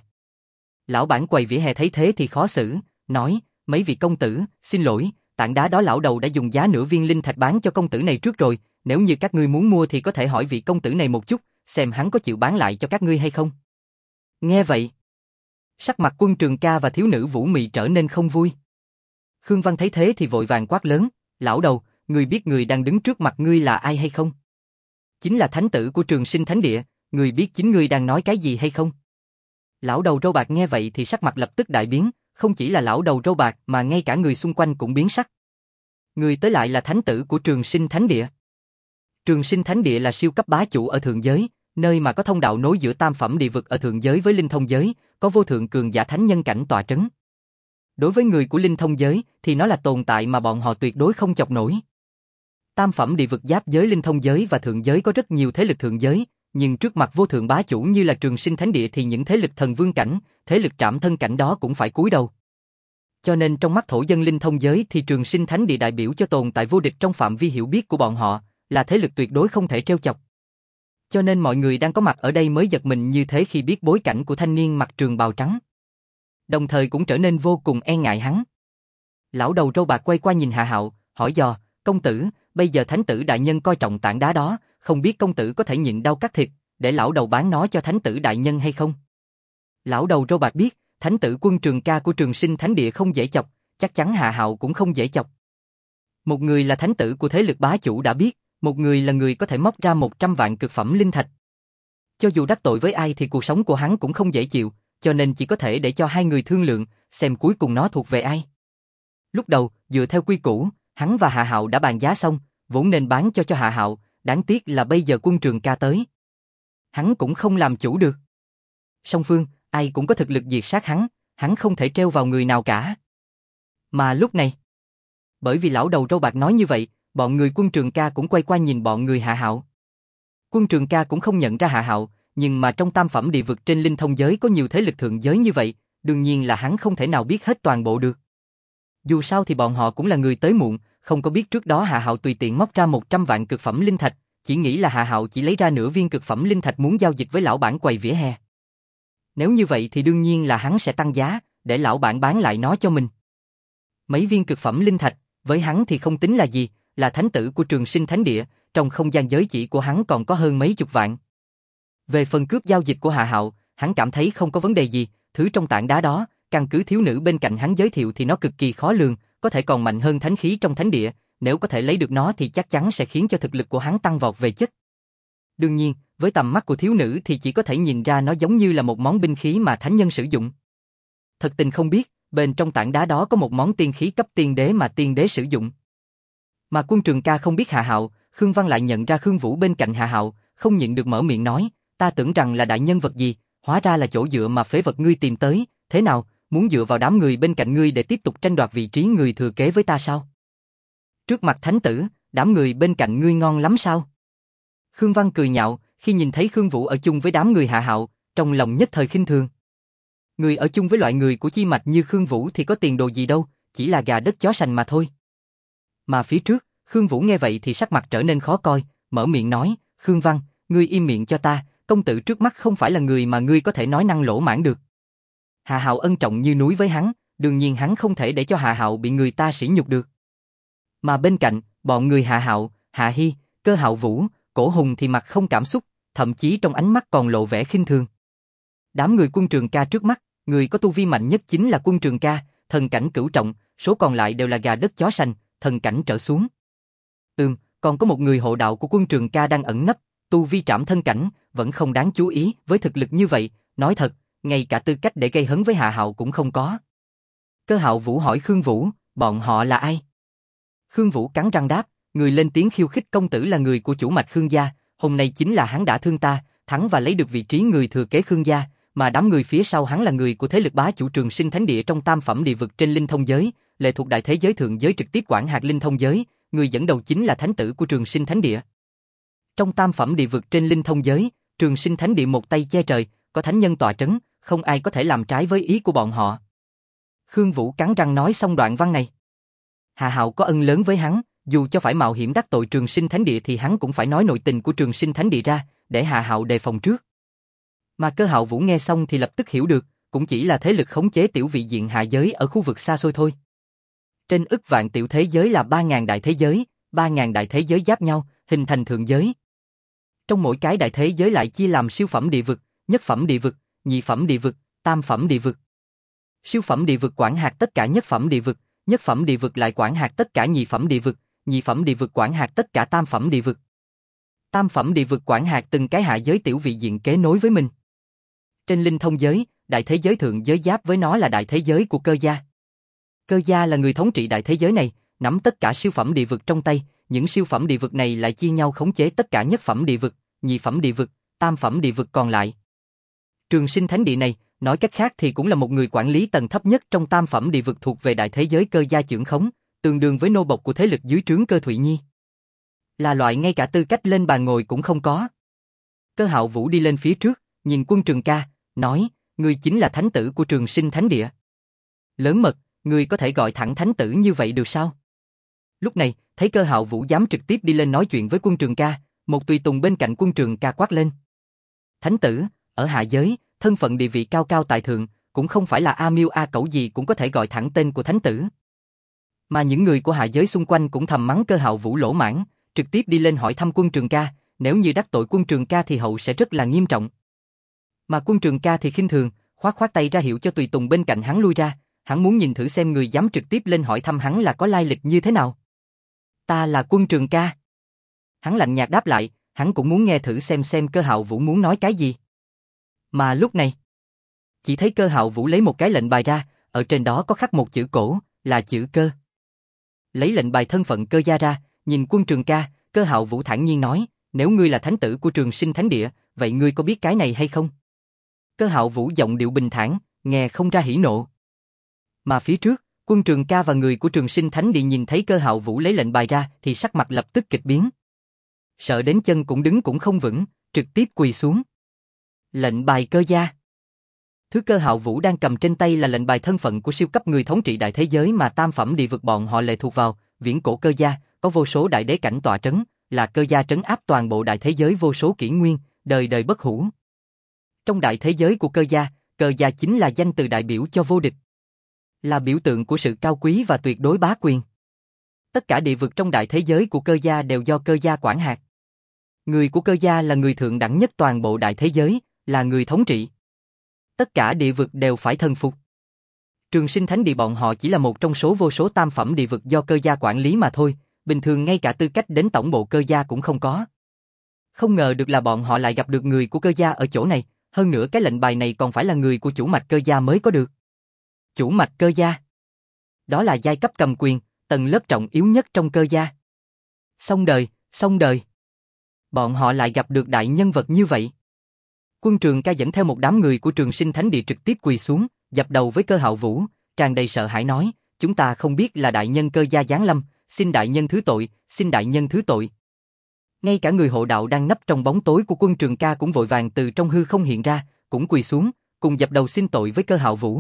Lão bản quầy vỉa hè thấy thế thì khó xử, nói, mấy vị công tử, xin lỗi, tảng đá đó lão đầu đã dùng giá nửa viên linh thạch bán cho công tử này trước rồi, nếu như các ngươi muốn mua thì có thể hỏi vị công tử này một chút, xem hắn có chịu bán lại cho các ngươi hay không. Nghe vậy, sắc mặt Quân Trường Ca và thiếu nữ Vũ Mị trở nên không vui. Khương Văn thấy thế thì vội vàng quát lớn, lão đầu, ngươi biết người đang đứng trước mặt ngươi là ai hay không? Chính là thánh tử của Trường Sinh Thánh Địa, ngươi biết chính ngươi đang nói cái gì hay không? Lão đầu râu bạc nghe vậy thì sắc mặt lập tức đại biến, không chỉ là lão đầu râu bạc mà ngay cả người xung quanh cũng biến sắc. Người tới lại là thánh tử của Trường Sinh Thánh Địa. Trường Sinh Thánh Địa là siêu cấp bá chủ ở thượng giới, nơi mà có thông đạo nối giữa tam phẩm địa vực ở thượng giới với linh thông giới, có vô thượng cường giả thánh nhân cảnh tọa trấn. Đối với người của linh thông giới thì nó là tồn tại mà bọn họ tuyệt đối không chọc nổi. Tam phẩm địa vực giáp giới linh thông giới và thượng giới có rất nhiều thế lực thượng giới, nhưng trước mặt vô thượng bá chủ như là Trường Sinh Thánh Địa thì những thế lực thần vương cảnh, thế lực trảm thân cảnh đó cũng phải cúi đầu. Cho nên trong mắt thổ dân linh thông giới thì Trường Sinh Thánh Địa đại biểu cho tồn tại vô địch trong phạm vi hiểu biết của bọn họ, là thế lực tuyệt đối không thể trêu chọc. Cho nên mọi người đang có mặt ở đây mới giật mình như thế khi biết bối cảnh của thanh niên mặc trường bào trắng. Đồng thời cũng trở nên vô cùng e ngại hắn. Lão đầu râu bạc quay qua nhìn Hạ Hạo, hỏi dò, công tử, bây giờ thánh tử đại nhân coi trọng tảng đá đó, không biết công tử có thể nhịn đau cắt thịt, để lão đầu bán nó cho thánh tử đại nhân hay không? Lão đầu râu bạc biết, thánh tử quân Trường Ca của Trường Sinh Thánh Địa không dễ chọc, chắc chắn Hạ Hạo cũng không dễ chọc. Một người là thánh tử của thế lực bá chủ đã biết, một người là người có thể móc ra 100 vạn cực phẩm linh thạch. Cho dù đắc tội với ai thì cuộc sống của hắn cũng không dễ chịu, cho nên chỉ có thể để cho hai người thương lượng, xem cuối cùng nó thuộc về ai. Lúc đầu, dựa theo quy củ, hắn và Hạ Hạo đã bàn giá xong, vốn nên bán cho Hạ Hạo, đáng tiếc là bây giờ quân Trường Ca tới. Hắn cũng không làm chủ được. Song phương, ai cũng có thực lực diệt sát hắn không thể treo vào người nào cả. Mà lúc này, bởi vì lão đầu râu bạc nói như vậy, bọn người quân Trường Ca cũng quay qua nhìn bọn người Hạ Hạo. Quân Trường Ca cũng không nhận ra Hạ Hạo, nhưng mà trong tam phẩm địa vực trên linh thông giới có nhiều thế lực thượng giới như vậy, đương nhiên là hắn không thể nào biết hết toàn bộ được. Dù sao thì bọn họ cũng là người tới muộn, không có biết trước đó Hạ Hạo tùy tiện móc ra 100 vạn cực phẩm linh thạch, chỉ nghĩ là Hạ Hạo chỉ lấy ra nửa viên cực phẩm linh thạch muốn giao dịch với lão bản quầy vỉa hè. Nếu như vậy thì đương nhiên là hắn sẽ tăng giá, để lão bản bán lại nó cho mình. Mấy viên cực phẩm linh thạch, với hắn thì không tính là gì, là thánh tử của Trường Sinh Thánh Địa, trong không gian giới chỉ của hắn còn có hơn mấy chục vạn. Về phần cướp giao dịch của Hạ Hạo, hắn cảm thấy không có vấn đề gì, thứ trong tảng đá đó, căn cứ thiếu nữ bên cạnh hắn giới thiệu thì nó cực kỳ khó lường, có thể còn mạnh hơn thánh khí trong thánh địa, nếu có thể lấy được nó thì chắc chắn sẽ khiến cho thực lực của hắn tăng vọt về chất. Đương nhiên, với tầm mắt của thiếu nữ thì chỉ có thể nhìn ra nó giống như là một món binh khí mà thánh nhân sử dụng. Thật tình không biết, bên trong tảng đá đó có một món tiên khí cấp tiên đế mà tiên đế sử dụng. Mà quân Trường Ca không biết Hạ Hạo, Khương Văn lại nhận ra Khương Vũ bên cạnh Hạ Hạo, không nhịn được mở miệng nói, ta tưởng rằng là đại nhân vật gì, hóa ra là chỗ dựa mà phế vật ngươi tìm tới, thế nào, muốn dựa vào đám người bên cạnh ngươi để tiếp tục tranh đoạt vị trí người thừa kế với ta sao? Trước mặt thánh tử, đám người bên cạnh ngươi ngon lắm sao? Khương Văn cười nhạo, khi nhìn thấy Khương Vũ ở chung với đám người Hạ Hạo, trong lòng nhất thời khinh thường. Người ở chung với loại người của chi mạch như Khương Vũ thì có tiền đồ gì đâu, chỉ là gà đất chó sành mà thôi. Mà phía trước, Khương Vũ nghe vậy thì sắc mặt trở nên khó coi, mở miệng nói, Khương Văn, ngươi im miệng cho ta, công tử trước mắt không phải là người mà ngươi có thể nói năng lỗ mãng được. Hạ Hạo ân trọng như núi với hắn, đương nhiên hắn không thể để cho Hạ Hạo bị người ta sỉ nhục được. Mà bên cạnh, bọn người Hạ Hạo, Hạ Hi, Cơ Hạo Vũ, Cổ Hùng thì mặt không cảm xúc, thậm chí trong ánh mắt còn lộ vẻ khinh thường. Đám người quân Trường Ca trước mắt, người có tu vi mạnh nhất chính là quân Trường Ca, thần cảnh cửu trọng, số còn lại đều là gà đất chó sành, thần cảnh trở xuống. Còn có một người hộ đạo của quân Trường Ca đang ẩn nấp, tu vi trảm thân cảnh, vẫn không đáng chú ý, với thực lực như vậy, nói thật, ngay cả tư cách để gây hấn với Hạ Hạo cũng không có. Cơ Hạo Vũ hỏi Khương Vũ, bọn họ là ai? Khương Vũ cắn răng đáp, người lên tiếng khiêu khích công tử là người của chủ mạch Khương gia, hôm nay chính là hắn đã thương ta, thắng và lấy được vị trí người thừa kế Khương gia, mà đám người phía sau hắn là người của thế lực bá chủ Trường Sinh Thánh Địa trong tam phẩm địa vực trên linh thông giới, lệ thuộc đại thế giới thượng giới trực tiếp quản hạt linh thông giới, người dẫn đầu chính là thánh tử của Trường Sinh Thánh Địa. Trong tam phẩm địa vực trên linh thông giới, Trường Sinh Thánh Địa một tay che trời, có thánh nhân tọa trấn, không ai có thể làm trái với ý của bọn họ. Khương Vũ cắn răng nói xong đoạn văn này. Hạ Hạo có ân lớn với hắn, dù cho phải mạo hiểm đắc tội Trường Sinh Thánh Địa thì hắn cũng phải nói nội tình của Trường Sinh Thánh Địa ra, để Hạ Hạo đề phòng trước. Mà Cơ Hạo Vũ nghe xong thì lập tức hiểu được, cũng chỉ là thế lực khống chế tiểu vị diện hạ giới ở khu vực xa xôi thôi. Trên ức vạn tiểu thế giới là 3.000 đại thế giới, 3.000 đại thế giới giáp nhau, hình thành thượng giới. Trong mỗi cái đại thế giới lại chia làm siêu phẩm địa vực, nhất phẩm địa vực, nhị phẩm địa vực, tam phẩm địa vực. Siêu phẩm địa vực quản hạt tất cả nhất phẩm địa vực, nhất phẩm địa vực lại quản hạt tất cả nhị phẩm địa vực, nhị phẩm địa vực quản hạt tất cả tam phẩm địa vực. Tam phẩm địa vực quản hạt từng cái hạ giới tiểu vị diện kế nối với mình. Trên linh thông giới, đại thế giới thượng giới giáp với nó là đại thế giới của Cơ gia. Cơ gia là người thống trị đại thế giới này, nắm tất cả siêu phẩm địa vực trong tay, những siêu phẩm địa vực này lại chia nhau khống chế tất cả nhất phẩm địa vực, nhị phẩm địa vực, tam phẩm địa vực còn lại. Trường Sinh Thánh Địa này, nói cách khác thì cũng là một người quản lý tầng thấp nhất trong tam phẩm địa vực thuộc về đại thế giới Cơ gia trưởng khống, tương đương với nô bộc của thế lực dưới trướng Cơ Thụy Nhi. Là loại ngay cả tư cách lên bàn ngồi cũng không có. Cơ Hạo Vũ đi lên phía trước, nhìn Quân Trường Ca, nói, ngươi chính là thánh tử của Trường Sinh Thánh Địa. Lớn mật, ngươi có thể gọi thẳng thánh tử như vậy được sao? Lúc này, thấy Cơ Hạo Vũ dám trực tiếp đi lên nói chuyện với Quân Trường Ca, một tùy tùng bên cạnh Quân Trường Ca quát lên. Thánh tử, ở hạ giới, thân phận địa vị cao cao tại thượng, cũng không phải là A Miêu A Cẩu gì cũng có thể gọi thẳng tên của thánh tử. Mà những người của hạ giới xung quanh cũng thầm mắng Cơ Hạo Vũ lỗ mãng, trực tiếp đi lên hỏi thăm Quân Trường Ca, nếu như đắc tội Quân Trường Ca thì hậu sẽ rất là nghiêm trọng. Mà Quân Trường Ca thì khinh thường, khoát khoát tay ra hiệu cho tùy tùng bên cạnh hắn lui ra, hắn muốn nhìn thử xem người dám trực tiếp lên hỏi thăm hắn là có lai lịch như thế nào. Ta là Quân Trường Ca. Hắn lạnh nhạt đáp lại, hắn cũng muốn nghe thử xem Cơ Hạo Vũ muốn nói cái gì. Mà lúc này, chỉ thấy Cơ Hạo Vũ lấy một cái lệnh bài ra, ở trên đó có khắc một chữ cổ, là chữ Cơ. Lấy lệnh bài thân phận Cơ gia ra, nhìn Quân Trường Ca, Cơ Hạo Vũ thản nhiên nói, nếu ngươi là thánh tử của Trường Sinh Thánh Địa, vậy ngươi có biết cái này hay không? Cơ Hạo Vũ giọng điệu bình thản, nghe không ra hỉ nộ. Mà phía trước, Quân Trường Ca và người của Trường Sinh Thánh Địa nhìn thấy Cơ Hạo Vũ lấy lệnh bài ra thì sắc mặt lập tức kịch biến. Sợ đến chân cũng đứng cũng không vững, trực tiếp quỳ xuống. Lệnh bài Cơ gia. Thứ Cơ Hạo Vũ đang cầm trên tay là lệnh bài thân phận của siêu cấp người thống trị đại thế giới mà tam phẩm địa vực bọn họ lệ thuộc vào, viễn cổ Cơ gia, có vô số đại đế cảnh tọa trấn, là Cơ gia trấn áp toàn bộ đại thế giới vô số kỷ nguyên, đời đời bất hủ. Trong đại thế giới của Cơ gia chính là danh từ đại biểu cho vô địch, là biểu tượng của sự cao quý và tuyệt đối bá quyền. Tất cả địa vực trong đại thế giới của Cơ gia đều do Cơ gia quản hạt. Người của Cơ gia là người thượng đẳng nhất toàn bộ đại thế giới, là người thống trị. Tất cả địa vực đều phải thần phục. Trường Sinh Thánh Địa bọn họ chỉ là một trong số vô số tam phẩm địa vực do Cơ gia quản lý mà thôi, bình thường ngay cả tư cách đến tổng bộ Cơ gia cũng không có. Không ngờ được là bọn họ lại gặp được người của Cơ gia ở chỗ này, hơn nữa cái lệnh bài này còn phải là người của chủ mạch Cơ gia mới có được. Chủ mạch Cơ gia. Đó là giai cấp cầm quyền, tầng lớp trọng yếu nhất trong Cơ gia. Xong đời. Bọn họ lại gặp được đại nhân vật như vậy. Quân Trường Ca dẫn theo một đám người của Trường Sinh Thánh Địa trực tiếp quỳ xuống, dập đầu với Cơ Hạo Vũ, tràn đầy sợ hãi nói, chúng ta không biết là đại nhân Cơ gia giáng lâm, xin đại nhân thứ tội, xin đại nhân thứ tội. Ngay cả người hộ đạo đang nấp trong bóng tối của Quân Trường Ca cũng vội vàng từ trong hư không hiện ra, cũng quỳ xuống, cùng dập đầu xin tội với Cơ Hạo Vũ.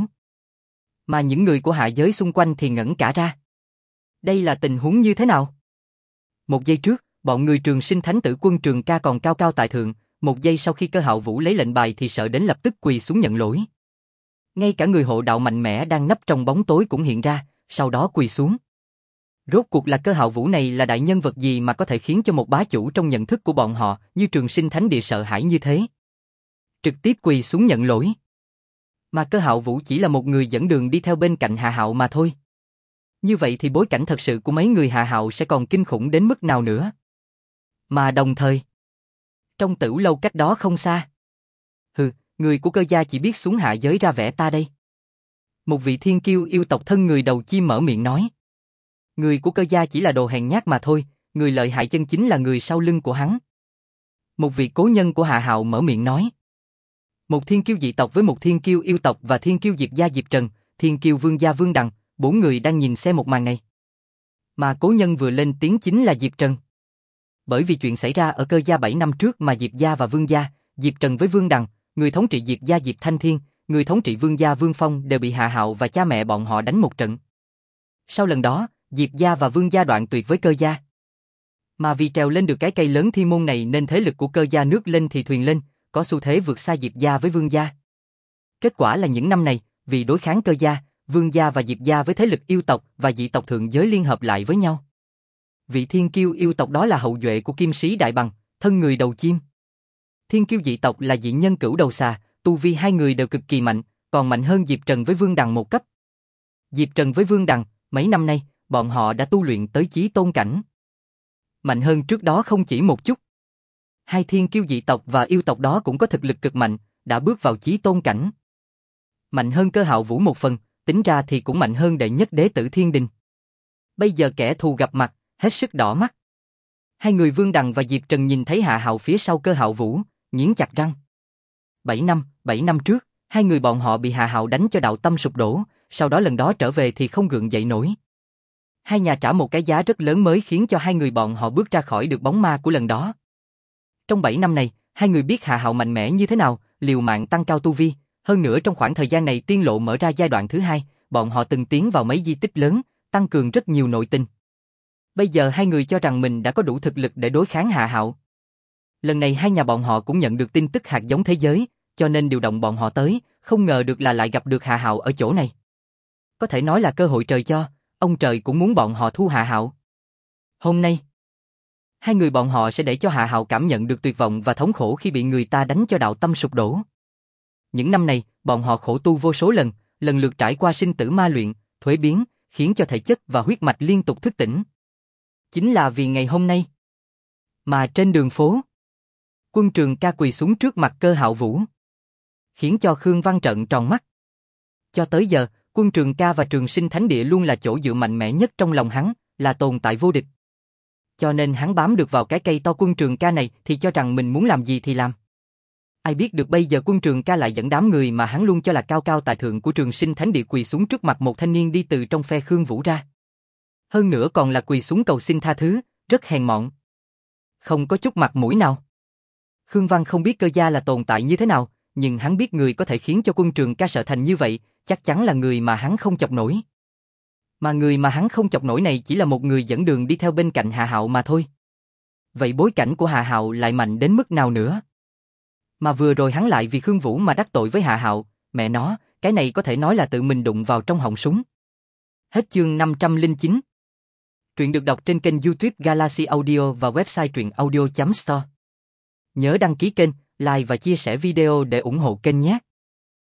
Mà những người của hạ giới xung quanh thì ngẩn cả ra. Đây là tình huống như thế nào? Một giây trước, bọn người Trường Sinh Thánh Tử Quân Trường Ca còn cao cao tại thượng, một giây sau khi Cơ Hạo Vũ lấy lệnh bài thì sợ đến lập tức quỳ xuống nhận lỗi. Ngay cả người hộ đạo mạnh mẽ đang nấp trong bóng tối cũng hiện ra, sau đó quỳ xuống. Rốt cuộc là Cơ Hạo Vũ này là đại nhân vật gì mà có thể khiến cho một bá chủ trong nhận thức của bọn họ như Trường Sinh Thánh Địa sợ hãi như thế? Trực tiếp quỳ xuống nhận lỗi. Mà Cơ Hạo Vũ chỉ là một người dẫn đường đi theo bên cạnh Hạ Hạo mà thôi. Như vậy thì bối cảnh thật sự của mấy người Hạ Hạo sẽ còn kinh khủng đến mức nào nữa? Mà đồng thời, trong Tửu Lâu cách đó không xa. Người của Cơ gia chỉ biết xuống hạ giới ra vẻ ta đây. Một vị thiên kiêu yêu tộc thân người đầu chim mở miệng nói. Người của Cơ gia chỉ là đồ hèn nhát mà thôi, người lợi hại chân chính là người sau lưng của hắn. Một vị cố nhân của Hạ Hạo mở miệng nói. Một thiên kiêu dị tộc với một thiên kiêu yêu tộc và thiên kiêu Diệp gia Diệp Trần, thiên kiêu Vương gia Vương Đằng, 4 người đang nhìn xem một màn này. Mà cố nhân vừa lên tiếng chính là Diệp Trần. Bởi vì chuyện xảy ra ở Cơ gia 7 năm trước mà Diệp gia và Vương gia, Diệp Trần với Vương Đằng, người thống trị Diệp gia Diệp Thanh Thiên, người thống trị Vương gia Vương Phong đều bị Hạ Hạo và cha mẹ bọn họ đánh một trận. Sau lần đó, Diệp gia và Vương gia đoạn tuyệt với Cơ gia. Mà vì trèo lên được cái cây lớn thiên môn này nên thế lực của Cơ gia nước lên thì thuyền lên, có xu thế vượt xa Diệp gia với Vương gia. Kết quả là những năm này, vì đối kháng Cơ gia, Vương gia và Diệp gia với thế lực yêu tộc và dị tộc thượng giới liên hợp lại với nhau. Vị thiên kiêu yêu tộc đó là hậu duệ của Kim Sĩ Đại Bằng, thân người đầu chim. Thiên kiêu dị tộc là dị nhân Cửu Đầu Xà, tu vi hai người đều cực kỳ mạnh, còn mạnh hơn Diệp Trần với Vương Đằng một cấp. Diệp Trần với Vương Đằng, mấy năm nay, bọn họ đã tu luyện tới chí tôn cảnh. Mạnh hơn trước đó không chỉ một chút. Hai thiên kiêu dị tộc và yêu tộc đó cũng có thực lực cực mạnh, đã bước vào chí tôn cảnh. Mạnh hơn Cơ Hạo Vũ một phần, tính ra thì cũng mạnh hơn đệ nhất đế tử Thiên Đình. Bây giờ kẻ thù gặp mặt, hết sức đỏ mắt. Hai người Vương Đằng và Diệp Trần nhìn thấy Hạ Hạo phía sau Cơ Hạo Vũ, nghiến chặt răng. 7 năm trước, hai người bọn họ bị Hạ Hạo đánh cho đạo tâm sụp đổ, sau đó lần đó trở về thì không gượng dậy nổi. Hai nhà trả một cái giá rất lớn mới khiến cho hai người bọn họ bước ra khỏi được bóng ma của lần đó. Trong 7 năm này, Hai người biết Hạ Hạo mạnh mẽ như thế nào, liều mạng tăng cao tu vi, hơn nữa trong khoảng thời gian này tiên lộ mở ra giai đoạn thứ hai, bọn họ từng tiến vào mấy di tích lớn, tăng cường rất nhiều nội tình. Bây giờ hai người cho rằng mình đã có đủ thực lực để đối kháng Hạ Hạo. Lần này hai nhà bọn họ cũng nhận được tin tức hạt giống thế giới, cho nên điều động bọn họ tới, không ngờ được là lại gặp được Hạ Hạo ở chỗ này. Có thể nói là cơ hội trời cho, ông trời cũng muốn bọn họ thu Hạ Hạo. Hôm nay, hai người bọn họ sẽ để cho Hạ Hạo cảm nhận được tuyệt vọng và thống khổ khi bị người ta đánh cho đạo tâm sụp đổ. Những năm này, bọn họ khổ tu vô số lần, lần lượt trải qua sinh tử ma luyện, thuế biến, khiến cho thể chất và huyết mạch liên tục thức tỉnh. Chính là vì ngày hôm nay. Mà trên đường phố, Quân Trường Ca quỳ xuống trước mặt Cơ Hạo Vũ, khiến cho Khương Văn trợn tròn mắt. Cho tới giờ, Quân Trường Ca và Trường Sinh Thánh Địa luôn là chỗ dựa mạnh mẽ nhất trong lòng hắn, là tồn tại vô địch. Cho nên hắn bám được vào cái cây to Quân Trường Ca này thì cho rằng mình muốn làm gì thì làm. Ai biết được bây giờ Quân Trường Ca lại dẫn đám người mà hắn luôn cho là cao cao tại thượng của Trường Sinh Thánh Địa quỳ xuống trước mặt một thanh niên đi từ trong phe Khương Vũ ra. Hơn nữa còn là quỳ xuống cầu xin tha thứ, rất hèn mọn. Không có chút mặt mũi nào. Khương Văn không biết Cơ gia là tồn tại như thế nào, nhưng hắn biết người có thể khiến cho Quân Trường Ca sợ thành như vậy, chắc chắn là người mà hắn không chọc nổi. Mà người mà hắn không chọc nổi này chỉ là một người dẫn đường đi theo bên cạnh Hạ Hạo mà thôi. Vậy bối cảnh của Hạ Hạo lại mạnh đến mức nào nữa? Mà vừa rồi hắn lại vì Khương Vũ mà đắc tội với Hạ Hạo, mẹ nó, cái này có thể nói là tự mình đụng vào trong họng súng. Hết chương 509. Truyện được đọc trên kênh YouTube Galaxy Audio và website truyệnaudio.store. Nhớ đăng ký kênh, like và chia sẻ video để ủng hộ kênh nhé.